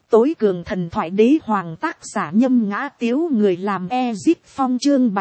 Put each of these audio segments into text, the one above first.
Tối cường thần thoại đế hoàng tác giả Nhâm Ngã Tiếu, người làm Ezip Phong, chương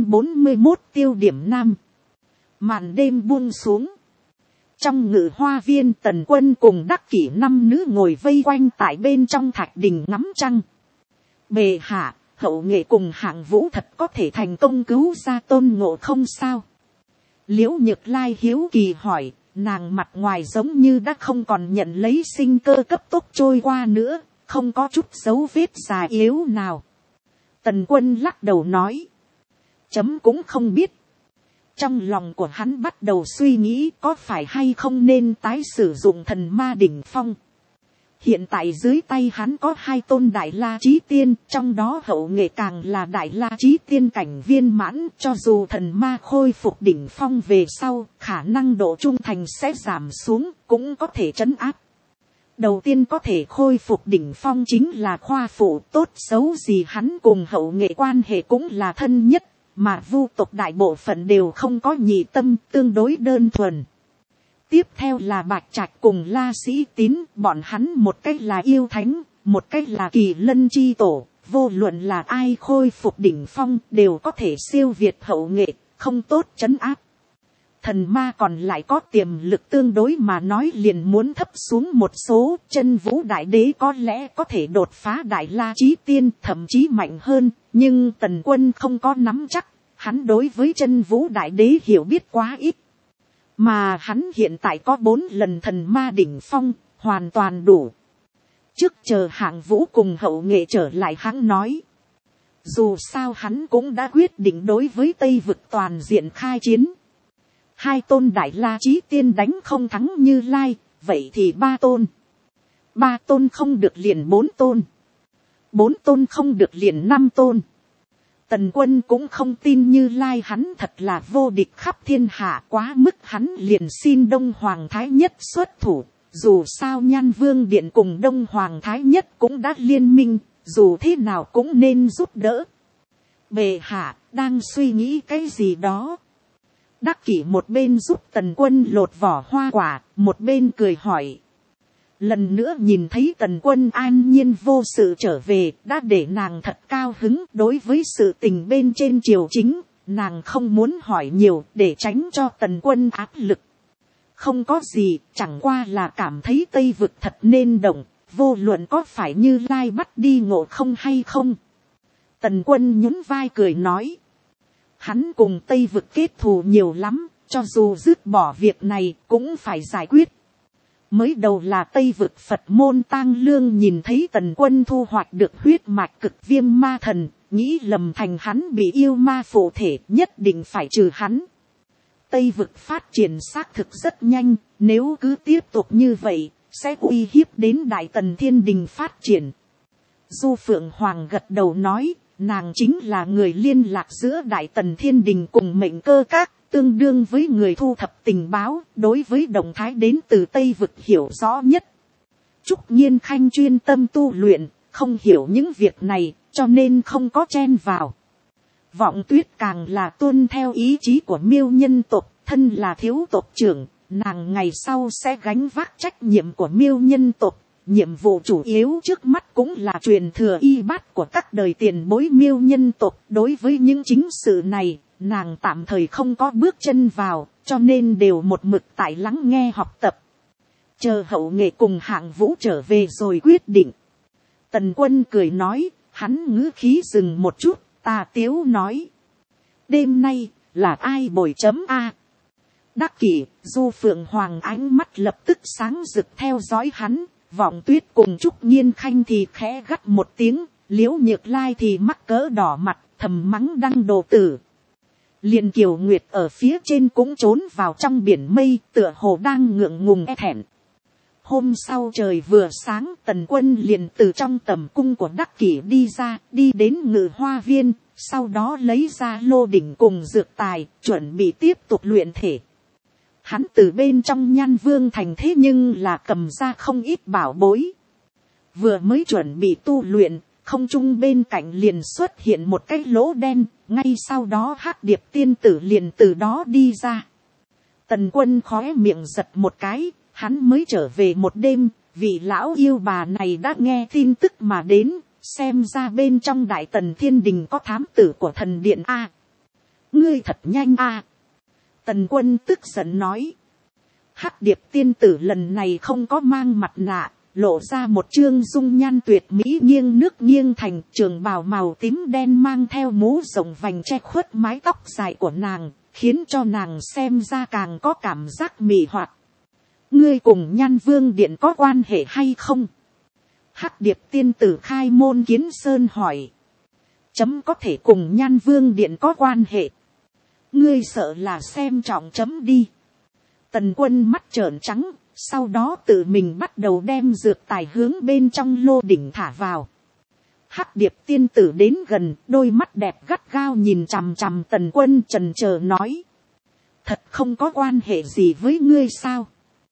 741 tiêu điểm nam. Màn đêm buông xuống. Trong ngự hoa viên, Tần Quân cùng Đắc Kỷ năm nữ ngồi vây quanh tại bên trong thạch đình ngắm trăng. Bệ hạ, Hậu Nghệ cùng Hạng Vũ thật có thể thành công cứu ra Tôn Ngộ Không sao? Liễu Nhược Lai hiếu kỳ hỏi, nàng mặt ngoài giống như đã không còn nhận lấy sinh cơ cấp tốc trôi qua nữa, không có chút dấu vết già yếu nào. Tần Quân lắc đầu nói, chấm cũng không biết. Trong lòng của hắn bắt đầu suy nghĩ có phải hay không nên tái sử dụng thần ma đỉnh phong. Hiện tại dưới tay hắn có 2 tôn Đại La Chí Tiên, trong đó Hậu Nghệ càng là Đại La Chí Tiên cảnh viên mãn, cho dù thần ma khôi phục đỉnh phong về sau, khả năng độ trung thành sẽ giảm xuống, cũng có thể trấn áp. Đầu tiên có thể khôi phục đỉnh phong chính là Khoa Phụ, tốt xấu gì hắn cùng Hậu Nghệ quan hệ cũng là thân nhất, mà Vu tộc đại bộ phận đều không có nhị tâm, tương đối đơn thuần. Tiếp theo là Bạch Trạch cùng La Sĩ Tín, bọn hắn một cách là yêu thánh, một cách là Kỳ Lân chi tổ, vô luận là ai khôi phục đỉnh phong đều có thể siêu việt Hậu Nghệ, không tốt trấn áp. Thần ma còn lại có tiềm lực tương đối mà nói liền muốn thấp xuống một số, Chân Vũ Đại Đế có lẽ có thể đột phá Đại La Chí Tiên, thậm chí mạnh hơn, nhưng Tần Quân không có nắm chắc, hắn đối với Chân Vũ Đại Đế hiểu biết quá ít. Mà hắn hiện tại có 4 lần thần ma đỉnh phong, hoàn toàn đủ. Trước chờ Hạng Vũ cùng Hậu Nghệ trở lại hắn nói. Dù sao hắn cũng đã quyết định đối với Tây Vực toàn diện khai chiến. 2 tôn Đại La Chí Tiên đánh không thắng Như Lai, vậy thì 3 tôn. 3 tôn không được liền 4 tôn. 4 tôn không được liền 5 tôn. Tần Quân cũng không tin Như Lai hắn thật là vô địch khắp thiên hạ, quá mức hắn liền xin Đông Hoàng Thái Nhất xuất thủ. Dù sao Nhan Vương Điện cùng Đông Hoàng Thái Nhất cũng đã liên minh, dù thế nào cũng nên giúp đỡ. Bệ hạ, đang suy nghĩ cái gì đó? Đắc Kỷ một bên giúp Tần Quân lột vỏ hoa quả, một bên cười hỏi. Lần nữa nhìn thấy Tần Quân an nhiên vô sự trở về, đã để nàng thật cao hứng. Đối với sự tình bên trên triều chính, nàng không muốn hỏi nhiều để tránh cho Tần Quân áp lực. Không có gì, chẳng qua là cảm thấy Tây Vực thật nên động, vô luận có phải Như Lai bắt đi Ngộ Không hay không. Tần Quân nhún vai cười nói. Hắn cùng Tây Vực kết thù nhiều lắm, cho dù dứt bỏ việc này cũng phải giải quyết. Mới đầu là Tây Vực Phật môn Tang Lương nhìn thấy Tần Quân thu hoạch được huyết mạch cực viêm ma thần, nghĩ lầm thành hắn bị yêu ma phụ thể, nhất định phải trừ hắn. Tây Vực phát triển xác thực rất nhanh, nếu cứ tiếp tục như vậy, sẽ uy hiếp đến Đại Tần Thiên Đình phát triển. Du Phượng Hoàng gật đầu nói, nàng chính là người liên lạc giữa Đại Tần Thiên Đình cùng Mệnh Cơ Các, tương đương với người thu thập tình báo, đối với động thái đến từ Tây Vực hiểu rõ nhất. Trúc Nhiên Khanh chuyên tâm tu luyện, không hiểu những việc này, cho nên không có chen vào. Vọng Tuyết càng là tuân theo ý chí của Miêu nhân tộc, thân là thiếu tộc trưởng, nàng ngày sau sẽ gánh vác trách nhiệm của Miêu nhân tộc. Nhiệm vụ chủ yếu trước mắt cũng là truyền thừa y bát của các đời tiền bối Miêu nhân tộc. Đối với những chính sự này, nàng tạm thời không có bước chân vào, cho nên đều một mực tại lắng nghe học tập. Chờ Hậu Nghệ cùng Hạng Vũ trở về rồi quyết định. Tần Quân cười nói, hắn ngữ khí dừng một chút, tà tiếu nói. Đêm nay, là ai bồi chấm A? Đắc Kỷ, Du Phượng Hoàng ánh mắt lập tức sáng rực theo dõi hắn. Vọng Tuyết cùng Trúc Nhiên Khanh thì khẽ gắt một tiếng, Liễu Nhược Lai thì mắc cỡ đỏ mặt, thầm mắng đăng đồ tử. Liền Kiều Nguyệt ở phía trên cũng trốn vào trong biển mây, tựa hồ đang ngượng ngùng e thẹn. Hôm sau trời vừa sáng, Tần Quân liền từ trong tầm cung của Đắc Kỷ đi ra, đi đến Ngự Hoa Viên, sau đó lấy ra lô đỉnh cùng dược tài, chuẩn bị tiếp tục luyện thể. Hắn từ bên trong Nhan Vương thành thế nhưng là cầm ra không ít bảo bối. Vừa mới chuẩn bị tu luyện, không trung bên cạnh liền xuất hiện một cái lỗ đen, ngay sau đó Hắc Điệp tiên tử liền từ đó đi ra. Tần Quân khóe miệng giật một cái, hắn mới trở về một đêm, vị lão yêu bà này đã nghe tin tức mà đến, xem ra bên trong đại tần thiên đình có thám tử của thần điện a. Ngươi thật nhanh a. Tần Quân tức giận nói. Hắc Điệp tiên tử lần này không có mang mặt nạ, lộ ra một trương dung nhan tuyệt mỹ nghiêng nước nghiêng thành, trường bào màu tím đen mang theo mũ rộng vành che khuất mái tóc dài của nàng, khiến cho nàng xem ra càng có cảm giác mị hoặc. Ngươi cùng Nhan Vương điện có quan hệ hay không? Hắc Điệp tiên tử khai môn kiến sơn hỏi. Chấm có thể cùng Nhan Vương điện có quan hệ. Ngươi sợ là xem trọng chấm đi. Tần Quân mắt trợn trắng, sau đó tự mình bắt đầu đem dược tài hướng bên trong lô đỉnh thả vào. Hắc Điệp tiên tử đến gần, đôi mắt đẹp gắt gao nhìn chằm chằm Tần Quân, chần chờ nói. Thật không có quan hệ gì với ngươi sao?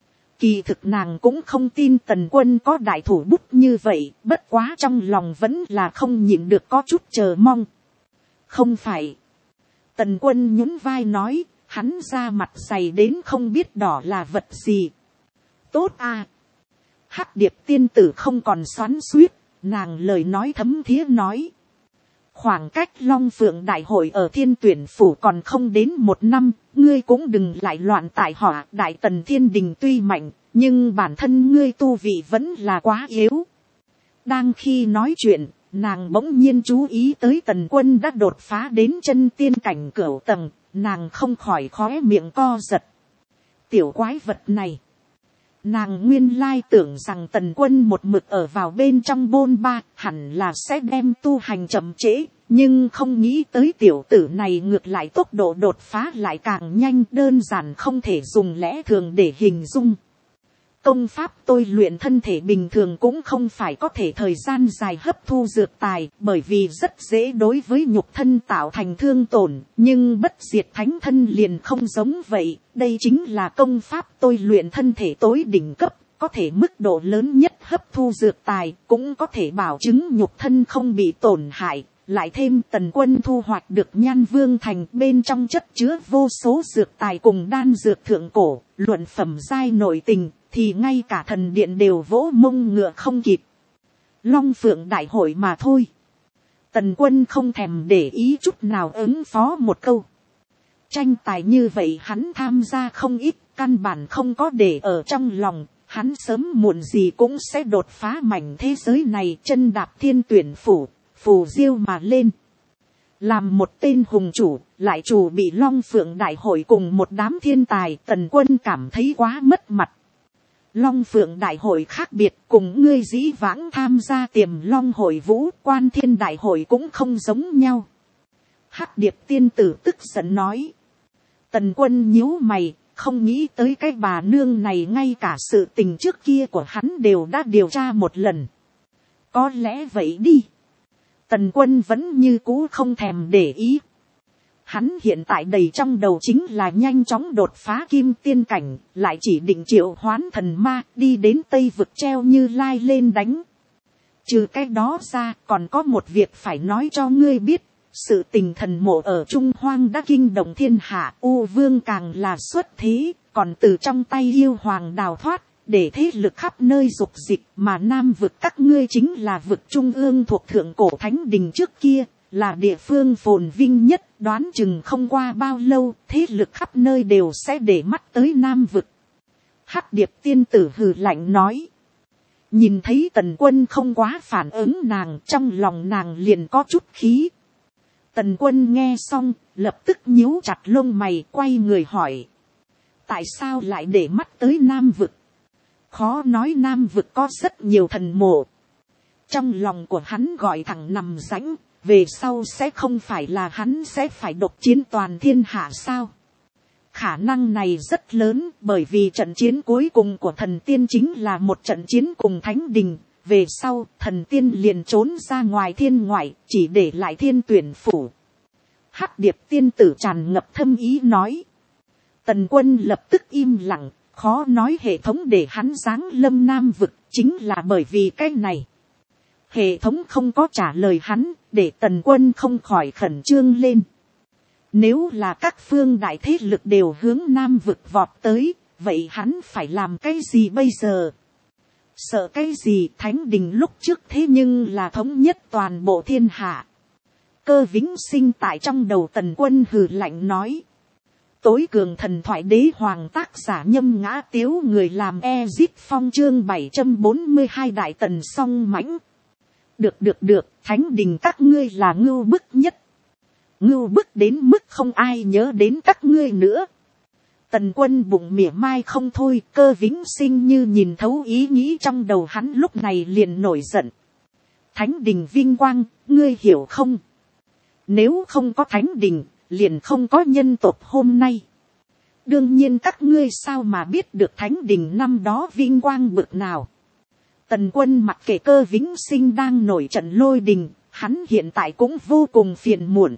Kỳ thực nàng cũng không tin Tần Quân có đại thủ bút như vậy, bất quá trong lòng vẫn là không nhịn được có chút chờ mong. Không phải. Tần Quân nhún vai nói, hắn ra mặt dày đến không biết đỏ là vật gì. Tốt à. Hắc Điệp tiên tử không còn xoắn xuýt, nàng lời nói thấm thía nói. Khoảng cách Long Phượng đại hội ở Thiên Tuyển phủ còn không đến 1 năm, ngươi cũng đừng lại loạn tại họa. Đại tần thiên đình tuy mạnh, nhưng bản thân ngươi tu vị vẫn là quá yếu. Đang khi nói chuyện, nàng bỗng nhiên chú ý tới Tần Quân đã đột phá đến chân tiên cảnh cửu tầng, nàng không khỏi khóe miệng co giật. Tiểu quái vật này. Nàng nguyên lai tưởng rằng Tần Quân một mực ở vào bên trong bôn ba, hẳn là sẽ đem tu hành chậm trễ, nhưng không nghĩ tới tiểu tử này ngược lại tốc độ đột phá lại càng nhanh, đơn giản không thể dùng lẽ thường để hình dung. Công pháp tôi luyện thân thể bình thường cũng không phải có thể thời gian dài hấp thu dược tài, bởi vì rất dễ đối với nhục thân tạo thành thương tổn, nhưng bất diệt thánh thân liền không giống vậy. Đây chính là công pháp tôi luyện thân thể tối đỉnh cấp, có thể mức độ lớn nhất hấp thu dược tài, cũng có thể bảo chứng nhục thân không bị tổn hại. Lại thêm Tần Quân thu hoạch được Nhan Vương thành, bên trong chất chứa vô số dược tài cùng đan dược thượng cổ, luận phẩm giai nội tình, thì ngay cả thần điện đều vỗ mông ngựa không kịp. Long Phượng đại hội mà thôi. Tần Quân không thèm để ý chút nào ứng phó một câu. Tranh tài như vậy hắn tham gia không ít, căn bản không có để ở trong lòng. Hắn sớm muộn gì cũng sẽ đột phá mảnh thế giới này, chân đạp Thiên Tuyển phủ, phù diêu mà lên. Làm một tên hùng chủ, lại chủ bị Long Phượng đại hội cùng một đám thiên tài, Tần Quân cảm thấy quá mất mặt. Long Phượng đại hội khác biệt, cùng ngươi dĩ vãng tham gia Tiềm Long hội vũ, Quan Thiên đại hội cũng không giống nhau. Hắc Điệp tiên tử tức giận nói. Tần Quân nhíu mày, không nghĩ tới cái bà nương này ngay cả sự tình trước kia của hắn đều đã điều tra một lần. Có lẽ vậy đi. Tần Quân vẫn như cũ không thèm để ý. Hắn hiện tại đầy trong đầu chính là nhanh chóng đột phá kim tiên cảnh, lại chỉ định triệu hoán thần ma, đi đến Tây vực treo Như Lai lên đánh. Trừ cái đó ra, còn có một việc phải nói cho ngươi biết. Sự tình thần mộ ở Trung Hoang đã kinh động thiên hạ, U Vương càng là xuất thế, còn từ trong tay yêu hoàng đào thoát, để thế lực khắp nơi dục dịch, mà Nam vực các ngươi chính là vực trung ương thuộc thượng cổ thánh đình trước kia, là địa phương phồn vinh nhất, đoán chừng không qua bao lâu, thế lực khắp nơi đều sẽ để mắt tới Nam vực. Hắc Điệp tiên tử hừ lạnh nói. Nhìn thấy Tần Quân không quá phản ứng nàng, trong lòng nàng liền có chút khí. Tần Quân nghe xong, lập tức nhíu chặt lông mày, quay người hỏi. Tại sao lại để mắt tới Nam vực? Khó nói Nam vực có rất nhiều thần mộ. Trong lòng của hắn gọi thẳng nằm rãnh, về sau sẽ không phải là hắn sẽ phải độc chiến toàn thiên hạ sao? Khả năng này rất lớn, bởi vì trận chiến cuối cùng của thần tiên chính là một trận chiến cùng thánh đình. Về sau, thần tiên liền trốn ra ngoài thiên ngoại, chỉ để lại Thiên Tuyển phủ. Hắc Điệp tiên tử tràn ngập thâm ý nói. Tần Quân lập tức im lặng, khó nói hệ thống để hắn giáng lâm Nam vực, chính là bởi vì cái này. Hệ thống không có trả lời hắn, để Tần Quân không khỏi khẩn trương lên. Nếu là các phương đại thế lực đều hướng Nam vực vọt tới, vậy hắn phải làm cái gì bây giờ? Sợ cái gì, thánh đình lúc trước thế nhưng là thống nhất toàn bộ thiên hạ. Cơ Vĩnh Sinh tại trong đầu Tần Quân hừ lạnh nói. Tối cường thần thoại đế hoàng tác giả Nhâm Ngã Tiếu, người làm Ezip Phong chương 742 đại tần song mãnh. Được, thánh đình các ngươi là ngưu bức nhất. Ngưu bức đến mức không ai nhớ đến các ngươi nữa. Tần Quân bụng mỉa mai không thôi, Cơ Vĩnh Sinh như nhìn thấu ý nghĩ trong đầu hắn, lúc này liền nổi giận. Thánh đình vinh quang, ngươi hiểu không? Nếu không có thánh đình, liền không có nhân tộc hôm nay. Đương nhiên các ngươi sao mà biết được thánh đình năm đó vinh quang bực nào. Tần Quân mặc kệ Cơ Vĩnh Sinh đang nổi trận lôi đình, hắn hiện tại cũng vô cùng phiền muộn.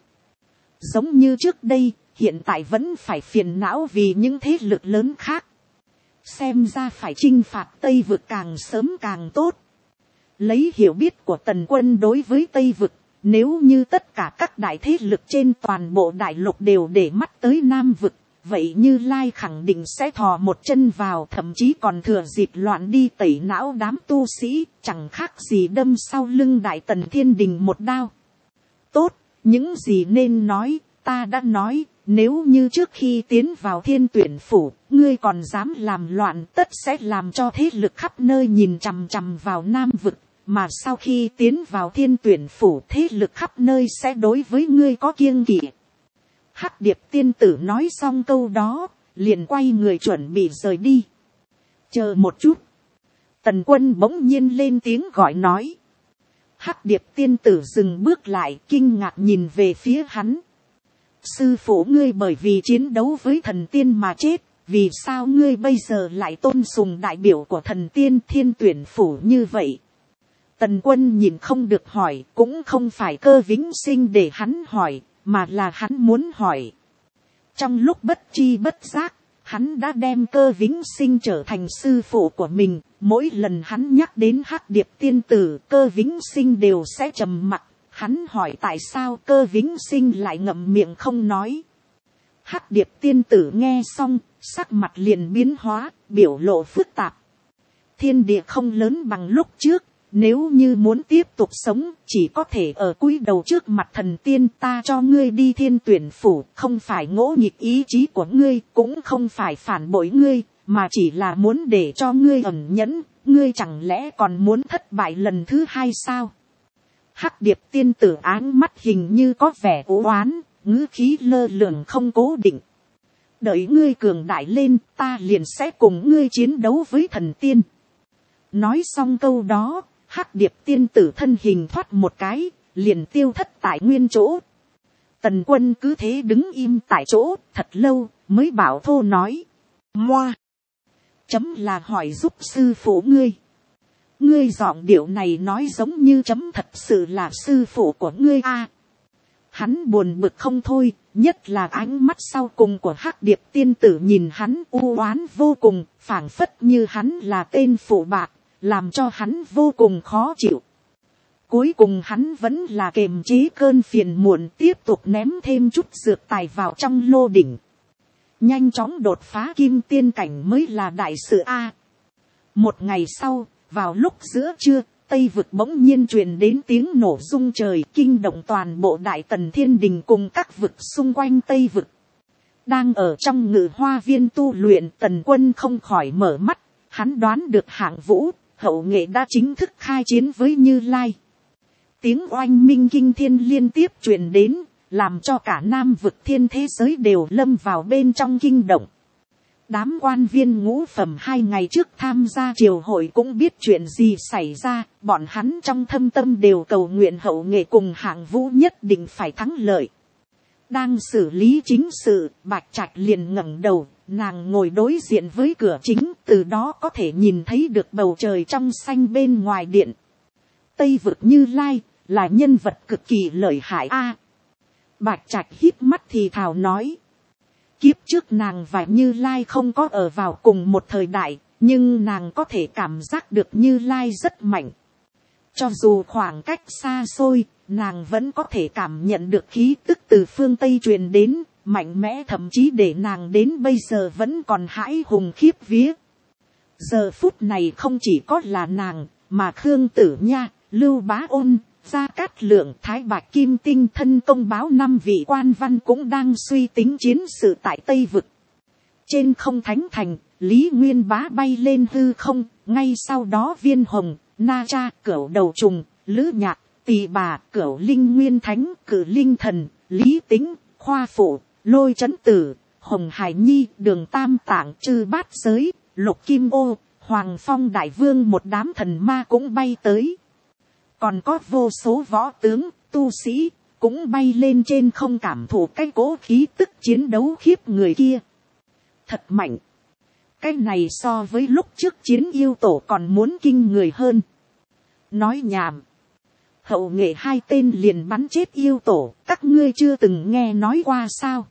Giống như trước đây, hiện tại vẫn phải phiền não vì những thế lực lớn khác. Xem ra phải chinh phạt Tây Vực càng sớm càng tốt. Lấy hiểu biết của Tần Quân đối với Tây Vực, nếu như tất cả các đại thế lực trên toàn bộ đại lục đều để mắt tới Nam Vực, vậy Như Lai khẳng định sẽ thò một chân vào, thậm chí còn thừa dịp loạn đi tẩy não đám tu sĩ, chẳng khác gì đâm sau lưng Đại Tần Thiên Đình một đao. Tốt, những gì nên nói, ta đã nói, nếu như trước khi tiến vào Thiên Tuyển Phủ, ngươi còn dám làm loạn, tất sẽ làm cho thế lực khắp nơi nhìn chằm chằm vào Nam Vực. Mà sau khi tiến vào Thiên Tuyển Phủ, thế lực khắp nơi sẽ đối với ngươi có kiêng kỵ. Hắc Điệp tiên tử nói xong câu đó, liền quay người chuẩn bị rời đi. Chờ một chút. Tần Quân bỗng nhiên lên tiếng gọi nói. Hắc Điệp tiên tử dừng bước lại, kinh ngạc nhìn về phía hắn. Sư phụ ngươi bởi vì chiến đấu với thần tiên mà chết, vì sao ngươi bây giờ lại tôn sùng đại biểu của thần tiên Thiên Tuyển Phủ như vậy? Tần Quân nhìn không được hỏi, cũng không phải Cơ Vĩnh Sinh để hắn hỏi, mà là hắn muốn hỏi. Trong lúc bất tri bất giác, hắn đã đem Cơ Vĩnh Sinh trở thành sư phụ của mình. Mỗi lần hắn nhắc đến Hắc Điệp tiên tử, Cơ Vĩnh Sinh đều sẽ trầm mặc. Hắn hỏi tại sao, Cơ Vĩnh Sinh lại ngậm miệng không nói. Hắc Điệp tiên tử nghe xong, sắc mặt liền biến hóa, biểu lộ phức tạp. Thiên địa không lớn bằng lúc trước. Nếu như muốn tiếp tục sống, chỉ có thể ở cúi đầu trước mặt thần tiên. Ta cho ngươi đi Thiên Tuyển Phủ, không phải ngỗ nghịch ý chí của ngươi, cũng không phải phản bội ngươi, mà chỉ là muốn để cho ngươi ẩn nhẫn. Ngươi chẳng lẽ còn muốn thất bại lần thứ hai sao? Hắc Điệp tiên tử áng mắt hình như có vẻ u oán, ngữ khí lơ lửng không cố định. Đợi ngươi cường đại lên, ta liền sẽ cùng ngươi chiến đấu với thần tiên. Nói xong câu đó, Hắc Điệp tiên tử thân hình thoát một cái, liền tiêu thất tại nguyên chỗ. Tần Quân cứ thế đứng im tại chỗ, thật lâu, mới bảo thô nói. Moa! Chấm là hỏi giúp sư phụ ngươi. Ngươi giọng điệu này nói giống như chấm thật sự là sư phụ của ngươi a. Hắn buồn bực không thôi, nhất là ánh mắt sau cùng của Hắc Điệp tiên tử nhìn hắn u oán vô cùng, phảng phất như hắn là tên phụ bạc. Làm cho hắn vô cùng khó chịu. Cuối cùng hắn vẫn là kềm chế cơn phiền muộn, tiếp tục ném thêm chút dược tài vào trong lô đỉnh. Nhanh chóng đột phá kim tiên cảnh mới là đại sự a. Một ngày sau, vào lúc giữa trưa, Tây Vực bỗng nhiên truyền đến tiếng nổ rung trời, kinh động toàn bộ Đại Tần Thiên Đình cùng các vực xung quanh Tây Vực. Đang ở trong Ngự Hoa Viên tu luyện, Tần Quân không khỏi mở mắt, hắn đoán được Hạng Vũ, Hậu Nghệ đã chính thức khai chiến với Như Lai. Tiếng oanh minh kinh thiên liên tiếp truyền đến, làm cho cả Nam Vực thiên thế giới đều lâm vào bên trong kinh động. Đám quan viên ngũ phẩm 2 ngày trước tham gia triều hội cũng biết chuyện gì xảy ra, bọn hắn trong thâm tâm đều cầu nguyện Hậu Nghệ cùng Hạng Vũ nhất định phải thắng lợi. Đang xử lý chính sự, Bạch Trạch liền ngẩng đầu, nàng ngồi đối diện với cửa chính, từ đó có thể nhìn thấy được bầu trời trong xanh bên ngoài điện. Tây Vực Như Lai, là nhân vật cực kỳ lợi hại a. Bạch Trạch híp mắt thì thào nói. Kiếp trước nàng và Như Lai không có ở vào cùng một thời đại, nhưng nàng có thể cảm giác được Như Lai rất mạnh. Cho dù khoảng cách xa xôi, nàng vẫn có thể cảm nhận được khí tức từ phương Tây truyền đến, mạnh mẽ thậm chí để nàng đến bây giờ vẫn còn hãi hùng khiếp vía. Giờ phút này không chỉ có là nàng, mà Khương Tử Nha, Lưu Bá Ôn, Gia Cát Lượng, Thái Bạch Kim Tinh thân công báo 5 vị quan văn cũng đang suy tính chiến sự tại Tây Vực. Trên không thánh thành, Lý Nguyên Bá bay lên hư không, ngay sau đó Viên Hồng, Na Cha, Cửu Đầu Trùng, Lữ Nhạc, Tỳ Bà, Cửu Linh Nguyên Thánh, Cử Linh Thần, Lý Tính, Khoa Phụ, Lôi Trấn Tử, Hồng Hải Nhi, Đường Tam Tạng, Chư Bát Giới, Lục Kim Ô, Hoàng Phong Đại Vương một đám thần ma cũng bay tới. Còn có vô số võ tướng, tu sĩ, cũng bay lên trên không cảm thụ cái cỗ khí tức chiến đấu khiếp người kia. Thật mạnh. Cái này so với lúc trước chiến yêu tổ còn muốn kinh người hơn. Nói nhảm. Hậu nghệ 2 tên liền bắn chết yêu tổ, các ngươi chưa từng nghe nói qua sao.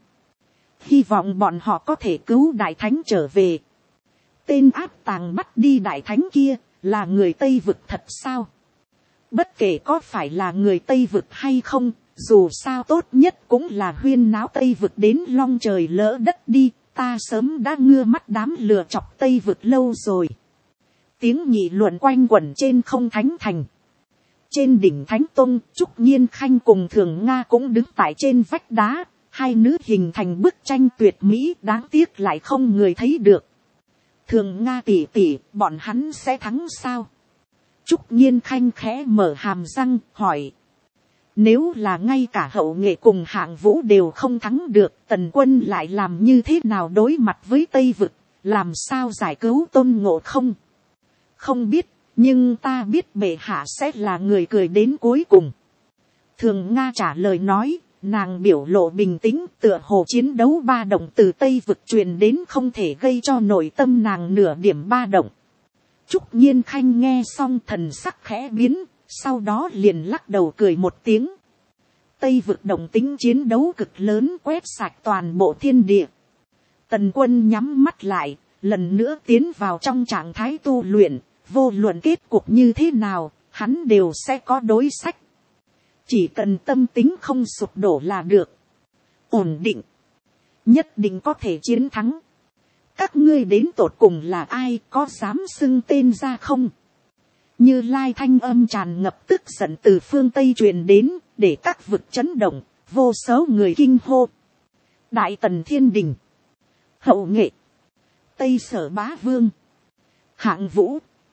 Hy vọng bọn họ có thể cứu đại thánh trở về. Tên áp tàng bắt đi đại thánh kia, là người Tây Vực thật sao? Bất kể có phải là người Tây Vực hay không, dù sao tốt nhất cũng là huyên náo Tây Vực đến long trời lỡ đất đi, ta sớm đã ngưa mắt đám lừa chọc Tây Vực lâu rồi. Tiếng nghị luận quanh quẩn trên không thánh thành. Trên đỉnh Thánh Tông, Trúc Nhiên Khanh cùng Thường Nga cũng đứng tại trên vách đá, hai nữ hình thành bức tranh tuyệt mỹ, đáng tiếc lại không người thấy được. Thường Nga tỷ tỷ, bọn hắn sẽ thắng sao? Trúc Nhiên Khanh khẽ mở hàm răng, hỏi. Nếu là ngay cả Hậu Nghệ cùng Hạng Vũ đều không thắng được, Tần Quân lại làm như thế nào đối mặt với Tây Vực, làm sao giải cứu Tôn Ngộ Không? Không biết, nhưng ta biết bệ hạ sẽ là người cười đến cuối cùng. Thường Nga trả lời nói, nàng biểu lộ bình tĩnh, tựa hồ chiến đấu ba động từ Tây Vực truyền đến không thể gây cho nội tâm nàng nửa điểm ba động. Trúc Nhiên Khanh nghe xong thần sắc khẽ biến, sau đó liền lắc đầu cười một tiếng. Tây Vực động tính chiến đấu cực lớn quét sạch toàn bộ thiên địa. Tần Quân nhắm mắt lại, lần nữa tiến vào trong trạng thái tu luyện, vô luận kết cục như thế nào, hắn đều sẽ có đối sách. Chỉ cần tâm tính không sụp đổ là được. Ổn định. Nhất định có thể chiến thắng. Các ngươi đến tột cùng là ai, có dám xưng tên ra không? Như Lai thanh âm tràn ngập tức giận từ phương Tây truyền đến, để các vực chấn động, vô số người kinh hô. Đại Tần Thiên Đình, Hậu Nghệ, Tây Sở Bá Vương, Hạng Vũ.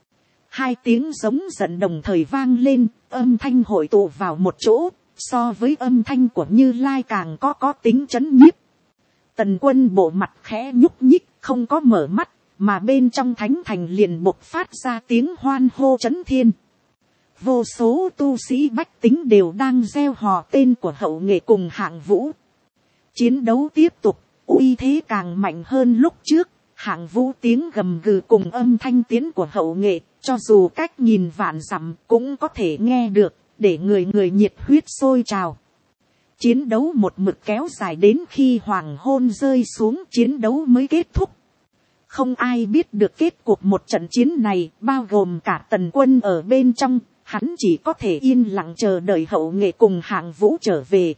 2 tiếng giống giận đồng thời vang lên, âm thanh hội tụ vào một chỗ, so với âm thanh của Như Lai càng có tính chấn nhiếp. Tần Quân bộ mặt khẽ nhúc nhích, không có mở mắt, mà bên trong thánh thành liền bộc phát ra tiếng hoan hô chấn thiên. Vô số tu sĩ bách tính đều đang reo hò tên của Hậu Nghệ cùng Hạng Vũ. Chiến đấu tiếp tục, uy thế càng mạnh hơn lúc trước. Hạng Vũ tiếng gầm gừ cùng âm thanh tiến của Hậu Nghệ, cho dù cách nhìn vạn dặm cũng có thể nghe được, để người nhiệt huyết sôi trào. Chiến đấu một mực kéo dài đến khi hoàng hôn rơi xuống, chiến đấu mới kết thúc. Không ai biết được kết cục một trận chiến này, bao gồm cả Tần Quân ở bên trong, hắn chỉ có thể yên lặng chờ đợi Hậu Nghệ cùng Hạng Vũ trở về.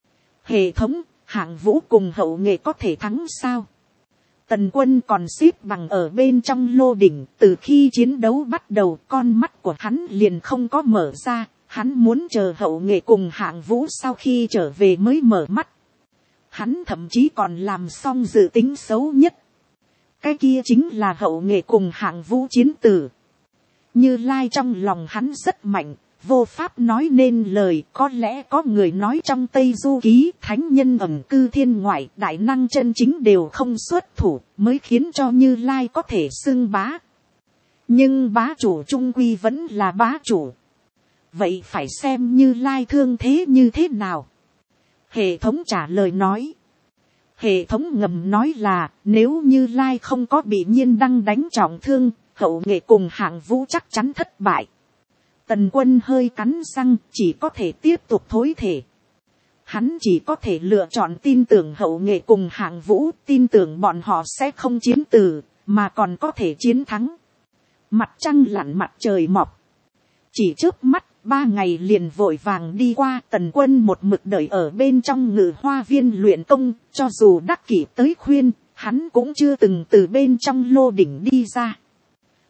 Hệ thống, Hạng Vũ cùng Hậu Nghệ có thể thắng sao? Tần Quân còn xếp bằng ở bên trong lô đỉnh, từ khi chiến đấu bắt đầu con mắt của hắn liền không có mở ra, hắn muốn chờ Hậu Nghệ cùng Hạng Vũ sau khi trở về mới mở mắt. Hắn thậm chí còn làm xong dự tính xấu nhất. Cái kia chính là Hậu Nghệ cùng Hạng Vũ chiến tử. Như Lai trong lòng hắn rất mạnh, vô pháp nói nên lời, có lẽ có người nói trong Tây Du Ký, thánh nhân ẩn cư thiên ngoại, đại năng chân chính đều không xuất thủ, mới khiến cho Như Lai có thể xưng bá. Nhưng bá chủ trung quy vẫn là bá chủ. Vậy phải xem Như Lai thương thế như thế nào? Hệ thống trả lời nói. Hệ thống ngầm nói là, nếu Như Lai không có bị Nhiên Đăng đánh trọng thương, Hậu Nghệ cùng Hạng Vũ chắc chắn thất bại. Tần Quân hơi cắn răng, chỉ có thể tiếp tục thối thể. Hắn chỉ có thể lựa chọn tin tưởng Hậu Nghệ cùng Hạng Vũ, tin tưởng bọn họ sẽ không chiến tử, mà còn có thể chiến thắng. Mặt trăng lặn mặt trời mọc. Chỉ trước mắt, 3 ngày liền vội vàng đi qua. Tần Quân một mực đợi ở bên trong Ngự Hoa Viên luyện công, cho dù đắc kỷ tới khuyên, hắn cũng chưa từng từ bên trong lô đỉnh đi ra.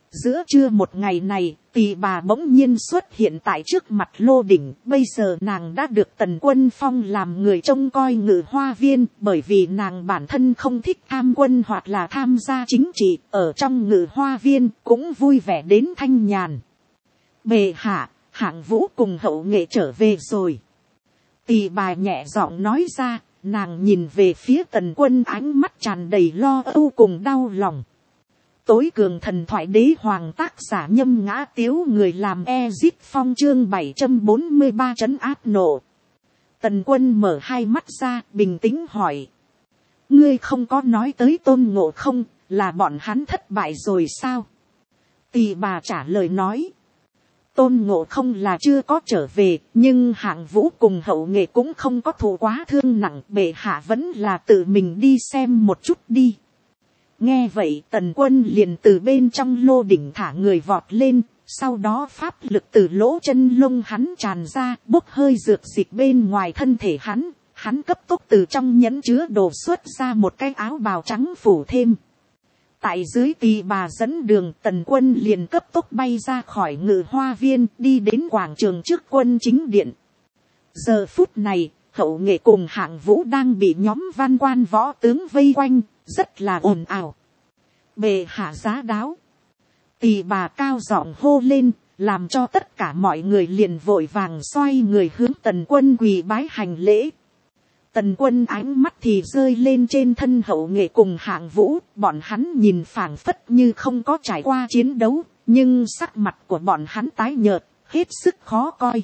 Giữa trưa một ngày này, Tỳ bà bỗng nhiên xuất hiện tại trước mặt Lô Đỉnh. Bây giờ nàng đã được Tần Quân phong làm người trông coi Ngự Hoa Viên, bởi vì nàng bản thân không thích tham quân hoặc là tham gia chính trị, ở trong Ngự Hoa Viên cũng vui vẻ đến thanh nhàn. Bệ hạ, Hạng Vũ cùng Hậu Nghệ trở về rồi. Tỳ bà nhẹ giọng nói ra, nàng nhìn về phía Tần Quân, ánh mắt tràn đầy lo âu cùng đau lòng. Tối cường thần thoại đế hoàng, tác giả Nhâm Ngã Tiếu, người làm Ezit Phong, chương 743 trấn áp nộ. Tần Quân mở hai mắt ra, bình tĩnh hỏi. Ngươi không có nói tới Tôn Ngộ Không, là bọn hắn thất bại rồi sao? Tỳ bà trả lời nói. Tôn Ngộ Không là chưa có trở về, nhưng Hạng Vũ cùng Hậu Nghệ cũng không có thụ quá thương nặng, bệ hạ vẫn là tự mình đi xem một chút đi. Nghe vậy Tần Quân liền từ bên trong Lô Đỉnh thả người vọt lên, sau đó pháp lực từ lỗ chân lông hắn tràn ra, bốc hơi dược dịch bên ngoài thân thể hắn cấp tốc từ trong nhẫn chứa đồ xuất ra một cái áo bào trắng phủ thêm. Tại dưới Tỳ bà dẫn đường, Tần Quân liền cấp tốc bay ra khỏi Ngự Hoa Viên, đi đến quảng trường trước quân chính điện. Giờ phút này, Hậu Nghệ cùng Hạng Vũ đang bị nhóm văn quan võ tướng vây quanh, rất là ồn ào. Bệ hạ giá đáo. Tỳ bà cao giọng hô lên, làm cho tất cả mọi người liền vội vàng xoay người hướng Tần Quân quỳ bái hành lễ. Tần Quân ánh mắt thì rơi lên trên thân Hậu Nghệ cùng Hạng Vũ, bọn hắn nhìn phảng phất như không có trải qua chiến đấu, nhưng sắc mặt của bọn hắn tái nhợt, hết sức khó coi.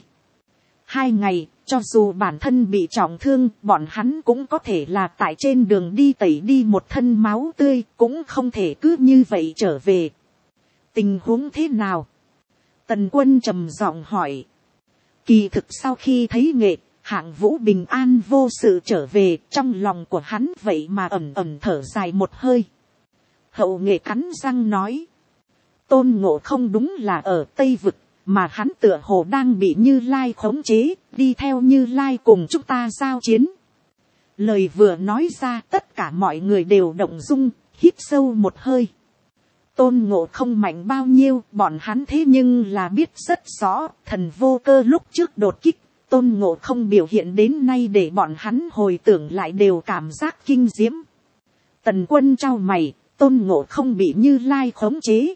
2 ngày, cho dù bản thân bị trọng thương, bọn hắn cũng có thể là tại trên đường đi tẩy đi một thân máu tươi, cũng không thể cứ như vậy trở về. Tình huống thế nào? Tần Quân trầm giọng hỏi. Kỳ thực sau khi thấy Nghệ, Hạng Vũ bình an vô sự trở về, trong lòng của hắn vậy mà ẩm ẩm thở dài một hơi. Hậu Nghệ cắn răng nói. Tôn Ngộ Không đúng là ở Tây Vực, mà hắn tựa hồ đang bị Như Lai khống chế, đi theo Như Lai cùng chúng ta giao chiến. Lời vừa nói ra, tất cả mọi người đều động dung, hít sâu một hơi. Tôn Ngộ Không mạnh bao nhiêu, bọn hắn thế nhưng là biết rất rõ. Thần Vô Cơ lúc trước đột kích, Tôn Ngộ Không biểu hiện đến nay để bọn hắn hồi tưởng lại đều cảm giác kinh diễm. Tần Quân trao mày, Tôn Ngộ Không bị Như Lai khống chế.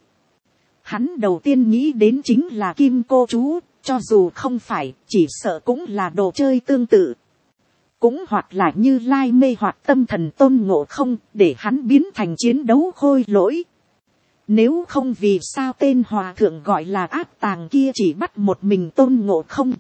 Hắn đầu tiên nghĩ đến chính là Kim Cô Chú, cho dù không phải, chỉ sợ cũng là đồ chơi tương tự. Cũng hoặc là Như Lai mê hoặc tâm thần Tôn Ngộ Không, để hắn biến thành chiến đấu khôi lỗi. Nếu không, vì sao tên hòa thượng gọi là Áp Tàng kia chỉ bắt một mình Tôn Ngộ Không?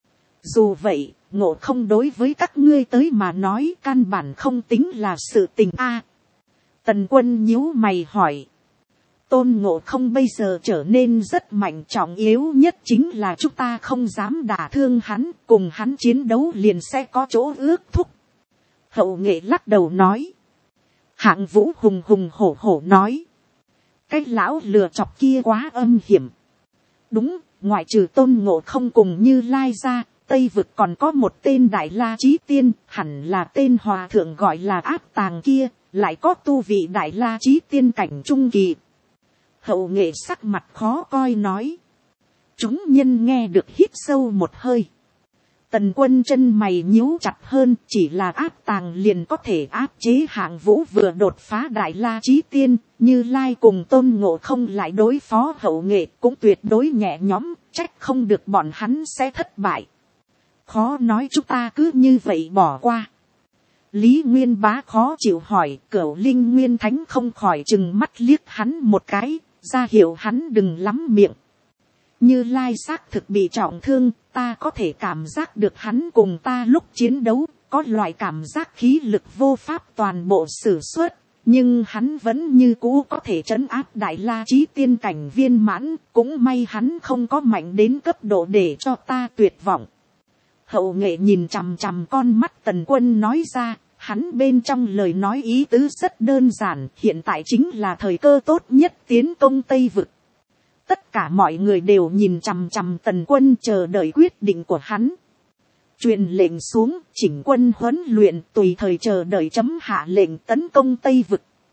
Dù vậy, Ngộ Không đối với các ngươi tới mà nói căn bản không tính là sự tình a. Tần Quân nhíu mày hỏi. Tôn Ngộ Không bây giờ trở nên rất mạnh, trọng yếu nhất chính là chúng ta không dám đả thương hắn, cùng hắn chiến đấu liền sẽ có chỗ ước thúc. Hậu Nghệ lắc đầu nói. Hạng Vũ hùng hùng hổ hổ nói. Cái lão lừa chọc kia quá âm hiểm. Đúng, ngoại trừ Tôn Ngộ Không cùng Như Lai ra, Tây Vực còn có một tên Đại La Chí Tiên, hẳn là tên hòa thượng gọi là Áp Tàng kia, lại có tu vị Đại La Chí Tiên cảnh trung kỳ. Hậu Nghệ sắc mặt khó coi nói. Chúng nhân nghe được hít sâu một hơi. Tần Quân chân mày nhíu chặt hơn, chỉ là Áp Tàng liền có thể áp chế Hạng Vũ vừa đột phá Đại La Chí Tiên, Như Lai cùng Tôn Ngộ Không lại đối phó Hậu Nghệ cũng tuyệt đối nhẹ nhõm, trách không được bọn hắn sẽ thất bại. Khó nói chúng ta cứ như vậy bỏ qua. Lý Nguyên Bá khó chịu hỏi, Cửu Linh Nguyên Thánh không khỏi chừng mắt liếc hắn một cái, ra hiệu hắn đừng lắm miệng. Như Lai xác thực bị trọng thương, ta có thể cảm giác được hắn cùng ta lúc chiến đấu, có loại cảm giác khí lực vô pháp toàn bộ sử xuất, nhưng hắn vẫn như cũ có thể trấn áp Đại La Chí Tiên cảnh viên mãn, cũng may hắn không có mạnh đến cấp độ để cho ta tuyệt vọng. Hậu Nghệ nhìn chằm chằm con mắt Tần Quân nói ra, hắn bên trong lời nói ý tứ rất đơn giản, hiện tại chính là thời cơ tốt nhất tiến công Tây Vực. Tất cả mọi người đều nhìn chằm chằm Tần Quân chờ đợi quyết định của hắn. Truyền lệnh xuống, chỉnh quân huấn luyện, tùy thời chờ đợi chấm hạ lệnh tấn công Tây Vực.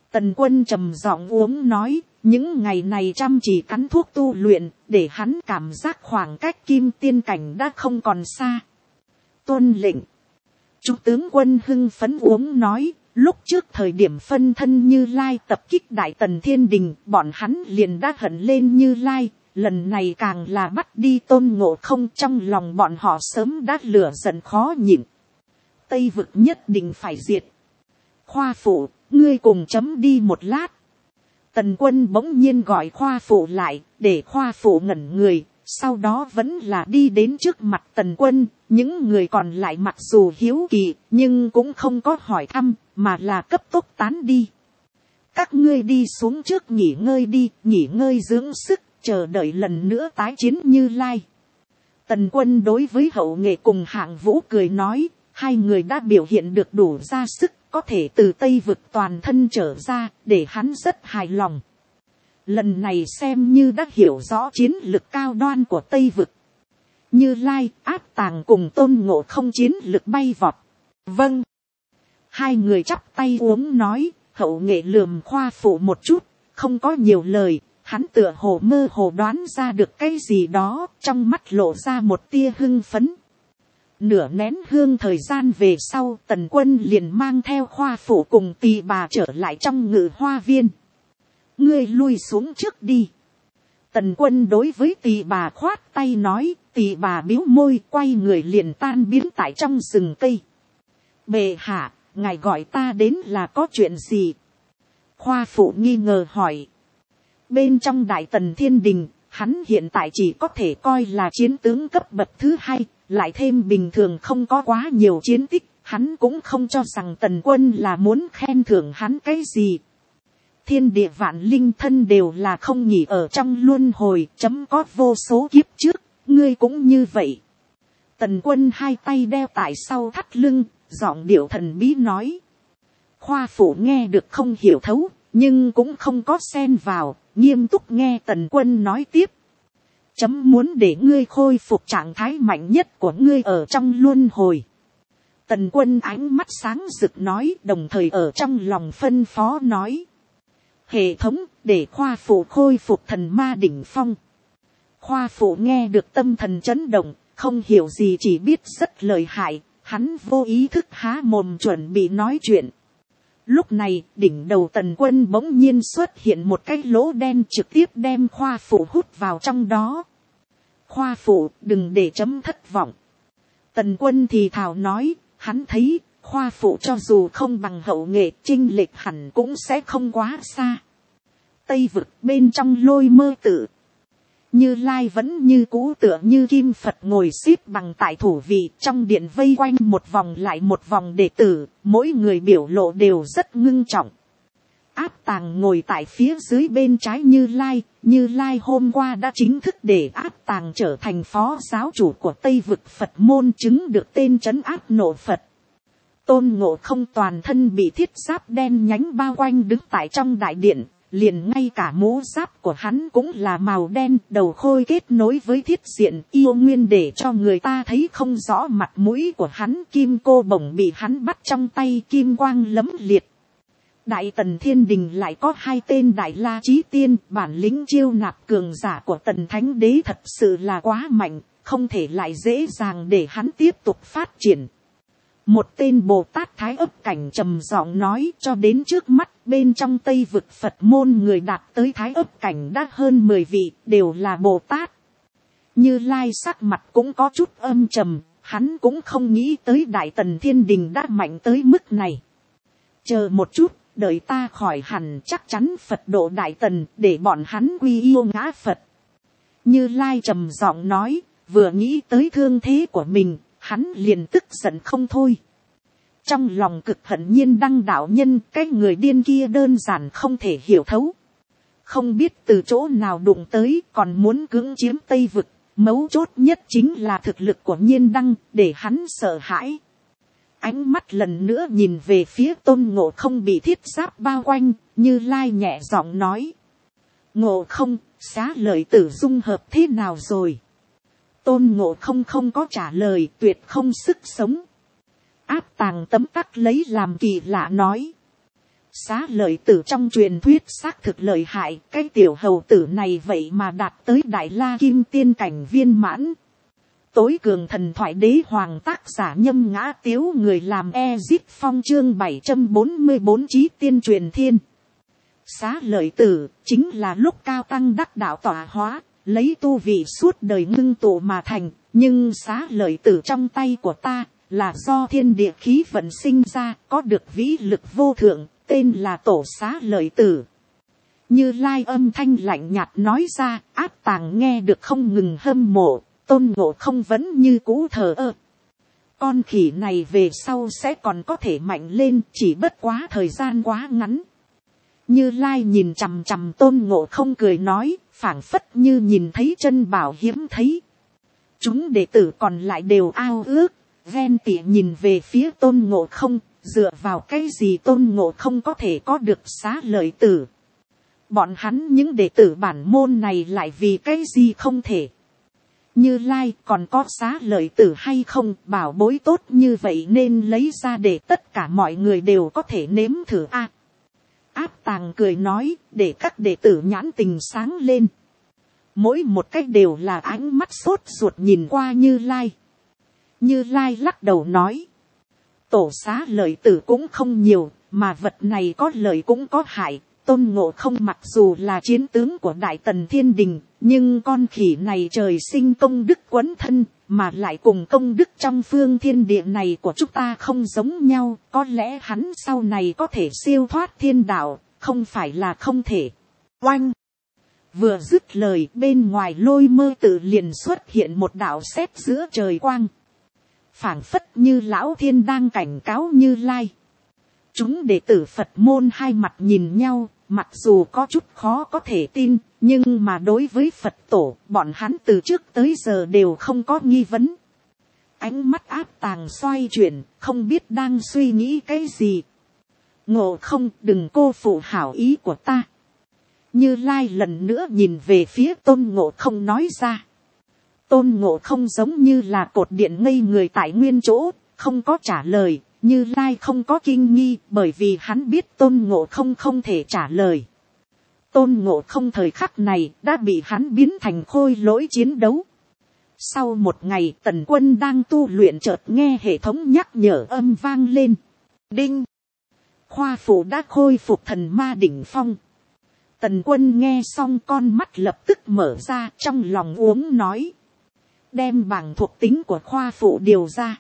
Tần Quân trầm giọng uống nói, những ngày này chăm chỉ cắn thuốc tu luyện, để hắn cảm giác khoảng cách kim tiên cảnh đã không còn xa. Tuân lệnh. Trung tướng Quân hưng phấn uống nói, lúc trước thời điểm phân thân Như Lai tập kích Đại Tần Thiên Đình, bọn hắn liền đã hận lên Như Lai, lần này càng là bắt đi Tôn Ngộ Không, trong lòng bọn họ sớm đã lửa giận khó nhịn. Tây vực nhất định phải diệt. Khoa phụ, ngươi cùng chấm đi một lát. Tần Quân bỗng nhiên gọi Khoa phụ lại, để Khoa phụ ngẩn người, sau đó vẫn là đi đến trước mặt Tần Quân. Những người còn lại mặc dù hiếu kỳ, nhưng cũng không có hỏi thăm, mà là cấp tốc tán đi. Các ngươi đi xuống trước nghỉ ngơi đi, nghỉ ngơi dưỡng sức, chờ đợi lần nữa tái chiến Như Lai. Tần Quân đối với Hậu Nghệ cùng Hạng Vũ cười nói, hai người đã biểu hiện được đủ ra sức, có thể từ Tây vực toàn thân trở ra, để hắn rất hài lòng. Lần này xem như đã hiểu rõ chiến lực cao đoan của Tây vực. Như Lai, Áp Tàng cùng Tôn Ngộ Không chiến lực bay vọt. Vâng. Hai người chắp tay uống nói, Hậu Nghệ lườm Khoa phụ một chút, không có nhiều lời. Hắn tựa hồ mơ hồ đoán ra được cái gì đó, trong mắt lộ ra một tia hưng phấn. Nửa nén hương thời gian về sau, Tần Quân liền mang theo Khoa phụ cùng Tỳ Bà trở lại trong Ngự Hoa Viên. Ngươi lui xuống trước đi. Tần Quân đối với Tỳ Bà khoát tay nói, Tỳ Bà biếu môi quay người liền tan biến tại trong rừng cây. Bệ hạ, ngài gọi ta đến là có chuyện gì? Khoa phụ nghi ngờ hỏi. Bên trong Đại Tần Thiên Đình, hắn hiện tại chỉ có thể coi là chiến tướng cấp bậc thứ hai, lại thêm bình thường không có quá nhiều chiến tích, hắn cũng không cho rằng Tần Quân là muốn khen thưởng hắn cái gì. Thiên địa vạn linh thân đều là không nghỉ ở trong luân hồi, chấm có vô số kiếp trước, ngươi cũng như vậy. Tần Quân hai tay đeo tại sau thắt lưng, giọng điệu thần bí nói. Khoa phụ nghe được không hiểu thấu, nhưng cũng không có xen vào, nghiêm túc nghe Tần Quân nói tiếp. Chấm muốn để ngươi khôi phục trạng thái mạnh nhất của ngươi ở trong luân hồi. Tần Quân ánh mắt sáng rực nói, đồng thời ở trong lòng phân phó nói. Hệ thống, để Khoa phụ khôi phục thần ma đỉnh phong. Khoa phụ nghe được tâm thần chấn động, không hiểu gì chỉ biết rất lợi hại, hắn vô ý thức há mồm chuẩn bị nói chuyện. Lúc này, đỉnh đầu Tần Quân bỗng nhiên xuất hiện một cái lỗ đen trực tiếp đem Khoa phụ hút vào trong đó. Khoa phụ, đừng để chấm thất vọng. Tần Quân thì thào nói, hắn thấy, Khoa phụ cho dù không bằng Hậu Nghệ, chênh lệch hẳn cũng sẽ không quá xa. Tây vực bên trong Lôi Mơ Tự, Như Lai vẫn như cũ tựa như kim Phật ngồi xếp bằng tại thủ vị, trong điện vây quanh một vòng lại một vòng đệ tử, mỗi người biểu lộ đều rất ngưng trọng. Áp Tàng ngồi tại phía dưới bên trái Như Lai, Như Lai hôm qua đã chính thức để Áp Tàng trở thành phó giáo chủ của Tây vực Phật môn, chứng được tên trấn áp nộ Phật. Tôn Ngộ Không toàn thân bị thiết giáp đen nhánh bao quanh đứng tại trong đại điện. Liền ngay cả mũ giáp của hắn cũng là màu đen, đầu khôi kết nối với thiết diện yêu nguyên để cho người ta thấy không rõ mặt mũi của hắn. Kim cô bổng bị hắn bắt trong tay, kim quang lấm liệt. Đại Tần Thiên Đình lại có hai tên Đại La Chí Tiên, bản lĩnh chiêu nạp cường giả của Tần Thánh Đế thật sự là quá mạnh, không thể lại dễ dàng để hắn tiếp tục phát triển. Một tên Bồ Tát Thái Ấp Cảnh trầm giọng nói, cho đến trước mắt bên trong Tây vực Phật môn người đạt tới Thái Ấp Cảnh đã hơn 10 vị, đều là Bồ Tát. Như Lai sắc mặt cũng có chút âm trầm, hắn cũng không nghĩ tới Đại Tần Thiên Đình đã mạnh tới mức này. Chờ một chút, đợi ta khỏi hẳn chắc chắn Phật độ Đại Tần, để bọn hắn quy yêu ngã Phật. Như Lai trầm giọng nói, vừa nghĩ tới thương thế của mình, hắn liền tức giận không thôi. Trong lòng cực hận Nhiên Đăng đạo nhân, cái người điên kia đơn giản không thể hiểu thấu. Không biết từ chỗ nào đụng tới, còn muốn cưỡng chiếm Tây vực. Mấu chốt nhất chính là thực lực của Nhiên Đăng, để hắn sợ hãi. Ánh mắt lần nữa nhìn về phía Tôn Ngộ Không bị thiết giáp bao quanh, Như Lai nhẹ giọng nói. Ngộ Không, xá lợi tử dung hợp thế nào rồi? Tôn Ngộ Không không có trả lời, tuyệt không sức sống. Áp Tàng tấm tắc lấy làm kỳ lạ nói. Xá lợi tử trong truyền thuyết xác thực lợi hại, cái tiểu hầu tử này vậy mà đạt tới đại la kim tiên cảnh viên mãn. Tối cường thần thoại đế hoàng tác giả Nhâm Ngã Tiếu, người làm Ezip Phong, chương 744 chí tiên truyền thiên. Xá lợi tử chính là lúc cao tăng đắc đạo tọa hóa, lấy tu vị suốt đời ngưng tụ mà thành, nhưng xá lợi tử trong tay của ta là do thiên địa khí vận sinh ra, có được vĩ lực vô thượng, tên là tổ xá lợi tử. Như Lai âm thanh lạnh nhạt nói ra, Áp Tàng nghe được không ngừng hâm mộ. Tôn Ngộ Không vẫn như cũ thờ ơ. Con khỉ này về sau sẽ còn có thể mạnh lên, chỉ bất quá thời gian quá ngắn. Như Lai nhìn chằm chằm Tôn Ngộ Không cười nói, phảng phất như nhìn thấy chân bảo hiếm thấy. Chúng đệ tử còn lại đều ao ước, ven tỉ nhìn về phía Tôn Ngộ Không, dựa vào cái gì Tôn Ngộ Không có thể có được xá lợi tử. Bọn hắn những đệ tử bản môn này lại vì cái gì không thể. Như Lai còn có xá lợi tử hay không, bảo bối tốt như vậy nên lấy ra để tất cả mọi người đều có thể nếm thử a. Áp Tàng cười nói, để các đệ tử nhãn tình sáng lên. Mỗi một cách đều là ánh mắt sốt ruột nhìn qua Như Lai. Như Lai lắc đầu nói, tổ xá lợi tử cũng không nhiều, mà vật này có lợi cũng có hại. Tôn Ngộ Không mặc dù là chiến tướng của Đại Tần Thiên Đình, nhưng con khỉ này trời sinh công đức quấn thân, mà lại cùng công đức trong phương thiên địa này của chúng ta không giống nhau. Có lẽ hắn sau này có thể siêu thoát thiên đạo, không phải là không thể. Oanh! Vừa dứt lời, bên ngoài Lôi Mơ Tự liền xuất hiện một đạo sét giữa trời quang. Phảng phất như Lão Thiên đang cảnh cáo Như Lai. Chúng đệ tử Phật môn hai mặt nhìn nhau, mặc dù có chút khó có thể tin, nhưng mà đối với Phật tổ, bọn hắn từ trước tới giờ đều không có nghi vấn. Ánh mắt Áp Tàng xoay chuyển, không biết đang suy nghĩ cái gì. Ngộ Không, đừng cô phụ hảo ý của ta. Như Lai lần nữa nhìn về phía Tôn Ngộ Không nói ra. Tôn Ngộ Không giống như là cột điện ngây người tại nguyên chỗ, không có trả lời. Như Lai không có kinh nghi, bởi vì hắn biết Tôn Ngộ Không không thể trả lời. Tôn Ngộ Không thời khắc này đã bị hắn biến thành khôi lỗi chiến đấu. Sau một ngày, Tần Quân đang tu luyện chợt nghe hệ thống nhắc nhở âm vang lên. Đinh! Khoa phụ đã khôi phục thần ma đỉnh phong. Tần Quân nghe xong con mắt lập tức mở ra, trong lòng uống nói. Đem bảng thuộc tính của khoa phụ điều ra.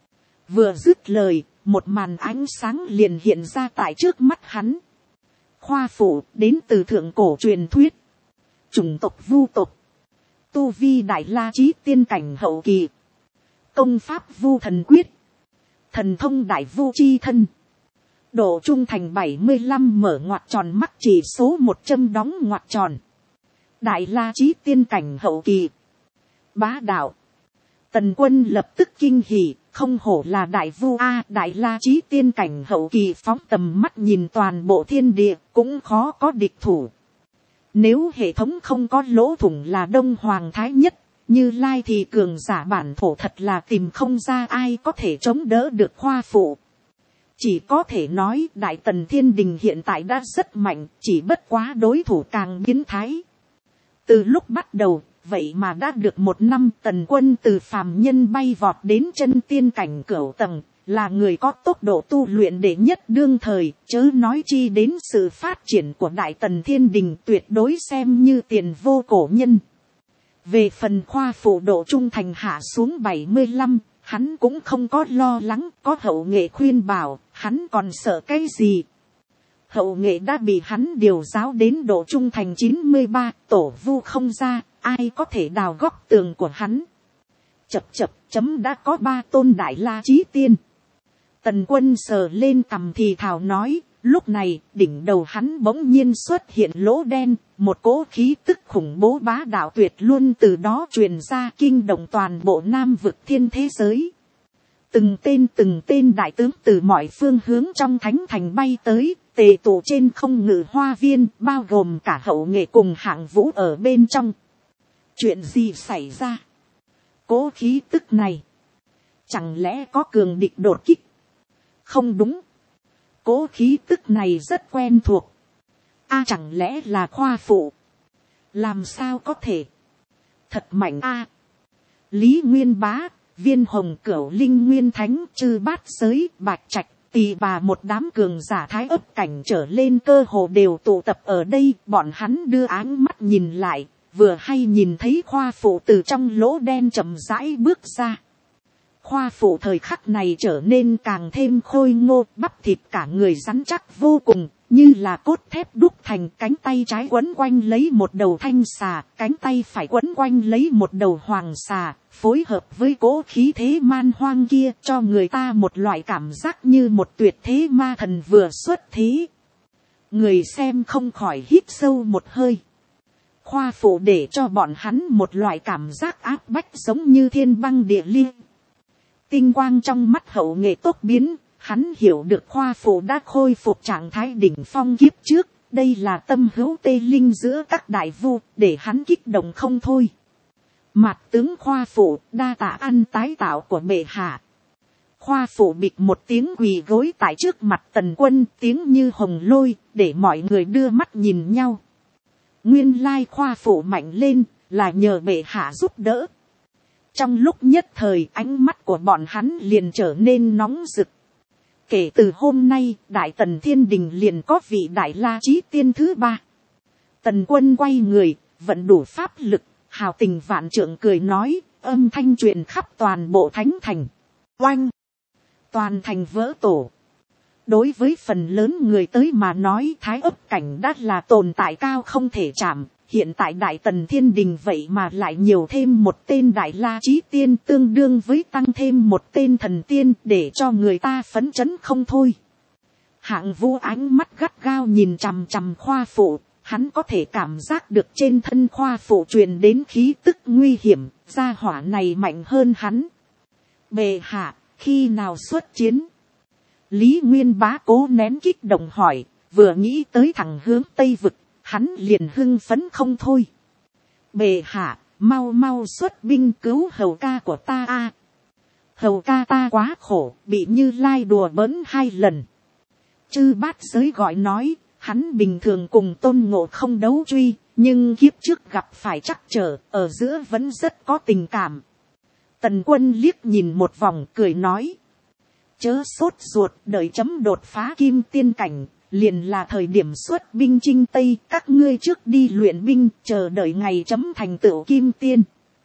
Vừa dứt lời, một màn ánh sáng liền hiện ra tại trước mắt hắn. Khoa phụ đến từ thượng cổ truyền thuyết. Chủng tộc Vu tộc. Tu vi đại la chí tiên cảnh hậu kỳ. Công pháp Vu thần quyết. Thần thông đại vu chi thân. Độ trung thành 75 mở ngoặc tròn mắc chỉ số 100 đóng ngoặc tròn. Đại la chí tiên cảnh hậu kỳ. Bá đạo. Tần Quân lập tức kinh hỉ, không hổ là đại vu a, đại la chí tiên cảnh hậu kỳ, phóng tầm mắt nhìn toàn bộ thiên địa, cũng khó có địch thủ. Nếu hệ thống không có lỗ thủng là Đông Hoàng Thái Nhất, Như Lai thì cường giả bản thổ thật là tìm không ra ai có thể chống đỡ được khoa phụ. Chỉ có thể nói Đại Tần Thiên Đình hiện tại đã rất mạnh, chỉ bất quá đối thủ càng biến thái. Từ lúc bắt đầu, vậy mà đã được một năm, Tần Quân từ phàm nhân bay vọt đến chân tiên cảnh cửu tầng, là người có tốc độ tu luyện đệ nhất đương thời, chớ nói chi đến sự phát triển của Đại Tần Thiên Đình, tuyệt đối xem như tiền vô cổ nhân. Về phần khoa phụ độ trung thành hạ xuống 75, hắn cũng không có lo lắng, có Hậu Nghệ khuyên bảo, hắn còn sợ cái gì. Hậu Nghệ đã bị hắn điều giáo đến độ trung thành 93, tổ vu không ra, ai có thể đào góc tường của hắn. Chập chập chấm đã có 3 tôn đại la chí tiên. Tần Quân sờ lên cằm thì thào nói, lúc này đỉnh đầu hắn bỗng nhiên xuất hiện lỗ đen, một cỗ khí tức khủng bố bá đạo tuyệt luôn từ đó truyền ra, kinh động toàn bộ Nam vực thiên thế giới. Từng tên đại tướng từ mọi phương hướng trong thánh thành bay tới, tề tụ trên không ngự hoa viên, bao gồm cả Hậu Nghệ cùng Hạng Vũ ở bên trong. Chuyện gì xảy ra? Cố khí tức này, chẳng lẽ có cường địch đột kích? Không đúng. Cố khí tức này rất quen thuộc. Chẳng lẽ là Khoa phụ? Làm sao có thể? Thật mạnh Lý Nguyên Bá, Viên Hồng Cửu Linh Nguyên Thánh, Chư Bát Giới, Bạch Trạch, Tỳ Bà, một đám cường giả thái ấp cảnh trở lên cơ hồ đều tụ tập ở đây. Bọn hắn đưa áng mắt nhìn lại, vừa hay nhìn thấy Khoa phụ từ trong lỗ đen chậm rãi bước ra. Khoa phụ thời khắc này trở nên càng thêm khôi ngô, bắp thịt cả người rắn chắc vô cùng, như là cốt thép đúc thành. Cánh tay trái quấn quanh lấy một đầu thanh xà, cánh tay phải quấn quanh lấy một đầu hoàng xà, phối hợp với cỗ khí thế man hoang kia, cho người ta một loại cảm giác như một tuyệt thế ma thần vừa xuất thế. Người xem không khỏi hít sâu một hơi. Khoa phụ để cho bọn hắn một loại cảm giác áp bách giống như thiên băng địa liệt. Tinh quang trong mắt Hậu Nghệ tốt biến, hắn hiểu được Khoa phụ đã khôi phục trạng thái đỉnh phong kiếp trước. Đây là tâm hữu tê linh giữa các đại vu, để hắn kích động không thôi. Mạt tướng Khoa phụ, đa tạ ăn tái tạo của bệ hạ. Khoa phụ bịch một tiếng quỳ gối tại trước mặt Tần Quân, tiếng như hồng lôi, để mọi người đưa mắt nhìn nhau. Nguyên lai Khoa phụ mạnh lên, là nhờ bệ hạ giúp đỡ. Trong lúc nhất thời, ánh mắt của bọn hắn liền trở nên nóng rực. Kể từ hôm nay, Đại Tần Thiên Đình liền có vị Đại La Chí Tiên thứ 3. Tần Quân quay người, vận đủ pháp lực, hào tình vạn trượng cười nói, âm thanh truyền khắp toàn bộ thánh thành. Oanh! Toàn thành vỡ tổ. Đối với phần lớn người tới mà nói, thái ấp cảnh đã là tồn tại cao không thể chạm. Hiện tại Đại Tần Thiên Đình vậy mà lại nhiều thêm một tên Đại La Chí Tiên, tương đương với tăng thêm một tên thần tiên, để cho người ta phấn chấn không thôi. Hạng Vũ ánh mắt gắt gao nhìn chằm chằm Khoa phụ, hắn có thể cảm giác được trên thân Khoa phụ truyền đến khí tức nguy hiểm, gia hỏa này mạnh hơn hắn. Bệ hạ, khi nào xuất chiến? Lý Nguyên Bá cố nén kích động hỏi, vừa nghĩ tới thẳng hướng Tây Vực, hắn liền hưng phấn không thôi. Bệ hạ, mau mau xuất binh cứu hầu ca của ta Hầu ca ta quá khổ, bị Như Lai đùa bỡn 2 lần. Chư Bát Giới gọi nói, hắn bình thường cùng Tôn Ngộ Không đấu truy, nhưng kiếp trước gặp phải trắc trở, ở giữa vẫn rất có tình cảm. Tần Quân liếc nhìn một vòng cười nói, chớ sốt ruột, đợi chấm đột phá kim tiên cảnh, liền là thời điểm xuất binh chinh Tây, các ngươi trước đi luyện binh, chờ đợi ngày chấm thành tựu kim tiên.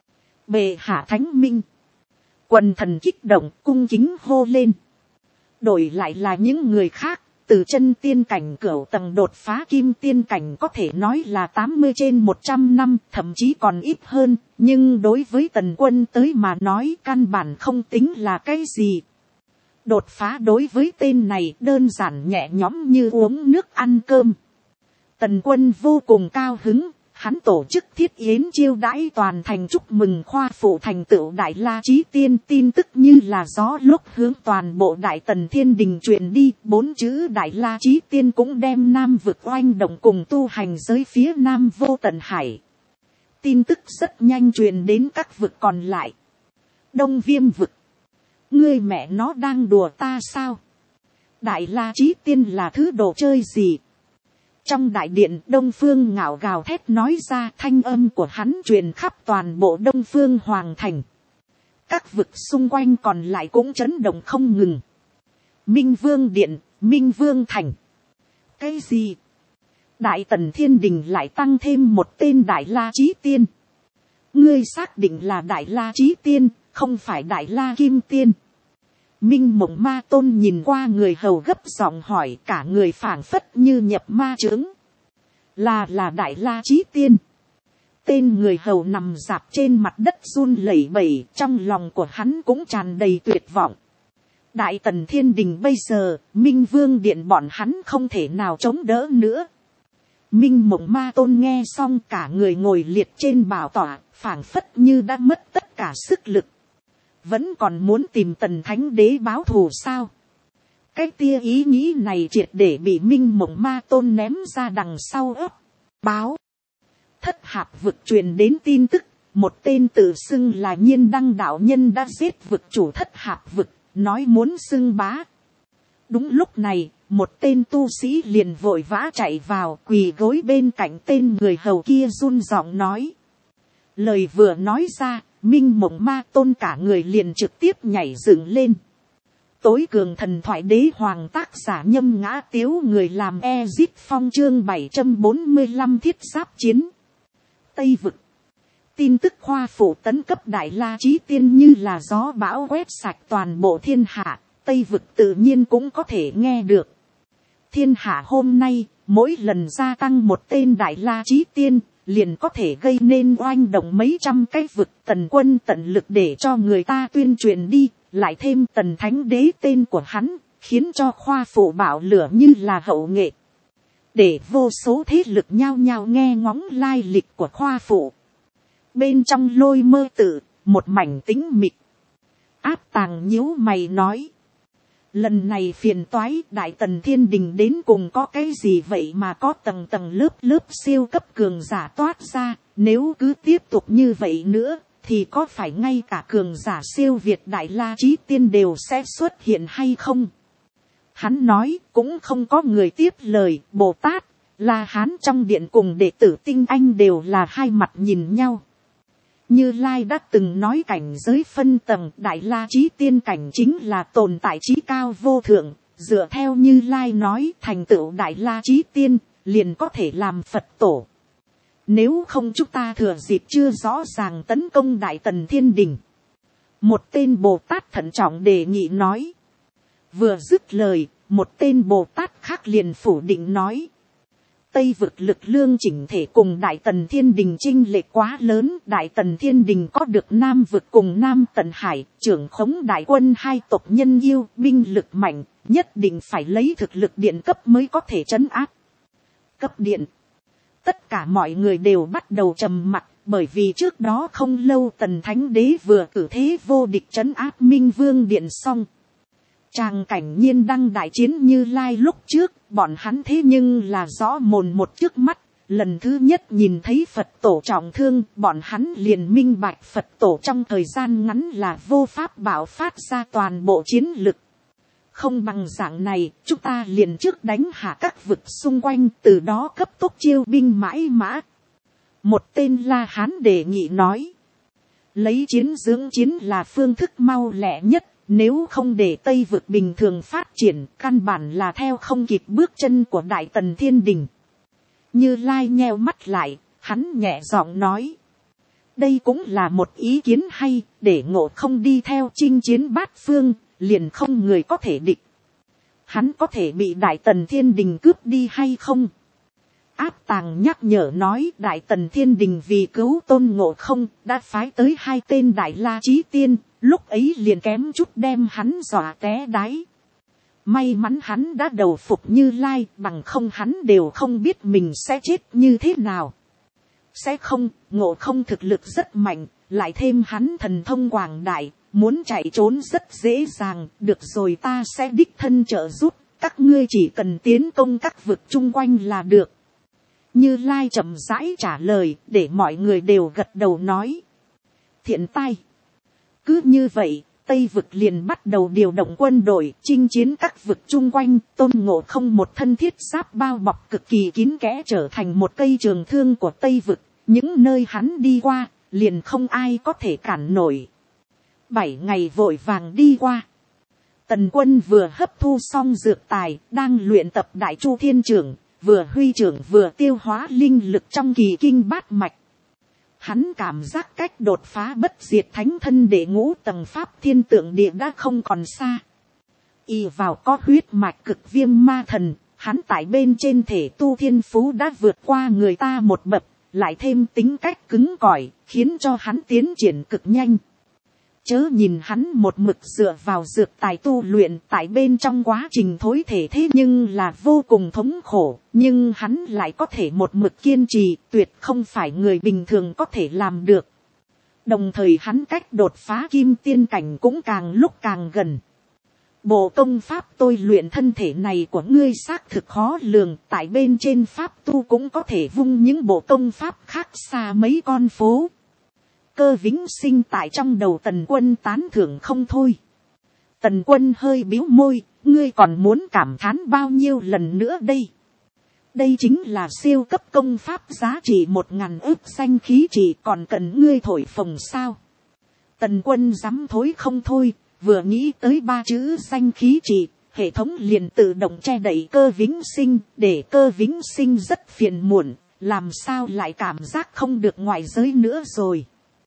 Bệ hạ thánh minh. Quần thần kích động, cung kính hô lên. Đổi lại là những người khác, từ chân tiên cảnh cửu tầng đột phá kim tiên cảnh có thể nói là 80 trên 100 năm, thậm chí còn ít hơn, nhưng đối với Tần Quân tới mà nói căn bản không tính là cái gì. Đột phá đối với tên này đơn giản nhẹ nhõm như uống nước ăn cơm. Tần Quân vô cùng cao hứng, hắn tổ chức thiết yến chiêu đãi toàn thành chúc mừng Khoa phụ thành tựu Đại La Chí Tiên. Tin tức như là gió lúc hướng toàn bộ Đại Tần Thiên Đình truyền đi, 4 chữ Đại La Chí Tiên cũng đem Nam vực oanh động cùng tu hành giới phía Nam vô tận hải. Tin tức rất nhanh truyền đến các vực còn lại. Đông Viêm vực. Ngươi mẹ nó đang đùa ta sao? Đại La Chí Tiên là thứ đồ chơi gì? Trong đại điện Đông Phương ngạo gào thét nói ra, thanh âm của hắn truyền khắp toàn bộ Đông Phương Hoàng Thành. Các vực xung quanh còn lại cũng chấn động không ngừng. Minh Vương Điện, Minh Vương Thành. Cái gì? Đại Tần Thiên Đình lại tăng thêm một tên Đại La Chí Tiên. Ngươi xác định là Đại La Chí Tiên, không phải Đại La Kim Tiên. Minh Mộng Ma Tôn nhìn qua người hầu gấp giọng hỏi, cả người phảng phất như nhập ma chướng. Là Đại La Chí Tiên. Tên người hầu nằm rạp trên mặt đất run lẩy bẩy, trong lòng của hắn cũng tràn đầy tuyệt vọng. Đại Tần Thiên Đình bây giờ, Minh Vương Điện bọn hắn không thể nào chống đỡ nữa. Minh Mộng Ma Tôn nghe xong cả người ngồi liệt trên bảo tọa, phảng phất như đã mất tất cả sức lực. Vẫn còn muốn tìm Tần Thánh Đế báo thù sao? Cái tia ý nghĩ này triệt để bị Minh Mộng Ma Tôn ném ra đằng sau ấp. Báo. Thất Hạp vực truyền đến tin tức, một tên tự xưng là Nhiên Đăng đạo nhân đã giết vực chủ Thất Hạp vực, nói muốn xưng bá. Đúng lúc này, một tên tu sĩ liền vội vã chạy vào, quỳ gối bên cạnh tên người hầu kia run giọng nói. Lời vừa nói ra, Minh Mộng Ma Tôn cả người liền trực tiếp nhảy dựng lên. Tối cường thần thoại đế hoàng tác giả Nhâm Ngã Tiếu, người làm Ezip Phong, chương 745 thiết giáp chiến. Tây vực. Tin tức khoa phủ tấn cấp Đại La Chí Tiên như là gió bão quét sạch toàn bộ thiên hạ, Tây vực tự nhiên cũng có thể nghe được. Thiên hạ hôm nay, mỗi lần gia tăng một tên Đại La Chí Tiên, liền có thể gây nên oanh động mấy trăm cái vực. Tần Quân tận lực để cho người ta tuyên truyền đi, lại thêm Tần Thánh Đế tên của hắn, khiến cho khoa phủ bạo lửa như là hậu nghệ. Để vô số thế lực nhao nhao nghe ngóng lai lịch của khoa phủ. Bên trong Lôi Mơ Tự, một mảnh tĩnh mịch. Áp Tàng nhíu mày nói. Lần này phiền toái, Đại Tần Thiên Đình đến cùng có cái gì vậy mà có tầng tầng lớp lớp siêu cấp cường giả toát ra. Nếu cứ tiếp tục như vậy nữa, thì có phải ngay cả cường giả siêu việt Đại La Chí Tiên đều sẽ xuất hiện hay không? Hắn nói cũng không có người tiếp lời. Bồ Tát, La Hán trong điện cùng đệ tử Tinh Anh đều là hai mặt nhìn nhau. Như Lai đã từng nói cảnh giới phân tầng, Đại La Chí Tiên cảnh chính là tồn tại trí cao vô thượng. Dựa theo Như Lai nói, thành tựu Đại La Chí Tiên liền có thể làm Phật tổ. Nếu không chúng ta thừa dịp chưa rõ ràng tấn công Đại Tần Thiên Đình. Một tên Bồ Tát thận trọng đề nghị nói. Vừa dứt lời, một tên Bồ Tát khác liền phủ định nói. Tây vực lực lượng chỉnh thể cùng Đại Tần Thiên Đình chênh lệch quá lớn. Đại Tần Thiên Đình có được Nam vực cùng Nam Tần Hải, trưởng khống đại quân hai tộc nhân yêu, binh lực mạnh, nhất định phải lấy thực lực điện cấp mới có thể trấn áp. Cấp điện. Tất cả mọi người đều bắt đầu trầm mặc, bởi vì trước đó không lâu Tần Thánh Đế vừa cử thế vô địch trấn áp Minh Vương Điện xong. Tràng cảnh nhiên đăng đại chiến Như Lai lúc trước, bọn hắn thế nhưng là rõ mồn một trước mắt. Lần thứ nhất nhìn thấy Phật tổ trọng thương, bọn hắn liền minh bạch Phật tổ trong thời gian ngắn là vô pháp bạo phát ra toàn bộ chiến lực. Không bằng dạng này, chúng ta liền trước đánh hạ các vực xung quanh, từ đó cấp tốc chiêu binh mãi mã. Một tên La Hán đề nghị nói. Lấy chiến dưỡng chiến là phương thức mau lẹ nhất. Nếu không để Tây vực bình thường phát triển, căn bản là theo không kịp bước chân của Đại Tần Thiên Đình. Như Lai nheo mắt lại, hắn nhẹ giọng nói. Đây cũng là một ý kiến hay, để Ngộ Không đi theo chinh chiến bát phương, liền không người có thể địch. Hắn có thể bị Đại Tần Thiên Đình cướp đi hay không? Áp Tàng nhắc nhở nói Đại Tần Thiên Đình vì cứu Tôn Ngộ Không, đã phái tới hai tên Đại La Chí Tiên. Lúc ấy liền kém chút đem hắn dọa té đáy. May mắn hắn đã đầu phục Như Lai, bằng không hắn đều không biết mình sẽ chết như thế nào. Sẽ không, Ngộ Không thực lực rất mạnh, lại thêm hắn thần thông quảng đại, muốn chạy trốn rất dễ dàng. Được rồi, ta sẽ đích thân trợ giúp, các ngươi chỉ cần tiến công các vực chung quanh là được. Như Lai chậm rãi trả lời, để mọi người đều gật đầu nói. Thiện tai. Cứ như vậy, Tây vực liền bắt đầu điều động quân đội, chinh chiến các vực chung quanh. Tôn Ngộ Không một thân thiết giáp bao bọc cực kỳ kín kẽ trở thành một cây trường thương của Tây vực. Những nơi hắn đi qua, liền không ai có thể cản nổi. 7 ngày vội vàng đi qua. Tần Quân vừa hấp thu xong dược tài, đang luyện tập Đại Chu Thiên Trưởng, vừa huy trưởng vừa tiêu hóa linh lực trong kỳ kinh bát mạch. Hắn cảm giác cách đột phá bất diệt thánh thân đệ ngũ tầng pháp thiên tượng địa đã không còn xa. Y vào có huyết mạch cực viêm ma thần, hắn tại bên trên thể tu thiên phú đã vượt qua người ta một bậc, lại thêm tính cách cứng cỏi, khiến cho hắn tiến triển cực nhanh. Chớ nhìn hắn một mực dựa vào dược tài tu luyện, tại bên trong quá trình thối thể thế nhưng là vô cùng thống khổ, nhưng hắn lại có thể một mực kiên trì, tuyệt không phải người bình thường có thể làm được. Đồng thời hắn cách đột phá kim tiên cảnh cũng càng lúc càng gần. Bộ công pháp tôi luyện thân thể này của ngươi xác thực khó lường, tại bên trên pháp tu cũng có thể vung những bộ công pháp khác xa mấy con phố. Cơ Vĩnh Sinh tại trong đầu Tần Quân tán thưởng không thôi. Tần Quân hơi bĩu môi, ngươi còn muốn cảm thán bao nhiêu lần nữa đây. Đây chính là siêu cấp công pháp giá trị 1000 ức danh khí trị, còn cần ngươi thổi phồng sao. Tần Quân dám thối không thôi, vừa nghĩ tới 3 chữ danh khí trị, hệ thống liền tự động che đậy Cơ Vĩnh Sinh, để Cơ Vĩnh Sinh rất phiền muộn, làm sao lại cảm giác không được ngoại giới nữa rồi.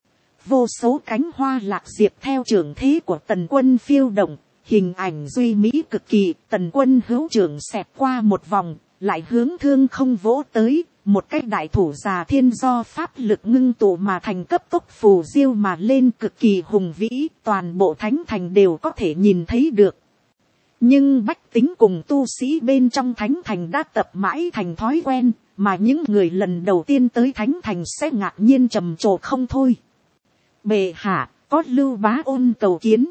Vô số cánh hoa lạc diệp theo trưởng thế của Tần Quân phiêu động, hình ảnh duy mỹ cực kỳ. Tần Quân hữu trưởng xẹt qua một vòng, lại hướng thương không vỗ tới, một cái đại thủ già thiên do pháp lực ngưng tụ mà thành cấp tốc phù diêu mà lên, cực kỳ hùng vĩ, toàn bộ thánh thành đều có thể nhìn thấy được. Nhưng bách tính cùng tu sĩ bên trong thánh thành đã tập mãi thành thói quen, mà những người lần đầu tiên tới thánh thành sẽ ngạc nhiên trầm trồ không thôi. Bệ hạ, có Lưu Bá Ôn cầu kiến.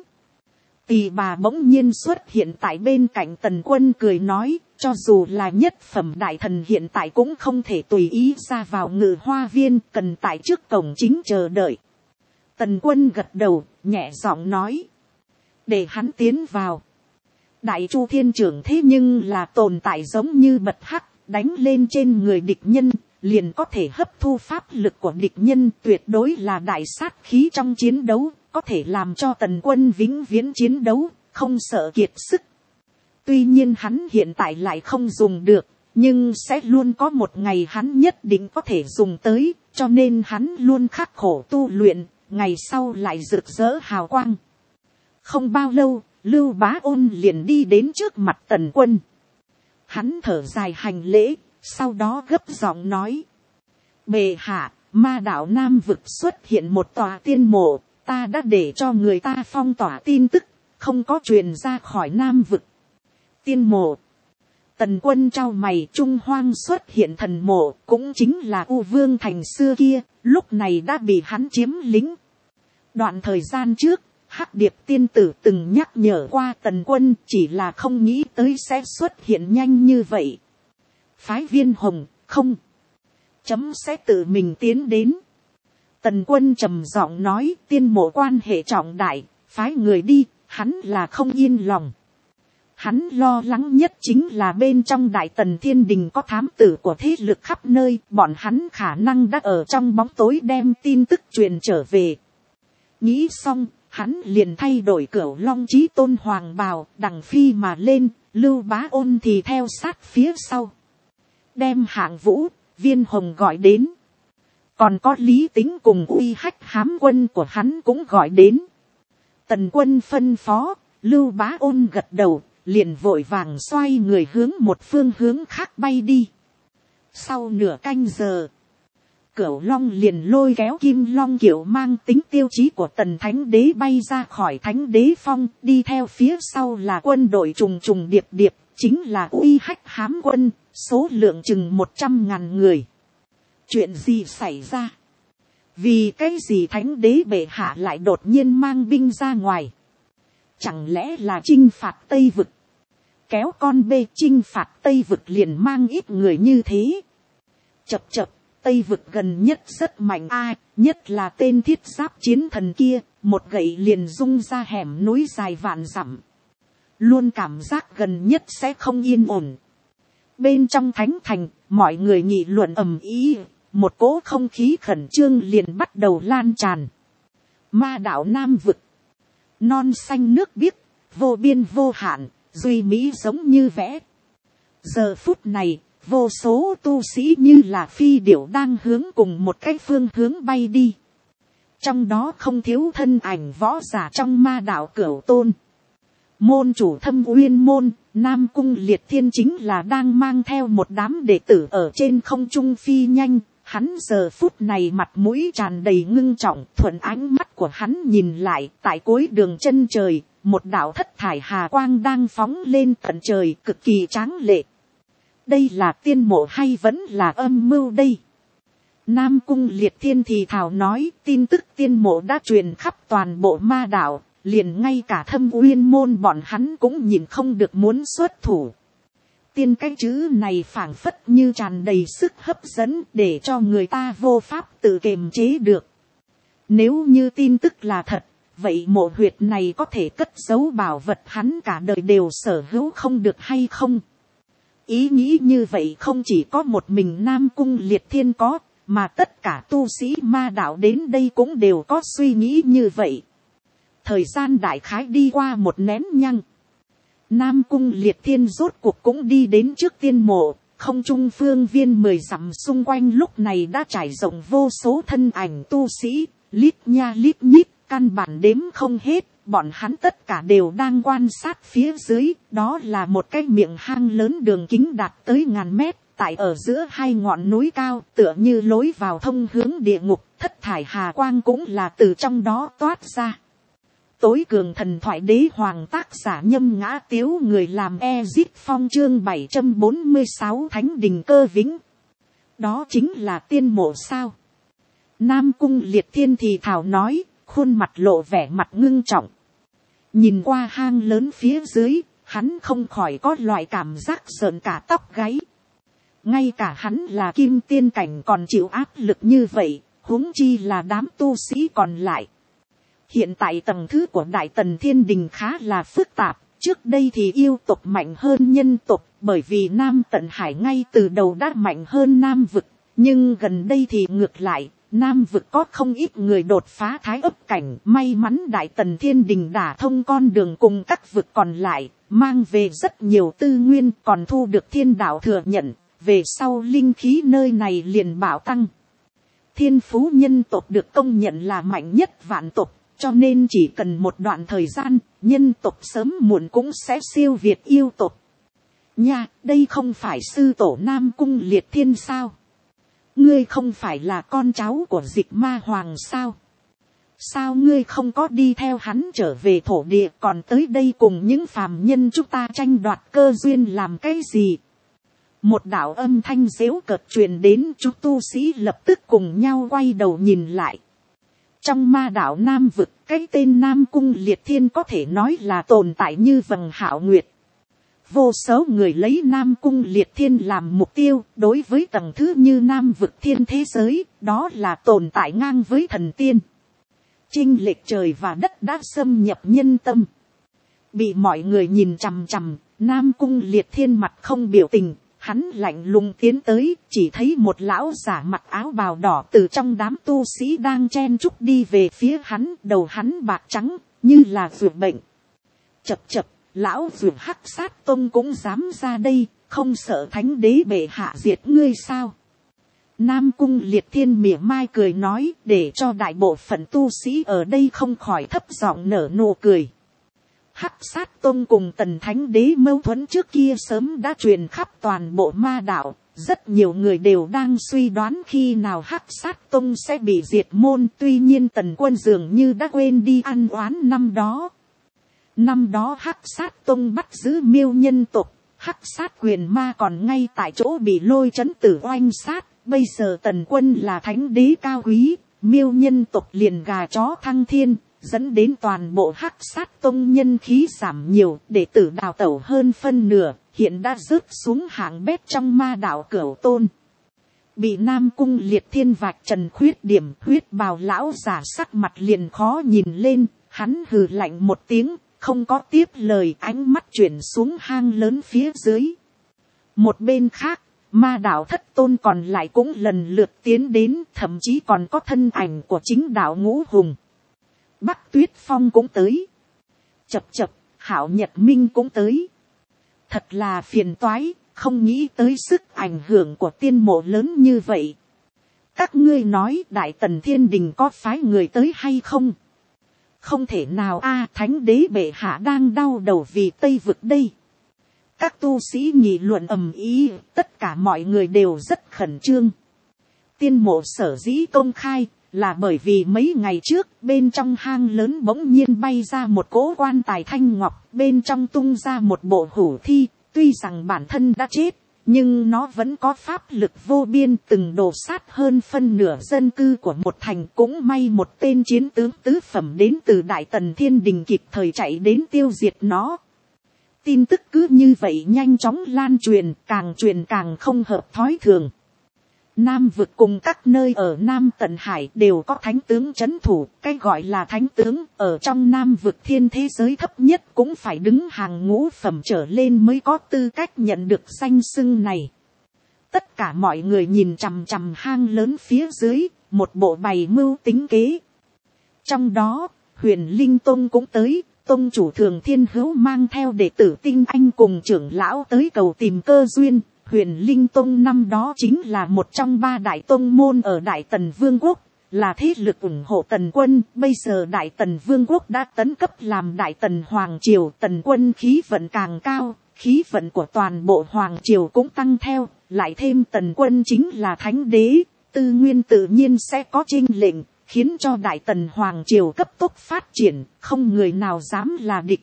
Tỳ bà bỗng nhiên xuất hiện tại bên cạnh Tần Quân, cười nói, cho dù là nhất phẩm đại thần hiện tại cũng không thể tùy ý ra vào Ngự Hoa Viên, cần tại trước cổng chính chờ đợi. Tần Quân gật đầu, nhẹ giọng nói, để hắn tiến vào. Đại Chu Thiên Trưởng thế nhưng là tồn tại giống như bật hắc, đánh lên trên người địch nhân, liền có thể hấp thu pháp lực của địch nhân, tuyệt đối là đại sát khí trong chiến đấu, có thể làm cho Tần Quân vĩnh viễn chiến đấu, không sợ kiệt sức. Tuy nhiên hắn hiện tại lại không dùng được, nhưng sẽ luôn có một ngày hắn nhất định có thể dùng tới, cho nên hắn luôn khắc khổ tu luyện, ngày sau lại rực rỡ hào quang. Không bao lâu, Lưu Bá Ôn liền đi đến trước mặt Tần Quân. Hắn thở dài hành lễ, sau đó gấp giọng nói, bệ hạ, Ma Đạo Nam vực xuất hiện một tòa tiên mộ, ta đã để cho người ta phong tỏa tin tức, không có truyền ra khỏi Nam vực. Tiên mộ. Tần Quân trao mày, Trung Hoang xuất hiện thần mộ, cũng chính là U Vương thành xưa kia, lúc này đã bị hắn chiếm lĩnh. Đoạn thời gian trước, Hắc Điệp tiên tử từng nhắc nhở qua Tần Quân, chỉ là không nghĩ tới sẽ xuất hiện nhanh như vậy. Phái Viên Hồng, không. Chấm sẽ tự mình tiến đến. Tần Quân trầm giọng nói, tiên mộ quan hệ trọng đại, phái người đi, hắn là không yên lòng. Hắn lo lắng nhất chính là bên trong Đại Tần Thiên Đình có thám tử của thế lực khắp nơi, bọn hắn khả năng đã ở trong bóng tối đem tin tức truyền trở về. Nghĩ xong, hắn liền thay đổi Cửu Long Chí Tôn hoàng bào, đằng phi mà lên, Lưu Bá Ôn thì theo sát phía sau. Đem Hạng Vũ, Viên Hồng gọi đến. Còn có Lý Tính cùng Uy Hách hám quân của hắn cũng gọi đến. Tần Quân phân phó, Lưu Bá Ôn gật đầu, liền vội vàng xoay người hướng một phương hướng khác bay đi. Sau nửa canh giờ, Cửu Long liền lôi kéo Kim Long Kiệu mang tính tiêu chí của Tần Thánh Đế bay ra khỏi Thánh Đế Phong, đi theo phía sau là quân đội trùng trùng điệp điệp, chính là Uy Hách hám quân, số lượng chừng 100.000 người. Chuyện gì xảy ra? Vì cái gì Thánh Đế bệ hạ lại đột nhiên mang binh ra ngoài? Chẳng lẽ là chinh phạt Tây Vực? Kéo con bê chinh phạt Tây Vực liền mang ít người như thế. Chập chập, Tây Vực gần nhất rất mạnh nhất là tên thiết giáp chiến thần kia, một gậy liền rung ra hẻm núi dài vạn dặm. Luôn cảm giác gần nhất sẽ không yên ổn. Bên trong thánh thành, mọi người nghị luận ầm ĩ, một cỗ không khí khẩn trương liền bắt đầu lan tràn. Ma Đạo Nam vực, non xanh nước biếc, vô biên vô hạn, duy mỹ giống như vẽ. Giờ phút này, vô số tu sĩ như là phi điểu đang hướng cùng một cái phương hướng bay đi. Trong đó không thiếu thân ảnh võ giả trong Ma Đạo Cửu Tôn. Môn chủ Thâm Uyên môn, Nam Cung Liệt Thiên chính là đang mang theo một đám đệ tử ở trên không trung phi nhanh. Hắn giờ phút này mặt mũi tràn đầy ngưng trọng, thuận ánh mắt của hắn nhìn lại, tại cuối đường chân trời, một đạo thất thải hà quang đang phóng lên tận trời, cực kỳ tráng lệ. Đây là tiên mộ hay vẫn là âm mưu đây? Nam Cung Liệt Thiên thì thào nói, tin tức tiên mộ đã truyền khắp toàn bộ Ma Đạo, liền ngay cả Thâm Uyên môn bọn hắn cũng nhìn không được muốn xuất thủ. Tiên cái chữ này phảng phất như tràn đầy sức hấp dẫn để cho người ta vô pháp tự kiềm chế được. Nếu như tin tức là thật, vậy mộ huyệt này có thể cất giấu bảo vật hắn cả đời đều sở hữu không được hay không? Ý nghĩ như vậy không chỉ có một mình Nam Cung Liệt Thiên có, mà tất cả tu sĩ ma đạo đến đây cũng đều có suy nghĩ như vậy. Thời gian đại khái đi qua một nén nhăng, Nam Cung Liệt Thiên rốt cuộc cũng đi đến trước tiên mộ. Không trung phương viên 10 dặm xung quanh lúc này đã trải rộng vô số thân ảnh tu sĩ, lít nha lít nhít, căn bản đếm không hết. Bọn hắn tất cả đều đang quan sát phía dưới, đó là một cái miệng hang lớn đường kính đạt tới 1000 mét, tại ở giữa hai ngọn núi cao, tựa như lối vào thông hướng địa ngục, thất thải hà quang cũng là từ trong đó toát ra. Tối cường thần thoại đế hoàng tác giả Nhâm Ngã Tiếu, người làm Ezit Phong, chương 746 Thánh Đình Cơ Vĩnh. Đó chính là tiên mộ sao? Nam Cung Liệt Thiên thì thào nói, khuôn mặt lộ vẻ mặt ngưng trọng. Nhìn qua hang lớn phía dưới, hắn không khỏi có loại cảm giác sợn cả tóc gáy. Ngay cả hắn là kim tiên cảnh còn chịu áp lực như vậy, huống chi là đám tu sĩ còn lại. Hiện tại tầng thứ của Đại Tần Thiên Đình khá là phức tạp, trước đây thì yêu tộc mạnh hơn nhân tộc, bởi vì Nam Tận Hải ngay từ đầu đã mạnh hơn Nam Vực, nhưng gần đây thì ngược lại, Nam Vực có không ít người đột phá thái ấp cảnh, may mắn Đại Tần Thiên Đình đả thông con đường cùng các vực còn lại, mang về rất nhiều tư nguyên, còn thu được thiên đạo thừa nhận, về sau linh khí nơi này liền bạo tăng. Thiên phú nhân tộc được công nhận là mạnh nhất vạn tộc. Cho nên chỉ cần một đoạn thời gian, nhân tộc sớm muộn cũng sẽ siêu việt yêu tộc. Nha, đây không phải sư tổ Nam Cung Liệt Thiên sao? Ngươi không phải là con cháu của Dịch Ma Hoàng sao? Sao ngươi không có đi theo hắn trở về thổ địa, còn tới đây cùng những phàm nhân chúng ta tranh đoạt cơ duyên làm cái gì? Một đạo âm thanh giễu cợt truyền đến, chúng tu sĩ lập tức cùng nhau quay đầu nhìn lại. Trong ma đạo Nam Vực, cái tên Nam Cung Liệt Thiên có thể nói là tồn tại như vầng hạo nguyệt. Vô số người lấy Nam Cung Liệt Thiên làm mục tiêu, đối với tầng thứ như Nam Vực thiên thế giới, đó là tồn tại ngang với thần tiên. Chênh lệch trời và đất đã xâm nhập nhân tâm. Bị mọi người nhìn chằm chằm, Nam Cung Liệt Thiên mặt không biểu tình. Hắn lạnh lùng tiến tới, chỉ thấy một lão giả mặc áo bào đỏ từ trong đám tu sĩ đang chen chúc đi về phía hắn, đầu hắn bạc trắng, như là ruột bệnh. Chập chập, lão ruột Hắc Sát Tông cũng dám ra đây, không sợ thánh đế bệ hạ diệt ngươi sao? Nam Cung Liệt Thiên mỉa mai cười nói, để cho đại bộ phận tu sĩ ở đây không khỏi thấp giọng nở nụ cười. Hắc Sát Tông cùng Tần Thánh Đế mâu thuẫn trước kia sớm đã truyền khắp toàn bộ ma đạo, rất nhiều người đều đang suy đoán khi nào Hắc Sát Tông sẽ bị diệt môn, tuy nhiên Tần Quân dường như đã quên đi ăn oán năm đó. Năm đó Hắc Sát Tông bắt giữ Miêu nhân tộc, Hắc Sát Quyền Ma còn ngay tại chỗ bị lôi trấn tử oanh sát, bây giờ Tần Quân là Thánh Đế cao quý, Miêu nhân tộc liền gà chó thăng thiên. Dẫn đến toàn bộ Hắc Sát Tông nhân khí giảm nhiều, đệ tử đào tẩu hơn phân nửa, hiện đã rớt xuống hạng bét trong ma đạo Cửu Tôn. Bị Nam Cung Liệt Thiên vạch trần khuyết điểm, huyết bào lão giả sắc mặt liền khó nhìn lên, hắn hừ lạnh một tiếng, không có tiếp lời, ánh mắt chuyển xuống hang lớn phía dưới. Một bên khác, ma đạo Thất Tôn còn lại cũng lần lượt tiến đến, thậm chí còn có thân ảnh của chính đạo Ngũ Hùng. Bắc Tuyết Phong cũng tới. Chập chập, Hạo Nhật Minh cũng tới. Thật là phiền toái, không nghĩ tới sức ảnh hưởng của tiên mộ lớn như vậy. Các ngươi nói Đại Tần Thiên Đình có phái người tới hay không? Không thể nào a, Thánh Đế bệ hạ đang đau đầu vì Tây Vực đây. Các tu sĩ nghị luận ầm ĩ, tất cả mọi người đều rất khẩn trương. Tiên mộ sở dĩ công khai, là bởi vì mấy ngày trước, bên trong hang lớn bỗng nhiên bay ra một cỗ quan tài thanh ngọc, bên trong tung ra một bộ hủ thi, tuy rằng bản thân đã chết, nhưng nó vẫn có pháp lực vô biên, từng đổ sát hơn phân nửa dân cư của một thành, cũng may một tên chiến tướng tứ phẩm đến từ Đại Tần Thiên Đình kịp thời chạy đến tiêu diệt nó. Tin tức cứ như vậy nhanh chóng lan truyền càng không hợp thói thường. Nam vực cùng các nơi ở Nam Tận Hải đều có thánh tướng trấn thủ, cái gọi là thánh tướng ở trong Nam vực thiên thế giới thấp nhất cũng phải đứng hàng ngũ phẩm trở lên mới có tư cách nhận được danh xưng này. Tất cả mọi người nhìn chằm chằm hang lớn phía dưới, một bộ bày mưu tính kế. Trong đó, Huyền Linh Tông cũng tới, tông chủ Thường Thiên Hữu mang theo đệ tử Tinh Anh cùng trưởng lão tới cầu tìm cơ duyên. Huyền Linh Tông năm đó chính là một trong 3 đại tông môn ở Đại Tần Vương quốc, là thế lực ủng hộ Tần quân. Bây giờ Đại Tần Vương quốc đã tấn cấp làm Đại Tần Hoàng Triều, Tần quân khí vận càng cao, khí vận của toàn bộ Hoàng Triều cũng tăng theo, lại thêm Tần quân chính là thánh đế, tư nguyên tự nhiên sẽ có chênh lệnh, khiến cho Đại Tần Hoàng Triều cấp tốc phát triển, không người nào dám là địch.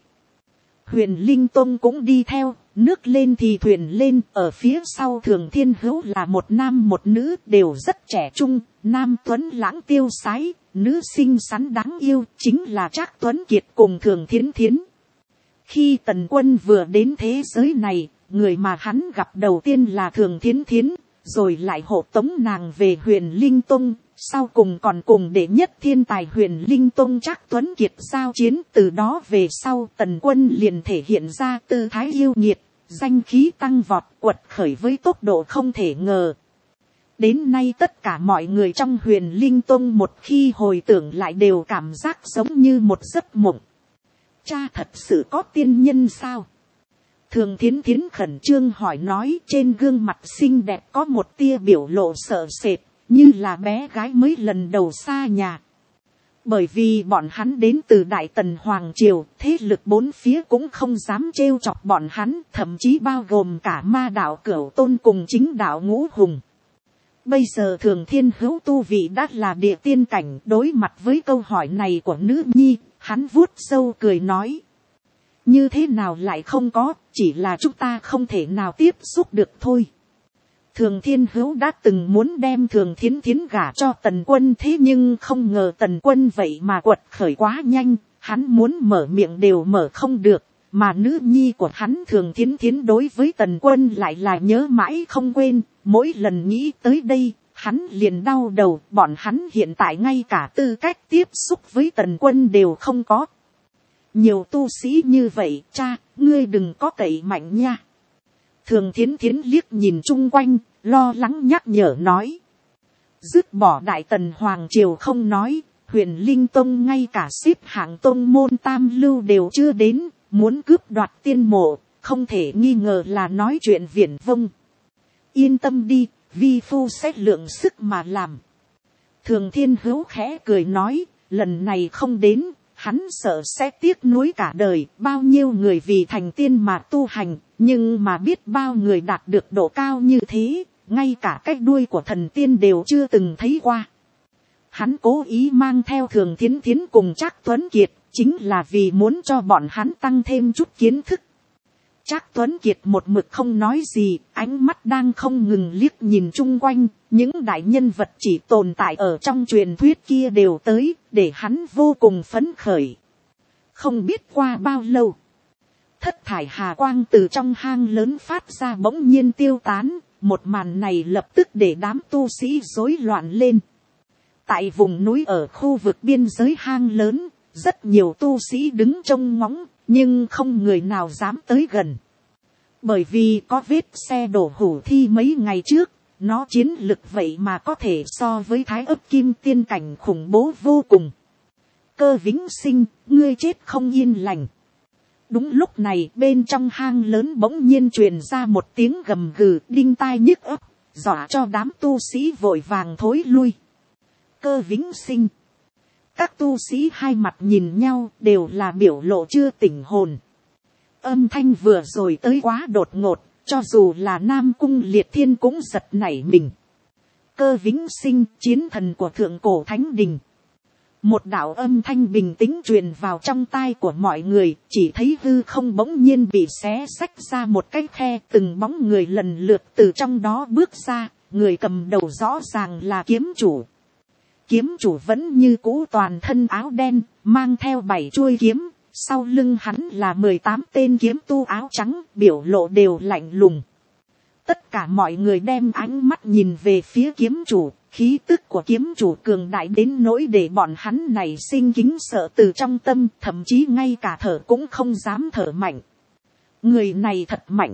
Huyền Linh Tông cũng đi theo, nước lên thì thuyền lên, ở phía sau Thường Thiên Hữu là một nam một nữ đều rất trẻ trung, nam tuấn lãng tiêu sái, nữ xinh xắn đáng yêu, chính là Trác Tuấn Kiệt cùng Thường Thiến Thiến. Khi Tần quân vừa đến thế giới này, người mà hắn gặp đầu tiên là Thường Thiến Thiến, rồi lại hộ tống nàng về Huyền Linh Tông, sau cùng còn cùng đệ nhất thiên tài Huyền Linh Tông Trác Tuấn Kiệt giao chiến. Từ đó về sau Tần quân liền thể hiện ra tư thái yêu nghiệt, danh khí tăng vọt, quật khởi với tốc độ không thể ngờ. Đến nay tất cả mọi người trong Huyền Linh Tông một khi hồi tưởng lại đều cảm giác giống như một giấc mộng. Cha thật sự có tiên nhân sao? Thường Thiến Thiến khẩn trương hỏi nói, trên gương mặt xinh đẹp có một tia biểu lộ sợ sệt, như là bé gái mới lần đầu xa nhà. Bởi vì bọn hắn đến từ Đại Tần Hoàng Triều, thế lực bốn phía cũng không dám trêu chọc bọn hắn, thậm chí bao gồm cả Ma đạo Cửu Tôn cùng Chính đạo Ngũ Hùng. Bây giờ Thường Thiên Hữu tu vị đã là địa tiên cảnh, đối mặt với câu hỏi này của nữ nhi, hắn vuốt râu cười nói. Như thế nào lại không có, chỉ là chúng ta không thể nào tiếp xúc được thôi. Thường Thiên Hữu đã từng muốn đem Thường Thiến Thiến gả cho Tần quân, thế nhưng không ngờ Tần quân vậy mà quật khởi quá nhanh, hắn muốn mở miệng đều mở không được, mà nữ nhi của hắn Thường Thiến Thiến đối với Tần quân lại là nhớ mãi không quên, mỗi lần nghĩ tới đây, hắn liền đau đầu, bọn hắn hiện tại ngay cả tư cách tiếp xúc với Tần quân đều không có. Nhiều tu sĩ như vậy, cha, ngươi đừng có cậy mạnh nha. Thường Thiến Thiến liếc nhìn chung quanh, lo lắng nhắc nhở nói. Dứt bỏ Đại Tần Hoàng Triều không nói, Huyền Linh Tông ngay cả xếp hạng tông môn tam lưu đều chưa đến, muốn cướp đoạt tiên mộ, không thể nghi ngờ là nói chuyện viển vông. Yên tâm đi, vi phu sẽ lượng sức mà làm. Thường Thiên Hữu khẽ cười nói, lần này không đến, hắn sợ sẽ tiếc nuối cả đời, bao nhiêu người vì thành tiên mà tu hành, nhưng mà biết bao người đạt được độ cao như thế, ngay cả cái đuôi của thần tiên đều chưa từng thấy qua. Hắn cố ý mang theo Thường Thiến Thiến cùng Trác Tuấn Kiệt, chính là vì muốn cho bọn hắn tăng thêm chút kiến thức. Trác Tuấn Kiệt một mực không nói gì, ánh mắt đang không ngừng liếc nhìn chung quanh, những đại nhân vật chỉ tồn tại ở trong truyền thuyết kia đều tới, để hắn vô cùng phấn khởi. Không biết qua bao lâu, thất thải hà quang từ trong hang lớn phát ra bỗng nhiên tiêu tán, một màn này lập tức để đám tu sĩ rối loạn lên. Tại vùng núi ở khu vực biên giới hang lớn, rất nhiều tu sĩ đứng trông ngóng, nhưng không người nào dám tới gần. Bởi vì có vết xe đổ hủ thi mấy ngày trước, nó chiến lực vậy mà có thể so với Thái Ức Kim Tiên cảnh khủng bố vô cùng. Cơ Vĩnh Sinh, ngươi chết không yên lành. Đúng lúc này bên trong hang lớn bỗng nhiên truyền ra một tiếng gầm gừ đinh tai nhức óc, dọa cho đám tu sĩ vội vàng thối lui. Cơ Vĩnh Sinh. Các tu sĩ hai mặt nhìn nhau đều là biểu lộ chưa tỉnh hồn. Âm thanh vừa rồi tới quá đột ngột, cho dù là Nam Cung Liệt Thiên cũng giật nảy mình. Cơ Vĩnh Sinh, chiến thần của thượng cổ thánh đình. Một đạo âm thanh bình tĩnh truyền vào trong tai của mọi người, chỉ thấy hư không bỗng nhiên bị xé xách ra một cái khe, từng bóng người lần lượt từ trong đó bước ra, người cầm đầu rõ ràng là kiếm chủ. Kiếm chủ vẫn như cũ toàn thân áo đen, mang theo 7 chuôi kiếm, sau lưng hắn là 18 tên kiếm tu áo trắng, biểu lộ đều lạnh lùng. Tất cả mọi người đem ánh mắt nhìn về phía kiếm chủ, khí tức của kiếm chủ cường đại đến nỗi để bọn hắn này sinh kính sợ từ trong tâm, thậm chí ngay cả thở cũng không dám thở mạnh. Người này thật mạnh.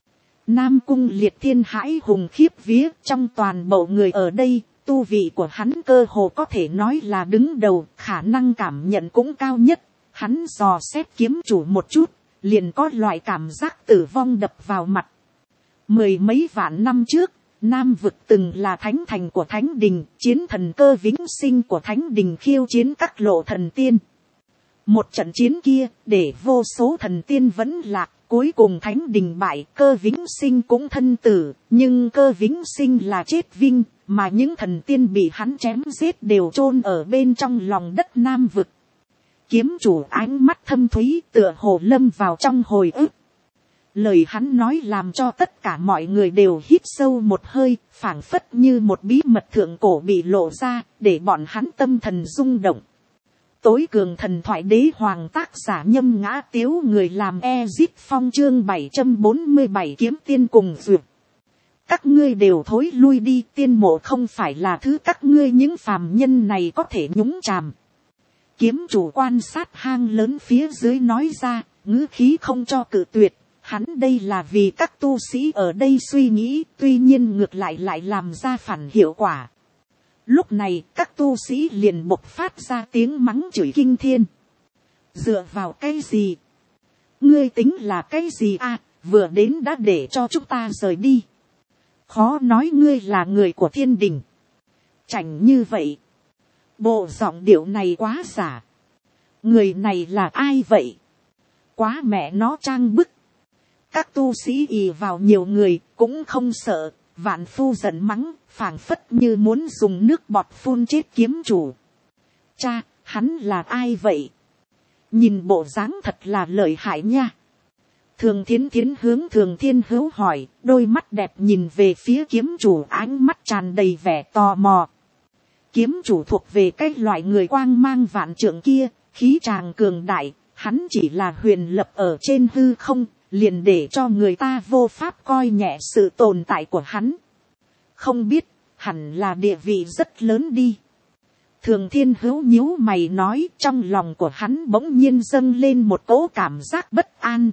Nam Cung Liệt Thiên hãi hùng khiếp vía, trong toàn bộ người ở đây, tu vị của hắn cơ hồ có thể nói là đứng đầu, khả năng cảm nhận cũng cao nhất. Hắn dò xét kiếm chủ một chút, liền có loại cảm giác tử vong đập vào mặt. Mười mấy vạn năm trước, Nam vực từng là thánh thành của thánh đình, chiến thần Cơ Vĩnh Sinh của thánh đình khiêu chiến các lộ thần tiên. Một trận chiến kia, để vô số thần tiên vẫn lạc, cuối cùng thánh đình bại, Cơ Vĩnh Sinh cũng thân tử, nhưng Cơ Vĩnh Sinh là chết vinh, mà những thần tiên bị hắn chém giết đều chôn ở bên trong lòng đất Nam vực. Kiếm chủ ánh mắt thâm thúy tựa hồ lâm vào trong hồi ức. Lời hắn nói làm cho tất cả mọi người đều hít sâu một hơi, phảng phất như một bí mật thượng cổ bị lộ ra, để bọn hắn tâm thần rung động. Tối cường thần thoại đế hoàng tác giả Nhâm Ngã Tiếu, người làm Ezip Phong, chương 747 kiếm tiên cùng duyệt. Các ngươi đều thối lui đi, tiên mộ không phải là thứ các ngươi những phàm nhân này có thể nhúng chàm. Kiếm chủ quan sát hang lớn phía dưới nói ra, ngữ khí không cho cự tuyệt. Hắn đây là vì các tu sĩ ở đây suy nghĩ, tuy nhiên ngược lại làm ra phản hiệu quả. Lúc này các tu sĩ liền bộc phát ra tiếng mắng chửi kinh thiên. Dựa vào cái gì? Ngươi tính là cái gì à? Vừa đến đã để cho chúng ta rời đi. Khó nói ngươi là người của thiên đình. Chảnh như vậy. Bộ giọng điệu này quá giả. Người này là ai vậy? Quá mẹ nó trang bức. Các tu sĩ ì vào nhiều người cũng không sợ, vạn phu giận mắng, phảng phất như muốn dùng nước bọt phun chết kiếm chủ. Cha, hắn là ai vậy? Nhìn bộ dáng thật là lợi hại nha. Thường Thiến Thiến hướng Thường Thiên Hữu hỏi, đôi mắt đẹp nhìn về phía kiếm chủ, ánh mắt tràn đầy vẻ tò mò. Kiếm chủ thuộc về cái loại người quang mang vạn trượng kia, khí tràng cường đại, hắn chỉ là huyền lập ở trên hư không, liền để cho người ta vô pháp coi nhẹ sự tồn tại của hắn. Không biết, hẳn là địa vị rất lớn đi. Thường Thiên Hữu nhíu mày nói, trong lòng của hắn bỗng nhiên dâng lên một cỗ cảm giác bất an.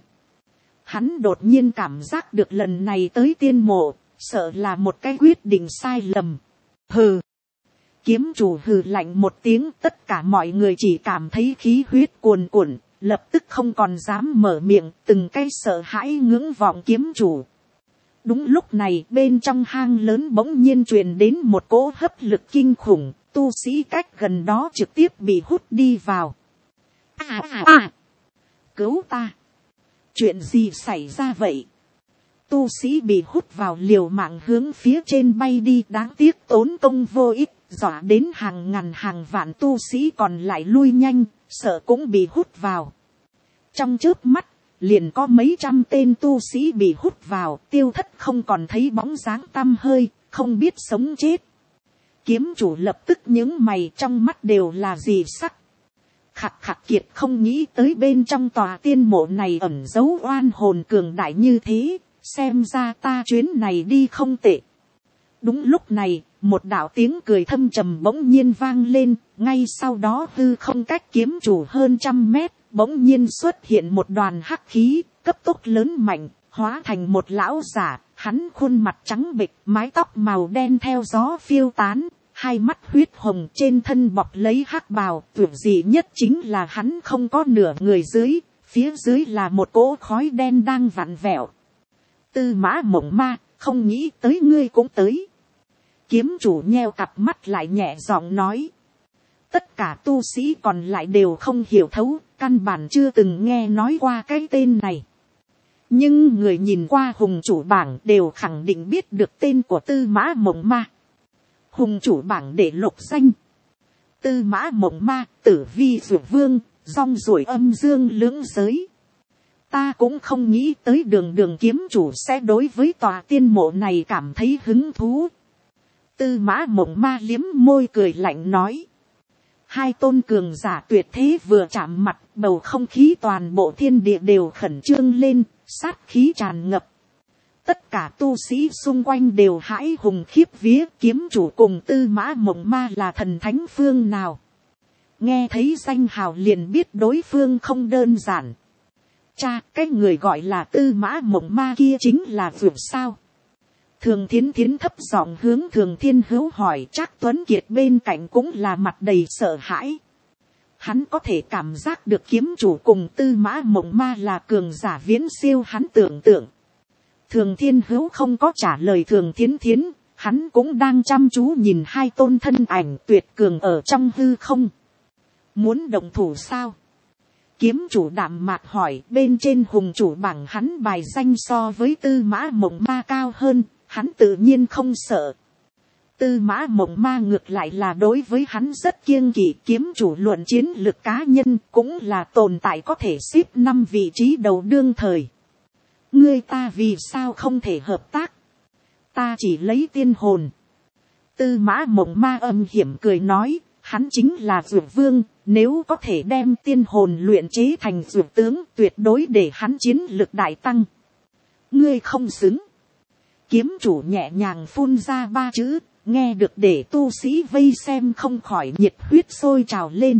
Hắn đột nhiên cảm giác được lần này tới tiên mộ, sợ là một cái quyết định sai lầm. Hừ. Kiếm chủ hừ lạnh một tiếng, tất cả mọi người chỉ cảm thấy khí huyết cuồn cuộn, lập tức không còn dám mở miệng, từng cái sợ hãi ngưỡng vọng kiếm chủ. Đúng lúc này, bên trong hang lớn bỗng nhiên truyền đến một cỗ hấp lực kinh khủng, tu sĩ cách gần đó trực tiếp bị hút đi vào. Cứu ta! Chuyện gì xảy ra vậy? Tu sĩ bị hút vào liều mạng hướng phía trên bay đi, đáng tiếc tốn công vô ích, dọa đến hàng ngàn hàng vạn tu sĩ còn lại lui nhanh, sợ cũng bị hút vào. Trong chớp mắt, liền có mấy trăm tên tu sĩ bị hút vào, tiêu thất không còn thấy bóng dáng tăm hơi, không biết sống chết. Kiếm chủ lập tức nhướng mày, trong mắt đều là gì sắc. Khặc khặc kiệt không nghĩ tới bên trong tòa tiên mộ này ẩn giấu oan hồn cường đại như thế, xem ra ta chuyến này đi không tệ. Đúng lúc này, một đạo tiếng cười thâm trầm bỗng nhiên vang lên, ngay sau đó hư không cách kiếm chủ hơn 100 mét, bỗng nhiên xuất hiện một đoàn hắc khí, cấp tốc lớn mạnh, hóa thành một lão giả, hắn khuôn mặt trắng bệch, mái tóc màu đen theo gió phiêu tán, hai mắt huyết hồng, trên thân bọc lấy hắc bào, tuyệt dị nhất chính là hắn không có nửa người dưới, phía dưới là một cỗ khói đen đang vặn vẹo. Tư Mã Mộng Ma, không nghĩ tới ngươi cũng tới. Kiếm chủ nheo cặp mắt lại nhẹ giọng nói. Tất cả tu sĩ còn lại đều không hiểu thấu, căn bản chưa từng nghe nói qua cái tên này. Nhưng người nhìn qua hùng chủ bảng đều khẳng định biết được tên của Tư Mã Mộng Ma. Hùng chủ bảng để lục danh. Tư Mã Mộng Ma, Tử Vi Dược Vương, rong ruổi âm dương lưỡng giới. Ta cũng không nghĩ tới đường kiếm chủ sẽ đối với tòa tiên mộ này cảm thấy hứng thú. Tư Mã Mộng Ma liếm môi cười lạnh nói. Hai tôn cường giả tuyệt thế vừa chạm mặt, bầu không khí toàn bộ thiên địa đều khẩn trương lên, sát khí tràn ngập. tất cả tu sĩ xung quanh đều hãi hùng khiếp vía, kiếm chủ cùng Tư Mã Mộng Ma là thần thánh phương nào. Nghe thấy danh hào liền biết đối phương không đơn giản. Cha, cái người gọi là Tư Mã Mộng Ma kia chính là vượt sao? Thường Thiến Thiến thấp giọng hướng Thường Thiên Hữu hỏi. Trác Tuấn Kiệt bên cạnh cũng là mặt đầy sợ hãi. Hắn có thể cảm giác được kiếm chủ cùng Tư Mã Mộng Ma là cường giả viễn siêu hắn tưởng tượng. Thường Thiên Hữu không có trả lời Thường Thiến Thiến, hắn cũng đang chăm chú nhìn hai tôn thân ảnh tuyệt cường ở trong hư không. Muốn động thủ sao? Kiếm chủ đạm mạc hỏi. Bên trên hùng chủ bảng hắn bài danh so với Tư Mã Mộng Ma cao hơn, hắn tự nhiên không sợ. Tư Mã Mộng Ma ngược lại là đối với hắn rất kiêng kỵ. Kiếm chủ luận chiến lược cá nhân cũng là tồn tại có thể xếp 5 vị trí đầu đương thời. Ngươi ta vì sao không thể hợp tác? Ta chỉ lấy tiên hồn. Tư Mã Mộng Ma âm hiểm cười nói. Hắn chính là dược vương, nếu có thể đem tiên hồn luyện chế thành dược tướng, tuyệt đối để hắn chiến lực đại tăng. Ngươi không xứng. Kiếm chủ nhẹ nhàng phun ra 3 chữ, nghe được để tu sĩ vây xem không khỏi nhiệt huyết sôi trào lên.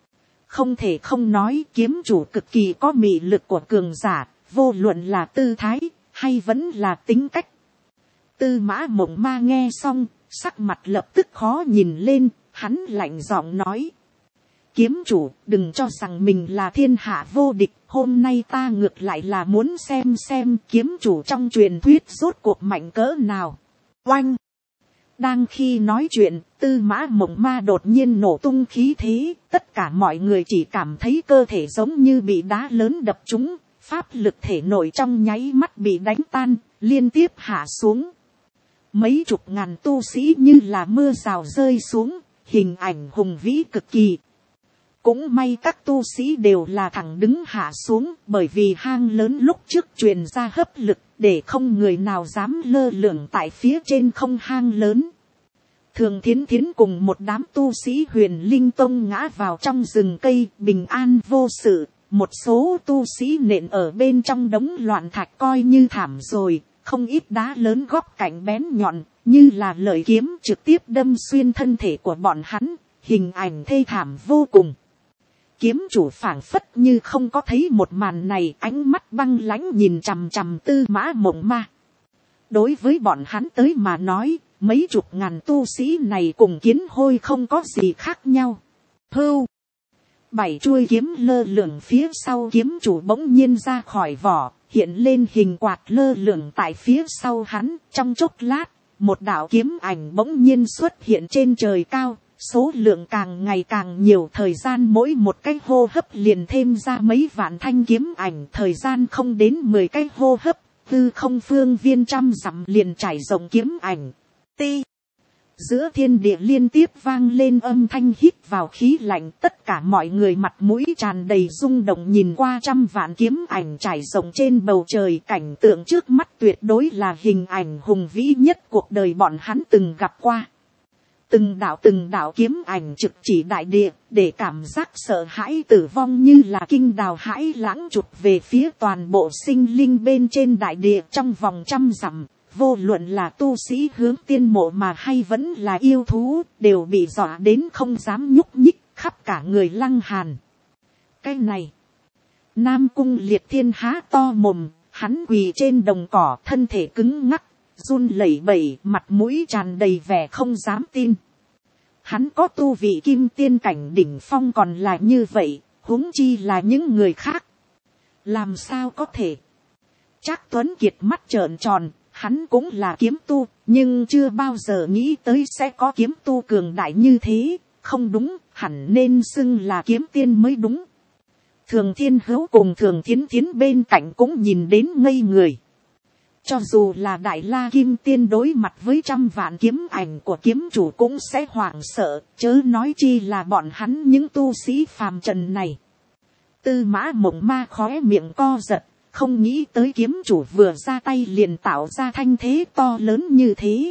Không thể không nói, kiếm chủ cực kỳ có mị lực của cường giả, vô luận là tư thái, hay vẫn là tính cách. Tư Mã Mộng Ma nghe xong, sắc mặt lập tức khó nhìn lên. Hắn lạnh giọng nói. Kiếm chủ, đừng cho rằng mình là thiên hạ vô địch. Hôm nay ta ngược lại là muốn xem kiếm chủ trong truyền thuyết rốt cuộc mạnh cỡ nào. Oanh! Đang khi nói chuyện, Tư Mã Mộng Ma đột nhiên nổ tung khí thế. Tất cả mọi người chỉ cảm thấy cơ thể giống như bị đá lớn đập trúng. Pháp lực thể nội trong nháy mắt bị đánh tan, liên tiếp hạ xuống. Mấy chục ngàn tu sĩ như là mưa rào rơi xuống. Hình ảnh hùng vĩ cực kỳ. Cũng may các tu sĩ đều là thẳng đứng hạ xuống, bởi vì hang lớn lúc trước truyền ra hấp lực, để không người nào dám lơ lửng tại phía trên không hang lớn. Thường Thiến Thiến cùng một đám tu sĩ Huyền Linh Tông ngã vào trong rừng cây, bình an vô sự. Một số tu sĩ nện ở bên trong đống loạn thạch coi như thảm rồi, không ít đá lớn góc cạnh bén nhọn, như là lợi kiếm trực tiếp đâm xuyên thân thể của bọn hắn, hình ảnh thê thảm vô cùng. Kiếm chủ phảng phất như không có thấy một màn này, ánh mắt băng lãnh nhìn chằm chằm Tư Mã Mộng Ma. Đối với bọn hắn tới mà nói, mấy chục ngàn tu sĩ này cùng kiến hôi không có gì khác nhau. Hưu! 7 chuôi kiếm lơ lửng phía sau kiếm chủ bỗng nhiên ra khỏi vỏ, hiện lên hình quạt lơ lửng tại phía sau hắn. Trong chốc lát, một đạo kiếm ảnh bỗng nhiên xuất hiện trên trời cao, số lượng càng ngày càng nhiều, thời gian mỗi một cái hô hấp liền thêm ra mấy vạn thanh kiếm ảnh, thời gian không đến 10 cái hô hấp, hư không phương viên trăm dặm liền trải rộng kiếm ảnh. Ti. Giữa thiên địa liên tiếp vang lên âm thanh hít vào khí lạnh, tất cả mọi người mặt mũi tràn đầy rung động nhìn qua trăm vạn kiếm ảnh trải rộng trên bầu trời. Cảnh tượng trước mắt tuyệt đối là hình ảnh hùng vĩ nhất cuộc đời bọn hắn từng gặp qua. Từng đạo kiếm ảnh trực chỉ đại địa, để cảm giác sợ hãi tử vong như là kinh đào hãi lãng trụt về phía toàn bộ sinh linh bên trên đại địa trong vòng trăm dặm. Vô luận là tu sĩ hướng tiên mộ mà hay vẫn là yêu thú, đều bị dọa đến không dám nhúc nhích, khắp cả người lăng hàn. Cái này, Nam Cung Liệt Thiên há to mồm, hắn quỳ trên đồng cỏ, thân thể cứng ngắc, run lẩy bẩy, mặt mũi tràn đầy vẻ không dám tin. Hắn có tu vị kim tiên cảnh đỉnh phong còn là như vậy, huống chi là những người khác. Làm sao có thể? Trác Tuấn Kiệt mắt trợn tròn. Hắn cũng là kiếm tu, nhưng chưa bao giờ nghĩ tới sẽ có kiếm tu cường đại như thế. Không đúng, hẳn nên xưng là kiếm tiên mới đúng. Thường Thiên Hữu cùng Thường Thiến Thiến bên cạnh cũng nhìn đến ngây người. Cho dù là Đại La Kim Tiên đối mặt với trăm vạn kiếm ảnh của kiếm chủ cũng sẽ hoảng sợ, chớ nói chi là bọn hắn những tu sĩ phàm trần này. Tư Mã Mộng Ma khóe miệng co giật. Không nghĩ tới kiếm chủ vừa ra tay liền tạo ra thanh thế to lớn như thế.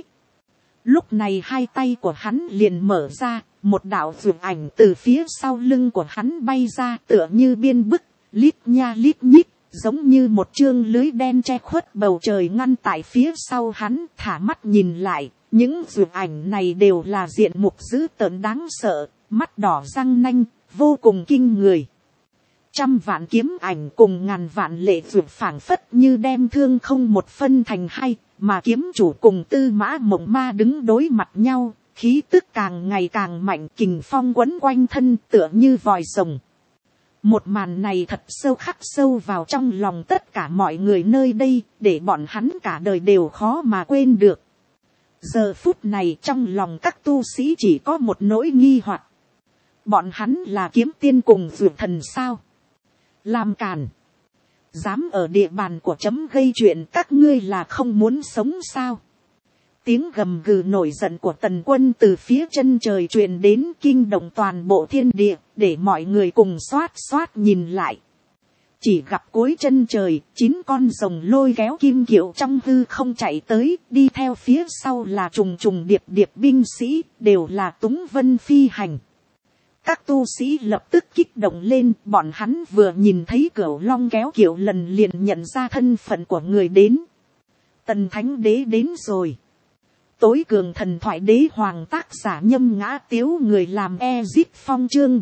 Lúc này hai tay của hắn liền mở ra, một đạo vượt ảnh từ phía sau lưng của hắn bay ra tựa như biên bức, lít nha lít nhít, giống như một chương lưới đen che khuất bầu trời ngăn tại phía sau hắn. Thả mắt nhìn lại, những dược ảnh này đều là diện mục dữ tợn đáng sợ, mắt đỏ răng nanh, vô cùng kinh người. Trăm vạn kiếm ảnh cùng ngàn vạn lệ dược phảng phất như đem thương không một phân thành hai, mà kiếm chủ cùng Tư Mã Mộng Ma đứng đối mặt nhau, khí tức càng ngày càng mạnh, kình phong quấn quanh thân tựa như vòi rồng. Một màn này thật sâu khắc sâu vào trong lòng tất cả mọi người nơi đây, để bọn hắn cả đời đều khó mà quên được. Giờ phút này trong lòng các tu sĩ chỉ có một nỗi nghi hoặc. Bọn hắn là kiếm tiên cùng dược thần sao? Làm càn. Dám ở địa bàn của chấm gây chuyện, các ngươi là không muốn sống sao? Tiếng gầm gừ nổi giận của Tần Quân từ phía chân trời truyền đến, kinh động toàn bộ thiên địa, để mọi người cùng xoát xoát nhìn lại. Chỉ gặp cuối chân trời, 9 con rồng lôi kéo kim kiệu trong hư không chạy tới, đi theo phía sau là trùng trùng điệp điệp binh sĩ, đều là túng vân phi hành. Các tu sĩ lập tức kích động lên, bọn hắn vừa nhìn thấy Cửu Long kéo kiệu lần liền nhận ra thân phận của người đến. Tần Thánh Đế đến rồi. Tối cường thần thoại đế hoàng, tác giả Nhâm Ngã Tiếu, người làm Ezip Phong, chương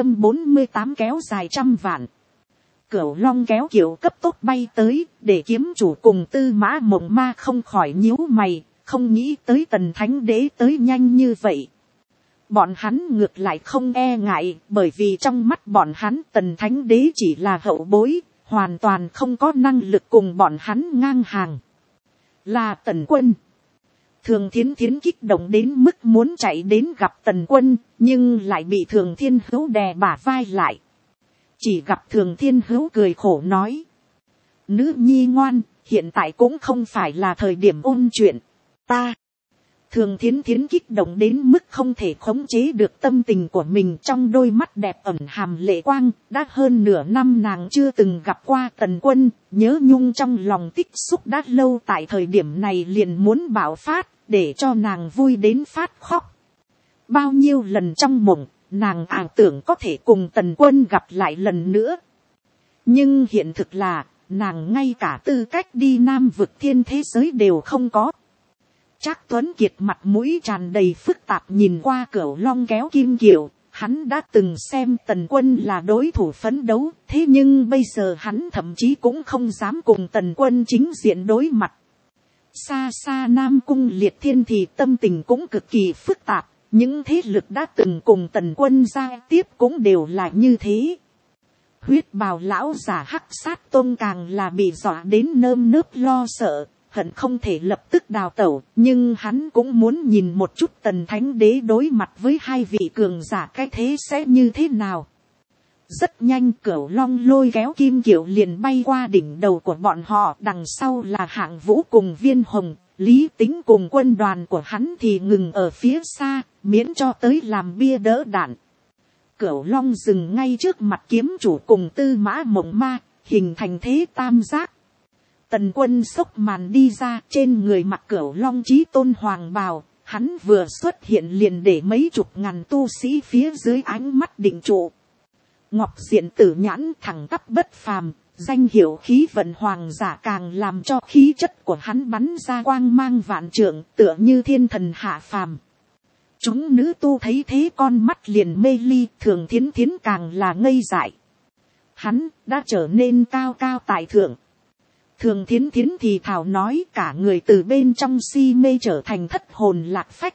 748 kéo dài trăm vạn. Cửu Long kéo kiệu cấp tốc bay tới, để kiếm chủ cùng Tư Mã Mộng Ma không khỏi nhíu mày, không nghĩ tới Tần Thánh Đế tới nhanh như vậy. Bọn hắn ngược lại không e ngại, bởi vì trong mắt bọn hắn Tần Thánh Đế chỉ là hậu bối, hoàn toàn không có năng lực cùng bọn hắn ngang hàng. Là Tần Quân. Thường Thiến Thiến kích động đến mức muốn chạy đến gặp Tần Quân, nhưng lại bị Thường Thiên Hữu đè bả vai lại. Chỉ gặp Thường Thiên Hữu cười khổ nói: Nữ nhi ngoan, hiện tại cũng không phải là thời điểm ôn chuyện. Ta. Thường Thiến Thiến kích động đến mức không thể khống chế được tâm tình của mình, trong đôi mắt đẹp ẩn hàm lệ quang. Đã hơn nửa năm nàng chưa từng gặp qua Tần Quân, nhớ nhung trong lòng tích xúc đã lâu, tại thời điểm này liền muốn bạo phát, để cho nàng vui đến phát khóc. Bao nhiêu lần trong mộng, nàng ảo tưởng có thể cùng Tần Quân gặp lại lần nữa. Nhưng hiện thực là, nàng ngay cả tư cách đi Nam vực thiên thế giới đều không có. Trác Tuấn Kiệt mặt mũi tràn đầy phức tạp nhìn qua Cửu Long kéo kim kiệu, hắn đã từng xem Tần Quân là đối thủ phấn đấu, thế nhưng bây giờ hắn thậm chí cũng không dám cùng Tần Quân chính diện đối mặt. Xa xa Nam Cung Liệt Thiên thì tâm tình cũng cực kỳ phức tạp, những thế lực đã từng cùng Tần Quân giao tiếp cũng đều là như thế. Huyết bào lão giả Hắc Sát Tôn càng là bị dọa đến nơm nớp lo sợ, hận không thể lập tức đào tẩu, nhưng hắn cũng muốn nhìn một chút Tần Thánh Đế đối mặt với hai vị cường giả cái thế sẽ như thế nào. Rất nhanh Cửu Long lôi kéo kim kiệu liền bay qua đỉnh đầu của bọn họ, đằng sau là Hạng Vũ cùng Viên Hồng, Lý Tính cùng quân đoàn của hắn thì ngừng ở phía xa, miễn cho tới làm bia đỡ đạn. Cửu Long dừng ngay trước mặt kiếm chủ cùng Tư Mã Mộng Ma, hình thành thế tam giác. Tần Quân xốc màn đi ra, trên người mặc Cửu Long chí tôn hoàng bào, hắn vừa xuất hiện liền để mấy chục ngàn tu sĩ phía dưới ánh mắt định trụ. Ngọc diện tử nhãn thẳng tắp bất phàm, danh hiệu khí vận hoàng giả càng làm cho khí chất của hắn bắn ra quang mang vạn trượng, tựa như thiên thần hạ phàm. Chúng nữ tu thấy thế con mắt liền mê ly, Thường Thiến Thiến càng là ngây dại. Hắn đã trở nên cao cao tại thượng. Thường Thiến Thiến thì thào nói, cả người từ bên trong si mê trở thành thất hồn lạc phách.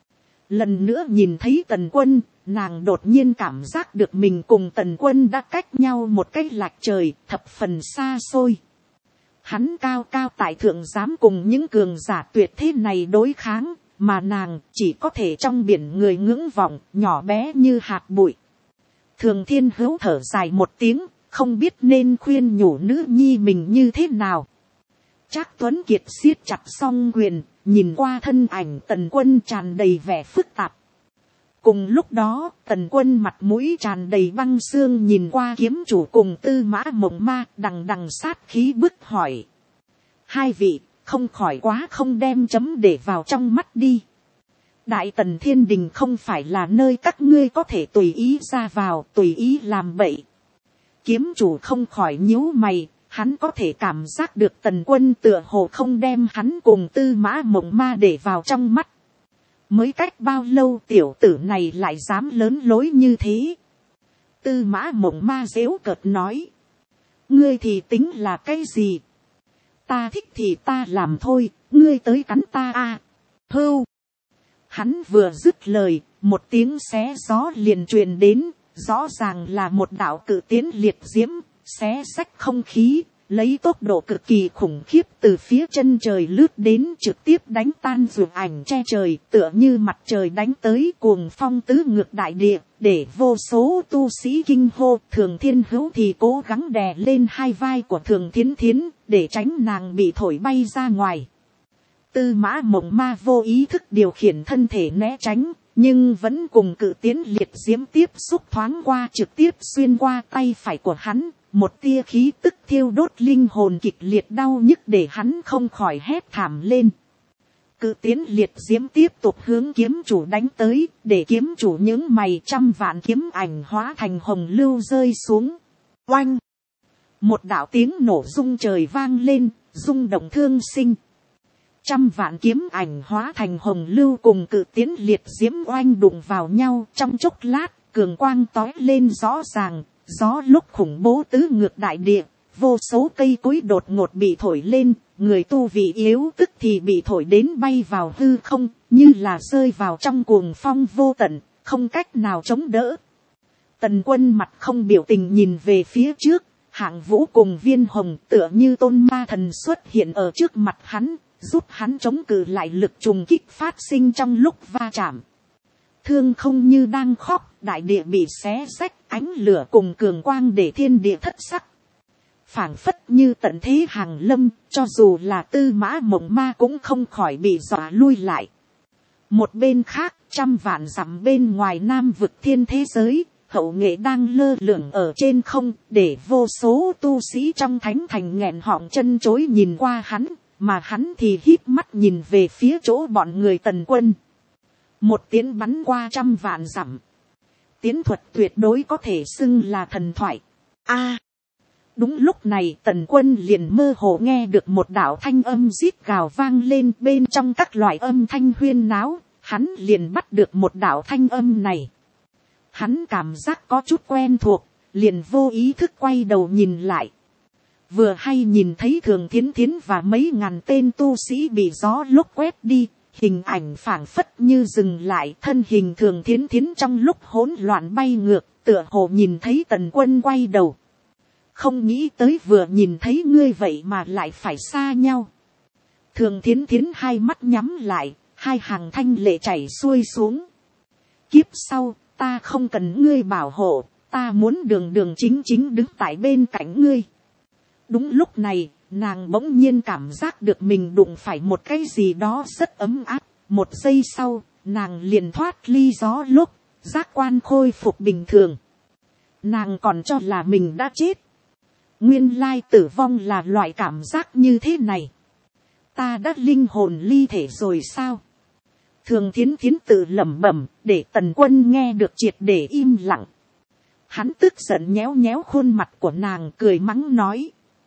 Lần nữa nhìn thấy Tần Quân, nàng đột nhiên cảm giác được mình cùng Tần Quân đã cách nhau một cách lệch trời, thập phần xa xôi. Hắn cao cao tại thượng dám cùng những cường giả tuyệt thế này đối kháng, mà nàng chỉ có thể trong biển người ngưỡng vọng, nhỏ bé như hạt bụi. Thường Thiên Hữu thở dài một tiếng, không biết nên khuyên nhủ nữ nhi mình như thế nào. Trác Tuấn Kiệt siết chặt song quyền, nhìn qua thân ảnh Tần Quân tràn đầy vẻ phức tạp. Cùng lúc đó, Tần Quân mặt mũi tràn đầy băng xương nhìn qua kiếm chủ cùng Tư Mã Mộng Ma, đằng đằng sát khí bức hỏi. Hai vị, không khỏi quá không đem chấm để vào trong mắt đi. Đại Tần Thiên Đình không phải là nơi các ngươi có thể tùy ý ra vào, tùy ý làm bậy. Kiếm chủ không khỏi nhíu mày, Hắn có thể cảm giác được Tần Quân tựa hồ không đem hắn cùng Tư Mã Mộng Ma để vào trong mắt. Mới cách bao lâu tiểu tử này lại dám lớn lối như thế. Tư Mã Mộng Ma giễu cợt nói. Ngươi thì tính là cái gì? Ta thích thì ta làm thôi, ngươi tới cắn ta à? Hưu. Hắn vừa dứt lời, một tiếng xé gió liền truyền đến, rõ ràng là một đạo cự tiến liệt diễm, xé xách không khí, lấy tốc độ cực kỳ khủng khiếp từ phía chân trời lướt đến, trực tiếp đánh tan ruộng ảnh che trời, tựa như mặt trời đánh tới, cuồng phong tứ ngược đại địa, để vô số tu sĩ kinh hô. Thường Thiên Hữu thì cố gắng đè lên hai vai của Thường Thiến Thiến, để tránh nàng bị thổi bay ra ngoài. Tư Mã Mộng Ma vô ý thức điều khiển thân thể né tránh, nhưng vẫn cùng cự tiến liệt diễm tiếp xúc thoáng qua, trực tiếp xuyên qua tay phải của hắn. Một tia khí tức thiêu đốt linh hồn, kịch liệt đau nhức để hắn không khỏi hét thảm lên. Cự tiến liệt diễm tiếp tục hướng kiếm chủ đánh tới, để kiếm chủ những mày, trăm vạn kiếm ảnh hóa thành hồng lưu rơi xuống. Oanh! Một đạo tiếng nổ rung trời vang lên, rung động thương sinh. Trăm vạn kiếm ảnh hóa thành hồng lưu cùng cự tiến liệt diễm oanh đụng vào nhau, trong chốc lát, cường quang tói lên rõ ràng. Gió lúc khủng bố tứ ngược đại địa, vô số cây cối đột ngột bị thổi lên, người tu vị yếu tức thì bị thổi đến bay vào hư không, như là rơi vào trong cuồng phong vô tận, không cách nào chống đỡ. Tần Quân mặt không biểu tình nhìn về phía trước, Hạng Vũ cùng Viên Hồng tựa như tôn ma thần xuất hiện ở trước mặt hắn, giúp hắn chống cự lại lực trùng kích phát sinh trong lúc va chạm. Thương không như đang khóc, đại địa bị xé rách, ánh lửa cùng cường quang để thiên địa thất sắc. Phảng phất như tận thế hàng lâm, cho dù là Tư Mã Mộng Ma cũng không khỏi bị dọa lui lại. Một bên khác, trăm vạn dặm bên ngoài Nam vực thiên thế giới, Hậu Nghệ đang lơ lửng ở trên không, để vô số tu sĩ trong thánh thành nghẹn họng chân chối nhìn qua hắn, mà hắn thì híp mắt nhìn về phía chỗ bọn người Tần Quân. Một tiến bắn qua trăm vạn dặm. Tiến thuật tuyệt đối có thể xưng là thần thoại. Đúng lúc này Tần Quân liền mơ hồ nghe được một đạo thanh âm rít gào vang lên, bên trong các loại âm thanh huyên náo. Hắn liền bắt được một đạo thanh âm này. Hắn cảm giác có chút quen thuộc, liền vô ý thức quay đầu nhìn lại. Vừa hay nhìn thấy Thường Thiến Thiến và mấy ngàn tên tu sĩ bị gió lốc quét đi. Hình ảnh phảng phất như dừng lại, thân hình Thường Thiến Thiến trong lúc hỗn loạn bay ngược, tựa hồ nhìn thấy Tần Quân quay đầu. Không nghĩ tới vừa nhìn thấy ngươi vậy mà lại phải xa nhau. Thường Thiến Thiến hai mắt nhắm lại, hai hàng thanh lệ chảy xuôi xuống. Kiếp sau, ta không cần ngươi bảo hộ, ta muốn đường đường chính chính đứng tại bên cạnh ngươi. Đúng lúc này, nàng bỗng nhiên cảm giác được mình đụng phải một cái gì đó rất ấm áp. Một giây sau, nàng liền thoát ly gió lốc, giác quan khôi phục bình thường. Nàng còn cho là mình đã chết. Nguyên lai tử vong là loại cảm giác như thế này. Ta đã linh hồn ly thể rồi sao? Thường Thiến Thiến tự lẩm bẩm, để Tần Quân nghe được triệt để im lặng. Hắn tức giận nhéo nhéo khuôn mặt của nàng, cười mắng nói.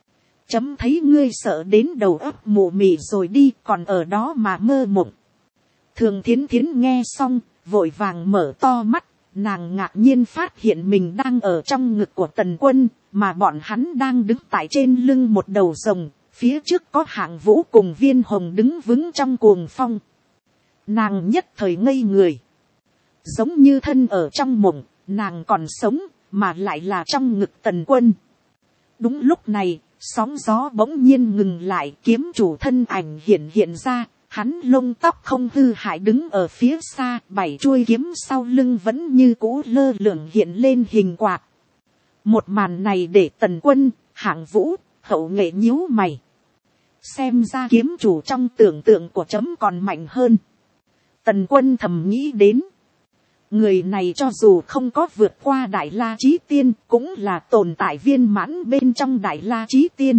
Chấm thấy ngươi sợ đến đầu óc mù mị rồi đi, còn ở đó mà mơ mộng. Thường Thiến Thiến nghe xong, vội vàng mở to mắt, nàng ngạc nhiên phát hiện mình đang ở trong ngực của Tần Quân, mà bọn hắn đang đứng tại trên lưng một đầu rồng, phía trước có Hạng Vũ cùng Viên Hồng đứng vững trong cuồng phong. Nàng nhất thời ngây người. Giống như thân ở trong mộng, nàng còn sống, mà lại là trong ngực Tần Quân. Đúng lúc này, sóng gió bỗng nhiên ngừng lại, kiếm chủ thân ảnh hiện ra, hắn lông tóc không hư hại đứng ở phía xa, 7 chuôi kiếm sau lưng vẫn như cũ lơ lửng hiện lên hình quạt. Một màn này để Tần Quân, Hạng Vũ, Hậu Nghệ nhíu mày. Xem ra kiếm chủ trong tưởng tượng của chấm còn mạnh hơn. Tần Quân thầm nghĩ đến. Người này cho dù không có vượt qua Đại La Chí Tiên, cũng là tồn tại viên mãn bên trong Đại La Chí Tiên.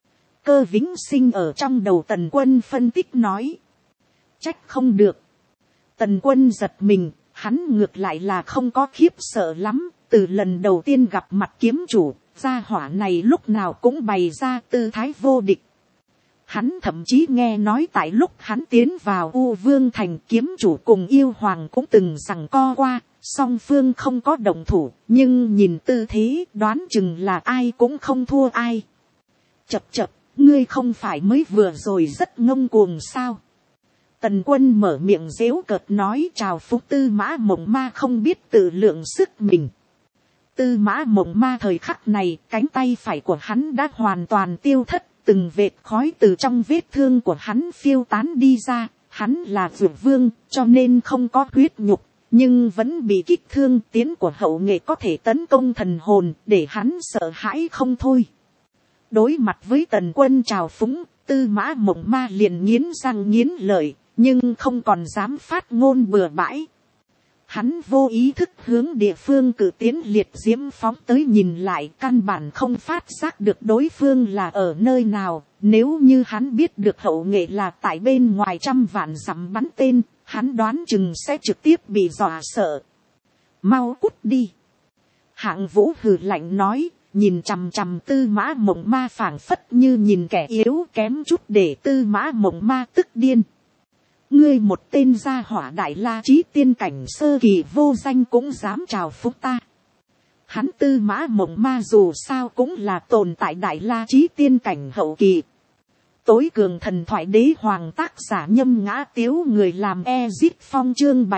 Cơ Vĩnh Sinh ở trong đầu Tần Quân phân tích nói. Trách không được. Tần Quân giật mình, hắn ngược lại là không có khiếp sợ lắm. Từ lần đầu tiên gặp mặt kiếm chủ, gia hỏa này lúc nào cũng bày ra tư thái vô địch. Hắn thậm chí nghe nói tại lúc hắn tiến vào U Vương Thành, kiếm chủ cùng yêu hoàng cũng từng giằng co qua, song phương không có động thủ, nhưng nhìn tư thế đoán chừng là ai cũng không thua ai. Chập chập, ngươi không phải mới vừa rồi rất ngông cuồng sao? Tần Quân mở miệng giễu cợt nói, chào phúc Tư Mã Mộng Ma không biết tự lượng sức mình. Tư Mã Mộng Ma thời khắc này, cánh tay phải của hắn đã hoàn toàn tiêu thất, từng vệt khói từ trong vết thương của hắn phiêu tán đi ra. Hắn là dược vương, cho nên không có huyết nhục, nhưng vẫn bị kích thương. Tiến của hậu nghệ có thể tấn công thần hồn, để hắn sợ hãi không thôi. Đối mặt với Tần Quân trào phúng, Tư Mã Mộng Ma liền nghiến răng nghiến lợi, nhưng không còn dám phát ngôn bừa bãi. Hắn vô ý thức hướng địa phương cử tiến liệt diễm phóng tới nhìn lại, căn bản không phát giác được đối phương là ở nơi nào. Nếu như hắn biết được hậu nghệ là tại bên ngoài trăm vạn dặm bắn tên, hắn đoán chừng sẽ trực tiếp bị dọa sợ. Mau cút đi. Hạng Vũ hừ lạnh nói, nhìn chằm chằm Tư Mã Mộng Ma phảng phất như nhìn kẻ yếu kém chút, để Tư Mã Mộng Ma tức điên. Ngươi một tên gia hỏa Đại La Chí tiên cảnh sơ kỳ vô danh cũng dám chào phúc ta. Hắn Tư Mã Mộng Ma dù sao cũng là tồn tại Đại La Chí tiên cảnh hậu kỳ. Tối cường thần thoại đế hoàng, tác giả Nhâm Ngã Tiếu, người làm Ezit Phong, chương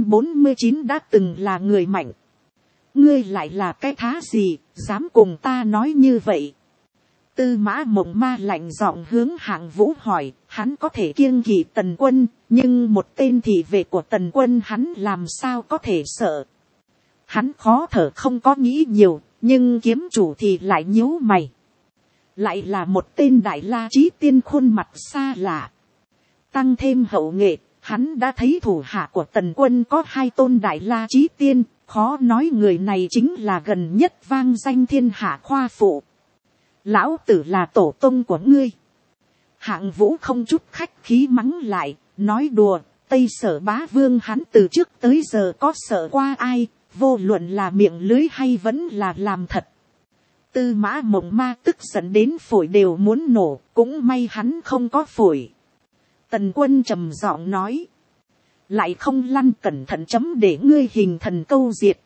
749 đã từng là người mạnh. Ngươi lại là cái thá gì, dám cùng ta nói như vậy? Tư Mã Mộng Ma lạnh giọng hướng Hạng Vũ hỏi, hắn có thể kiêng kỵ Tần Quân, nhưng một tên thị vệ của Tần Quân hắn làm sao có thể sợ? Hắn khó thở không có nghĩ nhiều, nhưng kiếm chủ thì lại nhíu mày. Lại là một tên Đại La Chí tiên khuôn mặt xa lạ. Tăng thêm hậu nghệ, hắn đã thấy thủ hạ của Tần Quân có 2 tôn Đại La Chí tiên, khó nói người này chính là gần nhất vang danh thiên hạ khoa phụ. Lão tử là tổ tông của ngươi. Hạng Vũ không chút khách khí mắng lại, nói đùa, Tây Sở Bá Vương hắn từ trước tới giờ có sợ qua ai, vô luận là miệng lưới hay vẫn là làm thật. Tư Mã Mộng Ma tức giận đến phổi đều muốn nổ, cũng may hắn không có phổi. Tần Quân trầm giọng nói, lại không lăn cẩn thận chấm để ngươi hình thần câu diệt.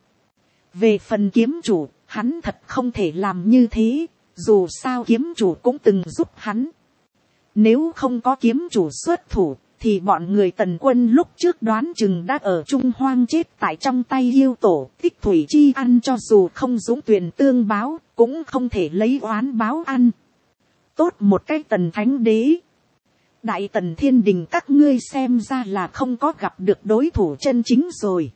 Về phần kiếm chủ, hắn thật không thể làm như thế, dù sao kiếm chủ cũng từng giúp hắn. Nếu không có kiếm chủ xuất thủ, thì bọn người Tần Quân lúc trước đoán chừng đã ở Trung Hoang chết tại trong tay yêu tổ. Tích thủy chi ăn cho dù không dũng tuyển tương báo, cũng không thể lấy oán báo ăn. Tốt một cái Tần Thánh Đế. Đại Tần Thiên Đình các ngươi xem ra là không có gặp được đối thủ chân chính rồi.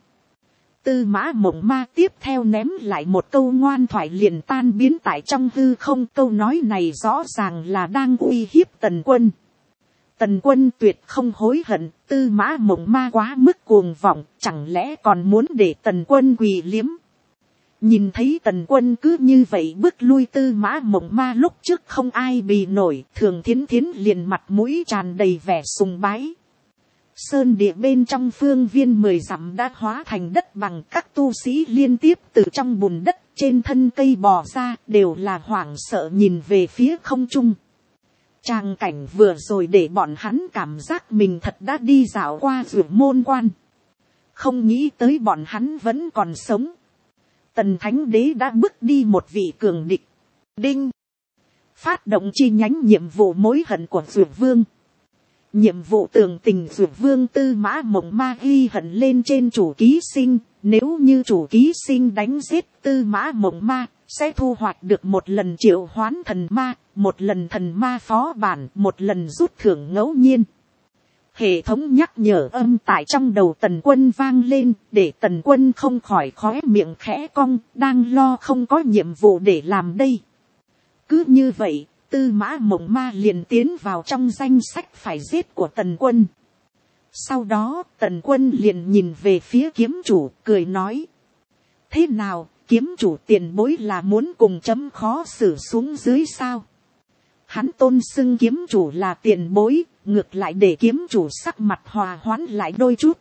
Tư Mã Mộng Ma tiếp theo ném lại một câu ngoan thoại liền tan biến tại trong hư không. Câu nói này rõ ràng là đang uy hiếp Tần Quân. Tần Quân tuyệt không hối hận, Tư Mã Mộng Ma quá mức cuồng vọng, chẳng lẽ còn muốn để Tần Quân quỳ liếm. Nhìn thấy Tần Quân cứ như vậy bước lui Tư Mã Mộng Ma lúc trước không ai bì nổi, Thường Thiến Thiến liền mặt mũi tràn đầy vẻ sùng bái. Sơn địa bên trong phương viên 10 dặm đã hóa thành đất bằng, các tu sĩ liên tiếp từ trong bùn đất trên thân cây bò ra, đều là hoảng sợ nhìn về phía không trung. Tràng cảnh vừa rồi để bọn hắn cảm giác mình thật đã đi dạo qua Dược Môn Quan. Không nghĩ tới bọn hắn vẫn còn sống. Tần Thánh Đế đã bước đi một vị cường địch. Đinh. Phát động chi nhánh nhiệm vụ mối hận của Dược Vương. Nhiệm vụ tường tình Dược Vương Tư Mã Mộng Ma ghi hận lên trên chủ ký sinh. Nếu như chủ ký sinh đánh giết Tư Mã Mộng Ma, sẽ thu hoạch được một lần triệu hoán thần ma, một lần thần ma phó bản, một lần rút thưởng ngẫu nhiên. Hệ thống nhắc nhở âm tại trong đầu Tần Quân vang lên, để Tần Quân không khỏi khóe miệng khẽ cong, đang lo không có nhiệm vụ để làm đây. Cứ như vậy, Tư Mã Mộng Ma liền tiến vào trong danh sách phải giết của Tần Quân. Sau đó, Tần Quân liền nhìn về phía kiếm chủ, cười nói. Thế nào, kiếm chủ tiền bối là muốn cùng chấm khó xử xuống dưới sao? Hắn tôn xưng kiếm chủ là tiền bối, ngược lại để kiếm chủ sắc mặt hòa hoãn lại đôi chút.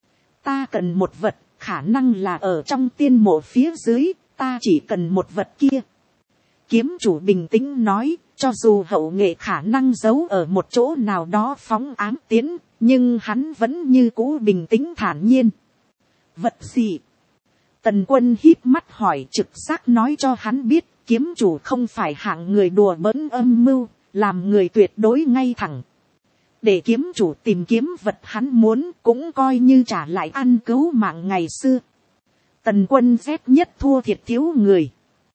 Ta cần một vật, khả năng là ở trong tiên mộ phía dưới, ta chỉ cần một vật kia. Kiếm chủ bình tĩnh nói, cho dù hậu nghệ khả năng giấu ở một chỗ nào đó phóng ám tiến, nhưng hắn vẫn như cũ bình tĩnh thản nhiên. Vật gì? Tần Quân híp mắt hỏi, trực giác nói cho hắn biết, kiếm chủ không phải hạng người đùa bỡn âm mưu, làm người tuyệt đối ngay thẳng. Để kiếm chủ tìm kiếm vật hắn muốn cũng coi như trả lại ăn cứu mạng ngày xưa. Tần Quân ghét nhất thua thiệt thiếu người.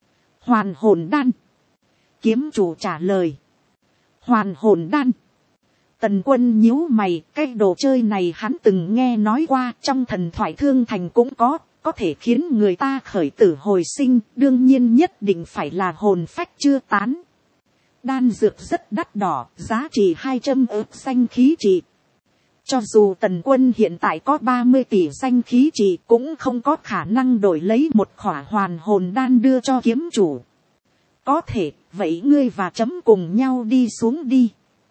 Hoàn hồn đan. Kiếm chủ trả lời. Hoàn hồn đan. Tần Quân nhíu mày, cái đồ chơi này hắn từng nghe nói qua, trong thần thoại Thương Thành cũng có thể khiến người ta khởi tử hồi sinh, đương nhiên nhất định phải là hồn phách chưa tán. Đan dược rất đắt đỏ, giá trị 200 ức danh khí trị. Cho dù Tần Quân hiện tại có 30 tỷ danh khí trị cũng không có khả năng đổi lấy một khỏa hoàn hồn đan đưa cho kiếm chủ. Có thể, vậy ngươi và chấm cùng nhau đi xuống đi.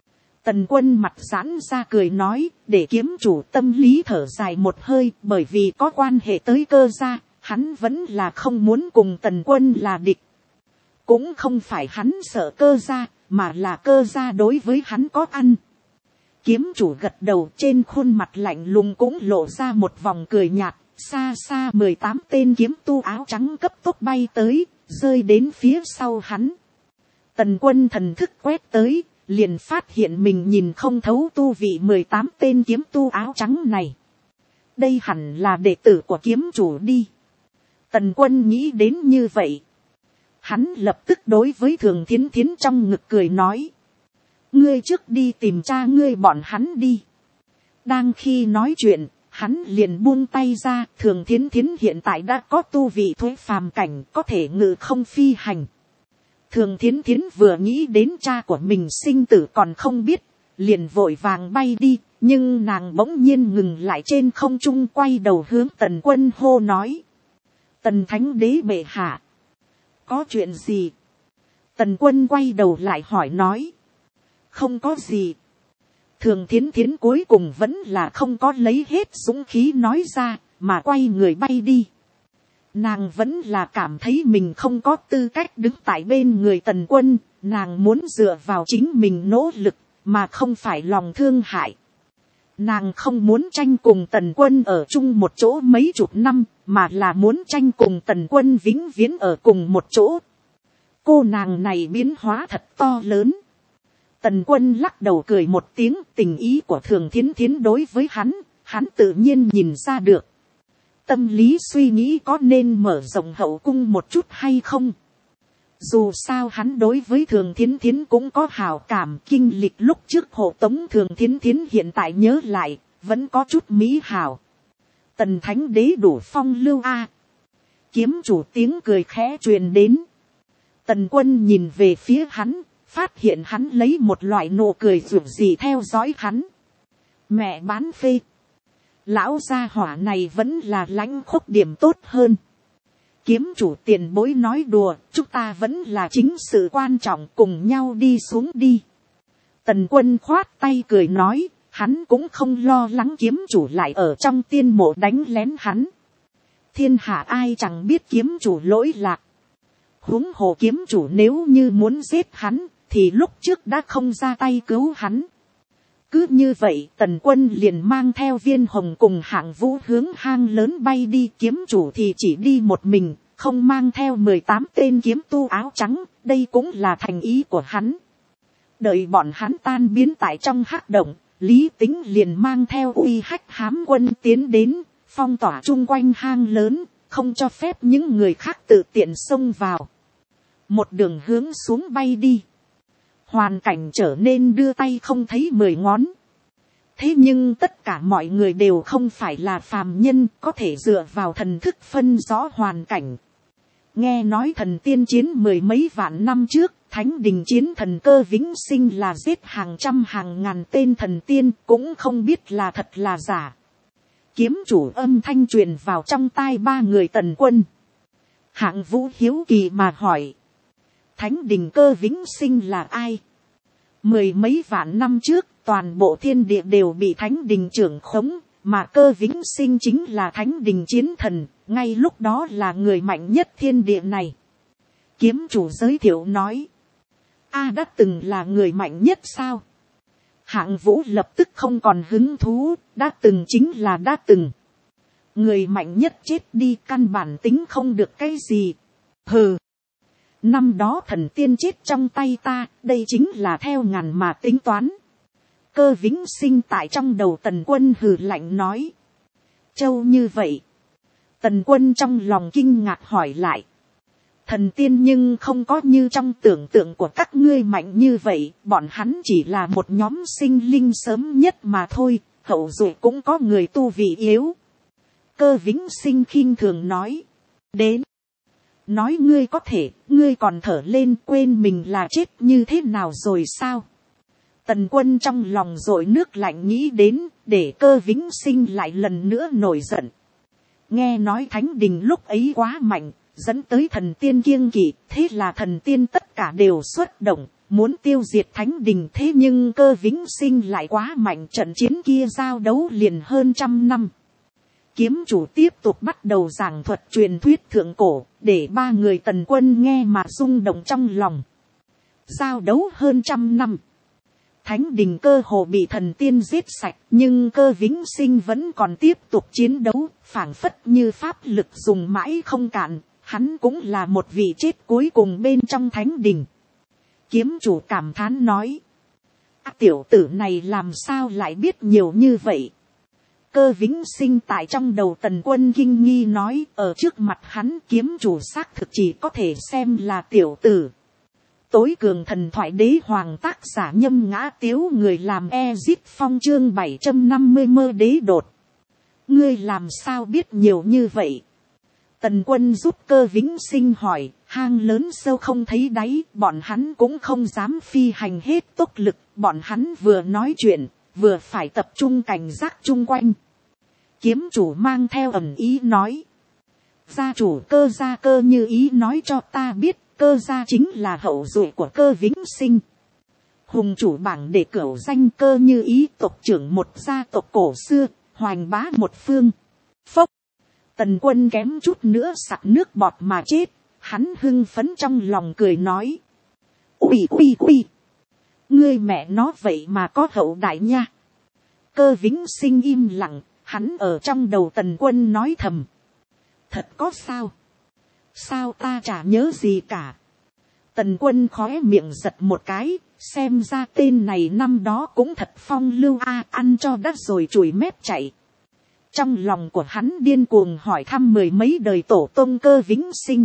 Tần Quân mặt giãn ra cười nói, để kiếm chủ tâm lý thở dài một hơi, bởi vì có quan hệ tới Cơ gia, hắn vẫn là không muốn cùng Tần Quân là địch. Cũng không phải hắn sợ Cơ gia, mà là Cơ gia đối với hắn có ăn. Kiếm chủ gật đầu, trên khuôn mặt lạnh lùng cũng lộ ra một vòng cười nhạt, xa xa 18 tên kiếm tu áo trắng cấp tốc bay tới, rơi đến phía sau hắn. Tần Quân thần thức quét tới, liền phát hiện mình nhìn không thấu tu vị 18 tên kiếm tu áo trắng này. Đây hẳn là đệ tử của kiếm chủ đi. Tần Quân nghĩ đến như vậy. Hắn lập tức đối với Thường Thiến Thiến trong ngực cười nói. Ngươi trước đi tìm cha ngươi bọn hắn đi. Đang khi nói chuyện, hắn liền buông tay ra. Thường Thiến Thiến hiện tại đã có tu vị thuế phàm cảnh, có thể ngự không phi hành. Thường Thiến Thiến vừa nghĩ đến cha của mình sinh tử còn không biết, liền vội vàng bay đi, nhưng nàng bỗng nhiên ngừng lại trên không trung, quay đầu hướng Tần Quân hô nói. Tần Thánh Đế bệ hạ. Có chuyện gì? Tần Quân quay đầu lại hỏi nói. Không có gì. Thường Thiến Thiến cuối cùng vẫn là không có lấy hết dũng khí nói ra, mà quay người bay đi. Nàng vẫn là cảm thấy mình không có tư cách đứng tại bên người Tần Quân, nàng muốn dựa vào chính mình nỗ lực, mà không phải lòng thương hại. Nàng không muốn tranh cùng Tần Quân ở chung một chỗ mấy chục năm, mà là muốn tranh cùng Tần Quân vĩnh viễn ở cùng một chỗ. Cô nàng này biến hóa thật to lớn. Tần Quân lắc đầu cười một tiếng, tình ý của Thường Thiến Thiến đối với hắn tự nhiên nhìn ra được. Tâm lý suy nghĩ có nên mở rộng hậu cung một chút hay không. Dù sao hắn đối với Thường Thiến Thiến cũng có hảo cảm, kinh lịch lúc trước hộ tống Thường Thiến Thiến hiện tại nhớ lại, vẫn có chút mỹ hảo. Tần Thánh Đế đủ phong lưu a. Kiếm chủ tiếng cười khẽ truyền đến. Tần Quân nhìn về phía hắn, phát hiện hắn lấy một loại nụ cười rủ rỉ theo dõi hắn. Mẹ bán phê. Lão gia hỏa này vẫn là lãnh khốc điểm tốt hơn. Kiếm chủ tiền bối nói đùa, chúng ta vẫn là chính sự quan trọng, cùng nhau đi xuống đi. Tần Quân khoát tay cười nói, hắn cũng không lo lắng kiếm chủ lại ở trong tiên mộ đánh lén hắn. Thiên hạ ai chẳng biết kiếm chủ lỗi lạc. Huống hồ kiếm chủ nếu như muốn giết hắn, thì lúc trước đã không ra tay cứu hắn. Cứ như vậy, Tần Quân liền mang theo Viên Hồng cùng Hạng Vũ hướng hang lớn bay đi, kiếm chủ thì chỉ đi một mình, không mang theo 18 tên kiếm tu áo trắng, đây cũng là thành ý của hắn. Đợi bọn hắn tan biến tại trong hắc động, Lý Tính liền mang theo Uy Hách Hám quân tiến đến, phong tỏa chung quanh hang lớn, không cho phép những người khác tự tiện xông vào. Một đường hướng xuống bay đi. Hoàn cảnh trở nên đưa tay không thấy 10 ngón. Thế nhưng tất cả mọi người đều không phải là phàm nhân, có thể dựa vào thần thức phân rõ hoàn cảnh. Nghe nói thần tiên chiến 10 mấy vạn năm trước, Thánh Đình chiến thần Cơ Vĩnh Sinh là giết hàng trăm hàng ngàn tên thần tiên, cũng không biết là thật là giả. Kiếm chủ âm thanh truyền vào trong tai ba người Tần Quân. Hạng Vũ hiếu kỳ mà hỏi. Thánh Đình Cơ Vĩnh Sinh là ai? 10 mấy vạn năm trước, toàn bộ thiên địa đều bị Thánh Đình trưởng khống, mà Cơ Vĩnh Sinh chính là Thánh Đình chiến thần, ngay lúc đó là người mạnh nhất thiên địa này. Kiếm chủ giới thiệu nói. Đã từng là người mạnh nhất sao? Hạng Vũ lập tức không còn hứng thú. Đã từng chính là đã từng. Người mạnh nhất chết đi căn bản tính không được cái gì. Hừ. Năm đó thần tiên chết trong tay ta. Đây chính là theo ngàn mà tính toán. Cơ Vĩnh Sinh tại trong đầu Tần Quân hừ lạnh nói. Châu như vậy. Tần Quân trong lòng kinh ngạc hỏi lại. Thần tiên nhưng không có như trong tưởng tượng của các ngươi mạnh như vậy. Bọn hắn chỉ là một nhóm sinh linh sớm nhất mà thôi. Hậu duệ cũng có người tu vị yếu. Cơ Vĩnh Sinh khinh thường nói. Đến. Nói ngươi có thể, ngươi còn thở lên quên mình là chết như thế nào rồi sao? Tần Quân trong lòng dội nước lạnh nghĩ đến, để Cơ Vĩnh Sinh lại lần nữa nổi giận. Nghe nói Thánh Đình lúc ấy quá mạnh, dẫn tới thần tiên kiêng kỵ, thế là thần tiên tất cả đều xuất động, muốn tiêu diệt Thánh Đình. Thế nhưng Cơ Vĩnh Sinh lại quá mạnh, trận chiến kia giao đấu liền hơn 100 năm. Kiếm chủ tiếp tục bắt đầu giảng thuật truyền thuyết thượng cổ, để ba người Tần Quân nghe mà rung động trong lòng. Giao đấu hơn 100 năm. Thánh Đình cơ hồ bị thần tiên giết sạch, nhưng Cơ Vĩnh Sinh vẫn còn tiếp tục chiến đấu, phảng phất như pháp lực dùng mãi không cạn, hắn cũng là một vị chết cuối cùng bên trong Thánh Đình. Kiếm chủ cảm thán nói, tiểu tử này làm sao lại biết nhiều như vậy? Cơ Vĩnh Sinh tại trong đầu Tần Quân kinh nghi nói, ở trước mặt hắn kiếm chủ xác thực chỉ có thể xem là tiểu tử. Tối cường thần thoại đế hoàng tác giả Nhâm Ngã Tiếu, người làm Ezip Phong chương 750 mơ đế đột. Ngươi làm sao biết nhiều như vậy? Tần Quân giúp Cơ Vĩnh Sinh hỏi, hang lớn sâu không thấy đáy, bọn hắn cũng không dám phi hành hết tốc lực, bọn hắn vừa nói chuyện, vừa phải tập trung cảnh giác chung quanh. Kiếm chủ mang theo ẩn ý nói. Gia chủ Cơ gia Cơ Như Ý nói cho ta biết, Cơ gia chính là hậu duệ của Cơ Vĩnh Sinh. Hùng chủ bảng để cửu danh Cơ Như Ý, tộc trưởng một gia tộc cổ xưa, hoành bá một phương. Phốc. Tần Quân kém chút nữa sặc nước bọt mà chết. Hắn hưng phấn trong lòng cười nói. Ui. Ngươi mẹ nó vậy mà có hậu đại nha. Cơ Vĩnh Sinh im lặng. Hắn ở trong đầu Tần Quân nói thầm. Thật có sao? Sao ta chả nhớ gì cả. Tần Quân khóe miệng giật một cái. Xem ra tên này năm đó cũng thật phong lưu ăn cho đắt rồi chùi mép chạy. Trong lòng của hắn điên cuồng hỏi thăm mười mấy đời tổ tông Cơ Vĩnh Sinh.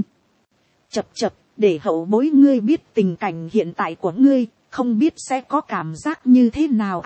Chập, để hậu bối ngươi biết tình cảnh hiện tại của ngươi, không biết sẽ có cảm giác như thế nào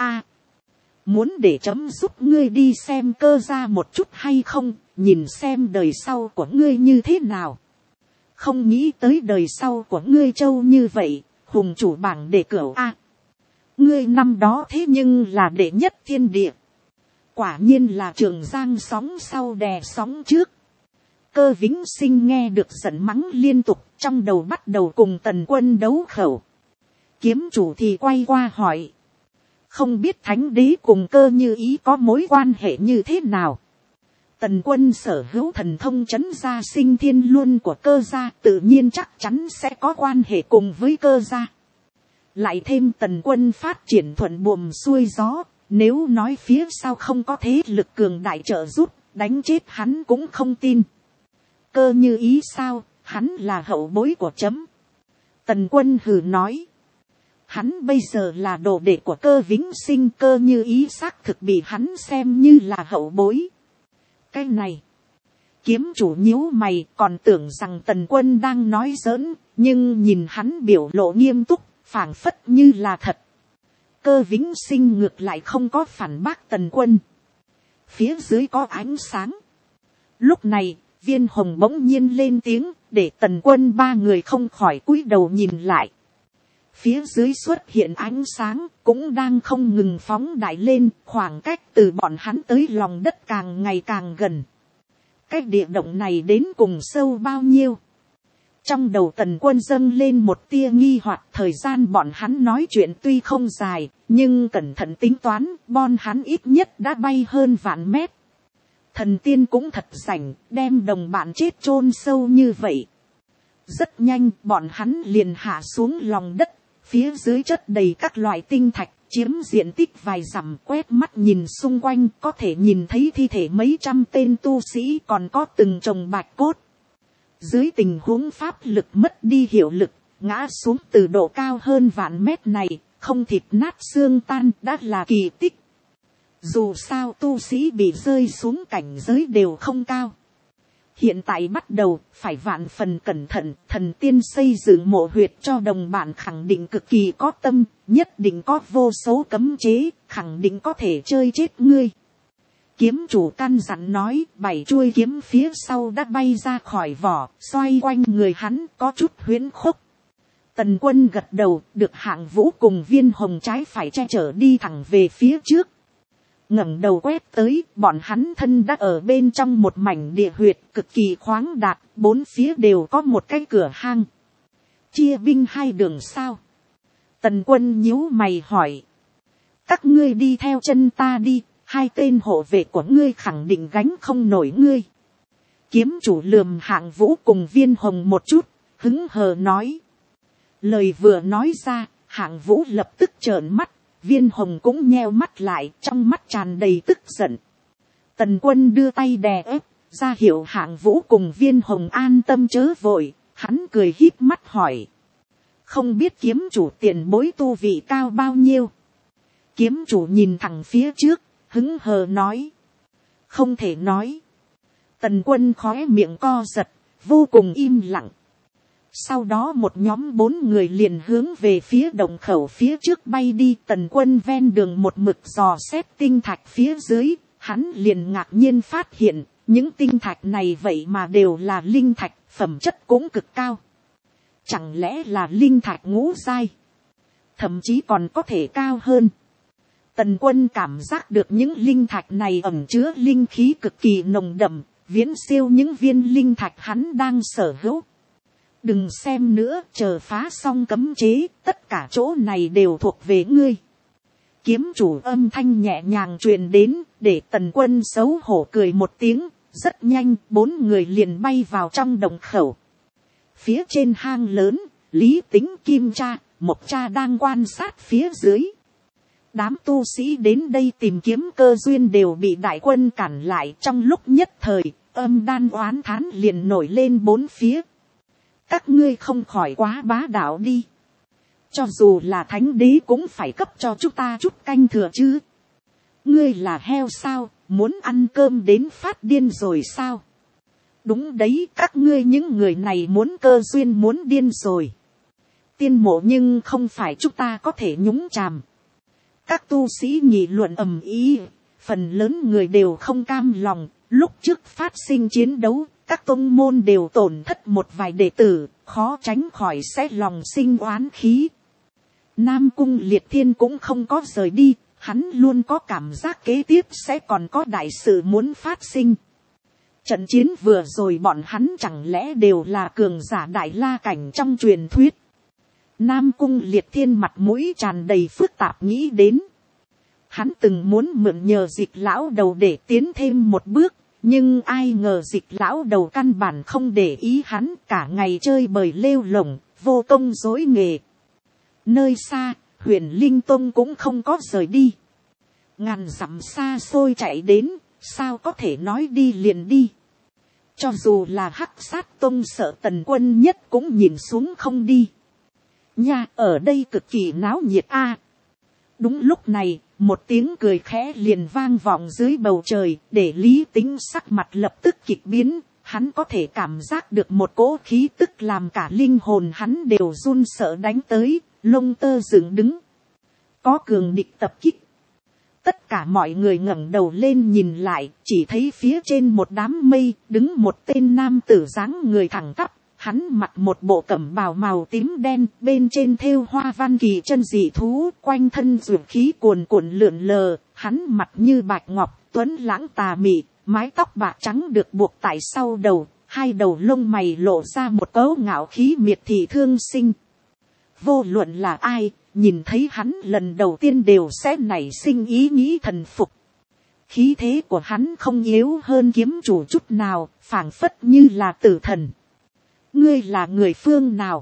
Muốn để chấm giúp ngươi đi xem Cơ gia một chút hay không, nhìn xem đời sau của ngươi như thế nào. Không nghĩ tới đời sau của ngươi trâu như vậy, hùng chủ bảng để cửu Ngươi năm đó thế nhưng là đệ nhất thiên địa. Quả nhiên là Trường Giang sóng sau đè sóng trước. Cơ Vĩnh Sinh nghe được giận mắng liên tục, trong đầu bắt đầu cùng Tần Quân đấu khẩu. Kiếm chủ thì quay qua hỏi. Không biết Thánh Đế cùng Cơ Như Ý có mối quan hệ như thế nào? Tần Quân sở hữu thần thông trấn gia sinh thiên luân của Cơ gia, tự nhiên chắc chắn sẽ có quan hệ cùng với Cơ gia. Lại thêm Tần Quân phát triển thuận buồm xuôi gió, nếu nói phía sau không có thế lực cường đại trợ giúp, đánh chết hắn cũng không tin. Cơ Như Ý sao, hắn là hậu bối của chấm. Tần Quân hừ nói. Hắn bây giờ là đồ đệ của Cơ Vĩnh Sinh, Cơ Như Ý xác thực bị hắn xem như là hậu bối. Cái này, kiếm chủ nhíu mày, còn tưởng rằng Tần Quân đang nói giỡn, nhưng nhìn hắn biểu lộ nghiêm túc, phảng phất như là thật. Cơ Vĩnh Sinh ngược lại không có phản bác Tần Quân. Phía dưới có ánh sáng. Lúc này, Viên Hồng bỗng nhiên lên tiếng, để Tần Quân ba người không khỏi cúi đầu nhìn lại. Phía dưới xuất hiện ánh sáng, cũng đang không ngừng phóng đại lên, khoảng cách từ bọn hắn tới lòng đất càng ngày càng gần. Cái địa động này đến cùng sâu bao nhiêu? Trong đầu Tần Quân dâng lên một tia nghi hoặc, thời gian bọn hắn nói chuyện tuy không dài, nhưng cẩn thận tính toán, bọn hắn ít nhất đã bay hơn vạn mét. Thần tiên cũng thật rảnh, đem đồng bạn chết chôn sâu như vậy. Rất nhanh bọn hắn liền hạ xuống lòng đất, phía dưới chất đầy các loại tinh thạch, chiếm diện tích vài dặm. Quét mắt nhìn xung quanh có thể nhìn thấy thi thể mấy trăm tên tu sĩ, còn có từng chồng bạch cốt. Dưới tình huống pháp lực mất đi hiệu lực, ngã xuống từ độ cao hơn vạn mét này, không thịt nát xương tan đã là kỳ tích. Dù sao tu sĩ bị rơi xuống cảnh giới đều không cao. Hiện tại bắt đầu phải vạn phần cẩn thận, thần tiên xây dựng mộ huyệt cho đồng bạn khẳng định cực kỳ có tâm, nhất định có vô số cấm chế, khẳng định có thể chơi chết ngươi. Kiếm chủ căn dặn nói, 7 chuôi kiếm phía sau đã bay ra khỏi vỏ, xoay quanh người hắn có chút huyễn khốc. Tần Quân gật đầu, được Hạng Vũ cùng Viên Hồng trái phải che chở đi thẳng về phía trước. Ngẩng đầu quét tới, bọn hắn thân đã ở bên trong một mảnh địa huyệt cực kỳ khoáng đạt, bốn phía đều có một cái cửa hang. Chia binh hai đường sao? Tần Quân nhíu mày hỏi. Các ngươi đi theo chân ta đi, hai tên hộ vệ của ngươi khẳng định gánh không nổi ngươi. Kiếm chủ lườm Hạng Vũ cùng Viên Hồng một chút, hứng hờ nói. Lời vừa nói ra, Hạng Vũ lập tức trợn mắt. Viên Hồng cũng nheo mắt lại, trong mắt tràn đầy tức giận. Tần Quân đưa tay đè ép, ra hiệu Hạng Vũ cùng Viên Hồng an tâm chớ vội. Hắn cười híp mắt hỏi. Không biết kiếm chủ tiền bối tu vị cao bao nhiêu? Kiếm chủ nhìn thẳng phía trước, hứng hờ nói. Không thể nói. Tần Quân khóe miệng co giật, vô cùng im lặng. Sau đó một nhóm 4 người liền hướng về phía động khẩu phía trước bay đi. Tần Quân ven đường một mực dò xét tinh thạch phía dưới, hắn liền ngạc nhiên phát hiện, những tinh thạch này vậy mà đều là linh thạch, phẩm chất cũng cực cao. Chẳng lẽ là linh thạch ngũ giai? Thậm chí còn có thể cao hơn. Tần Quân cảm giác được những linh thạch này ẩn chứa linh khí cực kỳ nồng đậm, viễn siêu những viên linh thạch hắn đang sở hữu. Đừng xem nữa, chờ phá xong cấm chế, tất cả chỗ này đều thuộc về ngươi. Kiếm chủ âm thanh nhẹ nhàng truyền đến, để Tần Quân xấu hổ cười một tiếng. Rất nhanh, 4 người liền bay vào trong động khẩu. Phía trên hang lớn, Lý Tính, Kim Cha, Mộc Cha đang quan sát phía dưới. Đám tu sĩ đến đây tìm kiếm cơ duyên đều bị đại quân cản lại. Trong lúc nhất thời, âm đan oán thán liền nổi lên bốn phía. Các ngươi không khỏi quá bá đạo đi. Cho dù là thánh đế cũng phải cấp cho chúng ta chút canh thừa chứ. Ngươi là heo sao, muốn ăn cơm đến phát điên rồi sao? Đúng đấy, các ngươi những người này muốn cơ duyên muốn điên rồi. Tiên mộ nhưng không phải chúng ta có thể nhúng chàm. Các tu sĩ nghị luận ầm ĩ, phần lớn người đều không cam lòng. Lúc trước phát sinh chiến đấu, các tông môn đều tổn thất một vài đệ tử, khó tránh khỏi sẽ lòng sinh oán khí. Nam Cung Liệt Thiên cũng không có rời đi, hắn luôn có cảm giác kế tiếp sẽ còn có đại sự muốn phát sinh. Trận chiến vừa rồi bọn hắn chẳng lẽ đều là cường giả đại la cảnh trong truyền thuyết. Nam Cung Liệt Thiên mặt mũi tràn đầy phức tạp nghĩ đến. Hắn từng muốn mượn nhờ Dịch lão đầu để tiến thêm một bước. Nhưng ai ngờ Dịch lão đầu căn bản không để ý hắn, cả ngày chơi bời lêu lổng, vô công dối nghề. Nơi xa, Huyền Linh Tông cũng không có rời đi. Ngàn dặm xa xôi chạy đến, sao có thể nói đi liền đi. Cho dù là Hắc Sát Tông sợ Tần Quân nhất cũng nhìn xuống không đi. Nha, ở đây cực kỳ náo nhiệt a. Đúng lúc này, một tiếng cười khẽ liền vang vọng dưới bầu trời, để Lý Tính sắc mặt lập tức kịch biến. Hắn có thể cảm giác được một cỗ khí tức làm cả linh hồn hắn đều run sợ đánh tới, lông tơ dựng đứng. Có cường địch tập kích. Tất cả mọi người ngẩng đầu lên nhìn lại, chỉ thấy phía trên một đám mây, đứng một tên nam tử dáng người thẳng tắp. Hắn mặc một bộ cẩm bào màu tím đen, bên trên thêu hoa văn kỳ chân dị thú, quanh thân dược khí cuồn cuộn lượn lờ. Hắn mặt như bạch ngọc, tuấn lãng tà mị, mái tóc bạc trắng được buộc tại sau đầu, hai đầu lông mày lộ ra một cấu ngạo khí miệt thị thương sinh. Vô luận là ai, nhìn thấy hắn lần đầu tiên đều sẽ nảy sinh ý nghĩ thần phục. Khí thế của hắn không yếu hơn kiếm chủ chút nào, phảng phất như là tử thần. ngươi là người phương nào?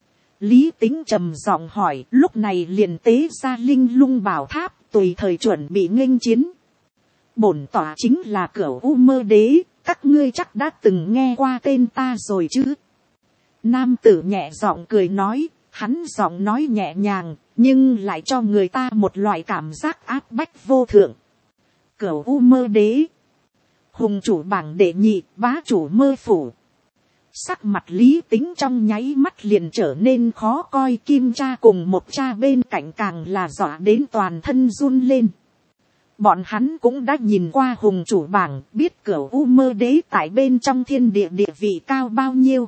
Lý Tính trầm giọng hỏi, lúc này liền tế ra linh lung bảo tháp, tùy thời chuẩn bị nghênh chiến. Bổn tỏa chính là Cửu U Mơ Đế, các ngươi chắc đã từng nghe qua tên ta rồi chứ? Nam tử nhẹ giọng cười nói, hắn giọng nói nhẹ nhàng, nhưng lại cho người ta một loại cảm giác áp bách vô thượng. Cửu U Mơ Đế, hùng chủ bảng đệ nhị, bá chủ mơ phủ. Sắc mặt Lý Tính trong nháy mắt liền trở nên khó coi, Kim cha cùng một cha bên cạnh càng là dọa đến toàn thân run lên. Bọn hắn cũng đã nhìn qua hùng chủ bảng, biết Cửu U Mơ Đế tại bên trong thiên địa địa vị cao bao nhiêu.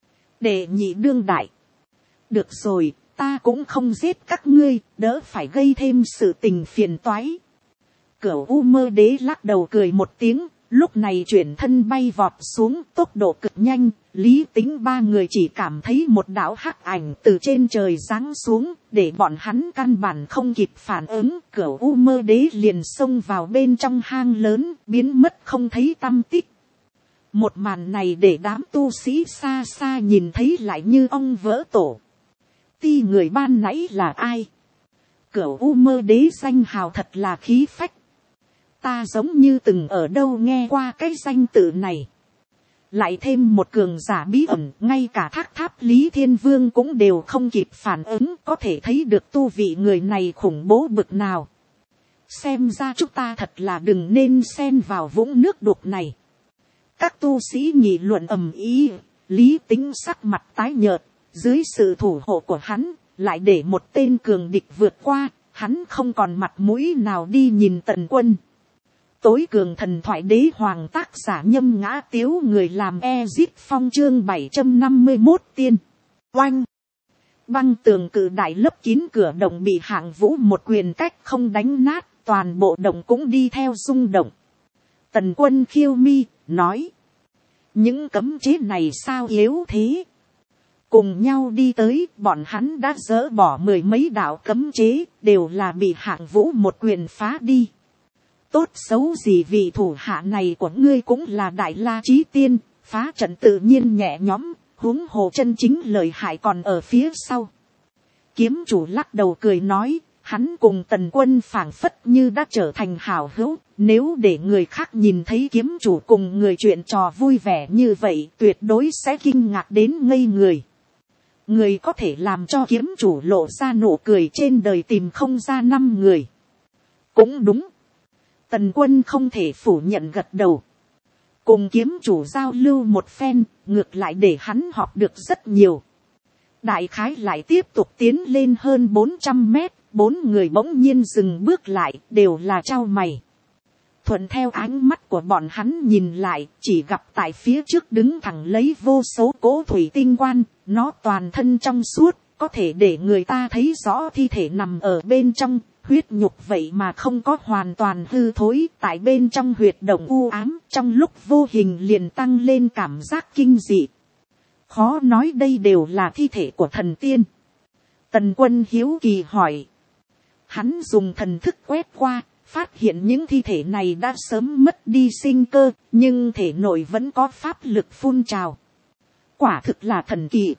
Đệ nhị đương đại. Được rồi, ta cũng không giết các ngươi, đỡ phải gây thêm sự tình phiền toái. Cửu U Mơ Đế lắc đầu cười một tiếng, lúc này chuyển thân bay vọt xuống, tốc độ cực nhanh. Lý Tính ba người chỉ cảm thấy một đạo hắc ảnh từ trên trời giáng xuống, để bọn hắn căn bản không kịp phản ứng. Cửu U Mơ Đế liền xông vào bên trong hang lớn, biến mất không thấy tăm tích. Một màn này để đám tu sĩ xa xa nhìn thấy lại như ong vỡ tổ. Ti người ban nãy là ai? Cửu U Mơ Đế danh hào thật là khí phách. Ta giống như từng ở đâu nghe qua cái danh tự này. Lại thêm một cường giả bí ẩn, ngay cả Thác Tháp Lý Thiên Vương cũng đều không kịp phản ứng, có thể thấy được tu vị người này khủng bố bực nào. Xem ra chúng ta thật là đừng nên xen vào vũng nước đục này. Các tu sĩ nghị luận ầm ĩ, Lý Tính sắc mặt tái nhợt, dưới sự thủ hộ của hắn, lại để một tên cường địch vượt qua, hắn không còn mặt mũi nào đi nhìn Tần Quân. Tối cường thần thoại đế hoàng, tác giả Nhâm Ngã Tiếu, người làm Ezip Phong, chương 751 tiên. Oanh! Băng tường cự đại lấp kín cửa động bị Hạng Vũ một quyền cách không đánh nát, toàn bộ động cũng đi theo rung động. Tần Quân khiêu mi, nói. Những cấm chế này sao yếu thế? Cùng nhau đi tới, bọn hắn đã dỡ bỏ mười mấy đạo cấm chế, đều là bị Hạng Vũ một quyền phá đi. Tốt xấu gì vị thủ hạ này của ngươi cũng là đại la chí tiên, phá trận tự nhiên nhẹ nhõm, huống hồ chân chính lợi hại còn ở phía sau. Kiếm chủ lắc đầu cười nói, hắn cùng Tần Quân phảng phất như đã trở thành hảo hữu, nếu để người khác nhìn thấy kiếm chủ cùng người chuyện trò vui vẻ như vậy, tuyệt đối sẽ kinh ngạc đến ngây người. Người có thể làm cho kiếm chủ lộ ra nụ cười trên đời tìm không ra 5 người. Cũng đúng. Tần Quân không thể phủ nhận, gật đầu. Cùng kiếm chủ giao lưu một phen, ngược lại để hắn học được rất nhiều. Đại khái lại tiếp tục tiến lên hơn 400 mét, 4 người bỗng nhiên dừng bước lại, đều là chau mày. Thuận theo ánh mắt của bọn hắn nhìn lại, chỉ gặp tại phía trước đứng thẳng lấy vô số cỗ thủy tinh quan, nó toàn thân trong suốt, có thể để người ta thấy rõ thi thể nằm ở bên trong. Huyết nhục vậy mà không có hoàn toàn hư thối, tại bên trong huyệt động u ám, trong lúc vô hình liền tăng lên cảm giác kinh dị. Khó nói đây đều là thi thể của thần tiên. Tần Quân hiếu kỳ hỏi. Hắn dùng thần thức quét qua, phát hiện những thi thể này đã sớm mất đi sinh cơ, nhưng thể nội vẫn có pháp lực phun trào. Quả thực là thần kỳ.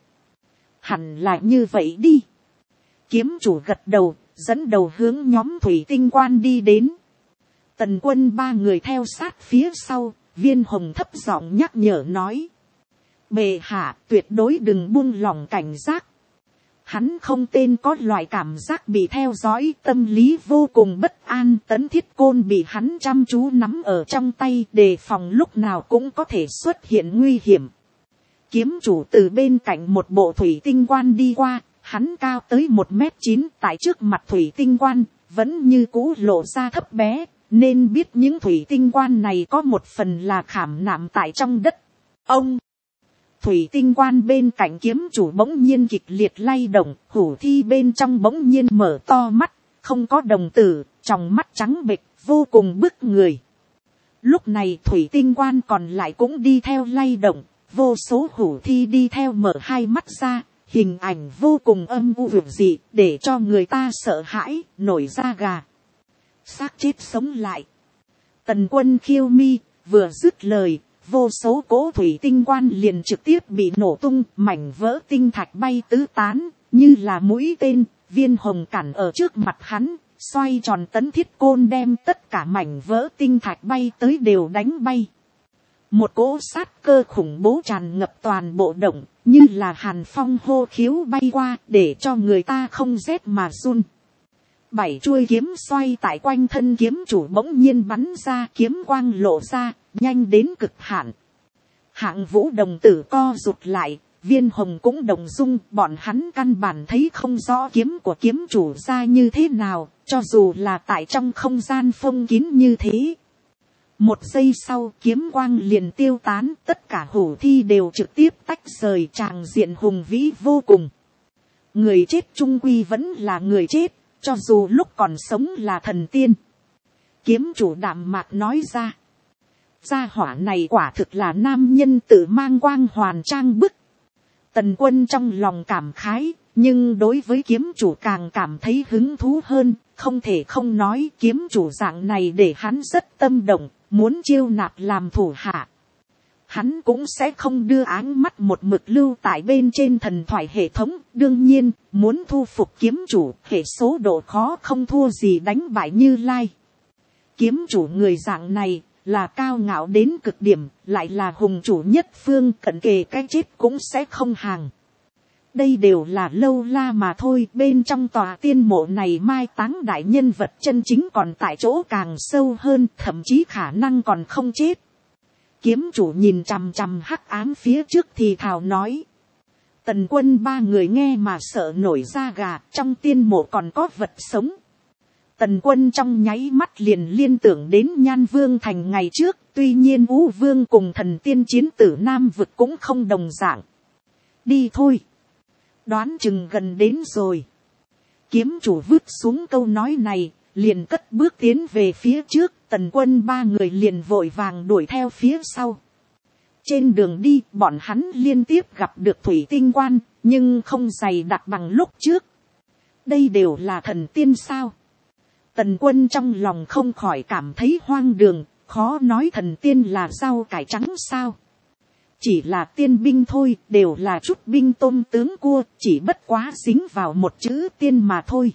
Hẳn là như vậy đi. Kiếm chủ gật đầu, dẫn đầu hướng nhóm thủy tinh quan đi đến. Tần Quân ba người theo sát phía sau, Viên Hồng thấp giọng nhắc nhở nói. Bệ hạ, tuyệt đối đừng buông lỏng cảnh giác. Hắn không tên có loại cảm giác bị theo dõi, tâm lý vô cùng bất an. Tấn Thiết Côn bị hắn chăm chú nắm ở trong tay, đề phòng lúc nào cũng có thể xuất hiện nguy hiểm. Kiếm chủ từ bên cạnh một bộ thủy tinh quan đi qua. Hắn cao tới 1m9, tại trước mặt thủy tinh quan, vẫn như cũ lộ ra thấp bé, nên biết những thủy tinh quan này có một phần là khảm nạm tại trong đất. Ông! Thủy tinh quan bên cạnh kiếm chủ bỗng nhiên kịch liệt lay động, hủ thi bên trong bỗng nhiên mở to mắt, không có đồng tử, trong mắt trắng bệch, vô cùng bức người. Lúc này thủy tinh quan còn lại cũng đi theo lay động, vô số hủ thi đi theo mở hai mắt ra. Hình ảnh vô cùng âm u vực dị, để cho người ta sợ hãi, nổi da gà. Xác chết sống lại. Tần Quân khiêu mi, vừa dứt lời, vô số cỗ thủy tinh quan liền trực tiếp bị nổ tung, mảnh vỡ tinh thạch bay tứ tán, như là mũi tên. Viên hồng cản ở trước mặt hắn, xoay tròn tấn thiết côn đem tất cả mảnh vỡ tinh thạch bay tới đều đánh bay. Một cỗ sát cơ khủng bố tràn ngập toàn bộ động, như là hàn phong hô khiếu bay qua, để cho người ta không rét mà run. 7 chuôi kiếm xoay tại quanh thân kiếm chủ bỗng nhiên bắn ra, kiếm quang lộ ra, nhanh đến cực hạn. Hạng Vũ đồng tử co rụt lại, Viên hồng cũng đồng dung, bọn hắn căn bản thấy không rõ kiếm của kiếm chủ ra như thế nào, cho dù là tại trong không gian phong kín như thế. Một giây sau kiếm quang liền tiêu tán, tất cả hổ thi đều trực tiếp tách rời, tràng diện hùng vĩ vô cùng. Người chết trung quy vẫn là người chết, cho dù lúc còn sống là thần tiên. Kiếm chủ đạm mạc nói ra. Gia hỏa này quả thực là nam nhân tự mang quang hoàn trang bức. Tần Quân trong lòng cảm khái, nhưng đối với kiếm chủ càng cảm thấy hứng thú hơn, không thể không nói kiếm chủ dạng này để hắn rất tâm động, muốn chiêu nạp làm thủ hạ. Hắn cũng sẽ không đưa áng mắt một mực lưu tại bên trên thần thoại hệ thống, đương nhiên, muốn thu phục kiếm chủ, hệ số độ khó không thua gì đánh bại Như Lai. Kiếm chủ người dạng này, là cao ngạo đến cực điểm, lại là hùng chủ nhất phương, cận kề cái chết cũng sẽ không hàng. Đây đều là lâu la mà thôi, bên trong tòa tiên mộ này mai táng đại nhân vật chân chính còn tại chỗ càng sâu hơn, thậm chí khả năng còn không chết. Kiếm chủ nhìn chằm chằm hắc ám phía trước thì thào nói. Tần Quân ba người nghe mà sợ nổi da gà, trong tiên mộ còn có vật sống. Tần Quân trong nháy mắt liền liên tưởng đến Nhan Vương thành ngày trước, tuy nhiên Vũ Vương cùng thần tiên chiến tử Nam vực cũng không đồng dạng. Đi thôi. Đoán chừng gần đến rồi. Kiếm chủ vứt xuống câu nói này, liền cất bước tiến về phía trước, Tần Quân ba người liền vội vàng đuổi theo phía sau. Trên đường đi, bọn hắn liên tiếp gặp được thủy tinh quan, nhưng không dày đặc bằng lúc trước. Đây đều là thần tiên sao? Tần Quân trong lòng không khỏi cảm thấy hoang đường, khó nói thần tiên là rau cải trắng sao? Chỉ là tiên binh thôi, đều là chút binh tôm tướng cua, chỉ bất quá dính vào một chữ tiên mà thôi.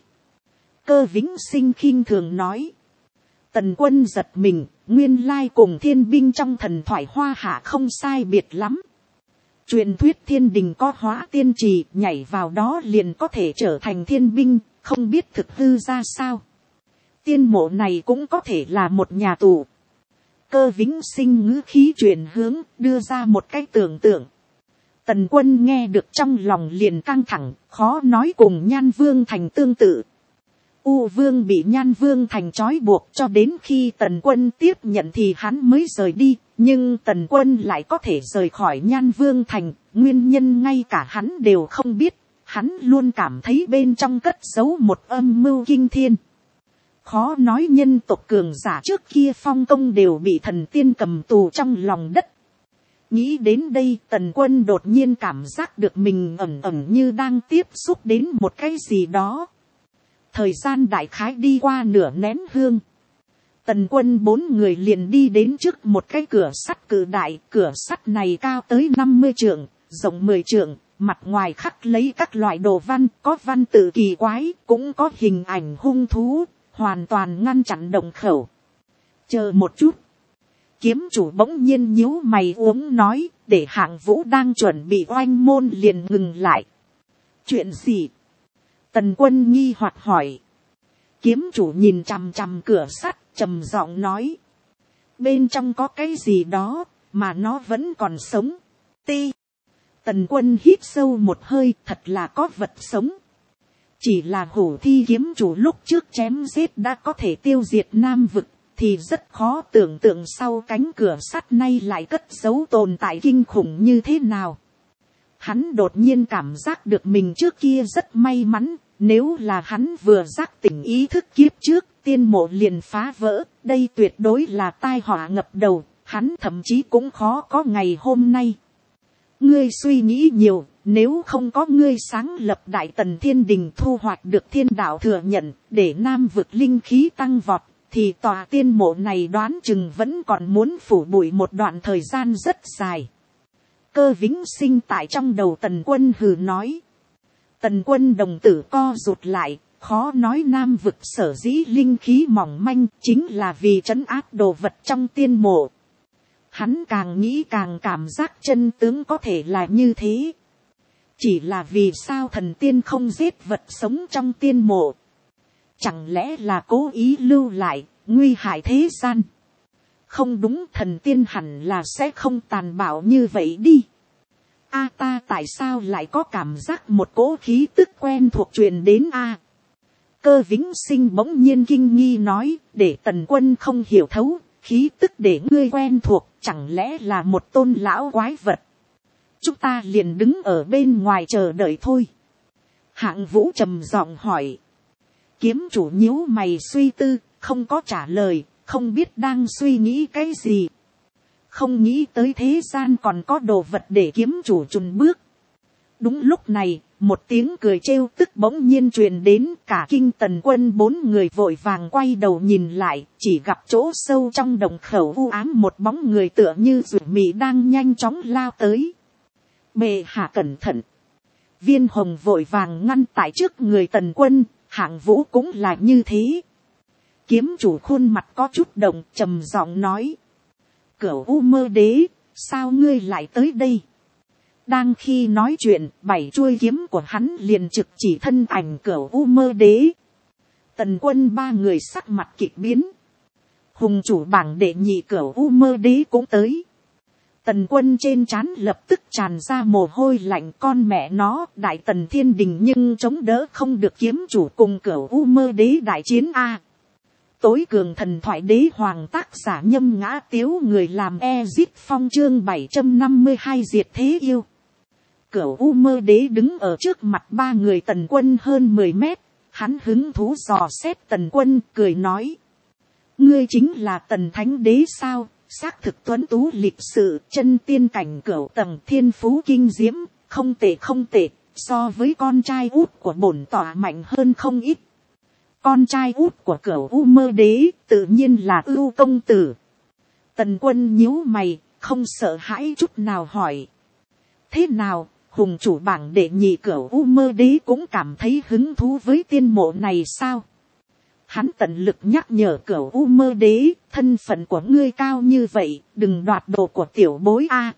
Cơ Vĩnh Sinh khinh thường nói. Tần Quân giật mình, nguyên lai cùng thiên binh trong thần thoại hoa hạ không sai biệt lắm. Truyền thuyết thiên đình có hóa tiên trì, nhảy vào đó liền có thể trở thành thiên binh, không biết thực hư ra sao. Tiên mộ này cũng có thể là một nhà tù. Cơ Vĩnh Sinh ngữ khí chuyển hướng, đưa ra một cái tưởng tượng. Tần Quân nghe được trong lòng liền căng thẳng, khó nói cùng Nhan Vương thành tương tự. U Vương bị Nhan Vương thành trói buộc cho đến khi Tần Quân tiếp nhận thì hắn mới rời đi, nhưng Tần Quân lại có thể rời khỏi Nhan Vương thành, nguyên nhân ngay cả hắn đều không biết, hắn luôn cảm thấy bên trong cất giấu một âm mưu kinh thiên. Khó nói nhân tộc cường giả trước kia phong công đều bị thần tiên cầm tù trong lòng đất. Nghĩ đến đây, Tần Quân đột nhiên cảm giác được mình ẩn ẩn như đang tiếp xúc đến một cái gì đó. Thời gian đại khái đi qua nửa nén hương. Tần Quân 4 người liền đi đến trước một cái cửa sắt cự đại, cửa sắt này cao tới 50 trượng, rộng 10 trượng, mặt ngoài khắc lấy các loại đồ văn, có văn tự kỳ quái, cũng có hình ảnh hung thú, hoàn toàn ngăn chặn động khẩu. Chờ một chút. Kiếm chủ bỗng nhiên nhíu mày uống nói, để Hạng Vũ đang chuẩn bị oanh môn liền ngừng lại. Chuyện gì? Tần Quân nghi hoặc hỏi. Kiếm chủ nhìn chằm chằm cửa sắt, trầm giọng nói. Bên trong có cái gì đó, mà nó vẫn còn sống. Ti. Tần Quân hít sâu một hơi, thật là có vật sống. Chỉ là hổ thi kiếm chủ lúc trước chém giết đã có thể tiêu diệt Nam vực, thì rất khó tưởng tượng sau cánh cửa sắt nay lại cất giấu tồn tại kinh khủng như thế nào. Hắn đột nhiên cảm giác được mình trước kia rất may mắn, nếu là hắn vừa giác tỉnh ý thức kiếp trước, tiên mộ liền phá vỡ, đây tuyệt đối là tai họa ngập đầu, hắn thậm chí cũng khó có ngày hôm nay. Ngươi suy nghĩ nhiều, nếu không có ngươi sáng lập Đại Tần Thiên Đình thu hoạch được thiên đạo thừa nhận, để Nam vực linh khí tăng vọt, thì tòa tiên mộ này đoán chừng vẫn còn muốn phủ bụi một đoạn thời gian rất dài. Cơ Vĩnh Sinh tại trong đầu Tần Quân hừ nói. Tần Quân đồng tử co rụt lại, khó nói Nam vực sở dĩ linh khí mỏng manh chính là vì trấn áp đồ vật trong tiên mộ. Hắn càng nghĩ càng cảm giác chân tướng có thể là như thế. Chỉ là vì sao thần tiên không giết vật sống trong tiên mộ? Chẳng lẽ là cố ý lưu lại, nguy hại thế gian? Không đúng, thần tiên hẳn là sẽ không tàn bạo như vậy đi. A ta tại sao lại có cảm giác một cỗ khí tức quen thuộc truyền đến a? Cơ Vĩnh Sinh bỗng nhiên kinh nghi nói, để Tần Quân không hiểu thấu, khí tức để ngươi quen thuộc, chẳng lẽ là một tôn lão quái vật? Chúng ta liền đứng ở bên ngoài chờ đợi thôi. Hạng Vũ trầm giọng hỏi. Kiếm chủ nhíu mày suy tư, không có trả lời, không biết đang suy nghĩ cái gì. Không nghĩ tới thế gian còn có đồ vật để kiếm chủ chùn bước. Đúng lúc này, một tiếng cười trêu tức bỗng nhiên truyền đến, cả kinh Tần Quân 4 người vội vàng quay đầu nhìn lại, chỉ gặp chỗ sâu trong đồng khẩu u ám một bóng người tựa như ruột mị đang nhanh chóng lao tới. Bệ hạ cẩn thận. Viên Hồng vội vàng ngăn tại trước người Tần Quân, Hạng Vũ cũng là như thế. Kiếm chủ khuôn mặt có chút động, trầm giọng nói. Cửu U Mơ Đế, sao ngươi lại tới đây? Đang khi nói chuyện, 7 chuôi kiếm của hắn liền trực chỉ thân ảnh Cửu U Mơ Đế. Tần Quân 3 người sắc mặt kịch biến. Hùng chủ bảng đệ nhị Cửu U Mơ Đế cũng tới. Tần Quân trên trán lập tức tràn ra mồ hôi lạnh, con mẹ nó, đại tần thiên đình nhưng chống đỡ không được kiếm chủ cùng Cửu U Mơ Đế đại chiến a. Tối cường thần thoại đế hoàng tác giả Nhâm Ngã Tiếu, người làm Ezip Phong, chương 752 diệt thế yêu. Cửu U Mơ Đế đứng ở trước mặt 3 người Tần Quân hơn 10 mét, hắn hứng thú dò xét Tần Quân, cười nói. Ngươi chính là Tần Thánh Đế sao? Xác thực tuấn tú lịch sự, chân tiên cảnh cửu tầng, thiên phú kinh diễm, không tệ không tệ, so với con trai út của bổn tọa mạnh hơn không ít. Con trai út của Cửu U Mơ Đế tự nhiên là Ưu công tử. Tần Quân nhíu mày, không sợ hãi chút nào hỏi. Thế nào, hùng chủ bảng đệ nhị Cửu U Mơ Đế cũng cảm thấy hứng thú với tiên mộ này sao? Hắn tận lực nhắc nhở Cửu U Mơ Đế, thân phận của ngươi cao như vậy, đừng đoạt đồ của tiểu bối a.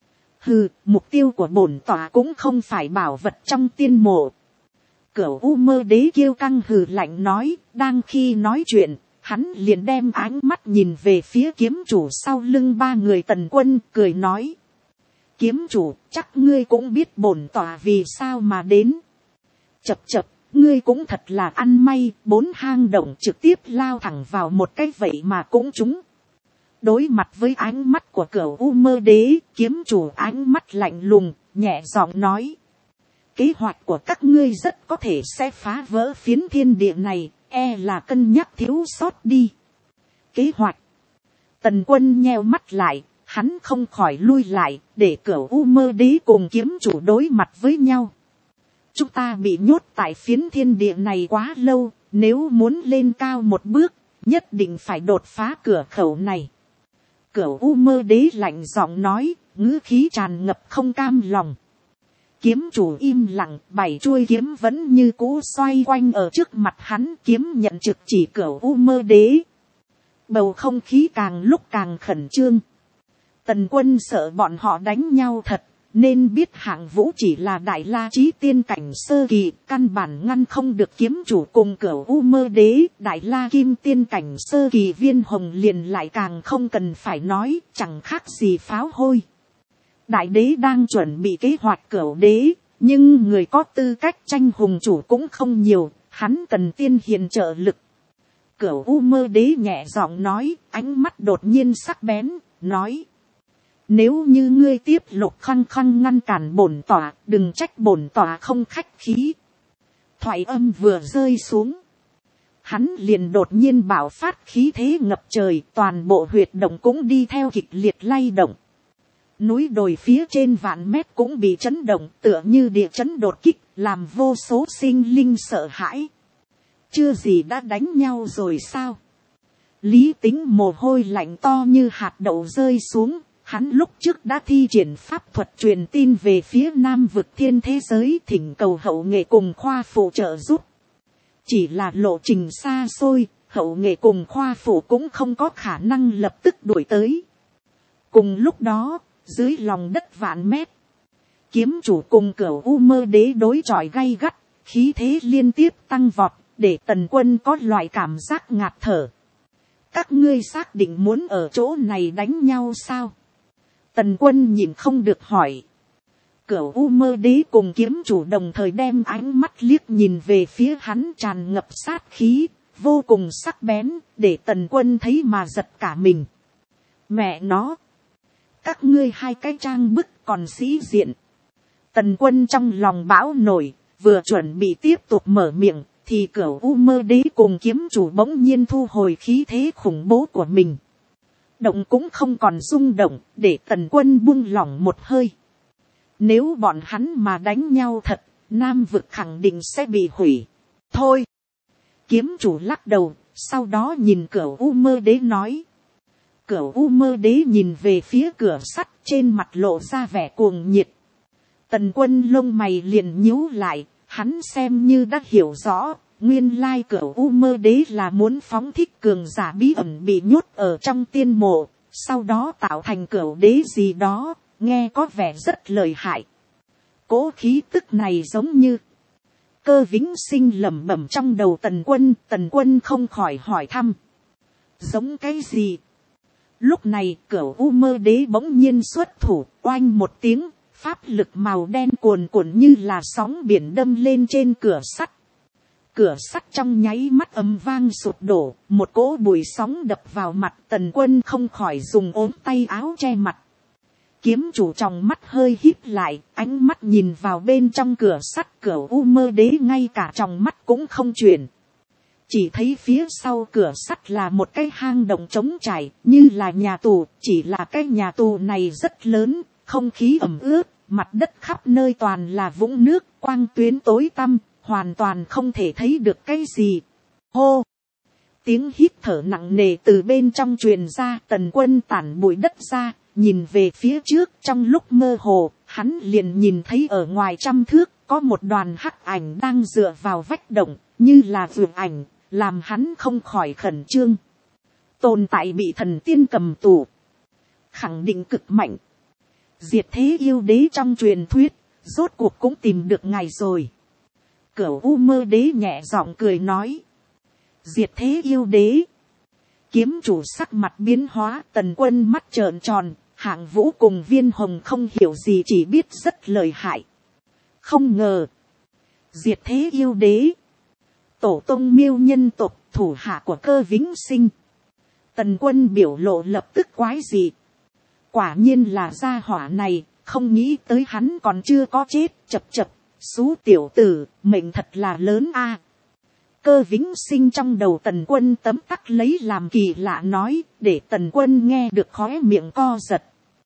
Hừ, mục tiêu của bổn tọa cũng không phải bảo vật trong tiên mộ. Cửu U Mơ Đế kiêu căng hừ lạnh nói, đang khi nói chuyện, hắn liền đem ánh mắt nhìn về phía kiếm chủ sau lưng 3 người Tần Quân, cười nói. Kiếm chủ, chắc ngươi cũng biết bổn tọa vì sao mà đến. Chập chập, ngươi cũng thật là ăn may, 4 hang động trực tiếp lao thẳng vào một cái vậy mà cũng trúng. Đối mặt với ánh mắt của Cửu U Mơ Đế, kiếm chủ ánh mắt lạnh lùng, nhẹ giọng nói. Kế hoạch của các ngươi rất có thể sẽ phá vỡ phiến thiên địa này, e là cân nhắc thiếu sót đi. Kế hoạch. Tần Quân nheo mắt lại, hắn không khỏi lui lại, để Cửu U Mơ Đế cùng kiếm chủ đối mặt với nhau. Chúng ta bị nhốt tại phiến thiên địa này quá lâu, nếu muốn lên cao một bước, nhất định phải đột phá cửa khẩu này. Cửu U Mơ Đế lạnh giọng nói, ngữ khí tràn ngập không cam lòng. Kiếm chủ im lặng, 7 chuôi kiếm vẫn như cũ xoay quanh ở trước mặt hắn, kiếm nhận trực chỉ Cửu U Mơ Đế. Bầu không khí càng lúc càng khẩn trương. Tần Quân sợ bọn họ đánh nhau thật, nên biết Hạng Vũ chỉ là đại la chí tiên cảnh sơ kỳ, căn bản ngăn không được kiếm chủ cùng Cửu U Mơ Đế. Đại la kim tiên cảnh sơ kỳ Viên Hồng liền lại càng không cần phải nói, chẳng khác gì pháo hôi. Đại đế đang chuẩn bị kế hoạch Cửu Đế, nhưng người có tư cách tranh hùng chủ cũng không nhiều, hắn cần tiên hiền trợ lực. Cửu U Mơ Đế nhẹ giọng nói, ánh mắt đột nhiên sắc bén, nói. Nếu như ngươi tiếp lục khăng khăng ngăn cản bổn tọa, đừng trách bổn tọa không khách khí. Thoại âm vừa rơi xuống, hắn liền đột nhiên bạo phát khí thế ngập trời, toàn bộ huyệt động cũng đi theo kịch liệt lay động. Núi đồi phía trên vạn mét cũng bị chấn động, tựa như địa chấn đột kích, làm vô số sinh linh sợ hãi. Chưa gì đã đánh nhau rồi sao? Lý Tính mồ hôi lạnh to như hạt đậu rơi xuống. Hắn lúc trước đã thi triển pháp thuật truyền tin về phía Nam vực thiên thế giới, thỉnh cầu hậu nghệ cùng khoa phụ trợ giúp. Chỉ là lộ trình xa xôi, hậu nghệ cùng khoa phụ cũng không có khả năng lập tức đuổi tới. Cùng lúc đó, dưới lòng đất vạn mét, kiếm chủ cùng Cửu U Mơ Đế đối chọi gay gắt, khí thế liên tiếp tăng vọt, để Tần Quân có loại cảm giác ngạt thở. Các ngươi xác định muốn ở chỗ này đánh nhau sao? Tần Quân nhìn không được hỏi. Cửu U Mơ Đế cùng kiếm chủ đồng thời đem ánh mắt liếc nhìn về phía hắn, tràn ngập sát khí, vô cùng sắc bén, để Tần Quân thấy mà giật cả mình. Mẹ nó! Các ngươi hai cái trang bức còn sĩ diện. Tần Quân trong lòng bão nổi, vừa chuẩn bị tiếp tục mở miệng, thì Cửu U Mơ Đế cùng kiếm chủ bỗng nhiên thu hồi khí thế khủng bố của mình. Động cũng không còn rung động, để Tần Quân buông lỏng một hơi. Nếu bọn hắn mà đánh nhau thật, Nam vực khẳng định sẽ bị hủy. Thôi! Kiếm chủ lắc đầu, sau đó nhìn Cửu U Mơ Đế nói. Cửu U Mơ Đế nhìn về phía cửa sắt, trên mặt lộ ra vẻ cuồng nhiệt. Tần Quân lông mày liền nhíu lại, hắn xem như đã hiểu rõ, nguyên lai Cửu U Mơ Đế là muốn phóng thích cường giả bí ẩn bị nhốt ở trong tiên mộ, sau đó tạo thành Cửu Đế gì đó, nghe có vẻ rất lợi hại. Cố khí tức này giống như Cơ Vĩnh Sinh lẩm bẩm trong đầu Tần Quân không khỏi hỏi thăm. Giống cái gì? Lúc này Cửu U Mơ Đế bỗng nhiên xuất thủ, oanh một tiếng, pháp lực màu đen cuồn cuộn như là sóng biển đâm lên trên cửa sắt. Cửa sắt trong nháy mắt ầm vang sụp đổ, một cỗ bụi sóng đập vào mặt, Tần Quân không khỏi dùng ốm tay áo che mặt. Kiếm chủ trong mắt hơi híp lại, ánh mắt nhìn vào bên trong cửa sắt, Cửu U Mơ Đế ngay cả trong mắt cũng không chuyển. Chỉ thấy phía sau cửa sắt là một cái hang động trống trải, như là nhà tù, chỉ là cái nhà tù này rất lớn, không khí ẩm ướt, mặt đất khắp nơi toàn là vũng nước, quang tuyến tối tăm, hoàn toàn không thể thấy được cái gì. Hô! Tiếng hít thở nặng nề từ bên trong truyền ra, Tần Quân tản bụi đất ra, nhìn về phía trước, trong lúc mơ hồ, hắn liền nhìn thấy ở ngoài 100 thước, có một đoàn hắc ảnh đang dựa vào vách động, như là vượt ảnh, làm hắn không khỏi khẩn trương. Tồn tại bị thần tiên cầm tù, khẳng định cực mạnh. Diệt Thế Yêu Đế trong truyền thuyết, rốt cuộc cũng tìm được ngài rồi. Cửu U Mơ Đế nhẹ giọng cười nói. Diệt Thế Yêu Đế. Kiếm chủ sắc mặt biến hóa, Tần Quân mắt trợn tròn, Hạng Vũ cùng Viên Hồng không hiểu gì, chỉ biết rất lợi hại. Không ngờ, Diệt Thế Yêu Đế, tổ tông Miêu nhân tộc, thủ hạ của Cơ Vĩnh Sinh. Tần Quân biểu lộ lập tức quái dị. Quả nhiên là gia hỏa này, không nghĩ tới hắn còn chưa có chết, chập chập, xú tiểu tử, mệnh thật là lớn a. Cơ Vĩnh Sinh trong đầu Tần Quân tấm tắc lấy làm kỳ lạ nói, để Tần Quân nghe được khóe miệng co giật.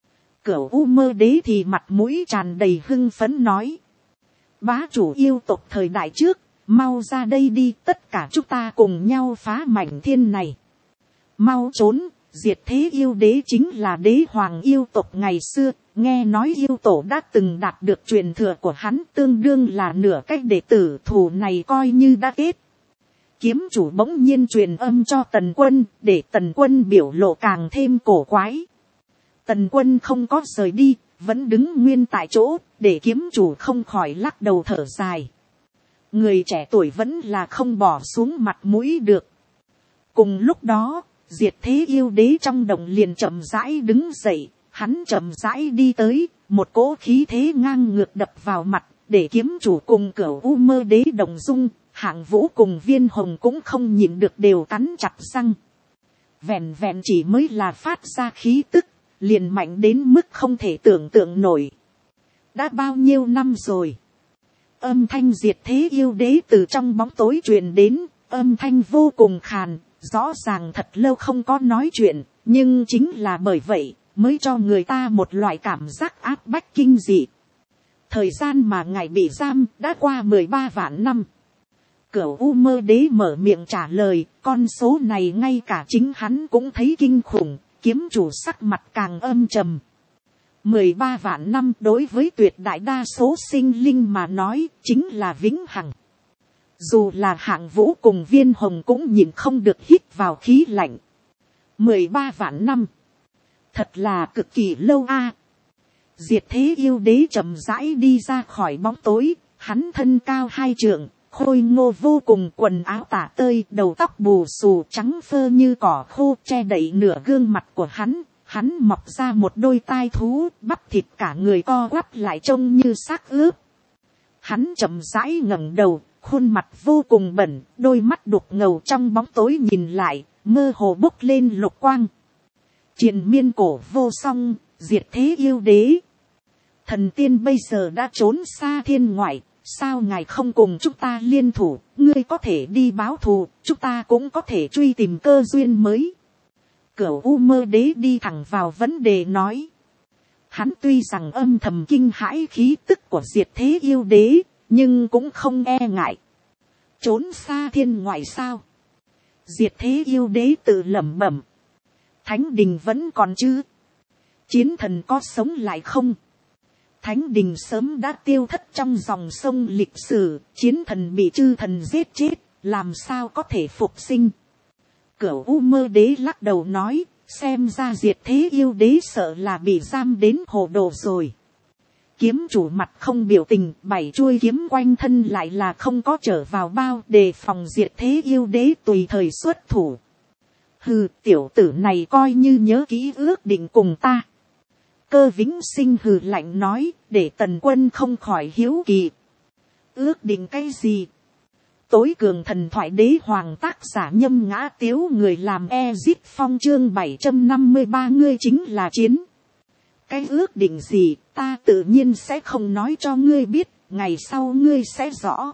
Cửu U Mơ Đế thì mặt mũi tràn đầy hưng phấn nói. Bá chủ yêu tộc thời đại trước, mau ra đây đi, tất cả chúng ta cùng nhau phá mảnh thiên này. Mau trốn, Diệt Thế Yêu Đế chính là đế hoàng yêu tộc ngày xưa, nghe nói yêu tổ đã từng đạt được truyền thừa của hắn, tương đương là nửa cách đệ tử, thù này coi như đã kết. Kiếm chủ bỗng nhiên truyền âm cho Tần Quân, để Tần Quân biểu lộ càng thêm cổ quái. Tần Quân không có rời đi, vẫn đứng nguyên tại chỗ, để kiếm chủ không khỏi lắc đầu thở dài. Người trẻ tuổi vẫn là không bỏ xuống mặt mũi được. Cùng lúc đó, Diệt Thế Yêu Đế trong động liền chậm rãi đứng dậy, hắn chậm rãi đi tới, một cỗ khí thế ngang ngược đập vào mặt, để kiếm chủ cùng Cửu U Mơ Đế đồng dung. Hạng Vũ cùng Viên Hồng cũng không nhịn được đều cắn chặt răng. Vẹn vẹn chỉ mới là phát ra khí tức, liền mạnh đến mức không thể tưởng tượng nổi. Đã bao nhiêu năm rồi? Âm thanh Diệt Thế Yêu Đế từ trong bóng tối truyền đến, âm thanh vô cùng khàn, rõ ràng thật lâu không có nói chuyện, nhưng chính là bởi vậy, mới cho người ta một loại cảm giác áp bách kinh dị. Thời gian mà ngài bị giam đã qua 13 vạn năm. Cửu U Mơ Đế mở miệng trả lời, con số này ngay cả chính hắn cũng thấy kinh khủng, kiếm chủ sắc mặt càng âm trầm. 13 vạn năm đối với tuyệt đại đa số sinh linh mà nói chính là vĩnh hằng. Dù là Hạng Vũ cùng Viên Hồng cũng nhìn không được hít vào khí lạnh. 13 vạn năm. Thật là cực kỳ lâu a. Diệt Thế Yêu Đế chậm rãi đi ra khỏi bóng tối, hắn thân cao 2 trượng, khôi ngô vô cùng, quần áo tả tơi, đầu tóc bù xù trắng phơ như cỏ khô che đậy nửa gương mặt của hắn. Hắn mọc ra một đôi tai thú, bắp thịt cả người co quắp lại trông như xác ướp. Hắn chậm rãi ngẩng đầu, khuôn mặt vô cùng bẩn, đôi mắt đục ngầu trong bóng tối nhìn lại, mơ hồ bốc lên lục quang. Triền miên cổ vô song, Diệt Thế Yêu Đế. Thần tiên bây giờ đã trốn xa thiên ngoại, sao ngài không cùng chúng ta liên thủ, ngươi có thể đi báo thù, chúng ta cũng có thể truy tìm cơ duyên mới. Cửu U Mơ Đế đi thẳng vào vấn đề nói. Hắn tuy rằng âm thầm kinh hãi khí tức của Diệt Thế Yêu Đế, nhưng cũng không e ngại. Trốn xa thiên ngoại sao? Diệt Thế Yêu Đế tự lẩm bẩm. Thánh đình vẫn còn chứ? Chiến thần có sống lại không? Thánh đình sớm đã tiêu thất trong dòng sông lịch sử, chiến thần bị chư thần giết chết, làm sao có thể phục sinh? Cửu U Mơ Đế lắc đầu nói, xem ra Diệt Thế Yêu Đế sợ là bị giam đến hồ đồ rồi. Kiếm chủ mặt không biểu tình, 7 chuôi kiếm quanh thân lại là không có trở vào bao, đề phòng Diệt Thế Yêu Đế tùy thời xuất thủ. Hừ, tiểu tử này coi như nhớ kỹ ước định cùng ta. Cơ Vĩnh Sinh hừ lạnh nói, để Tần Quân không khỏi hiếu kỳ. Ước định cái gì? Tối cường thần thoại đế hoàng tác giả Nhâm Ngã Tiếu, người làm Ezip Phong, chương 753, ngươi chính là chiến. Cái ước định gì, ta tự nhiên sẽ không nói cho ngươi biết, ngày sau ngươi sẽ rõ.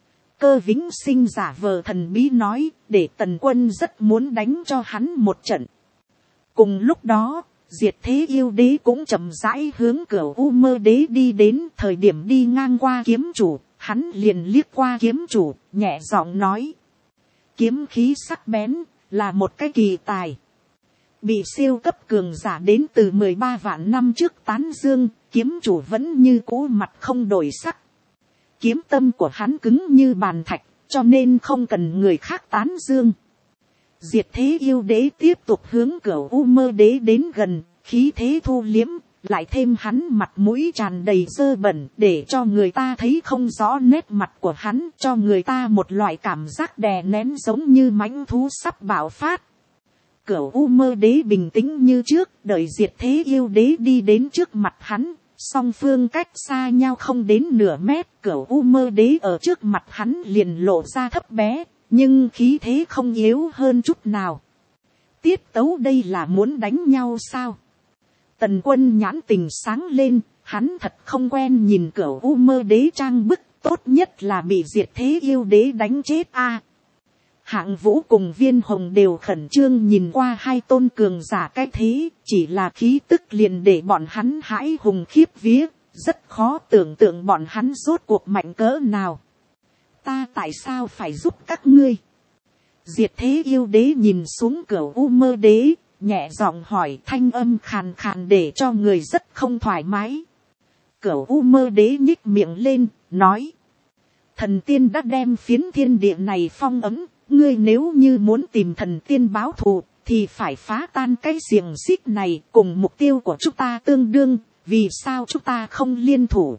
Cơ Vĩnh Sinh giả vờ thần bí nói, để Tần Quân rất muốn đánh cho hắn một trận. Cùng lúc đó, Diệt Thế Yêu Đế cũng chậm rãi hướng Cửu U Mơ Đế đi đến, thời điểm đi ngang qua kiếm chủ, hắn liền liếc qua kiếm chủ, nhẹ giọng nói. Kiếm khí sắc bén, là một cái kỳ tài. Bị siêu cấp cường giả đến từ 13 vạn năm trước tán dương, kiếm chủ vẫn như cũ mặt không đổi sắc. Kiếm tâm của hắn cứng như bàn thạch, cho nên không cần người khác tán dương. Diệt Thế Yêu Đế tiếp tục hướng Cửu U Mơ Đế đến gần, khí thế thu liếm, lại thêm hắn mặt mũi tràn đầy dơ bẩn, để cho người ta thấy không rõ nét mặt của hắn, cho người ta một loại cảm giác đè nén giống như mãnh thú sắp bạo phát. Cửu U Mơ Đế bình tĩnh như trước, đợi Diệt Thế Yêu Đế đi đến trước mặt hắn, song phương cách xa nhau không đến nửa mét, Cửu U Mơ Đế ở trước mặt hắn liền lộ ra thấp bé, nhưng khí thế không yếu hơn chút nào. Tiết tấu đây là muốn đánh nhau sao? Tần Quân nhãn tình sáng lên, hắn thật không quen nhìn Cửu U Mơ Đế trang bức, tốt nhất là bị Diệt Thế Yêu Đế đánh chết a. Hạng Vũ cùng Viên Hồng đều khẩn trương nhìn qua hai tôn cường giả cái thế, chỉ là khí tức liền để bọn hắn hãi hùng khiếp vía, rất khó tưởng tượng bọn hắn rốt cuộc mạnh cỡ nào. Ta tại sao phải giúp các ngươi? Diệt Thế Yêu Đế nhìn xuống Cửu U Mơ Đế, nhẹ giọng hỏi, thanh âm khàn khàn để cho người rất không thoải mái. Cửu U Mơ Đế nhích miệng lên, nói. Thần tiên đã đem phiến thiên địa này phong ấm, ngươi nếu như muốn tìm thần tiên báo thù, thì phải phá tan cái xiềng xích này, cùng mục tiêu của chúng ta tương đương, vì sao chúng ta không liên thủ?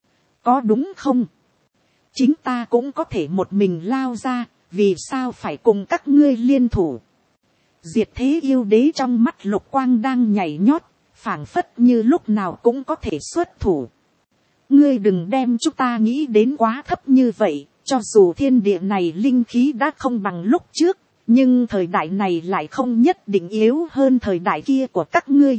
Có đúng không? Chính ta cũng có thể một mình lao ra, vì sao phải cùng các ngươi liên thủ? Diệt Thế Yêu Đế trong mắt lục quang đang nhảy nhót, phảng phất như lúc nào cũng có thể xuất thủ. Ngươi đừng đem chúng ta nghĩ đến quá thấp như vậy, cho dù thiên địa này linh khí đã không bằng lúc trước, nhưng thời đại này lại không nhất định yếu hơn thời đại kia của các ngươi.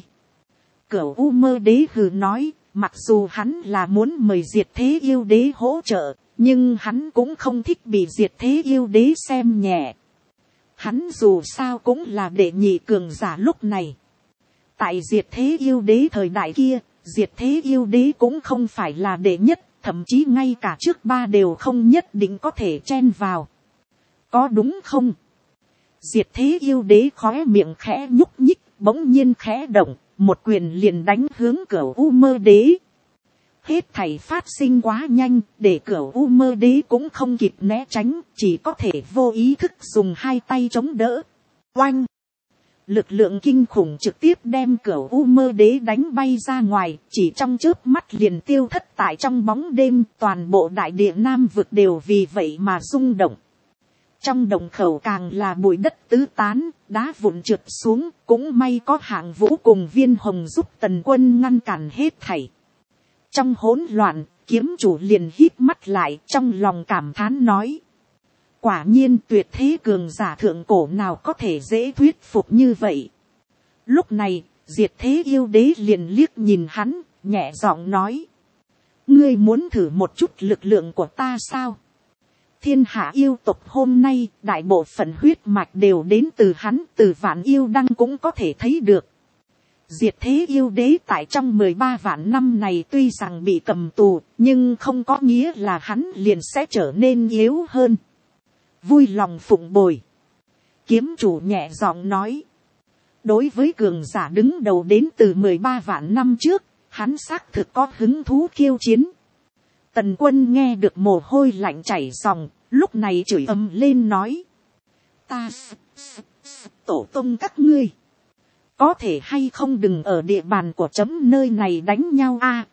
Cửu U Mơ Đế hừ nói, mặc dù hắn là muốn mời Diệt Thế Yêu Đế hỗ trợ, nhưng hắn cũng không thích bị Diệt Thế Yêu Đế xem nhẹ. Hắn dù sao cũng là đệ nhị cường giả lúc này. Tại Diệt Thế Yêu Đế thời đại kia, Diệt Thế Yêu Đế cũng không phải là đệ nhất, thậm chí ngay cả trước ba đều không nhất định có thể chen vào. Có đúng không? Diệt thế yêu đế khóe miệng khẽ nhúc nhích, bỗng nhiên khẽ động, một quyền liền đánh hướng Cửu U Mơ Đế. Hết thảy phát sinh quá nhanh, để Cửu U Mơ Đế cũng không kịp né tránh, chỉ có thể vô ý thức dùng hai tay chống đỡ. Oanh! Lực lượng kinh khủng trực tiếp đem Cửu U Mơ Đế đánh bay ra ngoài, chỉ trong chớp mắt liền tiêu thất tại trong bóng đêm, toàn bộ đại địa Nam vực đều vì vậy mà rung động. Trong đồng khẩu càng là bụi đất tứ tán, đá vụn trượt xuống, cũng may có Hạng Vũ cùng Viên Hồng giúp Tần Quân ngăn cản hết thảy. Trong hỗn loạn, kiếm chủ liền híp mắt lại, trong lòng cảm thán nói. Quả nhiên tuyệt thế cường giả thượng cổ nào có thể dễ thuyết phục như vậy. Lúc này, diệt thế yêu đế liền liếc nhìn hắn, nhẹ giọng nói. Ngươi muốn thử một chút lực lượng của ta sao? Thiên hạ yêu tộc hôm nay, đại bộ phận huyết mạch đều đến từ hắn, từ Vạn Yêu Đăng cũng có thể thấy được. Diệt thế yêu đế tại trong 13 vạn năm này tuy rằng bị cầm tù, nhưng không có nghĩa là hắn liền sẽ trở nên yếu hơn. Vui lòng phụng bồi. Kiếm chủ nhẹ giọng nói. Đối với cường giả đứng đầu đến từ 13 vạn năm trước, hắn xác thực có hứng thú khiêu chiến. Tần Quân nghe được mồ hôi lạnh chảy ròng, lúc này chửi ầm lên nói. Ta tổ tông các ngươi. Có thể hay không đừng ở địa bàn của chấm nơi này đánh nhau a.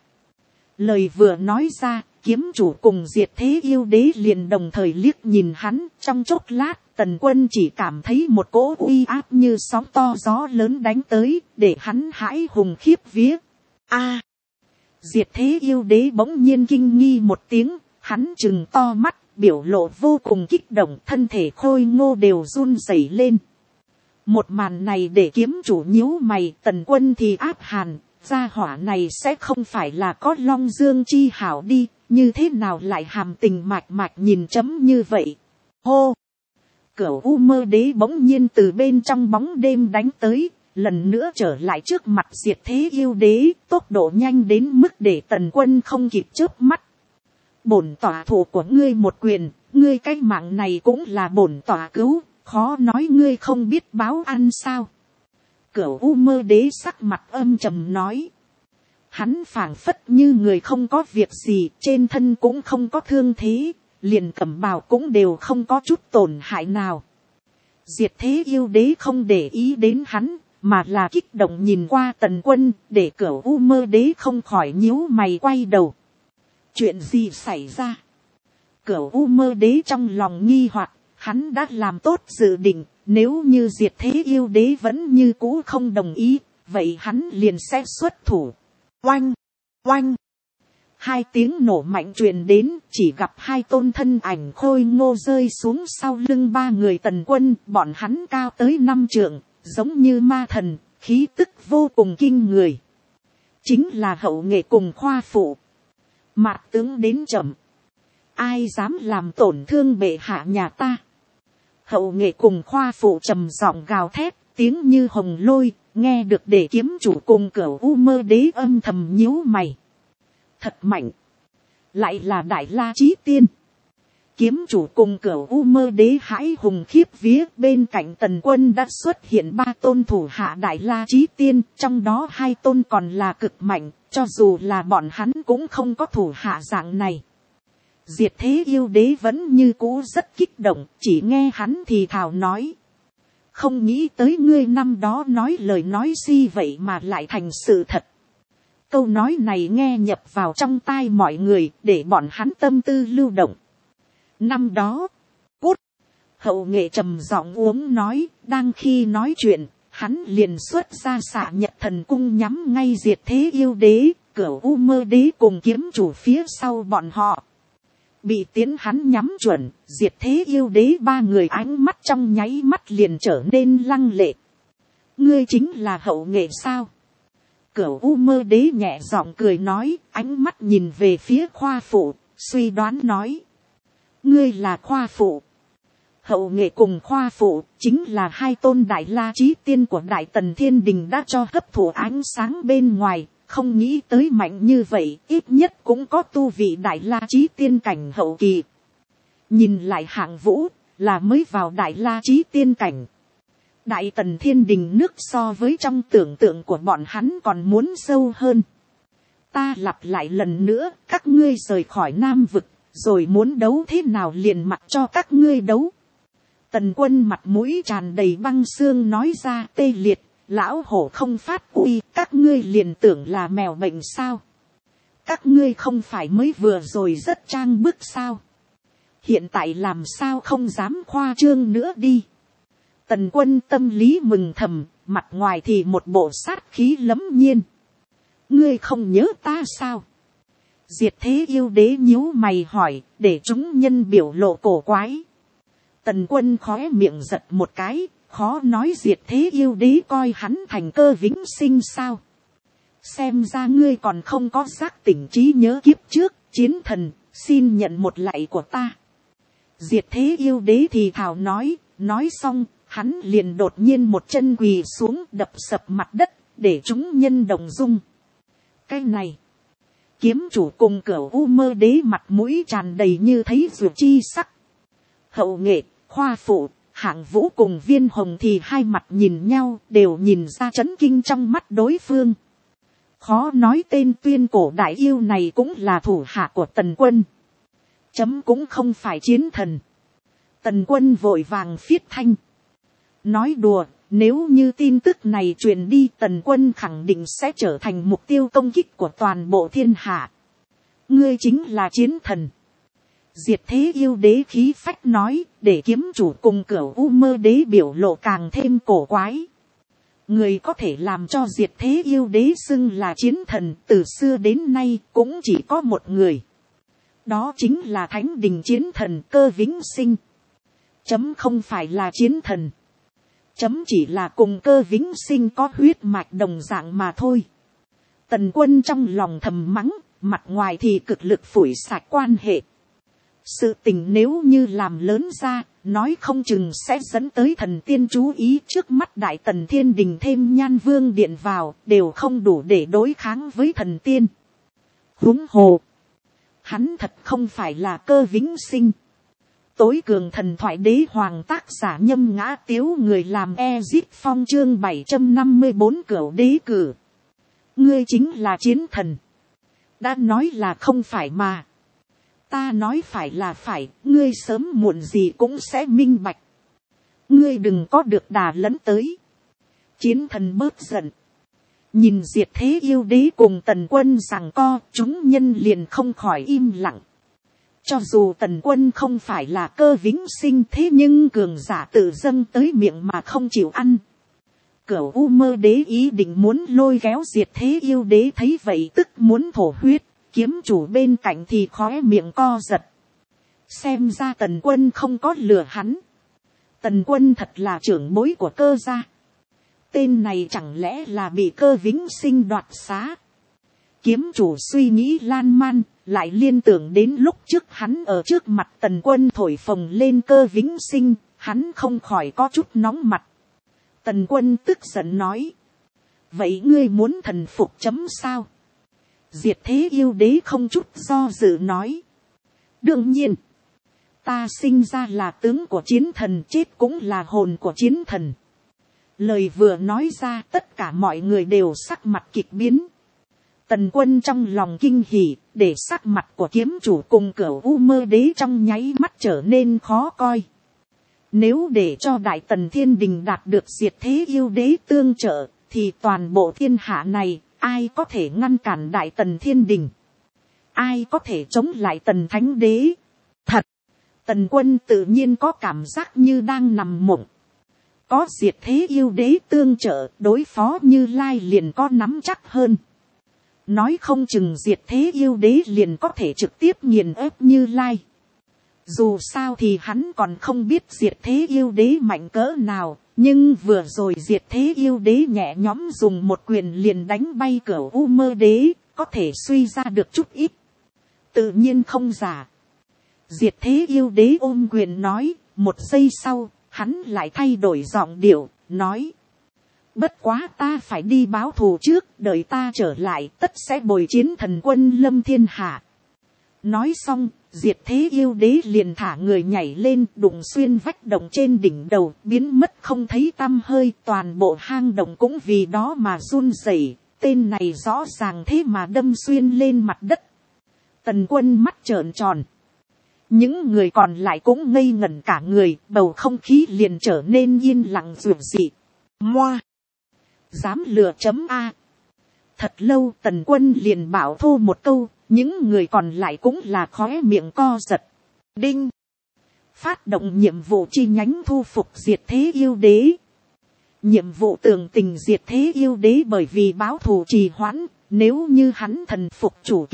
Lời vừa nói ra, kiếm chủ cùng diệt thế yêu đế liền đồng thời liếc nhìn hắn. Trong chốc lát, Tần Quân chỉ cảm thấy một cỗ uy áp như sóng to gió lớn đánh tới, để hắn hãi hùng khiếp vía. A! Diệt thế yêu đế bỗng nhiên kinh nghi một tiếng, hắn trừng to mắt, biểu lộ vô cùng kích động, thân thể khôi ngô đều run rẩy lên. Một màn này để kiếm chủ nhíu mày, Tần Quân thì áp hàn, gia hỏa này sẽ không phải là có Long Dương chi hảo đi, như thế nào lại hàm tình mạch mạch nhìn chấm như vậy. Hô! Cửu U Mơ Đế bỗng nhiên từ bên trong bóng đêm đánh tới, lần nữa trở lại trước mặt diệt thế yêu đế, tốc độ nhanh đến mức để Tần Quân không kịp chớp mắt. Bổn tỏa thủ của ngươi một quyền, ngươi cái mạng này cũng là bổn tỏa cứu, khó nói ngươi không biết báo ăn sao. Cửu U Mơ Đế sắc mặt âm trầm nói. Hắn phảng phất như người không có việc gì, trên thân cũng không có thương thế, liền cẩm bào cũng đều không có chút tổn hại nào. Diệt thế yêu đế không để ý đến hắn, mà là kích động nhìn qua Tần Quân, để Cửu U Mơ Đế không khỏi nhíu mày quay đầu. Chuyện gì xảy ra? Cửu U Mơ Đế trong lòng nghi hoặc, hắn đã làm tốt dự định, nếu như diệt thế yêu đế vẫn như cũ không đồng ý, vậy hắn liền sẽ xuất thủ. Oanh! Oanh! Hai tiếng nổ mạnh truyền đến, chỉ gặp hai tôn thân ảnh khôi ngô rơi xuống sau lưng ba người Tần Quân, bọn hắn cao tới 5 trượng, giống như ma thần, khí tức vô cùng kinh người. Chính là Hậu Nghệ cùng Khoa Phụ. Mạt tướng đến chậm. Ai dám làm tổn thương bệ hạ nhà ta? Hậu Nghệ cùng Khoa Phụ trầm giọng gào thét, tiếng như hồng lôi, nghe được để kiếm chủ cùng Cửu U Mơ Đế âm thầm nhíu mày. Thật mạnh. Lại là Đại La Chí Tiên. Kiếm chủ cùng Cửu U Mơ Đế hãi hùng khiếp vía, bên cạnh Tần Quân đã xuất hiện 3 tôn thủ hạ Đại La Chí Tiên, trong đó 2 tôn còn là cực mạnh, cho dù là bọn hắn cũng không có thủ hạ dạng này. Diệt thế yêu đế vẫn như cũ rất kích động, chỉ nghe hắn thì thào nói. Không nghĩ tới ngươi năm đó nói lời nói si vậy mà lại thành sự thật. Câu nói này nghe nhập vào trong tai mọi người, để bọn hắn tâm tư lưu động. Năm đó, cút, Hậu Nghệ trầm giọng uống nói, đang khi nói chuyện, hắn liền xuất ra Xạ Nhật Thần Cung nhắm ngay diệt thế yêu đế, Cửu U Mơ Đế cùng kiếm chủ phía sau bọn họ. Bị tiến hắn nhắm chuẩn, diệt thế yêu đế ba người ánh mắt trong nháy mắt liền trở nên lăng lệ. Ngươi chính là Hậu Nghệ sao? Cửu U Mơ Đế nhẹ giọng cười nói, ánh mắt nhìn về phía Khoa Phụ, suy đoán nói. Ngươi là Khoa Phụ. Hậu Nghệ cùng Khoa Phụ chính là 2 tôn Đại La Chí Tiên của Đại Tần Thiên Đình đã cho hấp thụ ánh sáng bên ngoài, không nghĩ tới mạnh như vậy, ít nhất cũng có tu vị đại la chí tiên cảnh hậu kỳ. Nhìn lại hạng vũ, là mới vào đại la chí tiên cảnh. Đại tần thiên đình nước so với trong tưởng tượng của bọn hắn còn muốn sâu hơn. Ta lặp lại lần nữa, các ngươi rời khỏi Nam vực, rồi muốn đấu thế nào liền mặc cho các ngươi đấu. Tần Quân mặt mũi tràn đầy băng xương nói ra tê liệt, lão hổ không phát uy, các ngươi liền tưởng là mèo bệnh sao. Các ngươi không phải mới vừa rồi rất trang bức sao. Hiện tại làm sao không dám khoa trương nữa đi. Tần Quân tâm lý mừng thầm, mặt ngoài thì một bộ sát khí lẫm nhiên. Ngươi không nhớ ta sao? Diệt Thế Yêu Đế nhíu mày hỏi, để chúng nhân biểu lộ cổ quái. Tần Quân khóe miệng giật một cái, khó nói Diệt Thế Yêu Đế coi hắn thành cơ vĩnh sinh sao. Xem ra ngươi còn không có giác tỉnh trí nhớ kiếp trước, chiến thần, xin nhận một lạy của ta. Diệt Thế Yêu Đế thì thào nói xong, hắn liền đột nhiên một chân quỳ xuống đập sập mặt đất, để chúng nhân đồng dung. Cái này, kiếm chủ cùng Cửu U Mơ Đế mặt mũi tràn đầy như thấy ruột chi sắc. Hậu nghệ, khoa phụ, hạng vũ cùng Viên Hồng thì hai mặt nhìn nhau, đều nhìn ra chấn kinh trong mắt đối phương. Khó nói tên tuyên cổ đại yêu này cũng là thủ hạ của Tần Quân. Chấm cũng không phải chiến thần. Tần Quân vội vàng phiết thanh. Nói đùa, nếu như tin tức này truyền đi, Tần Quân khẳng định sẽ trở thành mục tiêu công kích của toàn bộ thiên hạ. Ngươi chính là chiến thần. Diệt Thế Yêu Đế khí phách nói, để kiếm chủ cùng Cửu U Mơ Đế biểu lộ càng thêm cổ quái. Người có thể làm cho Diệt Thế Yêu Đế xưng là chiến thần từ xưa đến nay cũng chỉ có một người. Đó chính là Thánh Đình chiến thần Cơ Vĩnh Sinh. Chấm không phải là chiến thần. Chấm chỉ là cùng Cơ Vĩnh Sinh có huyết mạch đồng dạng mà thôi. Tần Quân trong lòng thầm mắng, mặt ngoài thì cực lực phủi sạch quan hệ. Sự tình nếu như làm lớn ra, nói không chừng sẽ dẫn tới thần tiên chú ý. Trước mắt Đại Tần Thiên Đình thêm Nhan Vương điện vào, đều không đủ để đối kháng với thần tiên. Huống hồ, hắn thật không phải là Cơ Vĩnh Sinh. Tối cường thần thoại đế hoàng tác giả Nhâm Ngã Tiếu, người làm Ezip Phong chương 754 Cửu Đế Cử. Ngươi chính là chiến thần. Đã nói là không phải mà. Ta nói phải là phải, ngươi sớm muộn gì cũng sẽ minh bạch. Ngươi đừng có được đà lẫn tới. Chiến thần bớt giận. Nhìn Diệt Thế Yêu Đế cùng Tần Quân giằng co, chúng nhân liền không khỏi im lặng. Cho dù Tần Quân không phải là Cơ Vĩnh Sinh, thế nhưng cường giả tự dâng tới miệng mà không chịu ăn. Cửu U Mơ Đế ý định muốn lôi kéo Diệt Thế Yêu Đế, thấy vậy tức muốn thổ huyết. Kiếm chủ bên cạnh thì khóe miệng co giật. Xem ra Tần Quân không có lừa hắn. Tần Quân thật là trưởng bối của Cơ gia. Tên này chẳng lẽ là bị Cơ Vĩnh Sinh đoạt xá. Kiếm chủ suy nghĩ lan man, lại liên tưởng đến lúc trước hắn ở trước mặt Tần Quân thổi phồng lên Cơ Vĩnh Sinh, hắn không khỏi có chút nóng mặt. Tần Quân tức giận nói. Vậy ngươi muốn thần phục chấm sao? Diệt Thế Yêu Đế không chút do dự nói. Đương nhiên, ta sinh ra là tướng của chiến thần, chết cũng là hồn của chiến thần. Lời vừa nói ra, tất cả mọi người đều sắc mặt kịch biến. Tần Quân trong lòng kinh hỉ, để sắc mặt của kiếm chủ cùng Cửu U Mơ Đế trong nháy mắt trở nên khó coi. Nếu để cho Đại Tần Thiên Đình đạt được Diệt Thế Yêu Đế tương trợ, thì toàn bộ thiên hạ này, ai có thể ngăn cản Đại Tần Thiên Đình? Ai có thể chống lại Tần Thánh Đế? Thật, Tần Quân tự nhiên có cảm giác như đang nằm mộng. Có Diệt Thế Yêu Đế tương trợ, đối phó Như Lai liền có nắm chắc hơn. Nói không chừng Diệt Thế Yêu Đế liền có thể trực tiếp nghiền ép Như Lai. Dù sao thì hắn còn không biết Diệt Thế Yêu Đế mạnh cỡ nào. Nhưng vừa rồi Diệt Thế Yêu Đế nhẹ nhõm dùng một quyền liền đánh bay Cửu U Mơ Đế, có thể suy ra được chút ít. Tự nhiên không giả. Diệt Thế Yêu Đế ôm quyền nói, một giây sau, hắn lại thay đổi giọng điệu, nói. Bất quá ta phải đi báo thù trước, đợi ta trở lại tất sẽ bồi chiến thần quân lâm thiên hạ. Nói xong, diệt thế yêu đế liền thả người nhảy lên, đụng xuyên vách động trên đỉnh đầu, biến mất không thấy tăm hơi. Toàn bộ hang động cũng vì đó mà run rẩy. Tên này rõ ràng thế mà đâm xuyên lên mặt đất. Tần Quân mắt trợn tròn. Những người còn lại cũng ngây ngẩn cả người, bầu không khí liền trở nên yên lặng rụt rị. Moa! Dám lừa chấm A. Thật lâu Tần Quân liền bảo thô một câu, những người còn lại cũng là khóe miệng co giật. Đinh! Phát động nhiệm vụ chi nhánh thu phục diệt thế yêu đế. Nhiệm vụ tường tình diệt thế yêu đế bởi vì báo thù trì hoãn. Nếu như hắn thần phục chủ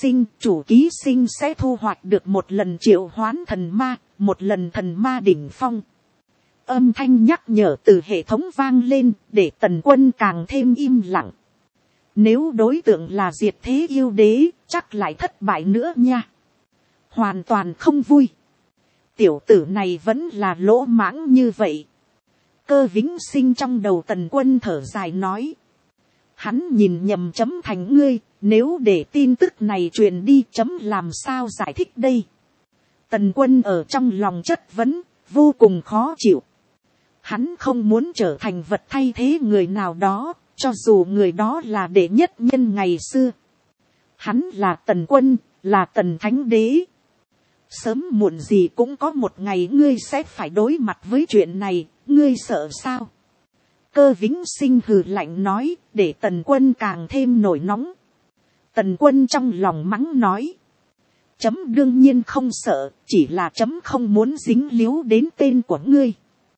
ký sinh sẽ thu hoạch được một lần triệu hoán thần ma, một lần thần ma đỉnh phong. Âm thanh nhắc nhở từ hệ thống vang lên, để Tần Quân càng thêm im lặng. Nếu đối tượng là diệt thế yêu đế, chắc lại thất bại nữa nha. Hoàn toàn không vui. Tiểu tử này vẫn là lỗ mãng như vậy. Cơ Vĩnh Sinh trong đầu Tần Quân thở dài nói. Hắn nhìn nhầm chấm thành ngươi, nếu để tin tức này truyền đi chấm làm sao giải thích đây. Tần Quân ở trong lòng chất vấn, vô cùng khó chịu. Hắn không muốn trở thành vật thay thế người nào đó, cho dù người đó là đệ nhất nhân ngày xưa. Hắn là Tần Quân, là Tần Thánh Đế. Sớm muộn gì cũng có một ngày ngươi sẽ phải đối mặt với chuyện này, ngươi sợ sao? Cơ Vĩnh Sinh hừ lạnh nói, để Tần Quân càng thêm nổi nóng. Tần Quân trong lòng mắng nói. Chấm đương nhiên không sợ, chỉ là chấm không muốn dính líu đến tên của ngươi.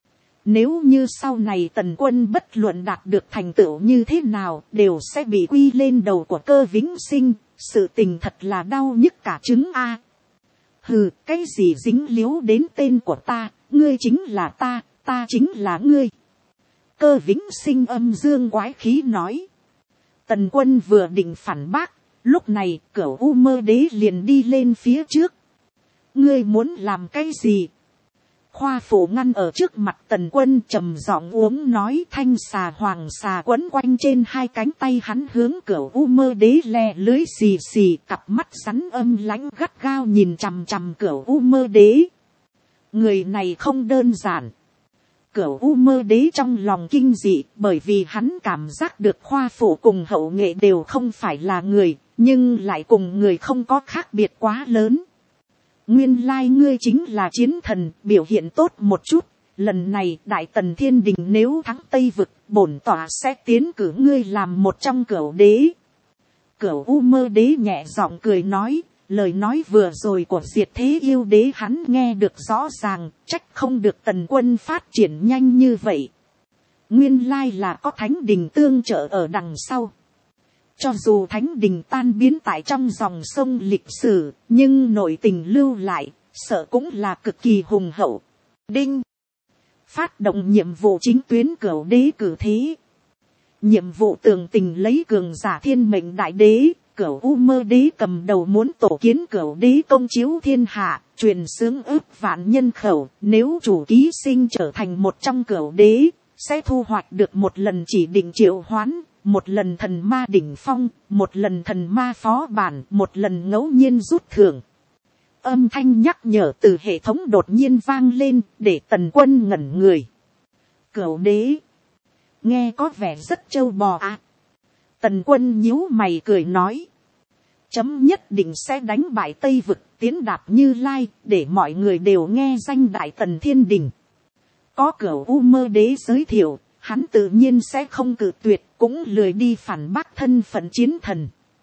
Nếu như sau này Tần Quân bất luận đạt được thành tựu như thế nào, đều sẽ bị quy lên đầu của Cơ Vĩnh Sinh, sự tình thật là đau nhức cả trứng a. Hừ, cái gì dính líu đến tên của ta, ngươi chính là ta, ta chính là ngươi. Cơ Vĩnh Sinh âm dương quái khí nói. Tần Quân vừa định phản bác, lúc này Cửu U Mơ Đế liền đi lên phía trước. Ngươi muốn làm cái gì? Khoa Phủ ngăn ở trước mặt Tần Quân trầm giọng uống nói, thanh xà hoàng xà quấn quanh trên hai cánh tay hắn hướng Cửu U Mơ Đế le lưới xì xì, cặp mắt rắn âm lãnh gắt gao nhìn chằm chằm Cửu U Mơ Đế. Người này không đơn giản. Cửu U Mơ Đế trong lòng kinh dị, bởi vì hắn cảm giác được Khoa Phủ cùng Hậu Nghệ đều không phải là người, nhưng lại cùng người không có khác biệt quá lớn. Nguyên lai ngươi chính là chiến thần, biểu hiện tốt một chút. Lần này Đại Tần Thiên Đình nếu thắng Tây Vực, bổn tọa sẽ tiến cử ngươi làm một trong Cửu Đế. Cửu U Mơ Đế nhẹ giọng cười nói, lời nói vừa rồi của diệt thế yêu đế hắn nghe được rõ ràng, trách không được Tần Quân phát triển nhanh như vậy. Nguyên lai là có Thánh Đình tương trợ ở đằng sau. Cho dù Thánh Đình tan biến tại trong dòng sông lịch sử, nhưng nội tình lưu lại, sợ cũng là cực kỳ hùng hậu. Đinh! Phát động nhiệm vụ chính tuyến Cửu Đế cử thế. Nhiệm vụ tường tình lấy cường giả thiên mệnh đại đế, Cửu U Mơ Đế cầm đầu muốn tổ kiến Cửu Đế công chiếu thiên hạ, truyền xướng ước vạn nhân khẩu. Nếu chủ ký sinh trở thành một trong Cửu Đế, sẽ thu hoạch được một lần chỉ định triệu hoán, một lần thần ma đỉnh phong, một lần thần ma phó bản, một lần ngẫu nhiên rút thưởng. Âm thanh nhắc nhở từ hệ thống đột nhiên vang lên, để Tần Quân ngẩn người. Cửu Đế, nghe có vẻ rất trâu bò à. Tần Quân nhíu mày cười nói. Chấm nhất định sẽ đánh bại Tây Vực, tiến đạp Như Lai, để mọi người đều nghe danh Đại Tần Thiên Đình. Có Cửu U Mơ Đế giới thiệu, hắn tự nhiên sẽ không cự tuyệt, cũng lười đi phản bác thân phận chiến thần.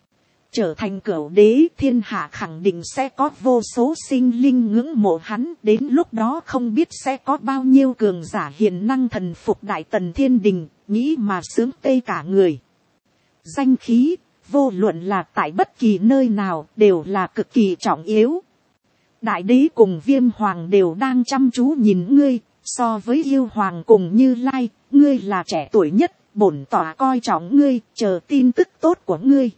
Trở thành Cửu Đế, thiên hạ khẳng định sẽ có vô số sinh linh ngưỡng mộ hắn, đến lúc đó không biết sẽ có bao nhiêu cường giả hiền năng thần phục Đại Tần Thiên Đình, nghĩ mà sướng tê cả người. Danh khí, vô luận là tại bất kỳ nơi nào, đều là cực kỳ trọng yếu. Đại Đế cùng Viêm Hoàng đều đang chăm chú nhìn ngươi, so với Yêu Hoàng cùng Như Lai, ngươi là trẻ tuổi nhất, bổn tọa coi trọng ngươi, chờ tin tức tốt của ngươi.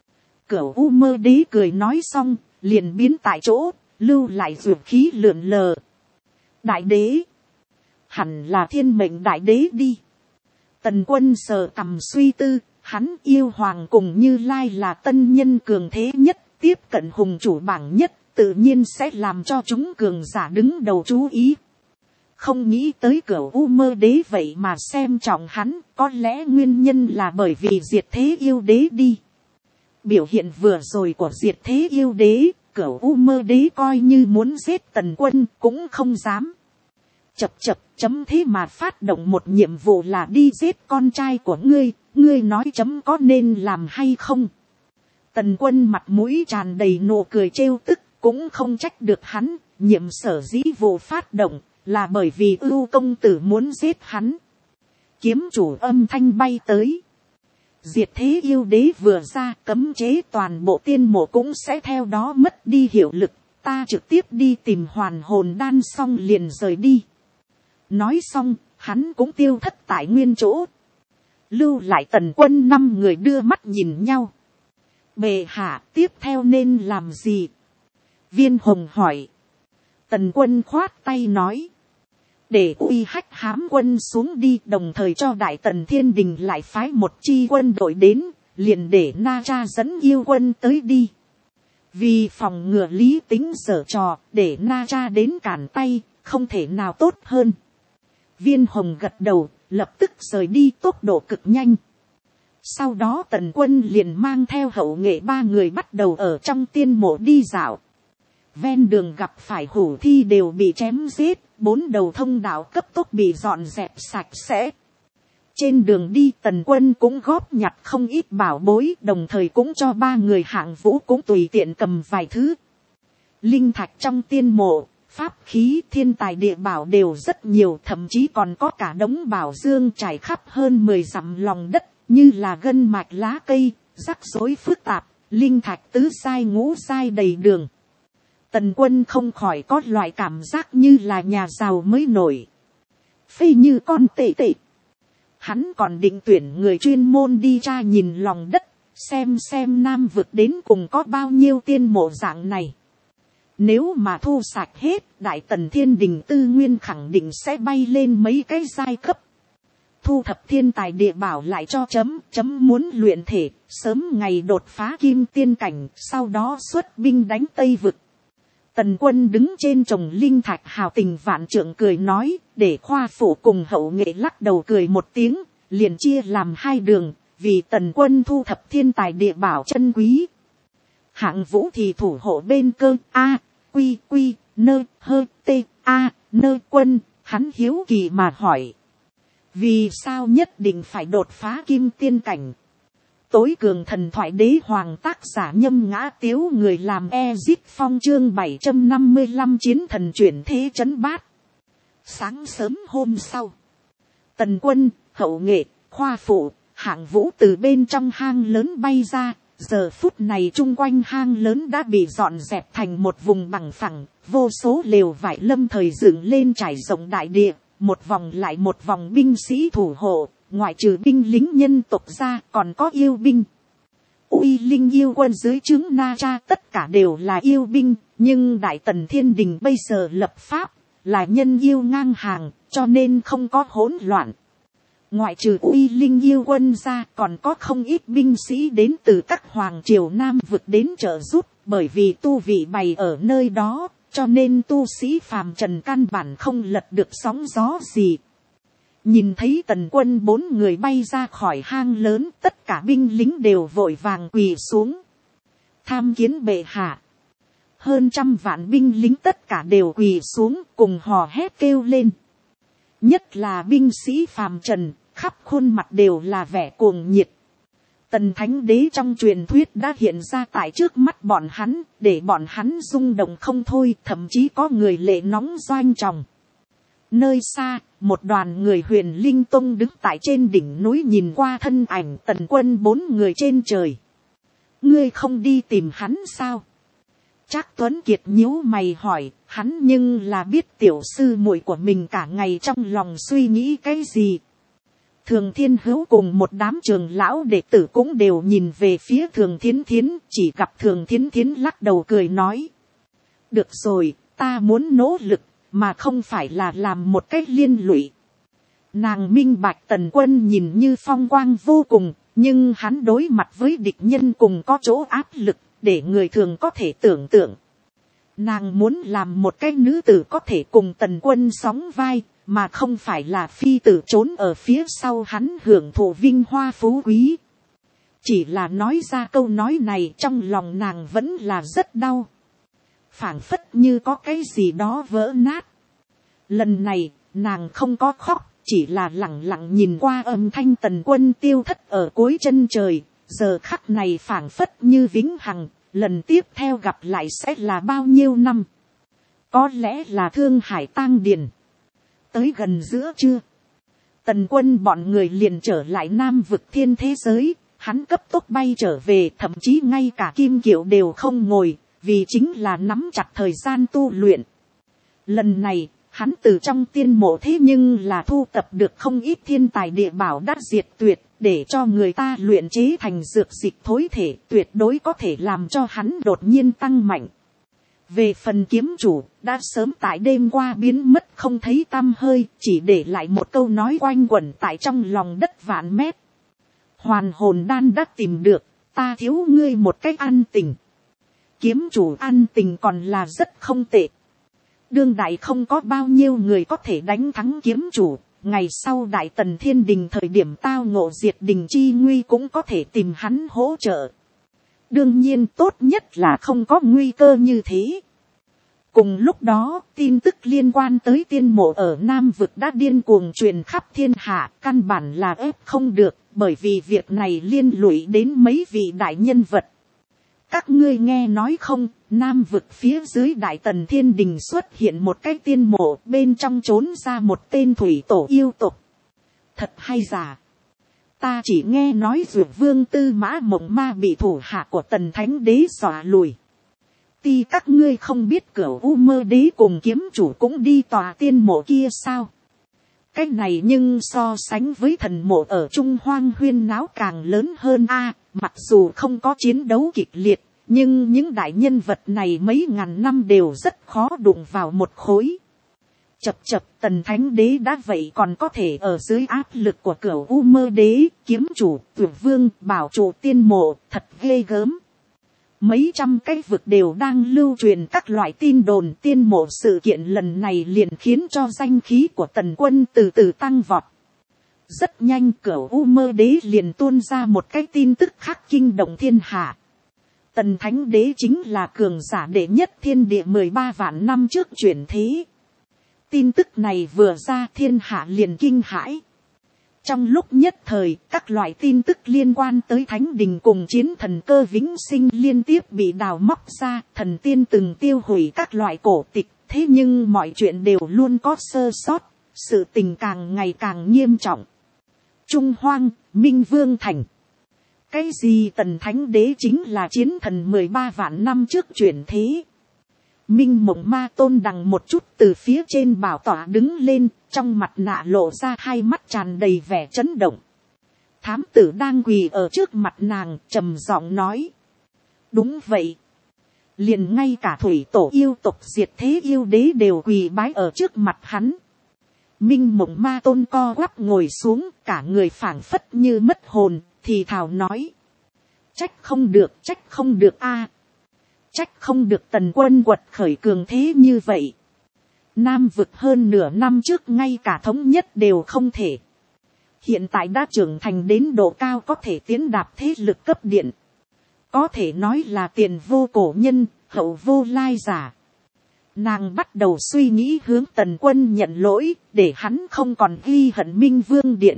Cửu U Mơ Đế cười nói xong, liền biến tại chỗ, lưu lại dược khí lượn lờ. Đại Đế, hẳn là thiên mệnh Đại Đế đi. Tần Quân sờ cằm suy tư, hắn yêu hoàng cùng Như Lai là tân nhân cường thế nhất, tiếp cận hùng chủ bảng nhất, tự nhiên sẽ làm cho chúng cường giả đứng đầu chú ý. Không nghĩ tới Cửu U Mơ Đế vậy mà xem trọng hắn, có lẽ nguyên nhân là bởi vì Diệt Thế Yêu Đế đi. Biểu hiện vừa rồi của Diệt Thế Yêu Đế, Cửu U Mơ Đế coi như muốn giết Tần Quân cũng không dám. Chập chập chấm thế mà phát động một nhiệm vụ là đi giết con trai của ngươi nói chấm có nên làm hay không? Tần Quân mặt mũi tràn đầy nụ cười trêu tức, cũng không trách được hắn, nhiệm sở dĩ vụ phát động, là bởi vì Ưu công tử muốn giết hắn. Kiếm chủ âm thanh bay tới. Diệt Thế Yêu Đế vừa ra, cấm chế toàn bộ tiên mộ cũng sẽ theo đó mất đi hiệu lực, ta trực tiếp đi tìm hoàn hồn đan xong liền rời đi. Nói xong, hắn cũng tiêu thất tại nguyên chỗ. Lưu lại Tần Quân 5 người đưa mắt nhìn nhau. Bệ hạ tiếp theo nên làm gì? Viên Hồng hỏi. Tần Quân khoát tay nói. Để Uy Hách Hám quân xuống đi, đồng thời cho Đại Tần Thiên Đình lại phái một chi quân đội đến, liền để Na Tra dẫn yêu quân tới đi. Vì phòng ngừa Lý Tính giở trò, để Na Tra đến cản tay, không thể nào tốt hơn. Viên Hồng gật đầu, lập tức rời đi tốc độ cực nhanh. Sau đó Tần Quân liền mang theo hậu nghệ 3 người bắt đầu ở trong tiên mộ đi dạo. Ven đường gặp phải hủ thi đều bị chém giết, 4 đầu thông đạo cấp tốc bị dọn dẹp sạch sẽ. Trên đường đi Tần Quân cũng góp nhặt không ít bảo bối, đồng thời cũng cho 3 người hạng vũ cũng tùy tiện cầm vài thứ. Linh thạch trong tiên mộ, pháp khí, thiên tài địa bảo đều rất nhiều, thậm chí còn có cả đống bảo dương trải khắp hơn 10 dặm lòng đất, như là gân mạch lá cây, rắc rối phức tạp, linh thạch tứ sai ngũ sai đầy đường. Tần Quân không khỏi có loại cảm giác như là nhà giàu mới nổi. Phê như con tệ tệ. Hắn còn định tuyển người chuyên môn đi tra nhìn lòng đất, xem Nam vực đến cùng có bao nhiêu tiên mộ dạng này. Nếu mà thu sạch hết, Đại Tần Thiên Đình tư nguyên khẳng định sẽ bay lên mấy cái giai cấp. Thu thập thiên tài địa bảo lại cho chấm muốn luyện thể, sớm ngày đột phá kim tiên cảnh, sau đó xuất binh đánh Tây vực. Tần Quân đứng trên chồng linh thạch hào tình vạn trượng cười nói, để khoa phủ cùng hậu nghệ lắc đầu cười một tiếng, liền chia làm 2 đường, vì Tần Quân thu thập thiên tài địa bảo chân quý. Hạng vũ thì thủ hộ bên cơ a quy nơ hơ tê a nơ quân, hắn hiếu kỳ mà hỏi. Vì sao nhất định phải đột phá kim tiên cảnh? Tối cường thần thoại đế hoàng tác giả Nhâm Ngã Tiếu, người làm Ezip Phong, chương 755 chiến thần chuyển thế trấn bát. Sáng sớm hôm sau, Tần Quân, hậu nghệ, khoa phụ, hạng vũ từ bên trong hang lớn bay ra. Giờ phút này chung quanh hang lớn đã bị dọn dẹp thành một vùng bằng phẳng, vô số lều vải lâm thời dựng lên trải rộng đại địa, một vòng lại một vòng binh sĩ thủ hộ, ngoại trừ binh lính nhân tộc ra còn có yêu binh. Uy Linh yêu quân dưới trướng Na Tra tất cả đều là yêu binh, nhưng Đại Tần Thiên Đình bây giờ lập pháp là nhân yêu ngang hàng, cho nên không có hỗn loạn. Ngoại trừ Uy Linh yêu quân ra còn có không ít binh sĩ đến từ các hoàng triều Nam vực đến trợ giúp, bởi vì tu vị bày ở nơi đó, cho nên tu sĩ phàm trần căn bản không lật được sóng gió gì. Nhìn thấy Tần Quân 4 người bay ra khỏi hang lớn, tất cả binh lính đều vội vàng quỳ xuống. Tham kiến bệ hạ. Hơn 100 vạn binh lính tất cả đều quỳ xuống cùng hò hét kêu lên. Nhất là binh sĩ phàm trần, khắp khuôn mặt đều là vẻ cuồng nhiệt. Tần Thánh Đế trong truyền thuyết đã hiện ra tại trước mắt bọn hắn, để bọn hắn rung động không thôi, thậm chí có người lệ nóng doanh tròng. Nơi xa, một đoàn người Huyền Linh Tông đứng tại trên đỉnh núi nhìn qua thân ảnh Tần Quân 4 người trên trời. Ngươi không đi tìm hắn sao? Trác Tuấn Kiệt nhíu mày hỏi, hắn nhưng là biết tiểu sư muội của mình cả ngày trong lòng suy nghĩ cái gì. Thường Thiên Hữu cùng một đám trường lão đệ tử cũng đều nhìn về phía Thường Thiến Thiến, chỉ gặp Thường Thiến Thiến lắc đầu cười nói. Được rồi, ta muốn nỗ lực, mà không phải là làm một cách liên lụy. Nàng minh bạch Tần Quân nhìn như phong quang vô cùng, nhưng hắn đối mặt với địch nhân cùng có chỗ áp lực, để người thường có thể tưởng tượng. Nàng muốn làm một cái nữ tử có thể cùng Tần Quân sóng vai, mà không phải là phi tử trốn ở phía sau hắn hưởng thụ vinh hoa phú quý. Chỉ là nói ra câu nói này trong lòng nàng vẫn là rất đau. Phảng phất như có cái gì đó vỡ nát. Lần này, nàng không có khóc, chỉ là lặng lặng nhìn qua âm thanh Tần Quân tiêu thất ở cuối chân trời. Giờ khắc này phảng phất như vĩnh hằng, lần tiếp theo gặp lại sẽ là bao nhiêu năm. Có lẽ là Thương Hải tang điền. Tới gần giữa trưa, Tần Quân bọn người liền trở lại Nam vực thiên thế giới. Hắn cấp tốc bay trở về, thậm chí ngay cả Kim Kiều đều không ngồi, vì chính là nắm chặt thời gian tu luyện. Lần này, hắn từ trong tiên mộ thế nhưng là thu tập được không ít thiên tài địa bảo đắt diệt tuyệt, để cho người ta luyện chế thành dược dịch thối thể, tuyệt đối có thể làm cho hắn đột nhiên tăng mạnh. Về phần kiếm chủ, đã sớm tại đêm qua biến mất không thấy tăm hơi, chỉ để lại một câu nói quanh quẩn tại trong lòng đất vạn mét. Hoàn hồn đan đã tìm được, ta thiếu ngươi một cách ăn tình. Kiếm chủ ăn tình còn là rất không tệ. Đương đại không có bao nhiêu người có thể đánh thắng kiếm chủ. Ngày sau đại tần thiên đình thời điểm tao ngộ diệt đình chi nguy cũng có thể tìm hắn hỗ trợ. Đương nhiên tốt nhất là không có nguy cơ như thế. Cùng lúc đó, tin tức liên quan tới tiên mộ ở Nam vực đã điên cuồng truyền khắp thiên hạ, căn bản là ép không được, bởi vì việc này liên lụy đến mấy vị đại nhân vật. Các ngươi nghe nói không, Nam vực phía dưới đại tần thiên đình xuất hiện một cái tiên mộ, bên trong trốn ra một tên thủy tổ yêu tộc. Thật hay giả? Ta chỉ nghe nói Dược Vương Tư Mã Mộng Ma bị thủ hạ của Tần Thánh Đế dọa lùi. Ti các ngươi không biết Cửu U Mơ Đế cùng kiếm chủ cũng đi tòa tiên mộ kia sao? Cái này nhưng so sánh với thần mộ ở Trung Hoang huyên náo càng lớn hơn a. Mặc dù không có chiến đấu kịch liệt, nhưng những đại nhân vật này mấy ngàn năm đều rất khó đụng vào một khối. Chập chập Tần Thánh Đế đã vậy còn có thể ở dưới áp lực của Cửu U Mơ Đế, kiếm chủ, Dược Vương, bảo chủ tiên mộ, thật ghê gớm. Mấy trăm cái vực đều đang lưu truyền các loại tin đồn tiên mộ, sự kiện lần này liền khiến cho danh khí của Tần Quân từ từ tăng vọt. Rất nhanh Cửu U Mơ Đế liền tuôn ra một cái tin tức khác kinh động thiên hạ. Tần Thánh Đế chính là cường giả đệ nhất thiên địa 13 vạn năm trước chuyển thế. Tin tức này vừa ra thiên hạ liền kinh hãi. Trong lúc nhất thời, các loại tin tức liên quan tới Thánh Đình cùng chiến thần cơ vĩnh sinh liên tiếp bị đào móc ra, thần tiên từng tiêu hủy các loại cổ tịch, thế nhưng mọi chuyện đều luôn có sơ sót, sự tình càng ngày càng nghiêm trọng. Trung Hoang, Minh Vương Thành. Cái gì Tần Thánh Đế chính là chiến thần 13 vạn năm trước chuyển thế. Minh Mộng Ma Tôn đằng một chút từ phía trên bảo tọa đứng lên, trong mặt nạ lộ ra hai mắt tràn đầy vẻ chấn động. Thám tử đang quỳ ở trước mặt nàng, trầm giọng nói. Đúng vậy. Liền ngay cả thủy tổ yêu tộc diệt thế yêu đế đều quỳ bái ở trước mặt hắn. Minh Mộng Ma Tôn co quắp ngồi xuống, cả người phảng phất như mất hồn, thì thào nói. Trách không được a. Trách không được Tần Quân quật khởi cường thế như vậy. Nam vực hơn nửa năm trước ngay cả thống nhất đều không thể. Hiện tại đã trưởng thành đến độ cao có thể tiến đạp thế lực cấp điện. Có thể nói là tiền vô cổ nhân, hậu vô lai giả. Nàng bắt đầu suy nghĩ hướng Tần Quân nhận lỗi, để hắn không còn ghi hận Minh Vương Điện.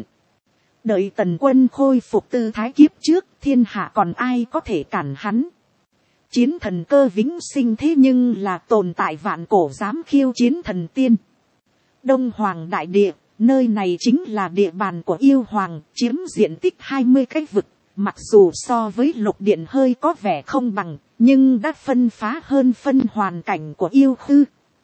Đợi Tần Quân khôi phục tư thái kiếp trước, thiên hạ còn ai có thể cản hắn. Chiến thần cơ vĩnh sinh thế nhưng là tồn tại vạn cổ dám khiêu chiến thần tiên. Đông Hoàng Đại Địa, nơi này chính là địa bàn của yêu hoàng, chiếm diện tích 20 cái vực. Mặc dù so với lục điện hơi có vẻ không bằng, nhưng đã phân phá hơn phân hoàn cảnh của yêu khư.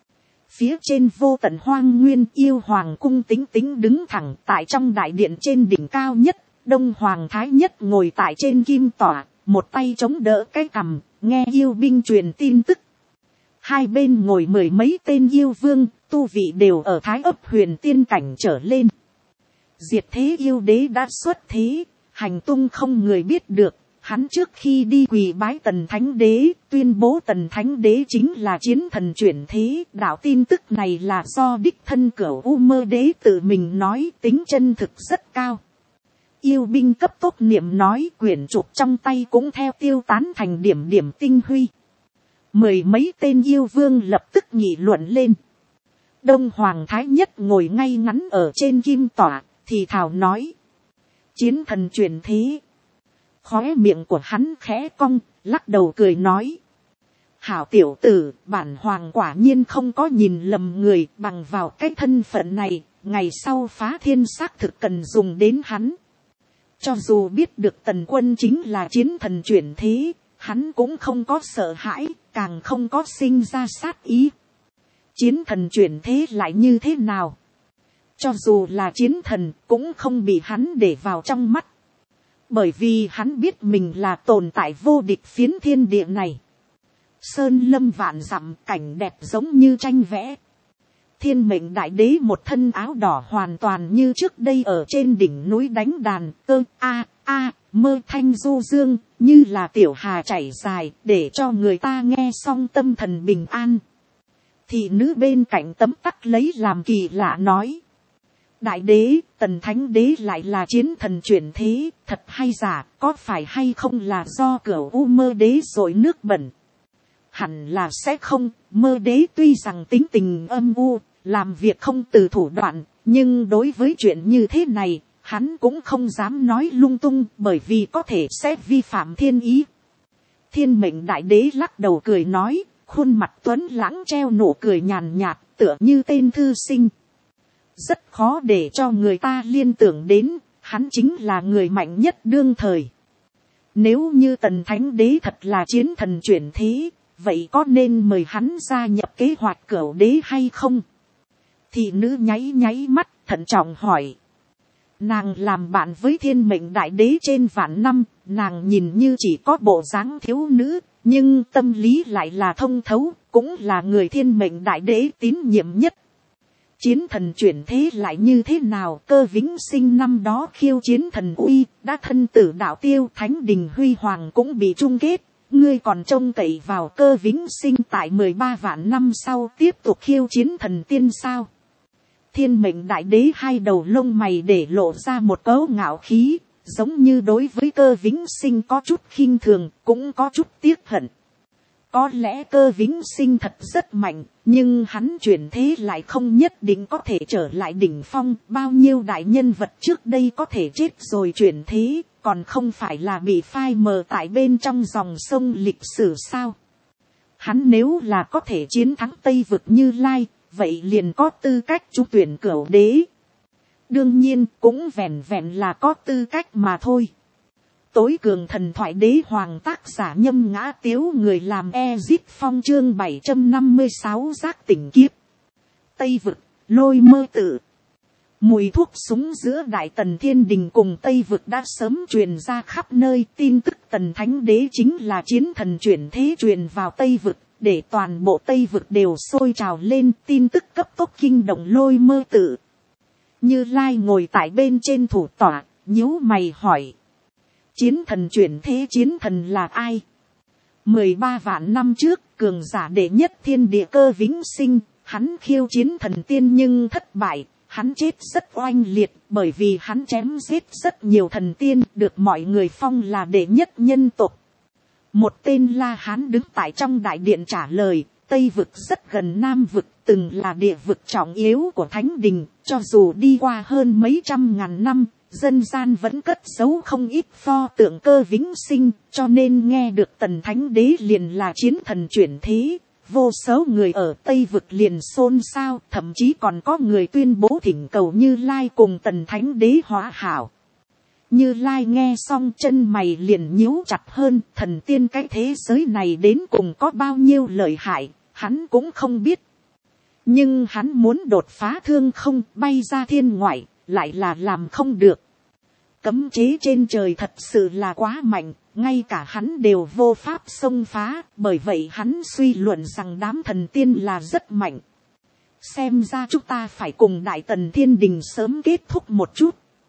Phía trên vô tận hoang nguyên, yêu hoàng cung tính tính đứng thẳng tại trong đại điện trên đỉnh cao nhất. Đông Hoàng Thái Nhất ngồi tại trên kim tọa, một tay chống đỡ cái cằm, nghe yêu binh truyền tin tức. Hai bên ngồi mười mấy tên yêu vương, tu vị đều ở Thái ấp huyền tiên cảnh trở lên. diệt thế yêu đế đã xuất thế, hành tung không người biết được. Hắn trước khi đi quỳ bái tần thánh đế, tuyên bố tần thánh đế chính là chiến thần chuyển thế. Đạo tin tức này là do đích thân Cửu U Mơ đế tự mình nói, tính chân thực rất cao. Yêu binh cấp tốc niệm nói, quyển trục trong tay cũng theo tiêu tán thành điểm điểm tinh huy. Mười mấy tên yêu vương lập tức nghị luận lên. Đông Hoàng Thái Nhất ngồi ngay ngắn ở trên kim tọa, thì thào nói. Chiến thần chuyển thế. Khóe miệng của hắn khẽ cong, lắc đầu cười nói. Hảo tiểu tử, bản hoàng quả nhiên không có nhìn lầm người, bằng vào cái thân phận này, ngày sau phá thiên xác thực cần dùng đến hắn. Cho dù biết được tần quân chính là chiến thần chuyển thế, hắn cũng không có sợ hãi, càng không có sinh ra sát ý. Chiến thần chuyển thế lại như thế nào? Cho dù là chiến thần, cũng không bị hắn để vào trong mắt. Bởi vì hắn biết mình là tồn tại vô địch phiến thiên địa này. Sơn lâm vạn dặm, cảnh đẹp giống như tranh vẽ. Thiên mệnh đại đế một thân áo đỏ hoàn toàn như trước đây ở trên đỉnh núi đánh đàn, mơ thanh du dương, như là tiểu hà chảy dài, để cho người ta nghe xong tâm thần bình an. Thị nữ bên cạnh tấm tắc lấy làm kỳ lạ nói. Đại đế, tần thánh đế lại là chiến thần chuyển thế, thật hay giả, có phải hay không là do Cửu U Mơ đế rồi nước bẩn? Hẳn là sẽ không, Mơ đế tuy rằng tính tình âm u, làm việc không từ thủ đoạn, nhưng đối với chuyện như thế này, hắn cũng không dám nói lung tung, bởi vì có thể sẽ vi phạm thiên ý. Thiên mệnh đại đế lắc đầu cười nói, khuôn mặt tuấn lãng treo nụ cười nhàn nhạt, tựa như tên thư sinh. Rất khó để cho người ta liên tưởng đến, hắn chính là người mạnh nhất đương thời. Nếu như tần thánh đế thật là chiến thần chuyển thế, vậy có nên mời hắn gia nhập kế hoạch Cửu đế hay không? Thị nữ nháy nháy mắt, thận trọng hỏi. Nàng làm bạn với thiên mệnh đại đế trên vạn năm, nàng nhìn như chỉ có bộ dáng thiếu nữ, nhưng tâm lý lại là thông thấu, cũng là người thiên mệnh đại đế tín nhiệm nhất. Chiến thần chuyển thế lại như thế nào? Cơ Vĩnh Sinh năm đó khiêu chiến thần uy, đã thân tử đạo tiêu, thánh đình huy hoàng cũng bị chung kết. Ngươi còn trông cậy vào Cơ Vĩnh Sinh tại 13 vạn năm sau tiếp tục khiêu chiến thần tiên sao? Thiên mệnh đại đế hai đầu lông mày để lộ ra một cấu ngạo khí, giống như đối với Cơ Vĩnh Sinh có chút khinh thường, cũng có chút tiếc hận. Có lẽ Cơ Vĩnh Sinh thật rất mạnh, nhưng hắn chuyển thế lại không nhất định có thể trở lại đỉnh phong. Bao nhiêu đại nhân vật trước đây có thể chết rồi chuyển thế, còn không phải là bị phai mờ tại bên trong dòng sông lịch sử sao? Hắn nếu là có thể chiến thắng Tây Vực Như Lai, vậy liền có tư cách trúng tuyển Cửu đế. Đương nhiên cũng vẹn vẹn là có tư cách mà thôi. Tối cường thần thoại đế hoàng tác giả Nhâm Ngã Tiếu, người làm Ezip Phong, chương 756 giác tỉnh kiếp. Tây Vực, Lôi Mơ Tự. Mùi thuốc súng giữa Đại Tần Thiên Đình cùng Tây Vực đã sớm truyền ra khắp nơi. Tin tức Tần Thánh Đế chính là chiến thần chuyển thế truyền vào Tây Vực, để toàn bộ Tây Vực đều sôi trào lên. Tin tức cấp tốc kinh động Lôi Mơ Tự. Như Lai ngồi tại bên trên thủ tọa, nhíu mày hỏi. Chiến thần chuyển thế chiến thần là ai? 13 vạn năm trước, cường giả đệ nhất thiên địa Cơ Vĩnh Sinh, hắn khiêu chiến thần tiên nhưng thất bại, hắn chết rất oanh liệt, bởi vì hắn chém giết rất nhiều thần tiên, được mọi người phong là đệ nhất nhân tộc. Một tên La Hán đứng tại trong đại điện trả lời, Tây Vực rất gần Nam Vực, từng là địa vực trọng yếu của Thánh Đình, cho dù đi qua hơn mấy trăm ngàn năm, dân gian vẫn cất giấu không ít pho tượng Cơ Vĩnh Sinh, cho nên nghe được Tần Thánh Đế liền là chiến thần chuyển thế. Vô số người ở Tây Vực liền xôn xao, thậm chí còn có người tuyên bố thỉnh cầu Như Lai cùng Tần Thánh Đế hóa hảo. Như Lai nghe xong chân mày liền nhíu chặt hơn, thần tiên cái thế giới này đến cùng có bao nhiêu lợi hại, hắn cũng không biết. Nhưng hắn muốn đột phá thương không, bay ra thiên ngoại, lại là làm không được. Cấm chế trên trời thật sự là quá mạnh, ngay cả hắn đều vô pháp xông phá, bởi vậy hắn suy luận rằng đám thần tiên là rất mạnh. Xem ra chúng ta phải cùng Đại Tần Thiên Đình sớm kết thúc một chút.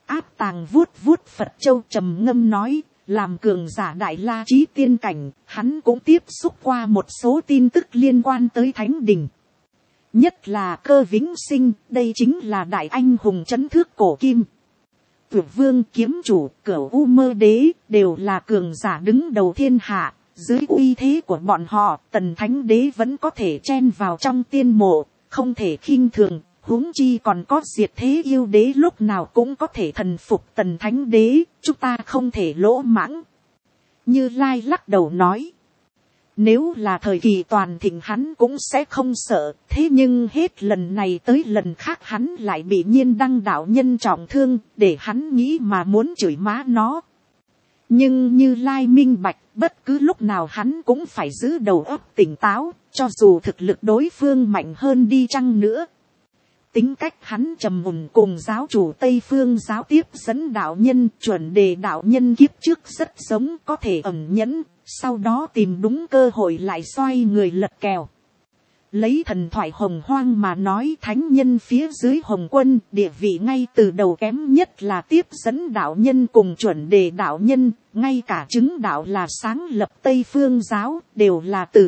Áp Tàng vuốt vuốt Phật châu trầm ngâm nói, làm cường giả đại la chí tiên cảnh, hắn cũng tiếp xúc qua một số tin tức liên quan tới thánh đình. Nhất là Cơ Vĩnh Sinh, đây chính là đại anh hùng trấn thước cổ kim. Tuyệt vương, kiếm chủ, Cửu U Mơ Đế, đều là cường giả đứng đầu thiên hạ. Dưới uy thế của bọn họ, Tần Thánh Đế vẫn có thể chen vào trong tiên mộ, không thể khinh thường. Huống chi còn có Diệt Thế Yêu Đế lúc nào cũng có thể thần phục Tần Thánh Đế, chúng ta không thể lỗ mãng. Như Lai lắc đầu nói, nếu là thời kỳ toàn thịnh hắn cũng sẽ không sợ, thế nhưng hết lần này tới lần khác hắn lại bị Nhiên Đăng đạo nhân trọng thương, để hắn nghĩ mà muốn chửi má nó. Nhưng Như Lai minh bạch, bất cứ lúc nào hắn cũng phải giữ đầu óc tỉnh táo, cho dù thực lực đối phương mạnh hơn đi chăng nữa. Tính cách hắn trầm mùn, cùng giáo chủ Tây Phương giáo tiếp dẫn đạo nhân Chuẩn Đề đạo nhân kiếp trước rất giống, có thể ẩn nhẫn, sau đó tìm đúng cơ hội lại xoay người lật kèo. Lấy thần thoại Hồng Hoang mà nói, thánh nhân phía dưới Hồng Quân địa vị ngay từ đầu kém nhất là tiếp dẫn đạo nhân cùng Chuẩn Đề đạo nhân, ngay cả chứng đạo là sáng lập Tây Phương giáo đều là từ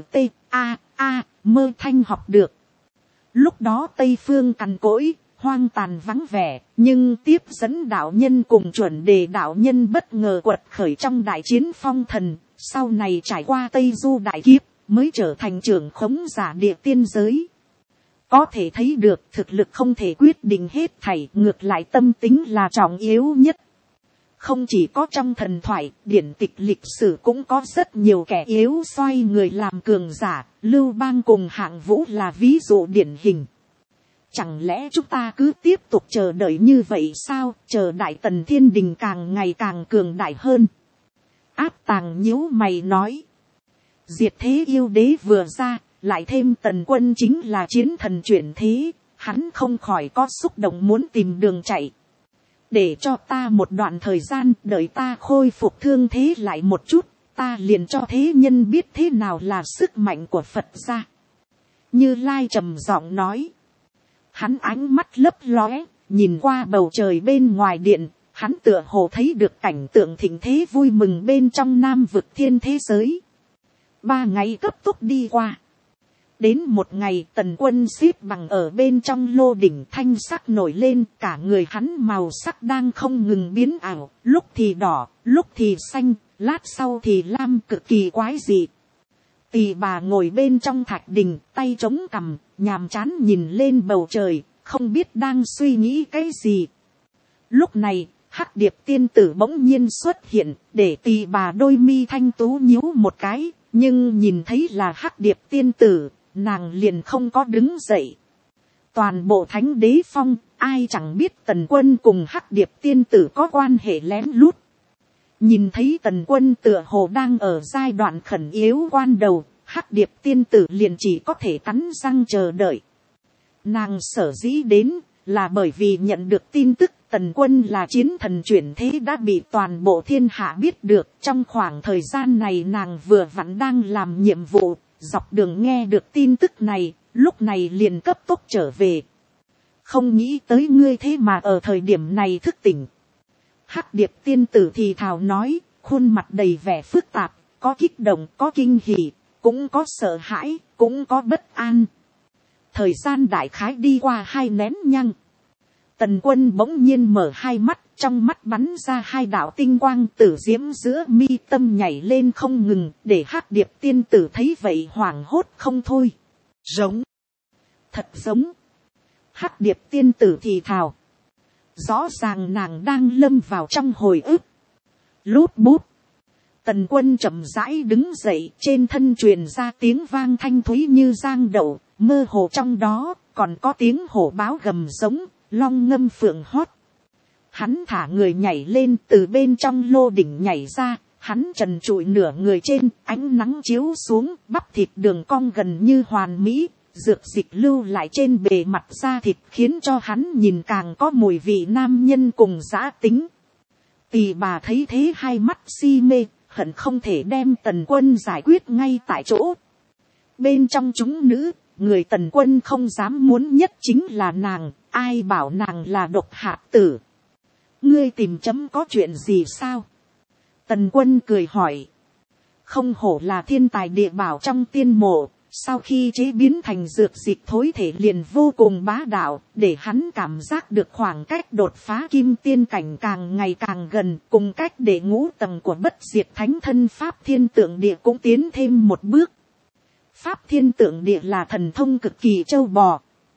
Mơ Thanh học được. Lúc đó Tây Phương cằn cỗi, hoang tàn vắng vẻ, nhưng tiếp dẫn đạo nhân cùng Chuẩn Đề đạo nhân bất ngờ quật khởi trong đại chiến phong thần, sau này trải qua Tây Du đại kiếp, mới trở thành trưởng khống giả địa tiên giới. Có thể thấy được thực lực không thể quyết định hết thảy, ngược lại tâm tính là trọng yếu nhất. Không chỉ có trong thần thoại, điển tịch lịch sử cũng có rất nhiều kẻ yếu xoay người làm cường giả, Lưu Bang cùng Hạng Vũ là ví dụ điển hình. Chẳng lẽ chúng ta cứ tiếp tục chờ đợi như vậy sao, chờ Đại Tần Thiên Đình càng ngày càng cường đại hơn. Áp Tàng nhíu mày nói, Diệt Thế Yêu Đế vừa ra, lại thêm Tần Quân chính là chiến thần chuyển thế, hắn không khỏi có xúc động muốn tìm đường chạy. Để cho ta một đoạn thời gian, đợi ta khôi phục thương thế lại một chút, ta liền cho thế nhân biết thế nào là sức mạnh của Phật gia. Như Lai trầm giọng nói, hắn ánh mắt lấp lóe, nhìn qua bầu trời bên ngoài điện, hắn tựa hồ thấy được cảnh tượng thịnh thế vui mừng bên trong Nam vực thiên thế giới. 3 ngày cấp tốc đi qua. Đến một ngày, Tần Quân xếp bằng ở bên trong lô đỉnh, thanh sắc nổi lên, cả người hắn màu sắc đang không ngừng biến ảo, lúc thì đỏ, lúc thì xanh, lát sau thì lam, cực kỳ quái dị. Tỳ bà ngồi bên trong thạch đình, tay chống cằm, nhàm chán nhìn lên bầu trời, không biết đang suy nghĩ cái gì. Lúc này, Hắc Điệp tiên tử bỗng nhiên xuất hiện, để tỳ bà đôi mi thanh tú nhíu một cái, nhưng nhìn thấy là Hắc Điệp tiên tử, nàng liền không có đứng dậy. Toàn bộ Thánh Đế Phong, ai chẳng biết Tần Quân cùng Hắc Điệp tiên tử có quan hệ lén lút. Nhìn thấy Tần Quân tựa hồ đang ở giai đoạn khẩn yếu quan đầu, Hắc Điệp tiên tử liền chỉ có thể cắn răng chờ đợi. Nàng sở dĩ đến, là bởi vì nhận được tin tức Tần Quân là chiến thần chuyển thế đã bị toàn bộ thiên hạ biết được. Trong khoảng thời gian này nàng vừa vặn đang làm nhiệm vụ, dọc đường nghe được tin tức này, lúc này liền cấp tốc trở về. Không nghĩ tới ngươi thế mà ở thời điểm này thức tỉnh. Hắc Điệp tiên tử thì thào nói, khuôn mặt đầy vẻ phức tạp, có kích động, có kinh hỉ, cũng có sợ hãi, cũng có bất an. Thời gian đại khái đi qua 2 nén nhăng. Tần Quân bỗng nhiên mở hai mắt, trong mắt bắn ra 2 đạo tinh quang, tử diễm giữa mi tâm nhảy lên không ngừng, để Hắc Điệp tiên tử thấy vậy hoảng hốt không thôi. Giống. Thật giống. Hắc Điệp tiên tử thì thào. Rõ ràng nàng đang lâm vào trong hồi ức. Lút bút. Tần Quân chậm rãi đứng dậy, trên thân truyền ra tiếng vang thanh thúy như giang đậu, mơ hồ trong đó còn có tiếng hổ báo gầm giống, long ngâm phượng hót. Hắn thả người nhảy lên, từ bên trong lô đỉnh nhảy ra, hắn trần trụi nửa người trên, ánh nắng chiếu xuống, bắp thịt đường cong gần như hoàn mỹ, dược dịch lưu lại trên bề mặt da thịt khiến cho hắn nhìn càng có mùi vị nam nhân cùng dã tính. Tỳ bà thấy thế hai mắt si mê, hận không thể đem Tần Quân giải quyết ngay tại chỗ. Bên trong chúng nữ, người Tần Quân không dám muốn nhất chính là nàng, ai bảo nàng là độc hạ tử. ngươi tìm chấm có chuyện gì sao? Tần Quân cười hỏi. Không hổ là thiên tài địa bảo trong tiên mộ, sau khi chế biến thành dược dịch thối thể liền vô cùng bá đạo, để hắn cảm giác được khoảng cách đột phá kim tiên cảnh càng ngày càng gần, cùng cách để ngũ tầng của bất diệt thánh thân pháp thiên tượng địa cũng tiến thêm một bước. Pháp thiên tượng địa là thần thông cực kỳ châu bò.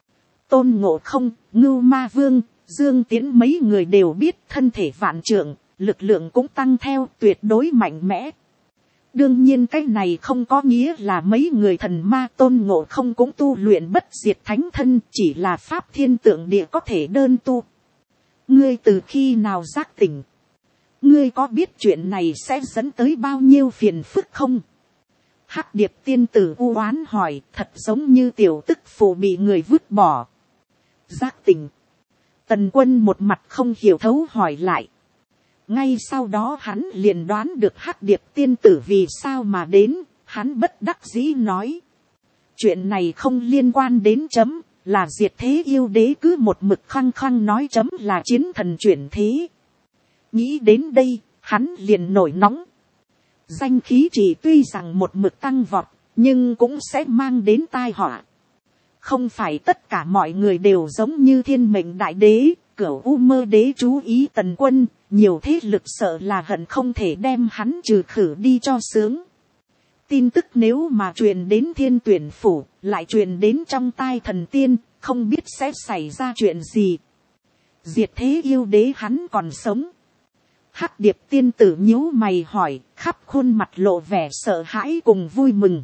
Tôn Ngộ Không, Ngưu Ma Vương, Dương Tiễn mấy người đều biết thân thể vạn trượng, lực lượng cũng tăng theo, tuyệt đối mạnh mẽ. Đương nhiên cái này không có nghĩa là mấy người thần ma Tôn Ngộ Không cũng tu luyện bất diệt thánh thân, chỉ là pháp thiên tượng địa có thể đơn tu. Ngươi từ khi nào giác tỉnh? Ngươi có biết chuyện này sẽ dẫn tới bao nhiêu phiền phức không? Hắc Điệp tiên tử u oán hỏi, thật giống như tiểu tức phụ bị người vứt bỏ. Giác tỉnh. Tần Quân một mặt không hiểu thấu hỏi lại. Ngay sau đó hắn liền đoán được Hắc Điệp tiên tử vì sao mà đến, hắn bất đắc dĩ nói. Chuyện này không liên quan đến chấm, là diệt thế yêu đế cứ một mực khăng khăng nói chấm là chiến thần chuyển thế. Nghĩ đến đây, hắn liền nổi nóng. Danh khí chỉ tuy rằng một mực tăng vọt, nhưng cũng sẽ mang đến tai họa. Không phải tất cả mọi người đều giống như thiên mệnh đại đế, Cửu U Mơ đế chú ý Tần Quân, nhiều thế lực sợ là hận không thể đem hắn trừ khử đi cho sướng. Tin tức nếu mà truyền đến Thiên Tuyển phủ, lại truyền đến trong tai thần tiên, không biết sẽ xảy ra chuyện gì. Diệt thế yêu đế hắn còn sống. Hắc Điệp tiên tử nhíu mày hỏi, khắp khuôn mặt lộ vẻ sợ hãi cùng vui mừng.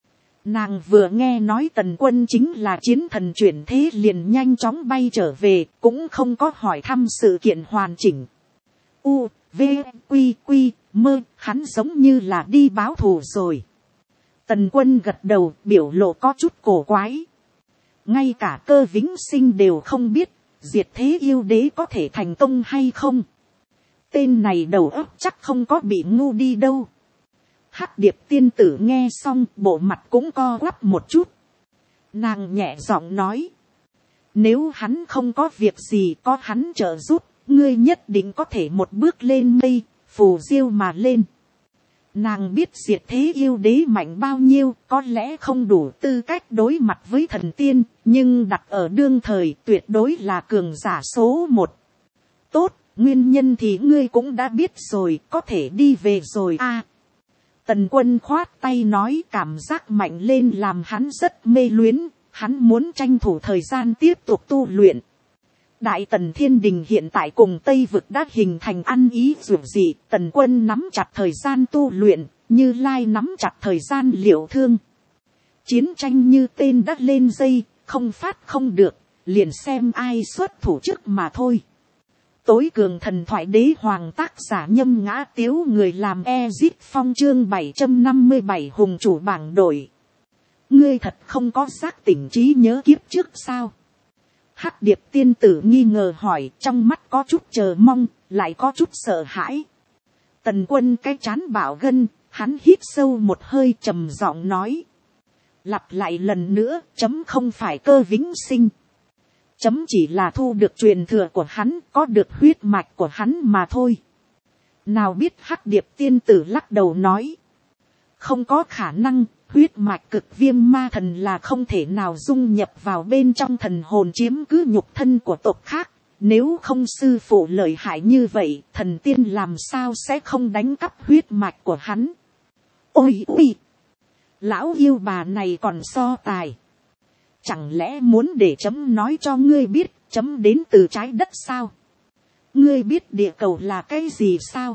Nàng vừa nghe nói Tần Quân chính là chiến thần chuyển thế liền nhanh chóng bay trở về, cũng không có hỏi thăm sự kiện hoàn chỉnh. U, V, Quy, Quy, Mơ, hắn giống như là đi báo thù rồi. Tần Quân gật đầu, biểu lộ có chút cổ quái. Ngay cả Cơ Vĩnh Sinh đều không biết, diệt thế yêu đế có thể thành công hay không. Tên này đầu óc chắc không có bị ngu đi đâu. Hắc Điệp tiên tử nghe xong, bộ mặt cũng co quắp một chút. Nàng nhẹ giọng nói. Nếu hắn không có việc gì, có hắn trợ giúp, ngươi nhất định có thể một bước lên mây, phù diêu mà lên. Nàng biết diệt thế yêu đế mạnh bao nhiêu, có lẽ không đủ tư cách đối mặt với thần tiên, nhưng đặt ở đương thời tuyệt đối là cường giả số một. Tốt, nguyên nhân thì ngươi cũng đã biết rồi, có thể đi về rồi a. Tần Quân khoát tay nói, cảm giác mạnh lên làm hắn rất mê luyến, hắn muốn tranh thủ thời gian tiếp tục tu luyện. Đại Tần Thiên Đình hiện tại cùng Tây Vực đã hình thành ăn ý dù gì, Tần Quân nắm chặt thời gian tu luyện, Như Lai nắm chặt thời gian liệu thương. Chiến tranh như tên đã lên dây, không phát không được, liền xem ai xuất thủ trước mà thôi. Tối cường thần thoại đế hoàng tác giả Nhâm Ngã Tiếu, người làm Ezip Phong, chương 757 hùng chủ bảng đổi. Ngươi thật không có giác tỉnh trí nhớ kiếp trước sao? Hắc Điệp tiên tử nghi ngờ hỏi, trong mắt có chút chờ mong, lại có chút sợ hãi. Tần Quân cái trán bảo gân, hắn hít sâu một hơi trầm giọng nói. Lặp lại lần nữa, chấm không phải Cơ Vĩnh Sinh. Chấm chỉ là thu được truyền thừa của hắn, có được huyết mạch của hắn mà thôi. Nào biết Hắc Điệp tiên tử lắc đầu nói. Không có khả năng, huyết mạch cực viêm ma thần là không thể nào dung nhập vào bên trong thần hồn chiếm cứ nhục thân của tộc khác. Nếu không sư phụ lợi hại như vậy, thần tiên làm sao sẽ không đánh cắp huyết mạch của hắn. Ôi ôi! Lão yêu bà này còn so tài. Chẳng lẽ muốn để chấm nói cho ngươi biết, chấm đến từ trái đất sao? Ngươi biết địa cầu là cái gì sao?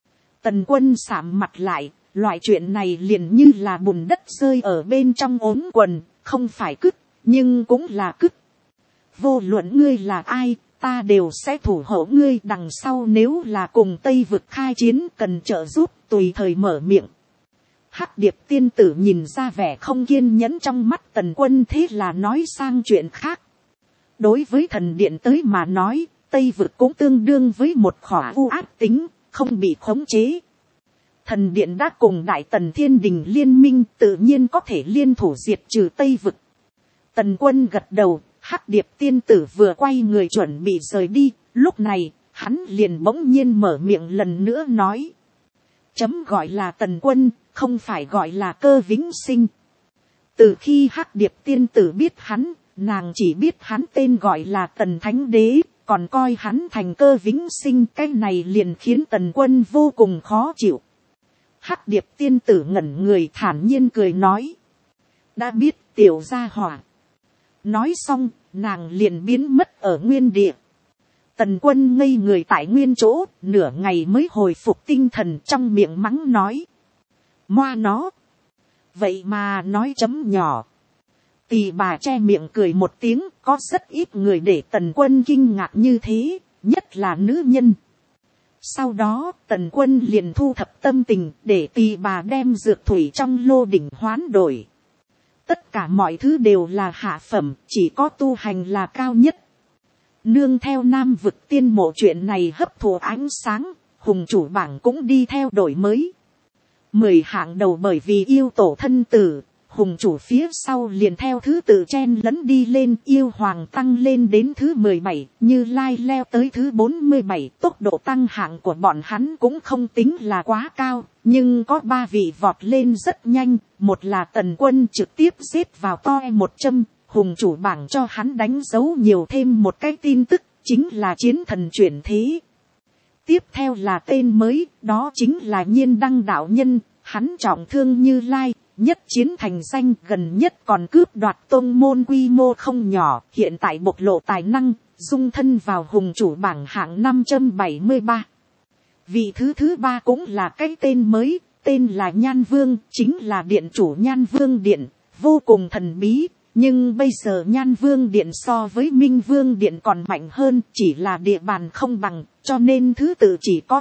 Tần Quân sạm mặt lại, loại chuyện này liền như là bùn đất rơi ở bên trong ống quần, không phải cứt, nhưng cũng là cứt. Vô luận ngươi là ai, ta đều sẽ thủ hộ ngươi, đằng sau nếu là cùng Tây Vực khai chiến cần trợ giúp, tùy thời mở miệng. Hắc Điệp tiên tử nhìn ra vẻ không kiên nhẫn trong mắt Tần Quân, thế là nói sang chuyện khác. Đối với thần điện tới mà nói, Tây Vực cũng tương đương với một khỏa u ác tính, không bị khống chế. Thần điện đã cùng Đại Tần Thiên Đình liên minh, tự nhiên có thể liên thủ diệt trừ Tây Vực. Tần Quân gật đầu, Hắc Điệp tiên tử vừa quay người chuẩn bị rời đi, lúc này, hắn liền bỗng nhiên mở miệng lần nữa nói, chấm gọi là Tần Quân, không phải gọi là Cơ Vĩnh Sinh. Từ khi Hắc Điệp tiên tử biết hắn, nàng chỉ biết hắn tên gọi là Tần Thánh Đế, còn coi hắn thành Cơ Vĩnh Sinh. Cái này liền khiến Tần Quân vô cùng khó chịu. Hắc Điệp tiên tử ngẩn người thản nhiên cười nói, đã biết tiểu gia hỏa. Nói xong, nàng liền biến mất ở nguyên địa. Tần Quân ngây người tại nguyên chỗ, nửa ngày mới hồi phục tinh thần, trong miệng mắng nói, moa nó, vậy mà nói chấm nhỏ. Tỳ bà che miệng cười một tiếng, có rất ít người để Tần Quân kinh ngạc như thế, nhất là nữ nhân. Sau đó Tần Quân liền thu thập tâm tình, để tỳ bà đem dược thủy trong lô đỉnh hoán đổi. Tất cả mọi thứ đều là hạ phẩm, chỉ có tu hành là cao nhất. Nương theo Nam Vực tiên mộ chuyện này hấp thụ ánh sáng, hùng chủ bảng cũng đi theo đổi mới. 10 hạng đầu bởi vì yêu tổ thân tử, hùng chủ phía sau liền theo thứ tự chen lẫn đi lên, yêu hoàng tăng lên đến thứ 17, Như Lai leo tới thứ 47. Tốc độ tăng hạng của bọn hắn cũng không tính là quá cao, nhưng có 3 vị vọt lên rất nhanh. Một là Tần Quân trực tiếp xếp vào toe 100, hùng chủ bảng cho hắn đánh dấu nhiều thêm một cái tin tức, chính là chiến thần chuyển thế. Tiếp theo là tên mới, đó chính là Nhiên Đăng đạo nhân, hắn trọng thương Như Lai, nhất chiến thành danh, gần nhất còn cướp đoạt tôn môn quy mô không nhỏ, hiện tại bộc lộ tài năng, dung thân vào hùng chủ bảng hạng 573. Vị thứ 3 cũng là cái tên mới, tên là Nhan Vương, chính là điện chủ Nhan Vương Điện, vô cùng thần bí. Nhưng bây giờ Nhan Vương Điện so với Minh Vương Điện còn mạnh hơn, chỉ là địa bàn không bằng, cho nên thứ tự chỉ có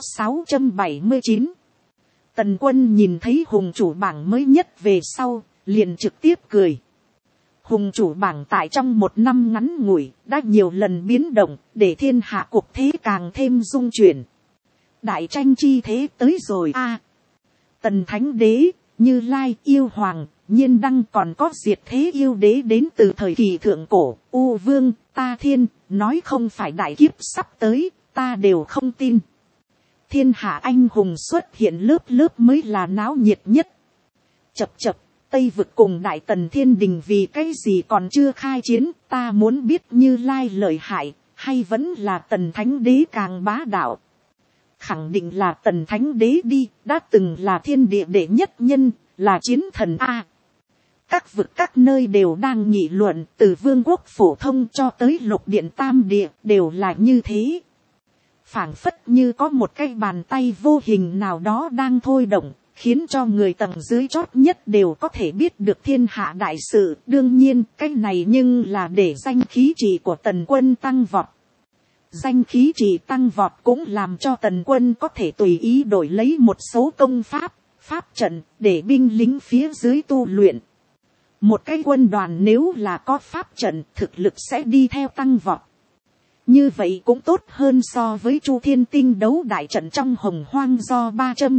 679. Tần Quân nhìn thấy hùng chủ bảng mới nhất về sau, liền trực tiếp cười. Hùng chủ bảng tại trong một năm ngắn ngủi, đã nhiều lần biến động, để thiên hạ cuộc thế càng thêm dung chuyển. Đại tranh chi thế tới rồi a. Tần Thánh Đế, Như Lai, Yêu Hoàng, Nhiên Đăng, còn có diệt thế yêu đế đến từ thời kỳ thượng cổ, U Vương, Ta Thiên, nói không phải đại kiếp sắp tới, ta đều không tin. Thiên hạ anh hùng xuất hiện lớp lớp mới là náo nhiệt nhất. Chập chập, Tây Vực cùng Đại Tần Thiên Đình vì cái gì còn chưa khai chiến, ta muốn biết Như Lai lợi hại, hay vẫn là Tần Thánh Đế càng bá đạo. Khẳng định là Tần Thánh Đế đi, đã từng là thiên địa đệ nhất nhân, là chiến thần A. Các vực các nơi đều đang nghị luận, từ vương quốc phổ thông cho tới lục điện tam địa, đều là như thế. Phảng phất như có một cái bàn tay vô hình nào đó đang thôi động, khiến cho người tầng dưới chót nhất đều có thể biết được thiên hạ đại sự. Đương nhiên, cái này nhưng là để danh khí trị của Tần Quân tăng vọt. Danh khí trị tăng vọt cũng làm cho Tần Quân có thể tùy ý đổi lấy một số công pháp, pháp trận, để binh lính phía dưới tu luyện. Một cái quân đoàn nếu là có pháp trận, thực lực sẽ đi theo tăng vọt. Như vậy cũng tốt hơn so với Chu Thiên Tinh đấu đại trận trong hồng hoang do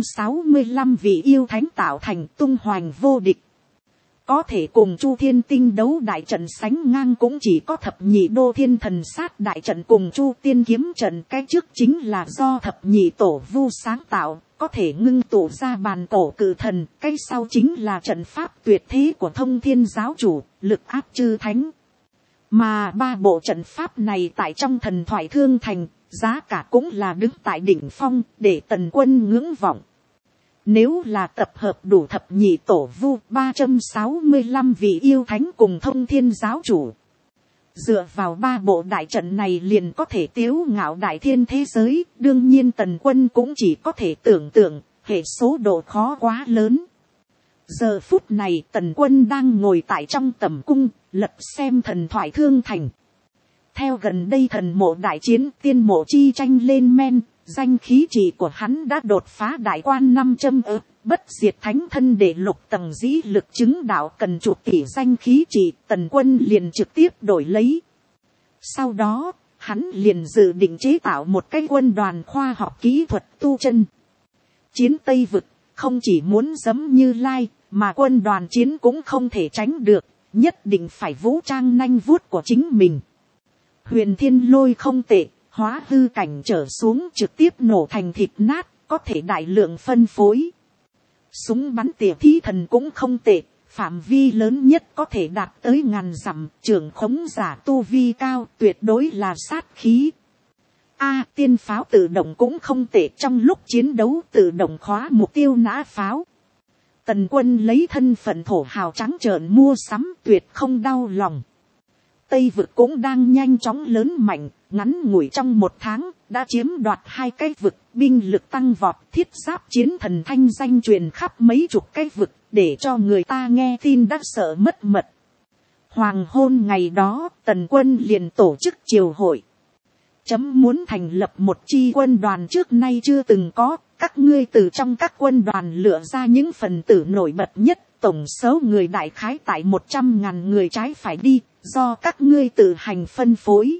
365 vị yêu thánh tạo thành, tung hoành vô địch. Có thể cùng Chu Thiên Tinh đấu đại trận sánh ngang cũng chỉ có thập nhị đô thiên thần sát đại trận cùng Chu Tiên kiếm trận. Cái trước chính là do thập nhị tổ vu sáng tạo, có thể ngưng tụ ra bàn cổ cự thần. Cái sau chính là trận pháp tuyệt thế của Thông Thiên giáo chủ, lực áp chư thánh. Mà 3 bộ trận pháp này tại trong thần thoại Thương Thành, giá cả cũng là đứng tại đỉnh phong, để Tần Quân ngưỡng vọng. Nếu là tập hợp đủ thập nhị tổ vu 365 vị yêu thánh cùng Thông Thiên giáo chủ, dựa vào 3 bộ đại trận này liền có thể tiếu ngạo đại thiên thế giới. Đương nhiên Tần Quân cũng chỉ có thể tưởng tượng, hệ số độ khó quá lớn. Giờ phút này Tần Quân đang ngồi tại trong tẩm cung, lật xem thần thoại Thương Thành. Theo gần đây thần mộ đại chiến, tiên mộ chi tranh lên men, danh khí trị của hắn đã đột phá đại quan 500 ức, bất diệt thánh thân để lục tầng dĩ lực chứng đạo cần chục tỷ danh khí trị. Tần Quân liền trực tiếp đổi lấy. Sau đó, hắn liền dự định chế tạo một cái quân đoàn khoa học kỹ thuật tu chân. Chiến Tây Vực, không chỉ muốn giẫm Như Lai, mà quân đoàn chiến cũng không thể tránh được, nhất định phải vũ trang nanh vuốt của chính mình. Huyền Thiên Lôi không tệ, hóa hư cảnh trở xuống trực tiếp nổ thành thịt nát, có thể đại lượng phân phối. Súng bắn tỉa thí thần cũng không tệ, phạm vi lớn nhất có thể đạt tới 1000 dặm, trưởng khống giả tu vi cao, tuyệt đối là sát khí. Tiên pháo tự động cũng không tệ, trong lúc chiến đấu tự động khóa mục tiêu nã pháo. Tần Quân lấy thân phận thổ hào trắng trợn mua sắm, tuyệt không đau lòng. Tây vực cũng đang nhanh chóng lớn mạnh, ngắn ngủi trong 1 tháng, đã chiếm đoạt 2 cái vực, binh lực tăng vọt, thiết giáp chiến thần thanh danh truyền khắp mấy chục cái vực, để cho người ta nghe tin đã sợ mất mật. Hoàng hôn ngày đó, Tần Quân liền tổ chức triều hội. Chấm muốn thành lập một chi quân đoàn trước nay chưa từng có, các ngươi từ trong các quân đoàn lựa ra những phần tử nổi bật nhất, tổng số người đại khái tại 100.000 người trái phải đi, do các ngươi tự hành phân phối.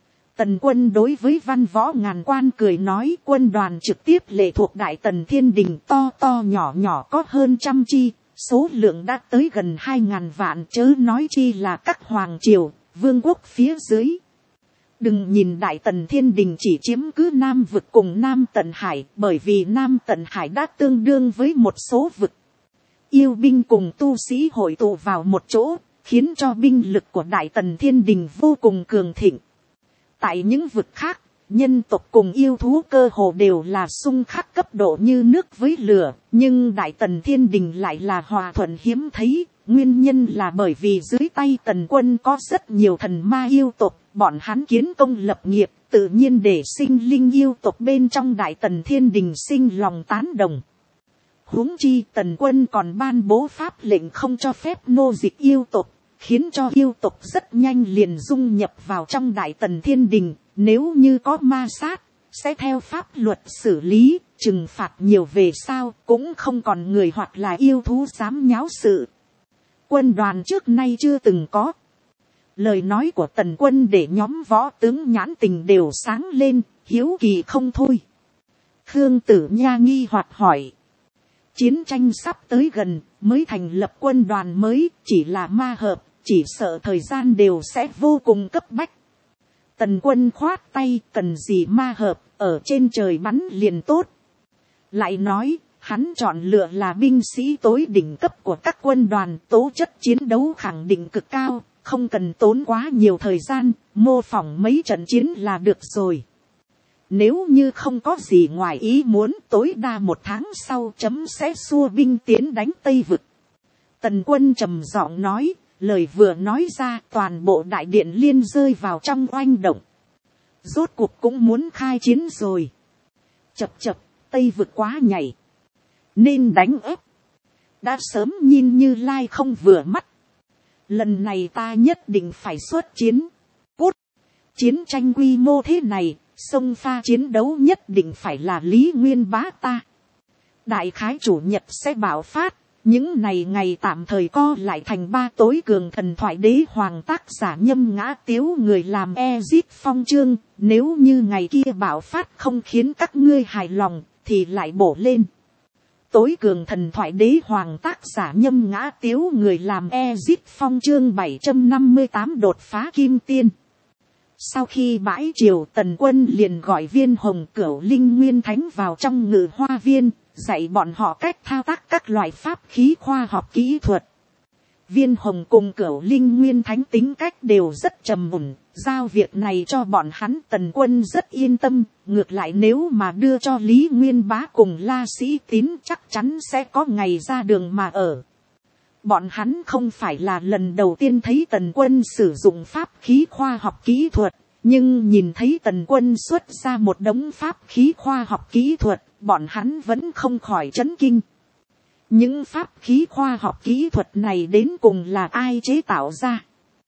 Tần Quân đối với văn võ ngàn quan cười nói, quân đoàn trực tiếp lệ thuộc Đại Tần Thiên Đình, to to nhỏ nhỏ có hơn 100 chi, số lượng đã tới gần 2.000 vạn, chớ nói chi là các hoàng triều, vương quốc phía dưới. Đừng nhìn Đại Tần Thiên Đình chỉ chiếm cứ Nam vực cùng Nam Tận Hải, bởi vì Nam Tận Hải đã tương đương với một số vực. Yêu binh cùng tu sĩ hội tụ vào một chỗ, khiến cho binh lực của Đại Tần Thiên Đình vô cùng cường thịnh. Tại những vực khác, nhân tộc cùng yêu thú cơ hồ đều là xung khắc cấp độ như nước với lửa, nhưng Đại Tần Thiên Đình lại là hòa thuận hiếm thấy. Nguyên nhân là bởi vì dưới tay Tần Quân có rất nhiều thần ma yêu tộc, bọn hắn kiến công lập nghiệp, tự nhiên để sinh linh yêu tộc bên trong Đại Tần Thiên Đình sinh lòng tán đồng. Huống chi Tần Quân còn ban bố pháp lệnh không cho phép nô dịch yêu tộc, khiến cho yêu tộc rất nhanh liền dung nhập vào trong Đại Tần Thiên Đình, nếu như có ma sát, sẽ theo pháp luật xử lý, trừng phạt nhiều về sau, cũng không còn người hoặc là yêu thú dám nháo sự. Quân đoàn trước nay chưa từng có. Lời nói của Tần Quân để nhóm võ tướng nhãn tình đều sáng lên, hiếu kỳ không thôi. Khương Tử Nha nghi hoặc hỏi. Chiến tranh sắp tới gần, mới thành lập quân đoàn mới, chỉ là ma hợp, chỉ sợ thời gian đều sẽ vô cùng cấp bách. Tần Quân khoát tay, cần gì ma hợp, ở trên trời bắn liền tốt. Lại nói, hắn chọn lựa là binh sĩ tối đỉnh cấp của các quân đoàn, tố chất chiến đấu khẳng định cực cao, không cần tốn quá nhiều thời gian, mô phỏng mấy trận chiến là được rồi. Nếu như không có gì ngoài ý muốn, tối đa 1 tháng sau chấm sẽ xua binh tiến đánh Tây vực. Tần Quân trầm giọng nói, lời vừa nói ra toàn bộ đại điện liên rơi vào trong oanh động. Rốt cuộc cũng muốn khai chiến rồi. Chập chập, Tây vực quá nhảy. Nên đánh ép. Đã sớm nhìn Như Lai không vừa mắt. Lần này ta nhất định phải xuất chiến. Cút. Chiến tranh quy mô thế này, sông pha chiến đấu nhất định phải là Lý Nguyên Bá ta. Đại khái chủ nhật sẽ bạo phát. Những này ngày tạm thời co lại thành 3 tối cường thần thoại đế hoàng, tác giả Nhâm Ngã Tiếu, người làm Ezit Phong chương. Nếu như ngày kia bạo phát không khiến các ngươi hài lòng, thì lại bổ lên. Tối cường thần thoại đế hoàng, tác giả Nhâm Ngã Tiếu, người làm Ezit Phong chương 758, đột phá kim tiên. Sau khi bãi triều, Tần Quân liền gọi Viên Hồng, Cửu Linh Nguyên Thánh vào trong Ngự Hoa Viên, dạy bọn họ cách thao tác các loại pháp khí khoa học kỹ thuật. Viên Hồng cùng Cửu Linh Nguyên Thánh tính cách đều rất trầm ổn, giao việc này cho bọn hắn. Tần Quân rất yên tâm, ngược lại nếu mà đưa cho Lý Nguyên Bá cùng La Sĩ Tín chắc chắn sẽ có ngày ra đường mà ở. Bọn hắn không phải là lần đầu tiên thấy Tần Quân sử dụng pháp khí khoa học kỹ thuật, nhưng nhìn thấy Tần Quân xuất ra một đống pháp khí khoa học kỹ thuật, bọn hắn vẫn không khỏi chấn kinh. Những pháp khí khoa học kỹ thuật này đến cùng là ai chế tạo ra?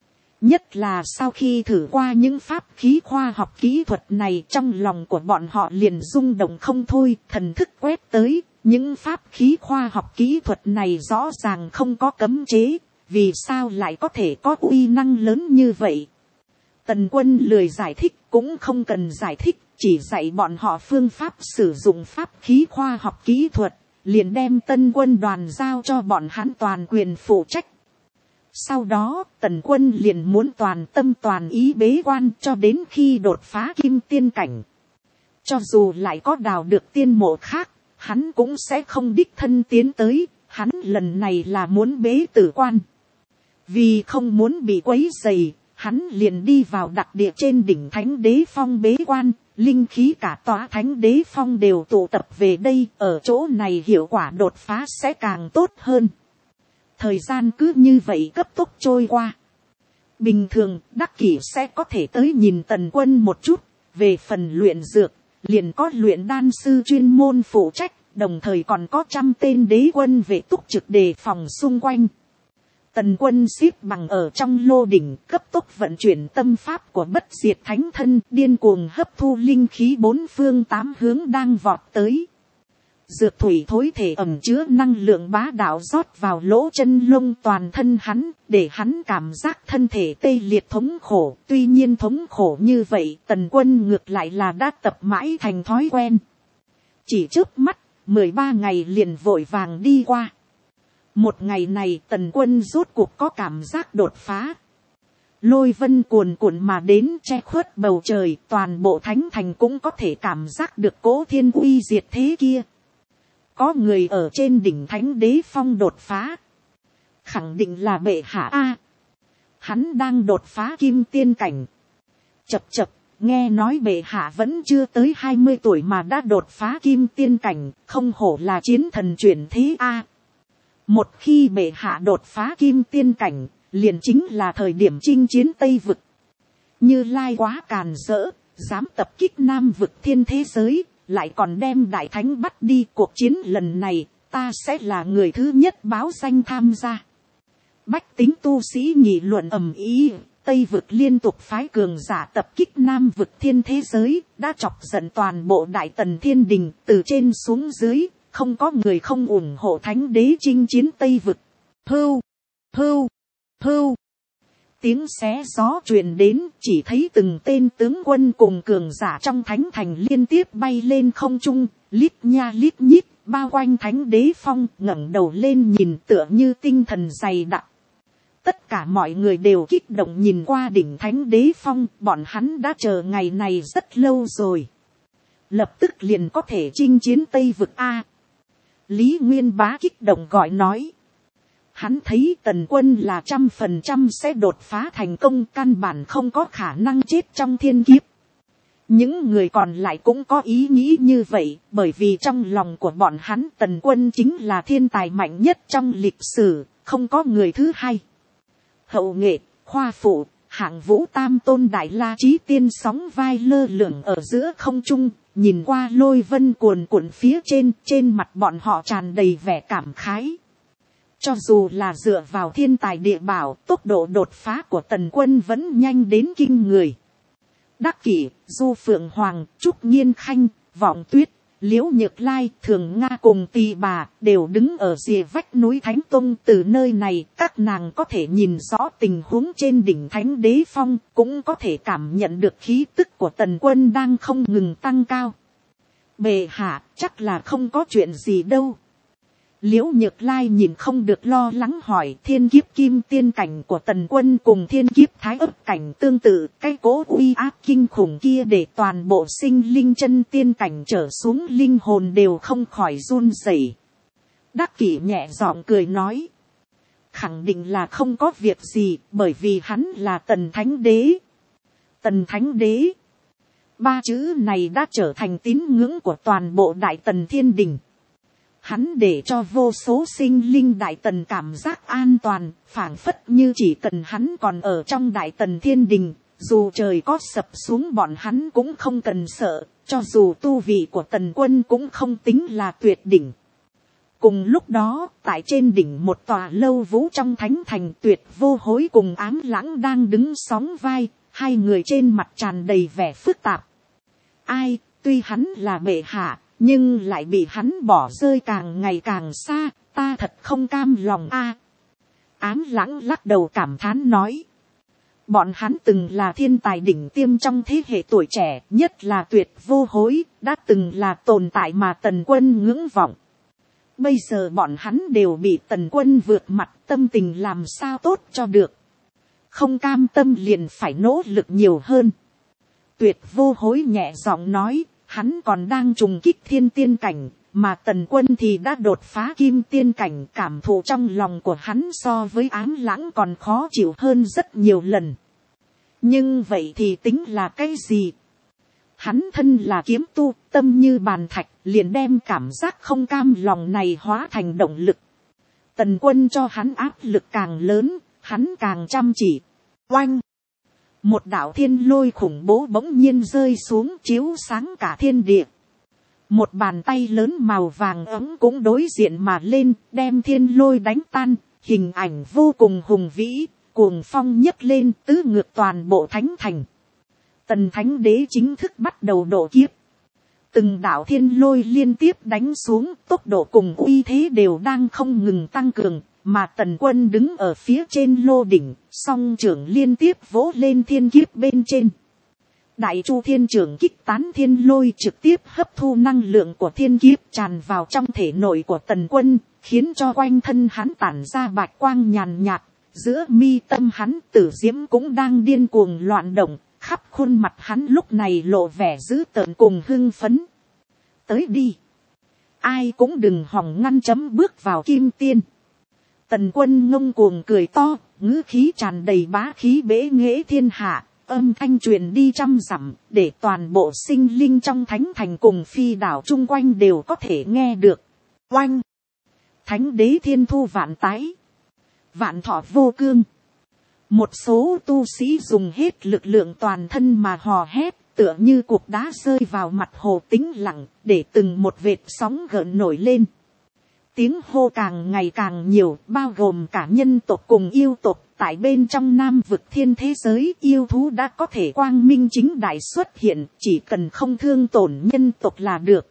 Nhất là sau khi thử qua những pháp khí khoa học kỹ thuật này, trong lòng của bọn họ liền rung động không thôi, thần thức quét tới. Những pháp khí khoa học kỹ thuật này rõ ràng không có cấm chế, vì sao lại có thể có uy năng lớn như vậy? Tần Quân lười giải thích, cũng không cần giải thích, chỉ dạy bọn họ phương pháp sử dụng pháp khí khoa học kỹ thuật, liền đem Tân Quân đoàn giao cho bọn hắn toàn quyền phụ trách. Sau đó Tần Quân liền muốn toàn tâm toàn ý bế quan cho đến khi đột phá kim tiên cảnh. Cho dù lại có đào được tiên mộ khác, hắn cũng sẽ không đích thân tiến tới, hắn lần này là muốn bế tử quan. Vì không muốn bị quấy rầy, hắn liền đi vào đặc địa trên đỉnh Thánh Đế Phong bế quan, linh khí cả tòa Thánh Đế Phong đều tụ tập về đây, ở chỗ này hiệu quả đột phá sẽ càng tốt hơn. Thời gian cứ như vậy cấp tốc trôi qua. Bình thường, Đắc Kỷ sẽ có thể tới nhìn Tần Quân một chút, về phần luyện dược, liền có luyện đan sư chuyên môn phụ trách, đồng thời còn có 100 tên đế quân vệ túc trực đề phòng xung quanh. Tần Quân xếp bằng ở trong lô đỉnh, cấp tốc vận chuyển tâm pháp của bất diệt thánh thân, điên cuồng hấp thu linh khí bốn phương tám hướng đang vọt tới. Dược thủy thối thể ẩm chứa năng lượng bá đạo rót vào lỗ chân lông toàn thân hắn, để hắn cảm giác thân thể tê liệt thống khổ. Tuy nhiên thống khổ như vậy, Tần Quân ngược lại là đã tập mãi thành thói quen. Chỉ trước mắt, 13 ngày liền vội vàng đi qua. Một ngày này Tần Quân rốt cuộc có cảm giác đột phá. Lôi vân cuồn cuộn mà đến che khuất bầu trời, toàn bộ thánh thành cũng có thể cảm giác được cỗ thiên uy diệt thế kia. Có người ở trên đỉnh Thánh Đế Phong đột phá. Khẳng định là bệ hạ A. Hắn đang đột phá kim tiên cảnh. Chập chập, nghe nói bệ hạ vẫn chưa tới 20 tuổi mà đã đột phá kim tiên cảnh, không hổ là chiến thần chuyển thế A. Một khi bệ hạ đột phá kim tiên cảnh, liền chính là thời điểm chinh chiến Tây Vực. Như Lai quá càn rỡ, dám tập kích Nam Vực thiên thế giới, lại còn đem đại thánh bắt đi. Cuộc chiến lần này, ta sẽ là người thứ nhất báo danh tham gia. Bách tính tu sĩ nghị luận ầm ĩ, Tây Vực liên tục phái cường giả tập kích Nam Vực thiên thế giới, đã chọc giận toàn bộ Đại Tần Thiên Đình, từ trên xuống dưới, không có người không ủng hộ thánh đế chinh chiến Tây Vực. Hưu, hưu, hưu. Tiếng xé gió truyền đến, chỉ thấy từng tên tướng quân cùng cường giả trong thánh thành liên tiếp bay lên không trung, lít nha lít nhít, bao quanh Thánh Đế Phong, ngẩng đầu lên nhìn tựa như tinh thần dày đặc. Tất cả mọi người đều kích động nhìn qua đỉnh Thánh Đế Phong, bọn hắn đã chờ ngày này rất lâu rồi. Lập tức liền có thể chinh chiến Tây Vực A. Lý Nguyên Bá kích động gọi nói. Hắn thấy Tần Quân là 100% sẽ đột phá thành công, căn bản không có khả năng chết trong thiên kiếp. Những người còn lại cũng có ý nghĩ như vậy, bởi vì trong lòng của bọn hắn Tần Quân chính là thiên tài mạnh nhất trong lịch sử, không có người thứ hai. Hậu nghệ, khoa phụ, hạng vũ tam tôn đại la chí tiên sóng vai lơ lửng ở giữa không trung, nhìn qua lôi vân cuồn cuộn phía trên mặt bọn họ tràn đầy vẻ cảm khái. Cho dù là dựa vào thiên tài địa bảo, tốc độ đột phá của Tần Quân vẫn nhanh đến kinh người. Đắc Kỷ, Du Phượng Hoàng, Trúc Nhiên Khanh, Vọng Tuyết, Liễu Nhược Lai, Thường Nga cùng Tỳ Bà đều đứng ở rìa vách núi Thánh Tông. Từ nơi này các nàng có thể nhìn rõ tình huống trên đỉnh Thánh Đế Phong, cũng có thể cảm nhận được khí tức của Tần Quân đang không ngừng tăng cao. Bệ hạ, chắc là không có chuyện gì đâu. Liễu Nhược Lai nhìn không được lo lắng hỏi. Thiên kiếp kim tiên cảnh của Tần Quân cùng thiên kiếp thái ấp cảnh tương tự, cái cỗ uy áp kinh khủng kia để toàn bộ sinh linh chân tiên cảnh trở xuống linh hồn đều không khỏi run rẩy. Đắc Kỷ nhẹ giọng cười nói. Khẳng định là không có việc gì, bởi vì hắn là Tần Thánh Đế. Tần Thánh Đế. Ba chữ này đã trở thành tín ngưỡng của toàn bộ Đại Tần Thiên Đình. Hắn để cho vô số sinh linh Đại Tần cảm giác an toàn, phảng phất như chỉ cần hắn còn ở trong Đại Tần Thiên Đình, dù trời có sập xuống bọn hắn cũng không cần sợ, cho dù tu vị của Tần Quân cũng không tính là tuyệt đỉnh. Cùng lúc đó, tại trên đỉnh một tòa lâu vũ trong thánh thành, Tuyệt Vô Hối cùng Ám Lãng đang đứng sóng vai, hai người trên mặt tràn đầy vẻ phức tạp. Ai, tuy hắn là bệ hạ, nhưng lại bị hắn bỏ rơi càng ngày càng xa, ta thật không cam lòng a. Ám Lãng lắc đầu cảm thán nói. Bọn hắn từng là thiên tài đỉnh tiêm trong thế hệ tuổi trẻ, nhất là Tuyệt Vô Hối, đã từng là tồn tại mà Tần Quân ngưỡng vọng. bây giờ bọn hắn đều bị tần quân vượt mặt, tâm tình làm sao tốt cho được. Không cam tâm liền phải nỗ lực nhiều hơn. Tuyệt vô hối nhẹ giọng nói, hắn còn đang trùng kích thiên tiên cảnh, mà tần quân thì đã đột phá kim tiên cảnh. Cảm thụ trong lòng của hắn so với Ám Lãng còn khó chịu hơn rất nhiều lần. Nhưng vậy thì tính là cái gì? Hắn thân là kiếm tu, tâm như bàn thạch, liền đem cảm giác không cam lòng này hóa thành động lực. Tần quân cho hắn áp lực càng lớn, hắn càng chăm chỉ. Oanh! Một đạo thiên lôi khủng bố bỗng nhiên rơi xuống, chiếu sáng cả thiên địa. Một bàn tay lớn màu vàng ấm cũng đối diện mà lên, đem thiên lôi đánh tan, hình ảnh vô cùng hùng vĩ, cuồng phong nhấc lên, tứ ngược toàn bộ thánh thành. Tần thánh đế chính thức bắt đầu độ kiếp. Từng đạo thiên lôi liên tiếp đánh xuống, tốc độ cùng uy thế đều đang không ngừng tăng cường, mà tần quân đứng ở phía trên lô đỉnh, song trưởng liên tiếp vỗ lên thiên kiếp bên trên. Đại chu thiên trưởng kích tán thiên lôi trực tiếp hấp thu năng lượng của thiên kiếp tràn vào trong thể nội của tần quân, khiến cho quanh thân hắn tản ra bạch quang nhàn nhạt, giữa mi tâm hắn tử diễm cũng đang điên cuồng loạn động, khắp khuôn mặt hắn lúc này lộ vẻ dữ tợn cùng hưng phấn. Tới đi, ai cũng đừng hòng ngăn chấm bước vào kim tiên. Tần quân ngông cuồng cười to, ngữ khí tràn đầy bá khí bế nghệ thiên hạ, âm thanh truyền đi trăm dặm, để toàn bộ sinh linh trong thánh thành cùng phi đảo chung quanh đều có thể nghe được. Oanh! Thánh đế thiên thu vạn tái, vạn thọ vô cương. Một số tu sĩ dùng hết lực lượng toàn thân mà hò hét, tựa như cục đá rơi vào mặt hồ tĩnh lặng, để từng một vệt sóng gợn nổi lên. Tiếng hô càng ngày càng nhiều, bao gồm cả nhân tộc cùng yêu tộc. Tại bên trong nam vực thiên thế giới, yêu thú đã có thể quang minh chính đại xuất hiện, chỉ cần không thương tổn nhân tộc là được.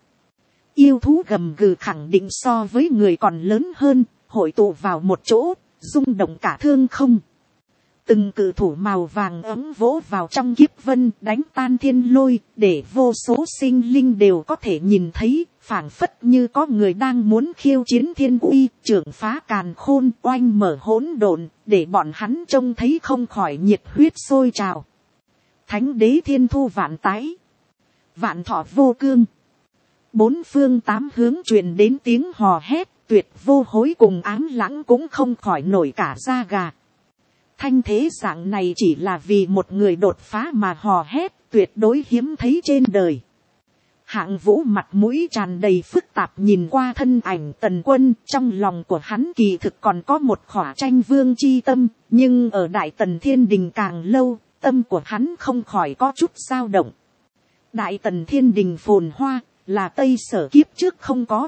Yêu thú gầm gừ khẳng định so với người còn lớn hơn, hội tụ vào một chỗ, rung động cả thương không. Từng cự thủ màu vàng ấm vỗ vào trong kiếp vân, đánh tan thiên lôi, để vô số sinh linh đều có thể nhìn thấy, phảng phất như có người đang muốn khiêu chiến thiên uy, trưởng phá càn khôn, oanh mở hỗn độn, để bọn hắn trông thấy không khỏi nhiệt huyết sôi trào. Thánh đế thiên thu vạn tái, vạn thọ vô cương. Bốn phương tám hướng truyền đến tiếng hò hét, tuyệt vô hối cùng Ám Lãng cũng không khỏi nổi cả da gà. Thanh thế dạng này chỉ là vì một người đột phá mà hò hét, tuyệt đối hiếm thấy trên đời. Hạng Vũ mặt mũi tràn đầy phức tạp nhìn qua thân ảnh tần quân, trong lòng của hắn kỳ thực còn có một khỏa tranh vương chi tâm, nhưng ở Đại Tần Thiên Đình càng lâu, tâm của hắn không khỏi có chút dao động. Đại Tần Thiên Đình phồn hoa, là Tây Sở kiếp trước không có.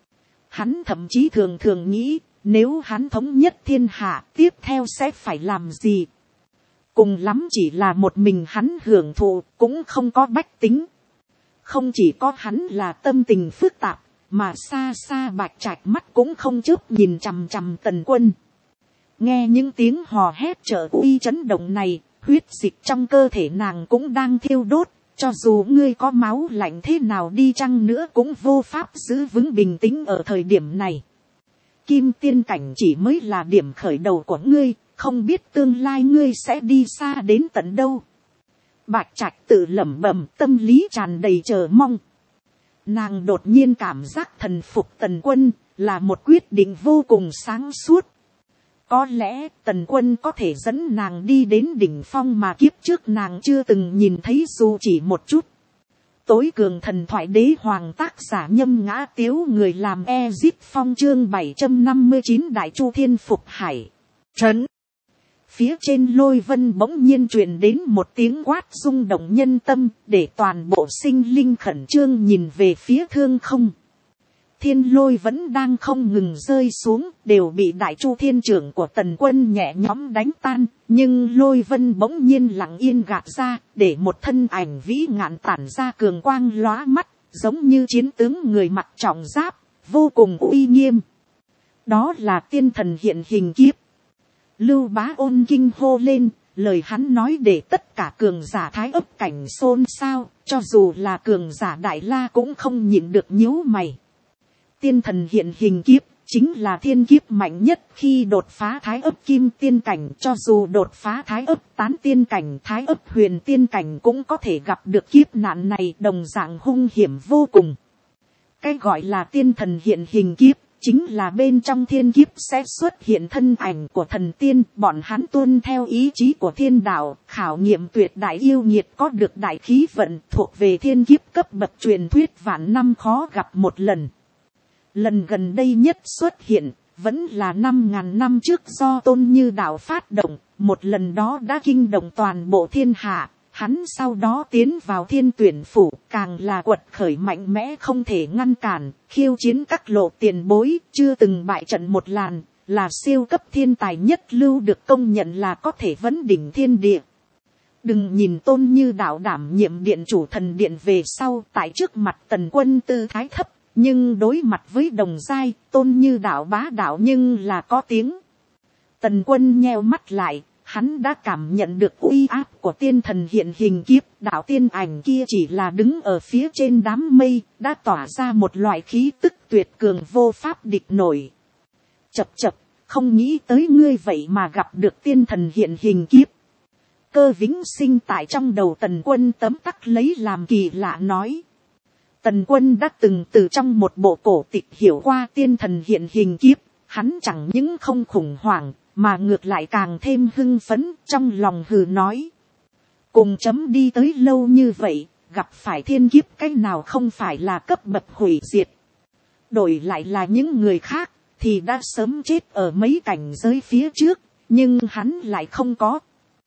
Hắn thậm chí thường thường nghĩ, nếu hắn thống nhất thiên hạ, tiếp theo sẽ phải làm gì? Cùng lắm chỉ là một mình hắn hưởng thụ, cũng không có bách tính. Không chỉ có hắn là tâm tình phức tạp, mà xa xa Bạch Trạch mắt cũng không chớp nhìn chằm chằm tần quân. Nghe những tiếng hò hét trợ uy chấn động này, huyết dịch trong cơ thể nàng cũng đang thiêu đốt. Cho dù ngươi có máu lạnh thế nào đi chăng nữa cũng vô pháp giữ vững bình tĩnh ở thời điểm này. Kim tiên cảnh chỉ mới là điểm khởi đầu của ngươi, không biết tương lai ngươi sẽ đi xa đến tận đâu. Bạch Trạch tự lẩm bẩm, tâm lý tràn đầy chờ mong. Nàng đột nhiên cảm giác thần phục tần quân, là một quyết định vô cùng sáng suốt. Có lẽ tần quân có thể dẫn nàng đi đến đỉnh phong mà kiếp trước nàng chưa từng nhìn thấy dù chỉ một chút. Tối cường thần thoại đế hoàng tác giả Nhâm Ngã Tiếu, người làm Ezip Phong, chương 759 Đại Chu Thiên Phục Hải Trấn. Phía trên lôi vân bỗng nhiên truyền đến một tiếng quát rung động nhân tâm, để toàn bộ sinh linh khẩn trương nhìn về phía thương không. Thiên lôi vẫn đang không ngừng rơi xuống, đều bị Đại Chu Thiên trưởng của tần quân nhẹ nhõm đánh tan, nhưng lôi vân bỗng nhiên lặng yên gạt ra, để một thân ảnh vĩ ngạn tản ra cường quang lóa mắt, giống như chiến tướng người mặc trọng giáp, vô cùng uy nghiêm. Đó là tiên thần hiện hình kiếp. Lưu Bá Ôn kinh hô lên, lời hắn nói để tất cả cường giả Thái Ấp cảnh xôn xao, cho dù là cường giả Đại La cũng không nhịn được nhíu mày. tiên thần hiện hình kiếp, chính là thiên kiếp mạnh nhất khi đột phá thái ấp kim tiên cảnh, cho dù đột phá thái ấp tán tiên cảnh, thái ấp huyền tiên cảnh cũng có thể gặp được kiếp nạn này, đồng dạng hung hiểm vô cùng. Cái gọi là tiên thần hiện hình kiếp, chính là bên trong thiên kiếp sẽ xuất hiện thân ảnh của thần tiên, bọn hắn tuân theo ý chí của thiên đạo, khảo nghiệm tuyệt đại yêu nghiệt, có được đại khí vận, thuộc về thiên kiếp cấp bậc truyền thuyết vạn năm khó gặp một lần. Lần gần đây nhất xuất hiện, vẫn là 5.000 năm trước do Tôn Như Đạo phát động, một lần đó đã kinh động toàn bộ thiên hạ. Hắn sau đó tiến vào thiên tuyển phủ, càng là quật khởi mạnh mẽ không thể ngăn cản, khiêu chiến các lộ tiền bối, chưa từng bại trận một làn, là siêu cấp thiên tài nhất lưu, được công nhận là có thể vấn đỉnh thiên địa. Đừng nhìn Tôn Như Đạo đảm nhiệm điện chủ thần điện về sau, tại trước mặt Tần Quân tư thái thấp, nhưng đối mặt với đồng giai, Tôn Như Đạo bá đạo nhưng là có tiếng. Tần Quân nheo mắt lại. Hắn đã cảm nhận được uy áp của tiên thần hiện hình kiếp, đạo tiên ảnh kia chỉ là đứng ở phía trên đám mây, đã tỏa ra một loại khí tức tuyệt cường vô pháp địch nổi. Chập chập, không nghĩ tới ngươi vậy mà gặp được tiên thần hiện hình kiếp. Cơ Vĩnh Sinh tại trong đầu Tần Quân tấm tắc lấy làm kỳ lạ nói. Tần Quân đã từng từ trong một bộ cổ tịch hiểu qua tiên thần hiện hình kiếp, hắn chẳng những không khủng hoảng, mà ngược lại càng thêm hưng phấn, trong lòng hừ nói. Cùng chấm đi tới lâu như vậy, gặp phải thiên kiếp cái nào không phải là cấp bậc hủy diệt. Đổi lại là những người khác, thì đã sớm chết ở mấy cảnh giới phía trước, nhưng hắn lại không có.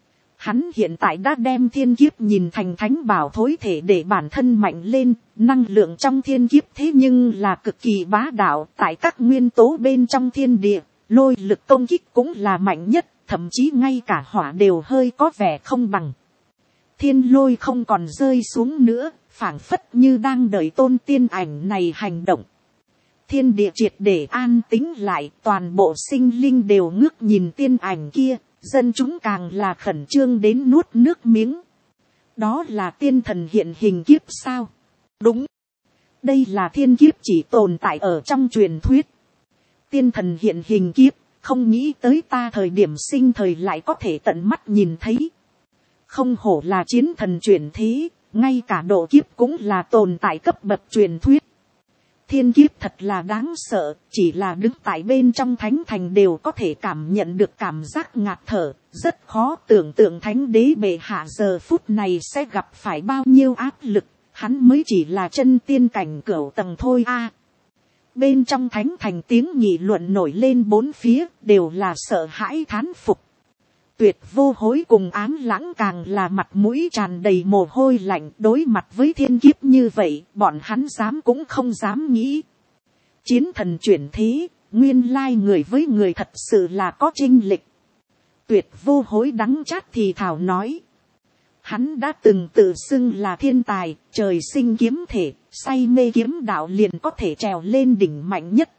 Hắn hiện tại đã đem thiên kiếp nhìn thành thánh bảo thối thể để bản thân mạnh lên, năng lượng trong thiên kiếp thế nhưng là cực kỳ bá đạo, tại các nguyên tố bên trong thiên địa. Lôi lực công kích cũng là mạnh nhất, thậm chí ngay cả hỏa đều hơi có vẻ không bằng. Thiên lôi không còn rơi xuống nữa, phảng phất như đang đợi tôn tiên ảnh này hành động. Thiên địa triệt để an tĩnh lại, toàn bộ sinh linh đều ngước nhìn tiên ảnh kia, dân chúng càng là khẩn trương đến nuốt nước miếng. Đó là tiên thần hiện hình kiếp sao? Đúng. Đây là thiên kiếp chỉ tồn tại ở trong truyền thuyết. Tiên thần hiện hình kiếp, không nghĩ tới ta thời điểm sinh thời lại có thể tận mắt nhìn thấy. Không hổ là chiến thần chuyển thế, ngay cả độ kiếp cũng là tồn tại cấp bậc truyền thuyết. Thiên kiếp thật là đáng sợ, chỉ là đứng tại bên trong thánh thành đều có thể cảm nhận được cảm giác ngạt thở, rất khó tưởng tượng thánh đế bệ hạ giờ phút này sẽ gặp phải bao nhiêu áp lực, hắn mới chỉ là chân tiên cảnh cửu tầng thôi a. Bên trong thánh thành tiếng nghị luận nổi lên bốn phía, đều là sợ hãi thán phục. Tuyệt Vô Hối cùng Ám Lãng càng là mặt mũi tràn đầy mồ hôi lạnh, đối mặt với thiên kiếp như vậy, bọn hắn dám cũng không dám nghĩ. Chiến thần chuyển thế, nguyên lai người với người thật sự là có chênh lệch. Tuyệt Vô Hối đắng chát thì thào nói. Hắn đã từng tự xưng là thiên tài, trời sinh kiếm thể, say mê kiếm đạo liền có thể trèo lên đỉnh mạnh nhất.